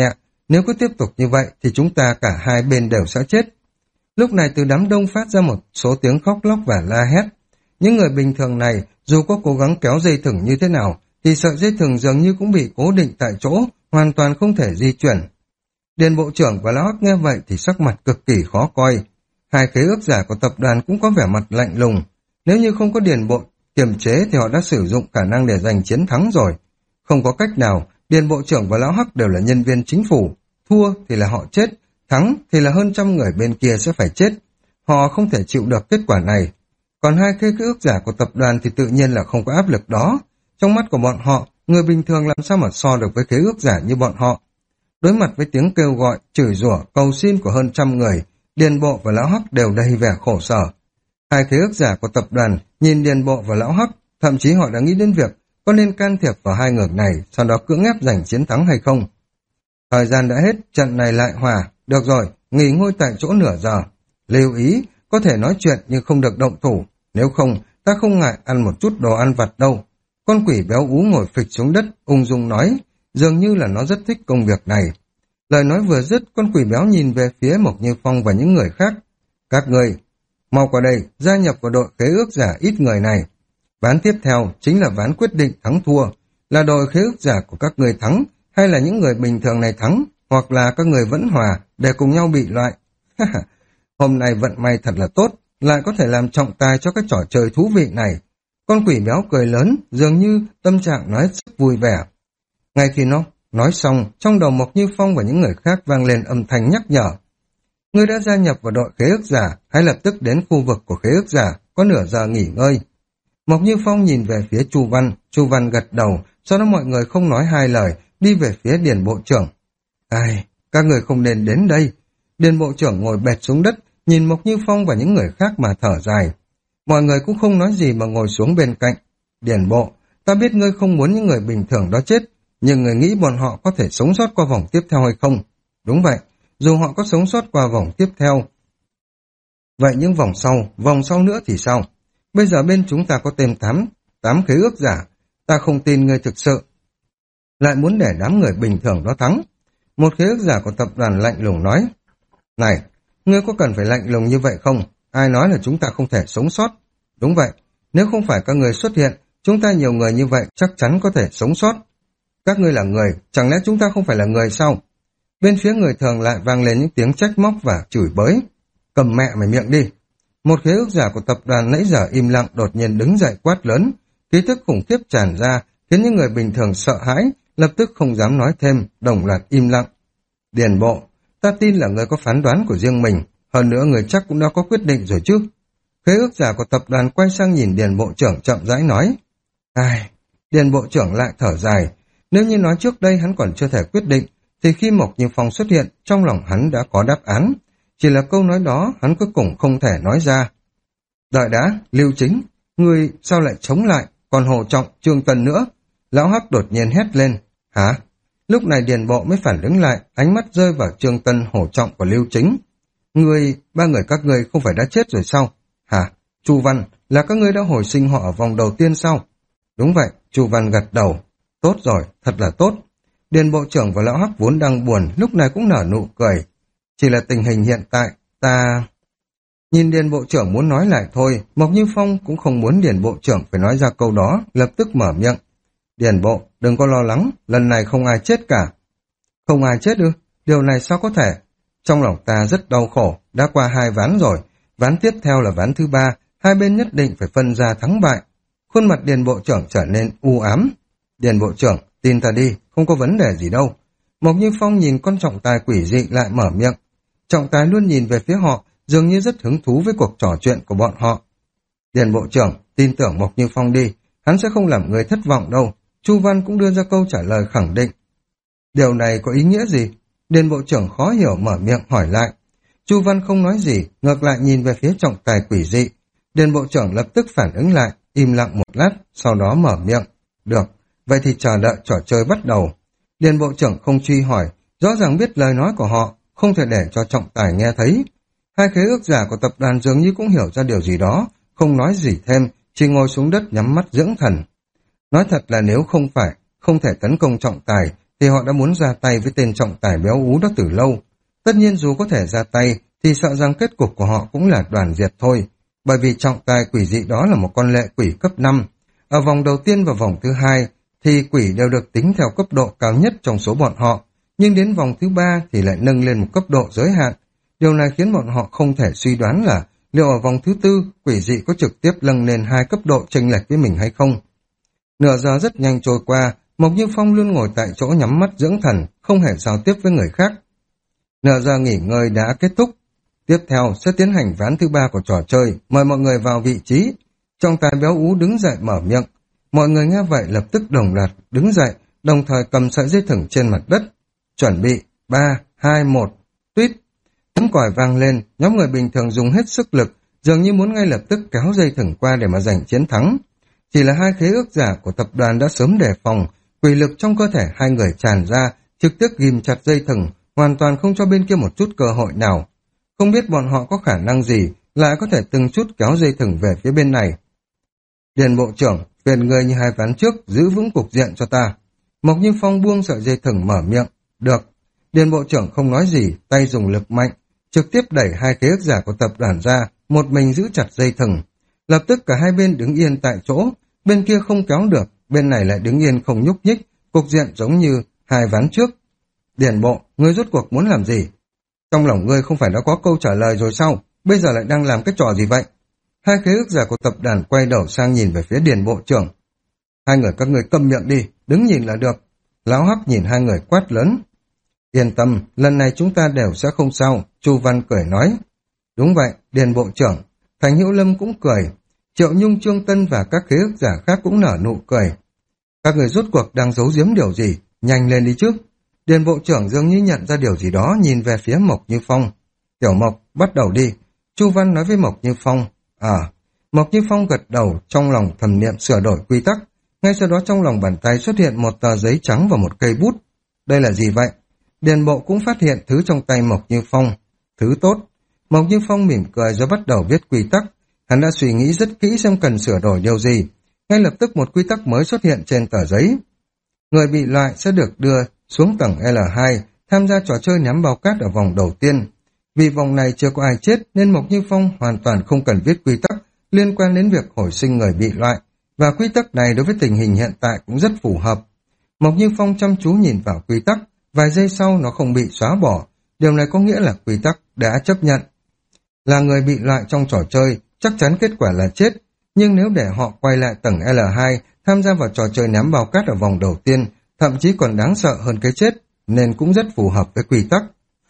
Speaker 1: Nếu cứ tiếp tục như vậy thì chúng ta cả hai bên đều sẽ chết. Lúc này từ đám đông phát ra một số tiếng khóc lóc và la hét. Những người bình thường này dù có cố gắng kéo dây thừng như thế nào thì sợi dây thừng dường như cũng bị cố định tại chỗ, hoàn toàn không thể di chuyển. Điền bộ trưởng và lão Hắc nghe vậy thì sắc mặt cực kỳ khó coi. Hai khế ước giả của tập đoàn cũng có vẻ mặt lạnh lùng. Nếu như không có điền bộ kiềm chế thì họ đã sử dụng khả năng để giành chiến thắng rồi. Không có cách nào, điền bộ trưởng và lão Hắc đều là nhân viên chính phủ. Thua thì là họ chết, thắng thì là hơn trăm người bên kia sẽ phải chết. Họ không thể chịu được kết quả này. Còn hai khế ước giả của tập đoàn thì tự nhiên là không có áp lực đó. Trong mắt của bọn họ, người bình thường làm sao mà so được với khế ước giả như bọn họ. Đối mặt với tiếng kêu gọi, chửi rủa, cầu xin của hơn trăm người, Điền Bộ và Lão Hắc đều đầy vẻ khổ sở. Hai khế ước giả của tập đoàn nhìn Điền Bộ và Lão Hắc, thậm chí họ đã nghĩ đến việc có nên can thiệp vào hai người này, sau đó cưỡng ép giành chiến thắng hay không. Thời gian đã hết, trận này lại hòa. Được rồi, nghỉ ngơi tại chỗ nửa giờ. Lưu ý, có thể nói chuyện nhưng không được động thủ. Nếu không, ta không ngại ăn một chút đồ ăn vặt đâu. Con quỷ béo ú ngồi phịch xuống đất, ung dung nói, dường như là nó rất thích công việc này. Lời nói vừa dứt, con quỷ béo nhìn về phía Mộc Như Phong và những người khác. Các người, mau qua đây, gia nhập vào đội khế ước giả ít người này. Ván tiếp theo chính là ván quyết định thắng thua. Là đội khế ước giả của các người thắng, hay là những người bình thường này thắng, hoặc là các người vẫn hòa để cùng nhau bị loại. Hôm nay vận may thật là tốt, lại có thể làm trọng tài cho cái trò chơi thú vị này. Con quỷ béo cười lớn, dường như tâm trạng nói rất vui vẻ. Ngay khi nó nói xong, trong đầu Mộc Như Phong và những người khác vang lên âm thanh nhắc nhở. Ngươi đã gia nhập vào đội khế ước giả, hãy lập tức đến khu vực của khế ước giả, có nửa giờ nghỉ ngơi. Mộc Như Phong nhìn về phía Chu Văn, Chu Văn gật đầu, sau đó mọi người không nói hai lời, đi về phía Điền Bộ trưởng. Ai, các người không nên đến đây. Điền Bộ trưởng ngồi bệt xuống đất, nhìn Mộc Như Phong và những người khác mà thở dài. Mọi người cũng không nói gì mà ngồi xuống bên cạnh. Điền Bộ, ta biết ngươi không muốn những người bình thường đó chết, nhưng người nghĩ bọn họ có thể sống sót qua vòng tiếp theo hay không? Đúng vậy, dù họ có sống sót qua vòng tiếp theo. Vậy những vòng sau, vòng sau nữa thì sao? Bây giờ bên chúng ta có thêm tám, tám khế ước giả. Ta không tin ngươi thực sự lại muốn để đám người bình thường đó thắng. Một khế ước giả của tập đoàn lạnh lùng nói. Này, ngươi có cần phải lạnh lùng như vậy không? Ai nói là chúng ta không thể sống sót? Đúng vậy, nếu không phải các người xuất hiện, chúng ta nhiều người như vậy chắc chắn có thể sống sót. Các ngươi là người, chẳng lẽ chúng ta không phải là người sao? Bên phía người thường lại vang lên những tiếng trách móc và chửi bới. Cầm mẹ mày miệng đi. Một khế ước giả của tập đoàn nãy giờ im lặng đột nhiên đứng dậy quát lớn. Khí thức khủng khiếp tràn ra, khiến những người bình thường sợ hãi, lập tức không dám nói thêm, đồng loạt im lặng. Điền Bộ, ta tin là người có phán đoán của riêng mình, hơn nữa người chắc cũng đã có quyết định rồi chứ. Khế ước giả của tập đoàn quay sang nhìn Điền Bộ trưởng chậm rãi nói. Ai, Điền Bộ trưởng lại thở dài. Nếu như nói trước đây hắn còn chưa thể quyết định, thì khi Mộc Như Phong xuất hiện, trong lòng hắn đã có đáp án. Chỉ là câu nói đó hắn cuối cùng không thể nói ra. Đợi đã, Lưu Chính, ngươi sao lại chống lại, còn Hồ Trọng, Trương Tân nữa? Lão Hắc đột nhiên hét lên. Hả? Lúc này Điền Bộ mới phản ứng lại, ánh mắt rơi vào Trương Tân, Hồ Trọng và Lưu Chính. Ngươi, ba người các ngươi không phải đã chết rồi sao? Hả? Chu Văn, là các ngươi đã hồi sinh họ ở vòng đầu tiên sao? Đúng vậy, Chu Văn gật đầu. Tốt rồi, thật là tốt. Điền Bộ trưởng và Lão Hắc vốn đang buồn, lúc này cũng nở nụ cười. Chỉ là tình hình hiện tại, ta... Nhìn Điền Bộ trưởng muốn nói lại thôi, Mộc Như Phong cũng không muốn Điền Bộ trưởng phải nói ra câu đó, lập tức mở miệng. Điền Bộ, đừng có lo lắng, lần này không ai chết cả. Không ai chết ư? Điều này sao có thể? Trong lòng ta rất đau khổ, đã qua hai ván rồi, ván tiếp theo là ván thứ ba, hai bên nhất định phải phân ra thắng bại. Khuôn mặt Điền Bộ trưởng trở nên u ám. Điền Bộ trưởng, tin ta đi, không có vấn đề gì đâu. Mộc Như Phong nhìn con trọng tài quỷ dị lại mở miệng. Trọng tài luôn nhìn về phía họ, dường như rất hứng thú với cuộc trò chuyện của bọn họ. Điền Bộ trưởng, tin tưởng Mộc Như Phong đi, hắn sẽ không làm người thất vọng đâu. Chu Văn cũng đưa ra câu trả lời khẳng định. Điều này có ý nghĩa gì? Điền Bộ trưởng khó hiểu mở miệng hỏi lại. Chu Văn không nói gì, ngược lại nhìn về phía trọng tài quỷ dị. Điền Bộ trưởng lập tức phản ứng lại, im lặng một lát, sau đó mở miệng. Được, vậy thì chờ đợi trò chơi bắt đầu. Điền Bộ trưởng không truy hỏi, rõ ràng biết lời nói của họ, không thể để cho trọng tài nghe thấy. Hai khế ước giả của tập đoàn dường như cũng hiểu ra điều gì đó, không nói gì thêm, chỉ ngồi xuống đất nhắm mắt dưỡng thần. Nói thật là nếu không phải, không thể tấn công trọng tài, thì họ đã muốn ra tay với tên trọng tài béo ú đó từ lâu. Tất nhiên dù có thể ra tay, thì sợ rằng kết cục của họ cũng là đoàn diệt thôi, bởi vì trọng tài quỷ dị đó là một con lệ quỷ cấp năm. Ở vòng đầu tiên và vòng thứ hai, thì quỷ đều được tính theo cấp độ cao nhất trong số bọn họ, nhưng đến vòng thứ ba thì lại nâng lên một cấp độ giới hạn. Điều này khiến bọn họ không thể suy đoán là liệu ở vòng thứ tư, quỷ dị có trực tiếp nâng lên hai cấp độ chênh lệch với mình hay không. Nửa giờ rất nhanh trôi qua, Mộc Như Phong luôn ngồi tại chỗ nhắm mắt dưỡng thần, không hề giao tiếp với người khác. Nửa giờ nghỉ ngơi đã kết thúc. Tiếp theo sẽ tiến hành ván thứ ba của trò chơi, mời mọi người vào vị trí. Trọng tài béo ú đứng dậy mở miệng. Mọi người nghe vậy lập tức đồng loạt đứng dậy, đồng thời cầm sợi dây thừng trên mặt đất. Chuẩn bị, ba, hai, một, tuyết. Tiếng còi vang lên, nhóm người bình thường dùng hết sức lực, dường như muốn ngay lập tức kéo dây thừng qua để mà giành chiến thắng. Chỉ là hai khế ước giả của tập đoàn đã sớm đề phòng, quỷ lực trong cơ thể hai người tràn ra, trực tiếp ghim chặt dây thừng, hoàn toàn không cho bên kia một chút cơ hội nào. Không biết bọn họ có khả năng gì, lại có thể từng chút kéo dây thừng về phía bên này. Điền bộ trưởng, phiền người như hai ván trước, giữ vững cục diện cho ta. Mộc Như Phong buông sợi dây thừng mở miệng. Được. Điền bộ trưởng không nói gì, tay dùng lực mạnh, trực tiếp đẩy hai khế ước giả của tập đoàn ra, một mình giữ chặt dây thừng. Lập tức cả hai bên đứng yên tại chỗ, bên kia không kéo được, bên này lại đứng yên không nhúc nhích, cục diện giống như hai ván trước. Điền bộ, ngươi rốt cuộc muốn làm gì? Trong lòng ngươi không phải đã có câu trả lời rồi sao? Bây giờ lại đang làm cái trò gì vậy? Hai khế ước giả của tập đoàn quay đầu sang nhìn về phía Điền bộ trưởng. Hai người các ngươi câm miệng đi, đứng nhìn là được. Lão Hắc nhìn hai người quát lớn. Yên tâm, lần này chúng ta đều sẽ không sao, Chu Văn cười nói. Đúng vậy, Điền bộ trưởng. Thành Hữu Lâm cũng cười. Triệu Nhung, Trương Tân và các khế ước giả khác cũng nở nụ cười. Các người rốt cuộc đang giấu giếm điều gì? Nhanh lên đi chứ. Điền bộ trưởng dường như nhận ra điều gì đó, nhìn về phía Mộc Như Phong. Tiểu Mộc, bắt đầu đi. Chu Văn nói với Mộc Như Phong. À, Mộc Như Phong gật đầu, trong lòng thầm niệm sửa đổi quy tắc. Ngay sau đó trong lòng bàn tay xuất hiện một tờ giấy trắng và một cây bút. Đây là gì vậy? Điền bộ cũng phát hiện thứ trong tay Mộc Như Phong. Thứ tốt. Mộc Như Phong mỉm cười rồi bắt đầu viết quy tắc. Hắn đã suy nghĩ rất kỹ xem cần sửa đổi điều gì. Ngay lập tức một quy tắc mới xuất hiện trên tờ giấy. Người bị loại sẽ được đưa xuống tầng L hai, tham gia trò chơi ném bao cát ở vòng đầu tiên. Vì vòng này chưa có ai chết nên Mộc Như Phong hoàn toàn không cần viết quy tắc liên quan đến việc hồi sinh người bị loại, và quy tắc này đối với tình hình hiện tại cũng rất phù hợp. Mộc Như Phong chăm chú nhìn vào quy tắc, vài giây sau nó không bị xóa bỏ. Điều này có nghĩa là quy tắc đã chấp nhận. Là người bị loại trong trò chơi, chắc chắn kết quả là chết, nhưng nếu để họ quay lại tầng L hai, tham gia vào trò chơi ném bao cát ở vòng đầu tiên, thậm chí còn đáng sợ hơn cái chết, nên cũng rất phù hợp với quy tắc.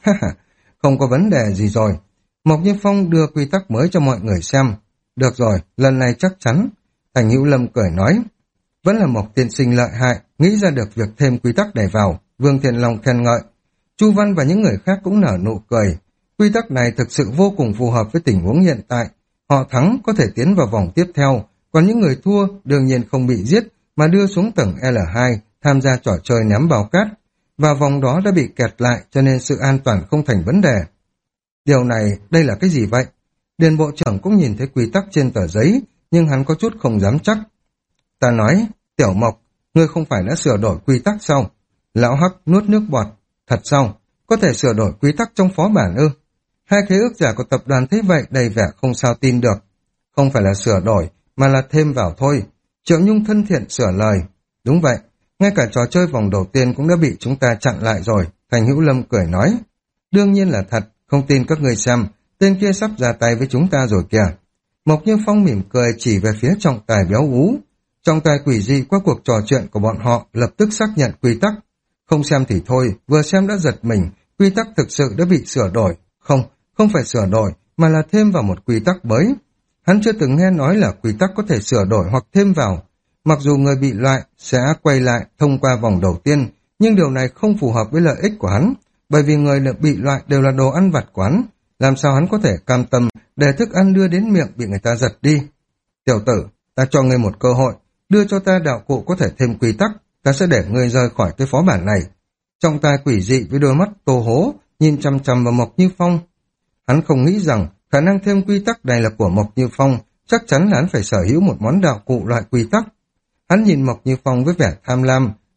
Speaker 1: Không có vấn đề gì rồi. Mộc Như Phong đưa quy tắc mới cho mọi người xem. Được rồi, lần này chắc chắn. Thành Hữu Lâm cười nói. Vẫn là Mộc tiên sinh lợi hại, nghĩ ra được việc thêm quy tắc này vào. Vương Thiện Long khen ngợi. Chu Văn và những người khác cũng nở nụ cười. Quy tắc này thực sự vô cùng phù hợp với tình huống hiện tại. Họ thắng có thể tiến vào vòng tiếp theo, còn những người thua đương nhiên không bị giết mà đưa xuống tầng L hai tham gia trò chơi ném bao cát. Và vòng đó đã bị kẹt lại cho nên sự an toàn không thành vấn đề. Điều này, đây là cái gì vậy? Điền bộ trưởng cũng nhìn thấy quy tắc trên tờ giấy, nhưng hắn có chút không dám chắc. Ta nói, Tiểu Mộc, ngươi không phải đã sửa đổi quy tắc sao? Lão Hắc nuốt nước bọt. Thật sao? Có thể sửa đổi quy tắc trong phó bản ư? Hai khế ước giả của tập đoàn thấy vậy đầy vẻ không sao tin được. Không phải là sửa đổi, mà là thêm vào thôi. Triệu Nhung thân thiện sửa lời. Đúng vậy, ngay cả trò chơi vòng đầu tiên cũng đã bị chúng ta chặn lại rồi. Thành Hữu Lâm cười nói. Đương nhiên là thật, không tin các ngươi xem, tên kia sắp ra tay với chúng ta rồi kìa. Mộc Như Phong mỉm cười chỉ về phía trọng tài béo ú. Trọng tài quỷ dị qua cuộc trò chuyện của bọn họ lập tức xác nhận quy tắc. Không xem thì thôi, vừa xem đã giật mình, quy tắc thực sự đã bị sửa đổi. Không, không phải sửa đổi, mà là thêm vào một quy tắc mới. Hắn chưa từng nghe nói là quy tắc có thể sửa đổi hoặc thêm vào. Mặc dù người bị loại sẽ quay lại thông qua vòng đầu tiên, nhưng điều này không phù hợp với lợi ích của hắn, bởi vì người được bị loại đều là đồ ăn vặt của hắn. Làm sao hắn có thể cam tâm để thức ăn đưa đến miệng bị người ta giật đi? Tiểu tử, ta cho ngươi một cơ hội, đưa cho ta đạo cụ có thể thêm quy tắc, ta sẽ để ngươi rời khỏi cái phó bản này. Trọng tài quỷ dị với đôi mắt tô hố, nhìn chằm chằm vào Mộc Như Phong. Hắn không nghĩ rằng khả năng thêm quy tắc này là của Mộc Như Phong, chắc chắn là hắn phải sở hữu một món đạo cụ loại quy tắc. Hắn nhìn Mộc Như Phong với vẻ tham lam,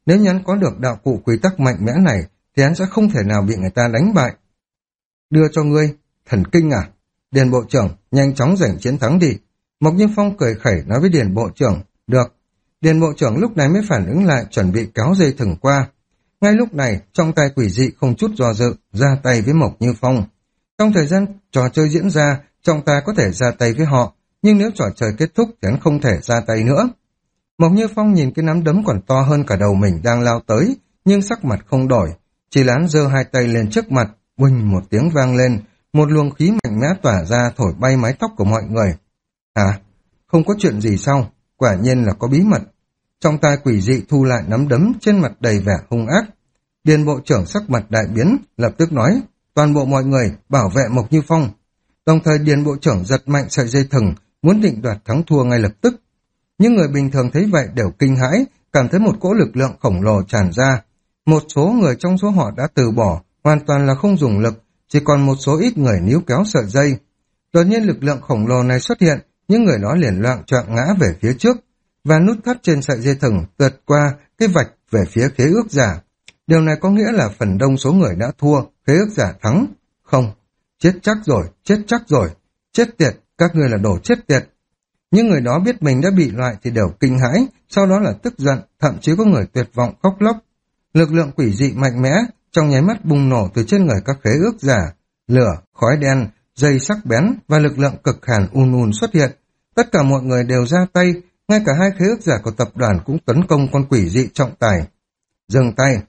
Speaker 1: Nếu như hắn có được đạo cụ quy tắc mạnh mẽ này, thì hắn sẽ không thể nào bị người ta đánh bại. Đưa cho ngươi, thần kinh à? Điền bộ trưởng, nhanh chóng giành chiến thắng đi. Mộc Như Phong cười khẩy nói với Điền bộ trưởng, được. Điền bộ trưởng lúc này mới phản ứng lại, chuẩn bị kéo dây thừng qua. Ngay lúc này, trong tay quỷ dị không chút do dự, ra tay với Mộc Như Phong. Trong thời gian trò chơi diễn ra, trọng tài có thể ra tay với họ, nhưng nếu trò chơi kết thúc thì hắn không thể ra tay nữa. Mộc Như Phong nhìn cái nắm đấm còn to hơn cả đầu mình đang lao tới, nhưng sắc mặt không đổi, chỉ là hắn giơ hai tay lên trước mặt, oanh một tiếng vang lên, một luồng khí mạnh mẽ tỏa ra thổi bay mái tóc của mọi người. Hả? Không có chuyện gì sao? Quả nhiên là có bí mật. Trong tay quỷ dị thu lại nắm đấm, trên mặt đầy vẻ hung ác. Điền bộ trưởng sắc mặt đại biến, lập tức nói, toàn bộ mọi người bảo vệ Mộc Như Phong. Đồng thời Điền bộ trưởng giật mạnh sợi dây thừng, muốn định đoạt thắng thua ngay lập tức. Những người bình thường thấy vậy đều kinh hãi, cảm thấy một cỗ lực lượng khổng lồ tràn ra. Một số người trong số họ đã từ bỏ, hoàn toàn là không dùng lực, chỉ còn một số ít người níu kéo sợi dây. Đột nhiên lực lượng khổng lồ này xuất hiện, những người đó liền loạng choạng ngã về phía trước, và nút thắt trên sợi dây thừng vượt qua cái vạch về phía khế ước giả. Điều này có nghĩa là phần đông số người đã thua, khế ước giả thắng. Không, chết chắc rồi, chết chắc rồi, chết tiệt, các ngươi là đồ chết tiệt. Những người đó biết mình đã bị loại thì đều kinh hãi, sau đó là tức giận, thậm chí có người tuyệt vọng khóc lóc. Lực lượng quỷ dị mạnh mẽ, trong nháy mắt bùng nổ từ trên người các khế ước giả. Lửa, khói đen, dây sắc bén và lực lượng cực hàn un un xuất hiện. Tất cả mọi người đều ra tay, ngay cả hai khế ước giả của tập đoàn cũng tấn công con quỷ dị trọng tài. Dừng tay.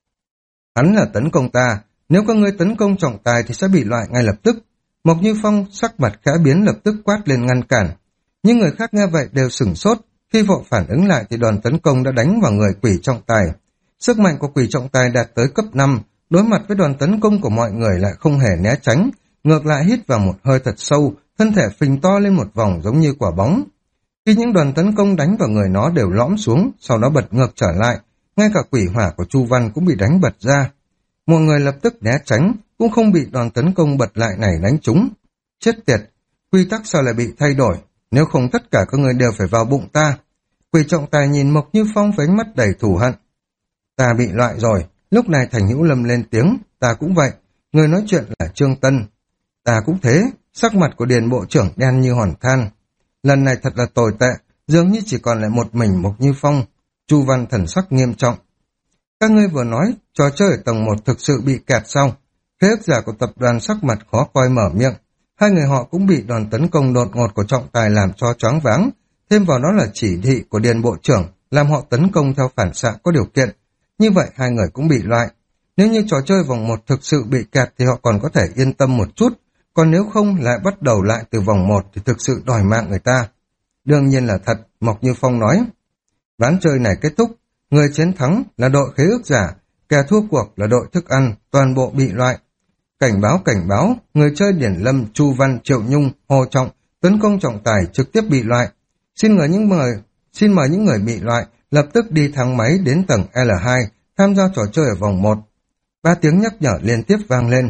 Speaker 1: Hắn là tấn công ta, nếu các ngươi tấn công trọng tài thì sẽ bị loại ngay lập tức. Mộc Như Phong sắc mặt khẽ biến lập tức quát lên ngăn cản. Những người khác nghe vậy đều sửng sốt, khi vội phản ứng lại thì đoàn tấn công đã đánh vào người quỷ trọng tài. Sức mạnh của quỷ trọng tài đạt tới cấp năm, đối mặt với đoàn tấn công của mọi người lại không hề né tránh, ngược lại hít vào một hơi thật sâu, thân thể phình to lên một vòng giống như quả bóng. Khi những đoàn tấn công đánh vào người nó đều lõm xuống, sau đó bật ngược trở lại, ngay cả quỷ hỏa của Chu Văn cũng bị đánh bật ra. Mọi người lập tức né tránh, cũng không bị đoàn tấn công bật lại này đánh trúng. Chết tiệt, quy tắc sao lại bị thay đổi, nếu không tất cả các người đều phải vào bụng ta. Quỷ trọng tài nhìn Mộc Như Phong với ánh mắt đầy thù hận. Ta bị loại rồi, lúc này Thành Hữu Lâm lên tiếng, ta cũng vậy, người nói chuyện là Trương Tân. Ta cũng thế, sắc mặt của Điền bộ trưởng đen như hòn than. Lần này thật là tồi tệ, dường như chỉ còn lại một mình Mộc Như Phong. Chu Văn thần sắc nghiêm trọng. Các ngươi vừa nói, trò chơi ở tầng một thực sự bị kẹt xong. Khế ước giả của tập đoàn sắc mặt khó coi mở miệng. Hai người họ cũng bị đoàn tấn công đột ngột của trọng tài làm cho choáng váng. Thêm vào đó là chỉ thị của Điền bộ trưởng, làm họ tấn công theo phản xạ có điều kiện. Như vậy hai người cũng bị loại. Nếu như trò chơi vòng một thực sự bị kẹt thì họ còn có thể yên tâm một chút. Còn nếu không lại bắt đầu lại từ vòng một thì thực sự đòi mạng người ta. Đương nhiên là thật, Mộc Như Phong nói. Ván chơi này kết thúc, người chiến thắng là đội khế ước giả, kẻ thua cuộc là đội thức ăn, toàn bộ bị loại. Cảnh báo cảnh báo, người chơi Điển Lâm, Chu Văn, Triệu Nhung, Hồ Trọng, tấn công trọng tài trực tiếp bị loại. Xin mời những người, xin mời những người bị loại lập tức đi thang máy đến tầng L hai, tham gia trò chơi ở vòng một. Ba tiếng nhắc nhở liên tiếp vang lên.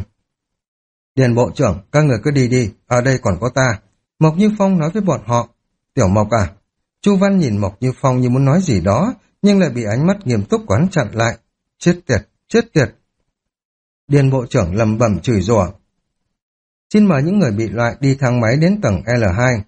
Speaker 1: Điền bộ trưởng, các người cứ đi đi, ở đây còn có ta. Mộc Như Phong nói với bọn họ. Tiểu Mộc à? Chu Văn nhìn Mộc Như Phong như muốn nói gì đó, nhưng lại bị ánh mắt nghiêm túc quán chặn lại. Chết tiệt, chết tiệt. Điền bộ trưởng lầm bầm chửi rủa. Xin mời những người bị loại đi thang máy đến tầng L hai.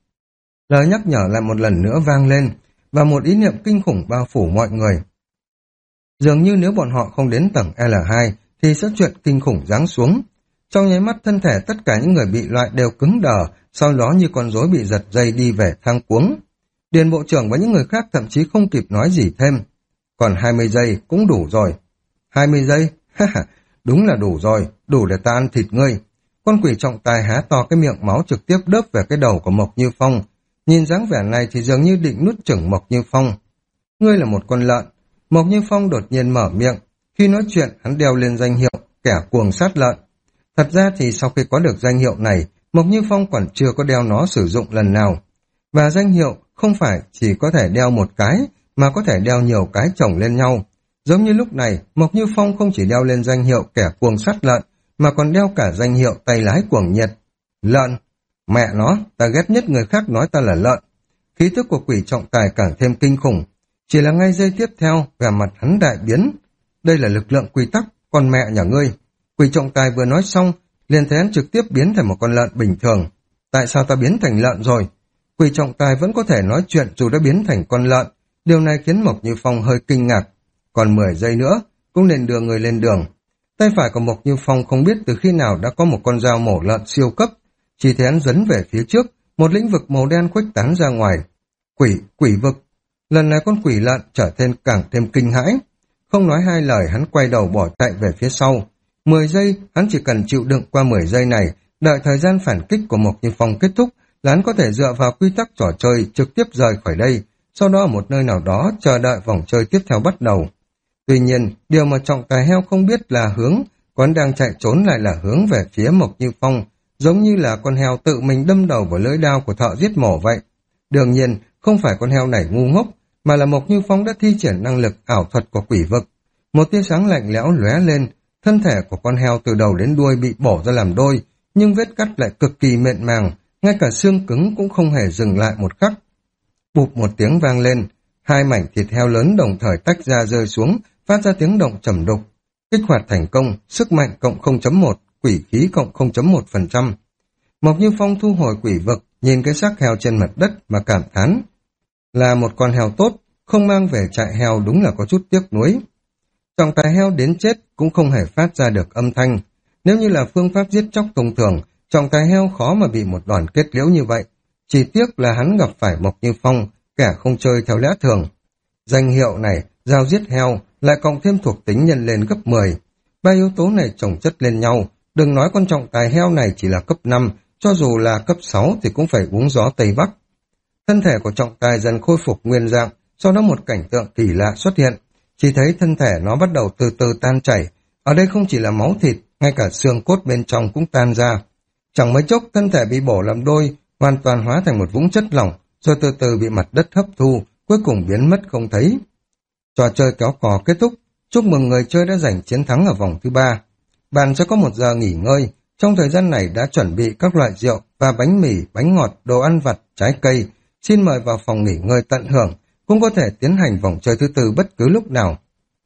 Speaker 1: Lời nhắc nhở lại một lần nữa vang lên, và một ý niệm kinh khủng bao phủ mọi người. Dường như nếu bọn họ không đến tầng L hai, thì sẽ chuyện kinh khủng giáng xuống. Trong nháy mắt thân thể tất cả những người bị loại đều cứng đờ, sau đó như con rối bị giật dây đi về thang cuống. Điền bộ trưởng và những người khác thậm chí không kịp nói gì thêm. Còn hai mươi giây cũng đủ rồi. hai mươi giây? Đúng là đủ rồi, đủ để ta ăn thịt ngươi. Con quỷ trọng tài há to cái miệng máu trực tiếp đớp về cái đầu của Mộc Như Phong. Nhìn dáng vẻ này thì dường như định nuốt chửng Mộc Như Phong. Ngươi là một con lợn. Mộc Như Phong đột nhiên mở miệng. Khi nói chuyện, hắn đeo lên danh hiệu kẻ cuồng sát lợn. Thật ra thì sau khi có được danh hiệu này, Mộc Như Phong còn chưa có đeo nó sử dụng lần nào. Và danh hiệu không phải chỉ có thể đeo một cái, mà có thể đeo nhiều cái chồng lên nhau. Giống như lúc này, Mộc Như Phong không chỉ đeo lên danh hiệu kẻ cuồng sát lợn, mà còn đeo cả danh hiệu tay lái cuồng nhiệt. Lợn! Mẹ nó, ta ghét nhất người khác nói ta là lợn. Khí tức của quỷ trọng tài càng thêm kinh khủng. Chỉ là ngay giây tiếp theo, vẻ mặt hắn đại biến. Đây là lực lượng quy tắc, con mẹ nhà ngươi. Quỷ trọng tài vừa nói xong, liền thấy hắn trực tiếp biến thành một con lợn bình thường. Tại sao ta biến thành lợn rồi? Quỷ trọng tài vẫn có thể nói chuyện dù đã biến thành con lợn. Điều này khiến Mộc Như Phong hơi kinh ngạc. Còn mười giây nữa, cũng nên đưa người lên đường. Tay phải của Mộc Như Phong không biết từ khi nào đã có một con dao mổ lợn siêu cấp. Chỉ thấy hắn dấn về phía trước, một lĩnh vực màu đen khuếch tán ra ngoài. Quỷ, quỷ vực. Lần này con quỷ lợn trở nên càng thêm kinh hãi. Không nói hai lời, hắn quay đầu bỏ chạy về phía sau. Mười giây, hắn chỉ cần chịu đựng qua mười giây này, đợi thời gian phản kích của Mộc Như Phong kết thúc, là hắn có thể dựa vào quy tắc trò chơi trực tiếp rời khỏi đây, sau đó ở một nơi nào đó chờ đợi vòng chơi tiếp theo bắt đầu. Tuy nhiên, điều mà trọng tài heo không biết là hướng, con đang chạy trốn lại là hướng về phía Mộc Như Phong, giống như là con heo tự mình đâm đầu vào lưỡi đao của thợ giết mổ vậy. Đương nhiên, không phải con heo này ngu ngốc, mà là Mộc Như Phong đã thi triển năng lực ảo thuật của quỷ vực. Một tia sáng lạnh lẽo lóe lên, thân thể của con heo từ đầu đến đuôi bị bổ ra làm đôi, nhưng vết cắt lại cực kỳ mịn màng, ngay cả xương cứng cũng không hề dừng lại một khắc. Bụp một tiếng vang lên, hai mảnh thịt heo lớn đồng thời tách ra rơi xuống, phát ra tiếng động trầm đục. Kích hoạt thành công, sức mạnh cộng không chấm một, quỷ khí cộng không chấm một phần trăm. Mộc Như Phong thu hồi quỷ vực, nhìn cái xác heo trên mặt đất mà cảm thán. Là một con heo tốt, không mang về trại heo đúng là có chút tiếc nuối. Trọng tài heo đến chết cũng không hề phát ra được âm thanh. Nếu như là phương pháp giết chóc thông thường, trọng tài heo khó mà bị một đòn kết liễu như vậy. Chỉ tiếc là hắn gặp phải Mộc Như Phong, kẻ không chơi theo lẽ thường. Danh hiệu này, dao giết heo, lại cộng thêm thuộc tính nhân lên gấp mười. Ba yếu tố này chồng chất lên nhau, đừng nói con trọng tài heo này chỉ là cấp năm, cho dù là cấp sáu thì cũng phải uống gió Tây Bắc. Thân thể của trọng tài dần khôi phục nguyên dạng, sau đó một cảnh tượng kỳ lạ xuất hiện. Chỉ thấy thân thể nó bắt đầu từ từ tan chảy, ở đây không chỉ là máu thịt, ngay cả xương cốt bên trong cũng tan ra. Chẳng mấy chốc thân thể bị bổ làm đôi, hoàn toàn hóa thành một vũng chất lỏng, rồi từ từ bị mặt đất hấp thu, cuối cùng biến mất không thấy. Trò chơi kéo cò kết thúc, chúc mừng người chơi đã giành chiến thắng ở vòng thứ ba. Bạn sẽ có một giờ nghỉ ngơi, trong thời gian này đã chuẩn bị các loại rượu và bánh mì, bánh ngọt, đồ ăn vặt, trái cây. Xin mời vào phòng nghỉ ngơi tận hưởng, cũng có thể tiến hành vòng chơi thứ tư bất cứ lúc nào.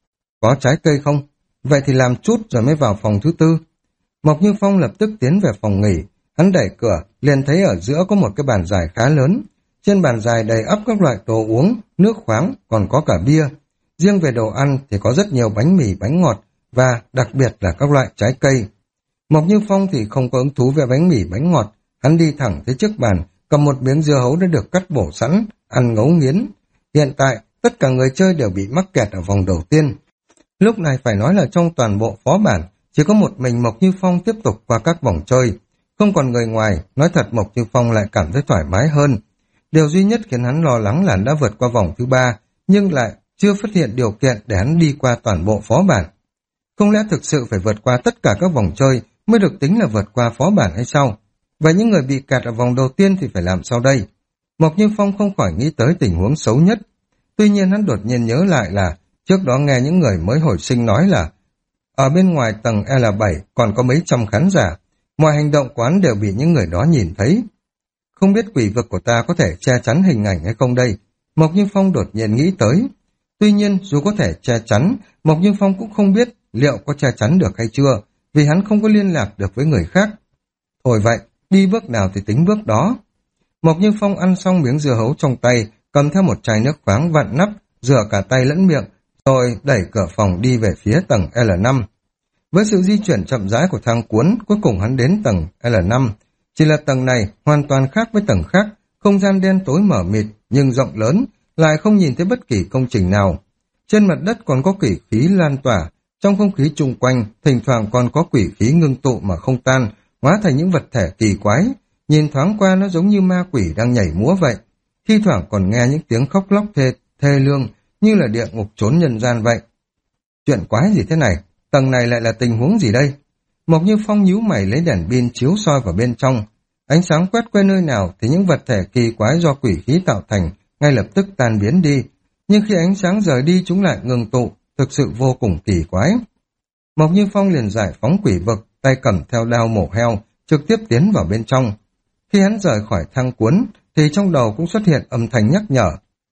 Speaker 1: Có trái cây không? Vậy thì làm chút rồi mới vào phòng thứ tư. Mộc Như Phong lập tức tiến về phòng nghỉ, hắn đẩy cửa, liền thấy ở giữa có một cái bàn dài khá lớn. Trên bàn dài đầy ắp các loại đồ uống, nước khoáng, còn có cả bia. Riêng về đồ ăn thì có rất nhiều bánh mì, bánh ngọt, và đặc biệt là các loại trái cây. Mộc Như Phong thì không có hứng thú về bánh mì, bánh ngọt, hắn đi thẳng tới trước bàn, cầm một miếng dưa hấu đã được cắt bổ sẵn, ăn ngấu nghiến. Hiện tại, tất cả người chơi đều bị mắc kẹt ở vòng đầu tiên. Lúc này phải nói là trong toàn bộ phó bản, chỉ có một mình Mộc Như Phong tiếp tục qua các vòng chơi. Không còn người ngoài, nói thật Mộc Như Phong lại cảm thấy thoải mái hơn. Điều duy nhất khiến hắn lo lắng là hắn đã vượt qua vòng thứ ba, nhưng lại chưa phát hiện điều kiện để hắn đi qua toàn bộ phó bản. Không lẽ thực sự phải vượt qua tất cả các vòng chơi mới được tính là vượt qua phó bản hay sao? Và những người bị kẹt ở vòng đầu tiên thì phải làm sao đây? Mộc Như Phong không khỏi nghĩ tới tình huống xấu nhất. Tuy nhiên hắn đột nhiên nhớ lại là trước đó nghe những người mới hồi sinh nói là ở bên ngoài tầng L bảy còn có mấy trăm khán giả, mọi hành động của hắn đều bị những người đó nhìn thấy. Không biết quỷ vực của ta có thể che chắn hình ảnh hay không đây? Mộc Như Phong đột nhiên nghĩ tới. Tuy nhiên dù có thể che chắn, Mộc Như Phong cũng không biết liệu có che chắn được hay chưa, vì hắn không có liên lạc được với người khác. Thôi vậy, đi bước nào thì tính bước đó. Mộc Như Phong ăn xong miếng dưa hấu trong tay, cầm theo một chai nước khoáng vặn nắp, rửa cả tay lẫn miệng, rồi đẩy cửa phòng đi về phía tầng L năm. Với sự di chuyển chậm rãi của thang cuốn, cuối cùng hắn đến tầng L năm. Chỉ là tầng này hoàn toàn khác với tầng khác, không gian đen tối mở mịt nhưng rộng lớn, lại không nhìn thấy bất kỳ công trình nào. Trên mặt đất còn có quỷ khí lan tỏa, trong không khí chung quanh, thỉnh thoảng còn có quỷ khí ngưng tụ mà không tan, hóa thành những vật thể kỳ quái. Nhìn thoáng qua nó giống như ma quỷ đang nhảy múa vậy. Thi thoảng còn nghe những tiếng khóc lóc thê, thê lương, như là địa ngục trốn nhân gian vậy. Chuyện quái gì thế này? Tầng này lại là tình huống gì đây? Mộc Như Phong nhíu mày lấy đèn pin chiếu soi vào bên trong. Ánh sáng quét qua nơi nào thì những vật thể kỳ quái do quỷ khí tạo thành ngay lập tức tan biến đi. Nhưng khi ánh sáng rời đi chúng lại ngừng tụ, thực sự vô cùng kỳ quái. Mộc Như Phong liền giải phóng quỷ vực, tay cầm theo đao mổ heo, trực tiếp tiến vào bên trong. Khi hắn rời khỏi thang cuốn, thì trong đầu cũng xuất hiện âm thanh nhắc nhở.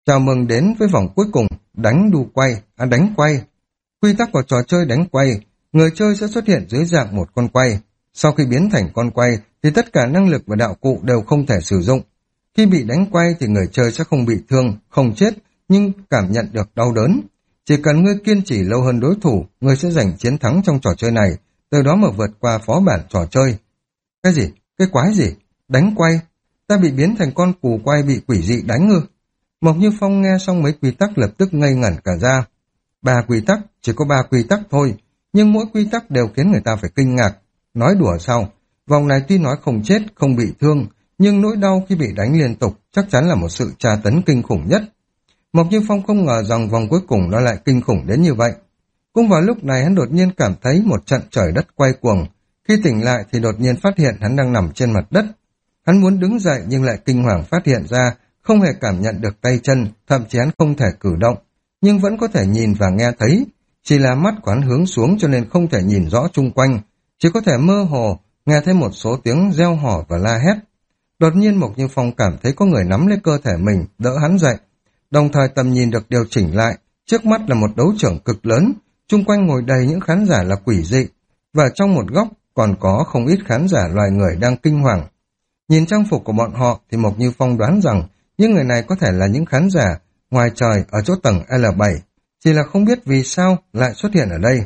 Speaker 1: Chào mừng đến với vòng cuối cùng, đánh đu quay, à đánh quay. Quy tắc của trò chơi đánh quay, người chơi sẽ xuất hiện dưới dạng một con quay. Sau khi biến thành con quay thì tất cả năng lực và đạo cụ đều không thể sử dụng. Khi bị đánh quay thì người chơi sẽ không bị thương, không chết, nhưng cảm nhận được đau đớn. Chỉ cần ngươi kiên trì lâu hơn đối thủ, ngươi sẽ giành chiến thắng trong trò chơi này, từ đó mà vượt qua phó bản trò chơi. Cái gì? Cái quái gì? Đánh quay? Ta bị biến thành con cù quay bị quỷ dị đánh ư? Mộc Như Phong nghe xong mấy quy tắc lập tức ngây ngẩn cả ra. Ba quy tắc, chỉ có ba quy tắc thôi, nhưng mỗi quy tắc đều khiến người ta phải kinh ngạc. Nói đùa sao? Vòng này tuy nói không chết, không bị thương, nhưng nỗi đau khi bị đánh liên tục chắc chắn là một sự tra tấn kinh khủng nhất. Mộc Như Phong không ngờ rằng vòng cuối cùng nó lại kinh khủng đến như vậy. Cũng vào lúc này hắn đột nhiên cảm thấy một trận trời đất quay cuồng. Khi tỉnh lại thì đột nhiên phát hiện hắn đang nằm trên mặt đất. Hắn muốn đứng dậy nhưng lại kinh hoàng phát hiện ra không hề cảm nhận được tay chân, thậm chí hắn không thể cử động, nhưng vẫn có thể nhìn và nghe thấy. Chỉ là mắt của hắn hướng xuống cho nên không thể nhìn rõ chung quanh, chỉ có thể mơ hồ nghe thấy một số tiếng reo hò và la hét. Đột nhiên Mộc Như Phong cảm thấy có người nắm lấy cơ thể mình, đỡ hắn dậy. Đồng thời tầm nhìn được điều chỉnh lại, trước mắt là một đấu trường cực lớn, chung quanh ngồi đầy những khán giả là quỷ dị, và trong một góc còn có không ít khán giả loài người đang kinh hoàng. Nhìn trang phục của bọn họ thì Mộc Như Phong đoán rằng những người này có thể là những khán giả ngoài trời ở chỗ tầng L bảy, chỉ là không biết vì sao lại xuất hiện ở đây.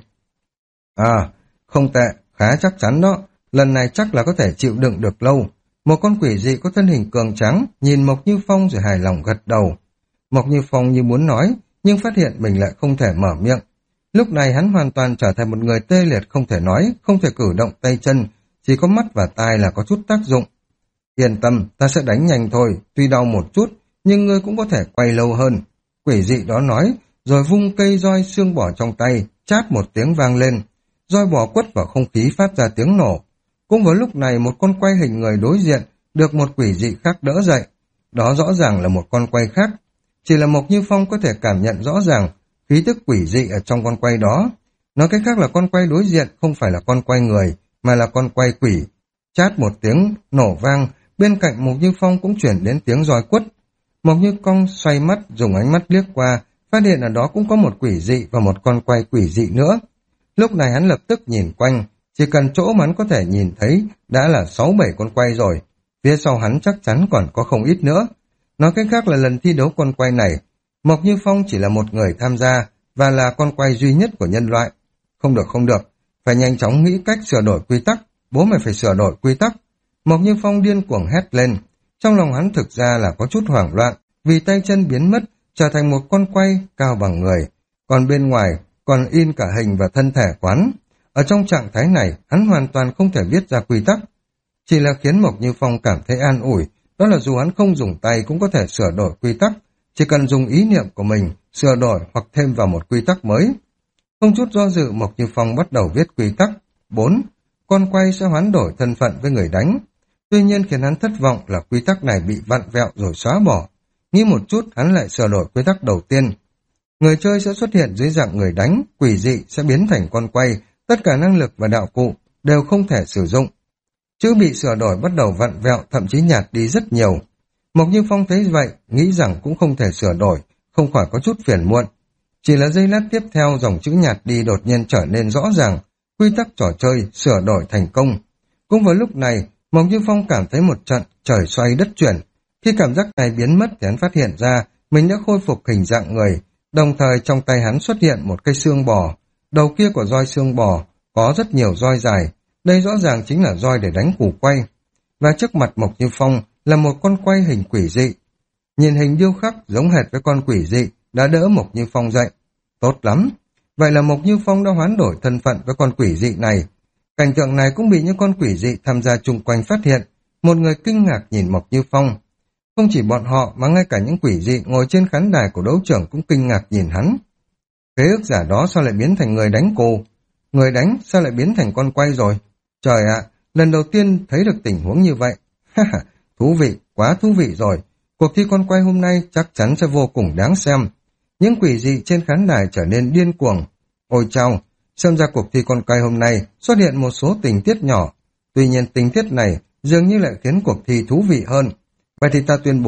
Speaker 1: À, không tệ, khá chắc chắn đó, lần này chắc là có thể chịu đựng được lâu. Một con quỷ dị có thân hình cường tráng nhìn Mộc Như Phong rồi hài lòng gật đầu. Mộc Như Phong như muốn nói, nhưng phát hiện mình lại không thể mở miệng. Lúc này hắn hoàn toàn trở thành một người tê liệt, không thể nói, không thể cử động tay chân, chỉ có mắt và tai là có chút tác dụng. Yên tâm, ta sẽ đánh nhanh thôi, tuy đau một chút, nhưng ngươi cũng có thể quay lâu hơn. Quỷ dị đó nói, rồi vung cây roi xương bò trong tay, chát một tiếng vang lên. Roi bò quất vào không khí phát ra tiếng nổ. Cũng vào lúc này một con quay hình người đối diện được một quỷ dị khác đỡ dậy. Đó rõ ràng là một con quay khác. Chỉ là Mộc Như Phong có thể cảm nhận rõ ràng khí tức quỷ dị ở trong con quay đó. Nói cách khác là con quay đối diện không phải là con quay người, mà là con quay quỷ. Chát một tiếng nổ vang, bên cạnh Mộc Như Phong cũng chuyển đến tiếng roi quất. Mộc Như Phong xoay mắt, dùng ánh mắt liếc qua, phát hiện ở đó cũng có một quỷ dị và một con quay quỷ dị nữa. Lúc này hắn lập tức nhìn quanh, chỉ cần chỗ mà hắn có thể nhìn thấy đã là sáu bảy con quay rồi. Phía sau hắn chắc chắn còn có không ít nữa. Nói cách khác là lần thi đấu con quay này, Mộc Như Phong chỉ là một người tham gia và là con quay duy nhất của nhân loại. Không được không được, phải nhanh chóng nghĩ cách sửa đổi quy tắc, bố mày phải sửa đổi quy tắc. Mộc Như Phong điên cuồng hét lên, trong lòng hắn thực ra là có chút hoảng loạn, vì tay chân biến mất, trở thành một con quay cao bằng người, còn bên ngoài còn in cả hình và thân thể quán. Ở trong trạng thái này, hắn hoàn toàn không thể viết ra quy tắc. Chỉ là khiến Mộc Như Phong cảm thấy an ủi, đó là dù hắn không dùng tay cũng có thể sửa đổi quy tắc, chỉ cần dùng ý niệm của mình, sửa đổi hoặc thêm vào một quy tắc mới. Không chút do dự, Mộc Như Phong bắt đầu viết quy tắc. bốn. Con quay sẽ hoán đổi thân phận với người đánh. Tuy nhiên khiến hắn thất vọng là quy tắc này bị vặn vẹo rồi xóa bỏ. Nghĩ một chút, hắn lại sửa đổi quy tắc đầu tiên. Người chơi sẽ xuất hiện dưới dạng người đánh, quỷ dị sẽ biến thành con quay, tất cả năng lực và đạo cụ đều không thể sử dụng. Chữ bị sửa đổi bắt đầu vặn vẹo, thậm chí nhạt đi rất nhiều. Mộc Như Phong thấy vậy, nghĩ rằng cũng không thể sửa đổi, không khỏi có chút phiền muộn. Chỉ là giây lát tiếp theo, dòng chữ nhạt đi đột nhiên trở nên rõ ràng, quy tắc trò chơi sửa đổi thành công. Cũng vào lúc này, Mộc Như Phong cảm thấy một trận trời xoay đất chuyển. Khi cảm giác này biến mất thì hắn phát hiện ra mình đã khôi phục hình dạng người, đồng thời trong tay hắn xuất hiện một cây xương bò. Đầu kia của roi xương bò có rất nhiều roi dài, đây rõ ràng chính là roi để đánh củ quay. Và trước mặt Mộc Như Phong là một con quay hình quỷ dị. Nhìn hình điêu khắc giống hệt với con quỷ dị đã đỡ Mộc Như Phong dậy. Tốt lắm, vậy là Mộc Như Phong đã hoán đổi thân phận với con quỷ dị này. Cảnh tượng này cũng bị những con quỷ dị tham gia chung quanh phát hiện. Một người kinh ngạc nhìn Mộc Như Phong. Không chỉ bọn họ mà ngay cả những quỷ dị ngồi trên khán đài của đấu trường cũng kinh ngạc nhìn hắn. Khế ước giả đó sao lại biến thành người đánh cù? Người đánh sao lại biến thành con quay rồi? Trời ạ, lần đầu tiên thấy được tình huống như vậy. Ha ha, thú vị, quá thú vị rồi. Cuộc thi con quay hôm nay chắc chắn sẽ vô cùng đáng xem. Những quỷ dị trên khán đài trở nên điên cuồng. Ôi chao, xem ra cuộc thi con quay hôm nay xuất hiện một số tình tiết nhỏ. Tuy nhiên tình tiết này dường như lại khiến cuộc thi thú vị hơn. Vậy thì ta tuyên bố,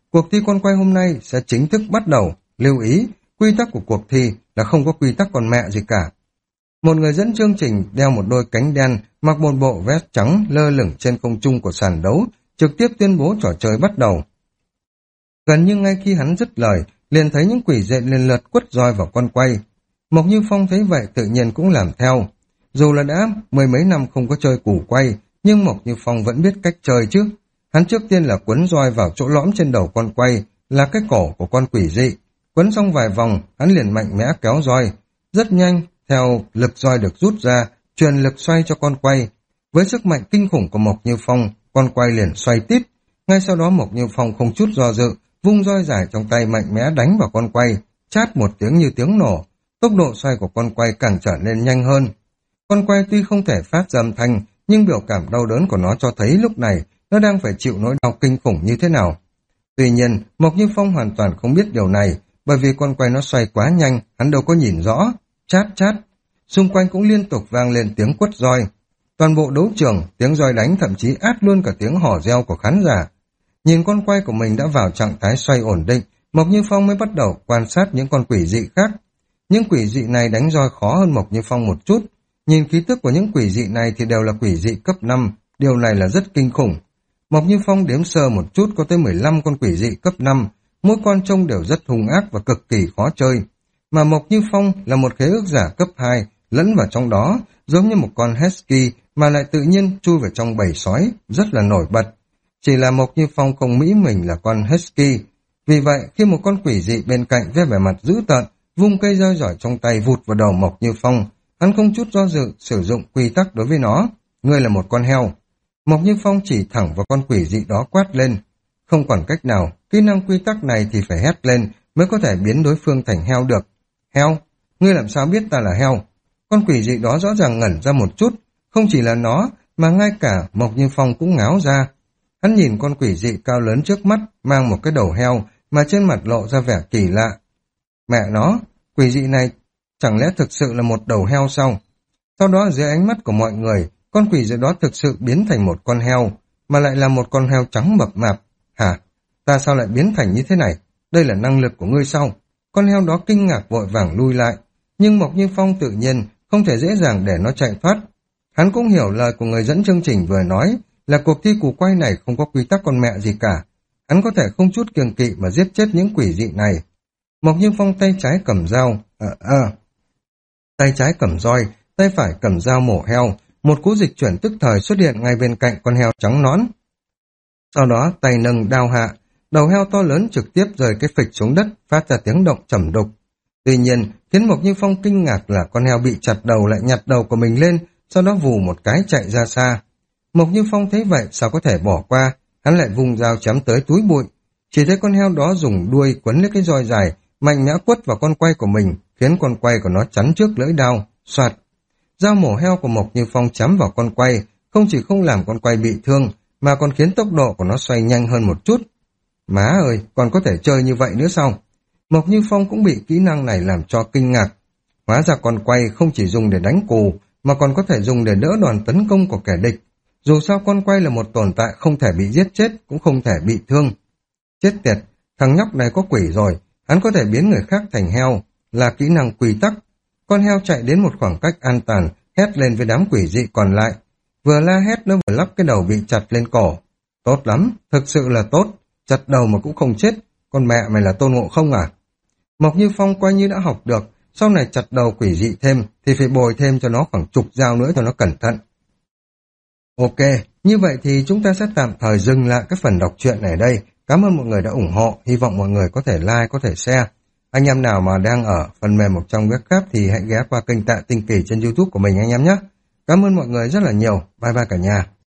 Speaker 1: Cuộc thi con quay hôm nay sẽ chính thức bắt đầu. Lưu ý, quy tắc của cuộc thi là không có quy tắc con mẹ gì cả. Một người dẫn chương trình đeo một đôi cánh đen, mặc một bộ vest trắng lơ lửng trên không trung của sàn đấu, trực tiếp tuyên bố trò chơi bắt đầu. Gần như ngay khi hắn dứt lời, liền thấy những quỷ dị lần lượt quất roi vào con quay. Mộc Như Phong thấy vậy tự nhiên cũng làm theo. Dù là đã mười mấy năm không có chơi củ quay, nhưng Mộc Như Phong vẫn biết cách chơi chứ. Hắn trước tiên là quấn roi vào chỗ lõm trên đầu con quay, là cái cổ của con quỷ dị. Quấn xong vài vòng, hắn liền mạnh mẽ kéo roi. Rất nhanh, theo lực roi được rút ra, truyền lực xoay cho con quay. Với sức mạnh kinh khủng của Mộc Như Phong, con quay liền xoay tít. Ngay sau đó Mộc Như Phong không chút do dự, vung roi dài trong tay mạnh mẽ đánh vào con quay, chát một tiếng như tiếng nổ. Tốc độ xoay của con quay càng trở nên nhanh hơn. Con quay tuy không thể phát ra âm thanh, nhưng biểu cảm đau đớn của nó cho thấy lúc này nó đang phải chịu nỗi đau kinh khủng như thế nào. Tuy nhiên, Mộc Như Phong hoàn toàn không biết điều này, bởi vì con quay nó xoay quá nhanh, hắn đâu có nhìn rõ. Chát chát, xung quanh cũng liên tục vang lên tiếng quất roi. Toàn bộ đấu trường, tiếng roi đánh thậm chí át luôn cả tiếng hò reo của khán giả. Nhìn con quay của mình đã vào trạng thái xoay ổn định, Mộc Như Phong mới bắt đầu quan sát những con quỷ dị khác. Những quỷ dị này đánh roi khó hơn Mộc Như Phong một chút. Nhìn khí tức của những quỷ dị này thì đều là quỷ dị cấp năm, điều này là rất kinh khủng. Mộc Như Phong đếm sơ một chút có tới mười lăm con quỷ dị cấp năm, mỗi con trông đều rất hung ác và cực kỳ khó chơi. Mà Mộc Như Phong là một khế ước giả cấp hai, lẫn vào trong đó, giống như một con husky mà lại tự nhiên chui vào trong bầy sói, rất là nổi bật. Chỉ là Mộc Như Phong không nghĩ mình là con husky. Vì vậy, khi một con quỷ dị bên cạnh với vẻ mặt dữ tợn, vung cây roi giỏi trong tay vụt vào đầu Mộc Như Phong, hắn không chút do dự sử dụng quy tắc đối với nó. Ngươi là một con heo. Mộc Như Phong chỉ thẳng vào con quỷ dị đó quát lên. Không còn cách nào, kỹ năng quy tắc này thì phải hét lên mới có thể biến đối phương thành heo được. Heo? Ngươi làm sao biết ta là heo? Con quỷ dị đó rõ ràng ngẩn ra một chút, không chỉ là nó mà ngay cả Mộc Như Phong cũng ngáo ra. Hắn nhìn con quỷ dị cao lớn trước mắt, mang một cái đầu heo mà trên mặt lộ ra vẻ kỳ lạ. Mẹ nó, quỷ dị này chẳng lẽ thực sự là một đầu heo sao? Sau đó dưới ánh mắt của mọi người, con quỷ dị đó thực sự biến thành một con heo, mà lại là một con heo trắng mập mạp. Hả? Ta sao lại biến thành như thế này? Đây là năng lực của ngươi sao? Con heo đó kinh ngạc vội vàng lui lại, nhưng Mộc Như Phong tự nhiên không thể dễ dàng để nó chạy thoát. Hắn cũng hiểu lời của người dẫn chương trình vừa nói, là cuộc thi cù quay này không có quy tắc con mẹ gì cả. Hắn có thể không chút kiêng kỵ mà giết chết những quỷ dị này. Mộc Như Phong tay trái cầm dao, à, à. tay trái cầm roi, tay phải cầm dao mổ heo, một cú dịch chuyển tức thời xuất hiện ngay bên cạnh con heo trắng nón. Sau đó tay nâng đao hạ, đầu heo to lớn trực tiếp rời cái phịch xuống đất, phát ra tiếng động trầm đục. Tuy nhiên, khiến Mộc Như Phong kinh ngạc là con heo bị chặt đầu lại nhặt đầu của mình lên, sau đó vù một cái chạy ra xa. Mộc Như Phong thấy vậy sao có thể bỏ qua, hắn lại vùng dao chém tới túi bụi. Chỉ thấy con heo đó dùng đuôi quấn lấy cái roi dài, mạnh mẽ quất vào con quay của mình, khiến con quay của nó chắn trước lưỡi đao, soạt. Dao mổ heo của Mộc Như Phong chém vào con quay, không chỉ không làm con quay bị thương, mà còn khiến tốc độ của nó xoay nhanh hơn một chút. Má ơi, còn có thể chơi như vậy nữa sao? Mộc Như Phong cũng bị kỹ năng này làm cho kinh ngạc. Hóa ra con quay không chỉ dùng để đánh cù, mà còn có thể dùng để đỡ đòn tấn công của kẻ địch. Dù sao con quay là một tồn tại không thể bị giết chết, cũng không thể bị thương. Chết tiệt, thằng nhóc này có quỷ rồi, hắn có thể biến người khác thành heo, là kỹ năng quy tắc. Con heo chạy đến một khoảng cách an toàn, hét lên với đám quỷ dị còn lại. Vừa la hét nó vừa lắp cái đầu bị chặt lên cổ. Tốt lắm, thực sự là tốt, chặt đầu mà cũng không chết, con mẹ mày là Tôn Ngộ Không à? Mộc Như Phong coi như đã học được, sau này chặt đầu quỷ dị thêm thì phải bồi thêm cho nó khoảng chục dao nữa cho nó cẩn thận. Ok, như vậy thì chúng ta sẽ tạm thời dừng lại cái phần đọc truyện này đây. Cảm ơn mọi người đã ủng hộ, hy vọng mọi người có thể like, có thể share. Anh em nào mà đang ở phần mềm một trong web khác thì hãy ghé qua kênh Tạ Tinh Kỳ trên YouTube của mình anh em nhé. Cảm ơn mọi người rất là nhiều, bye bye cả nhà.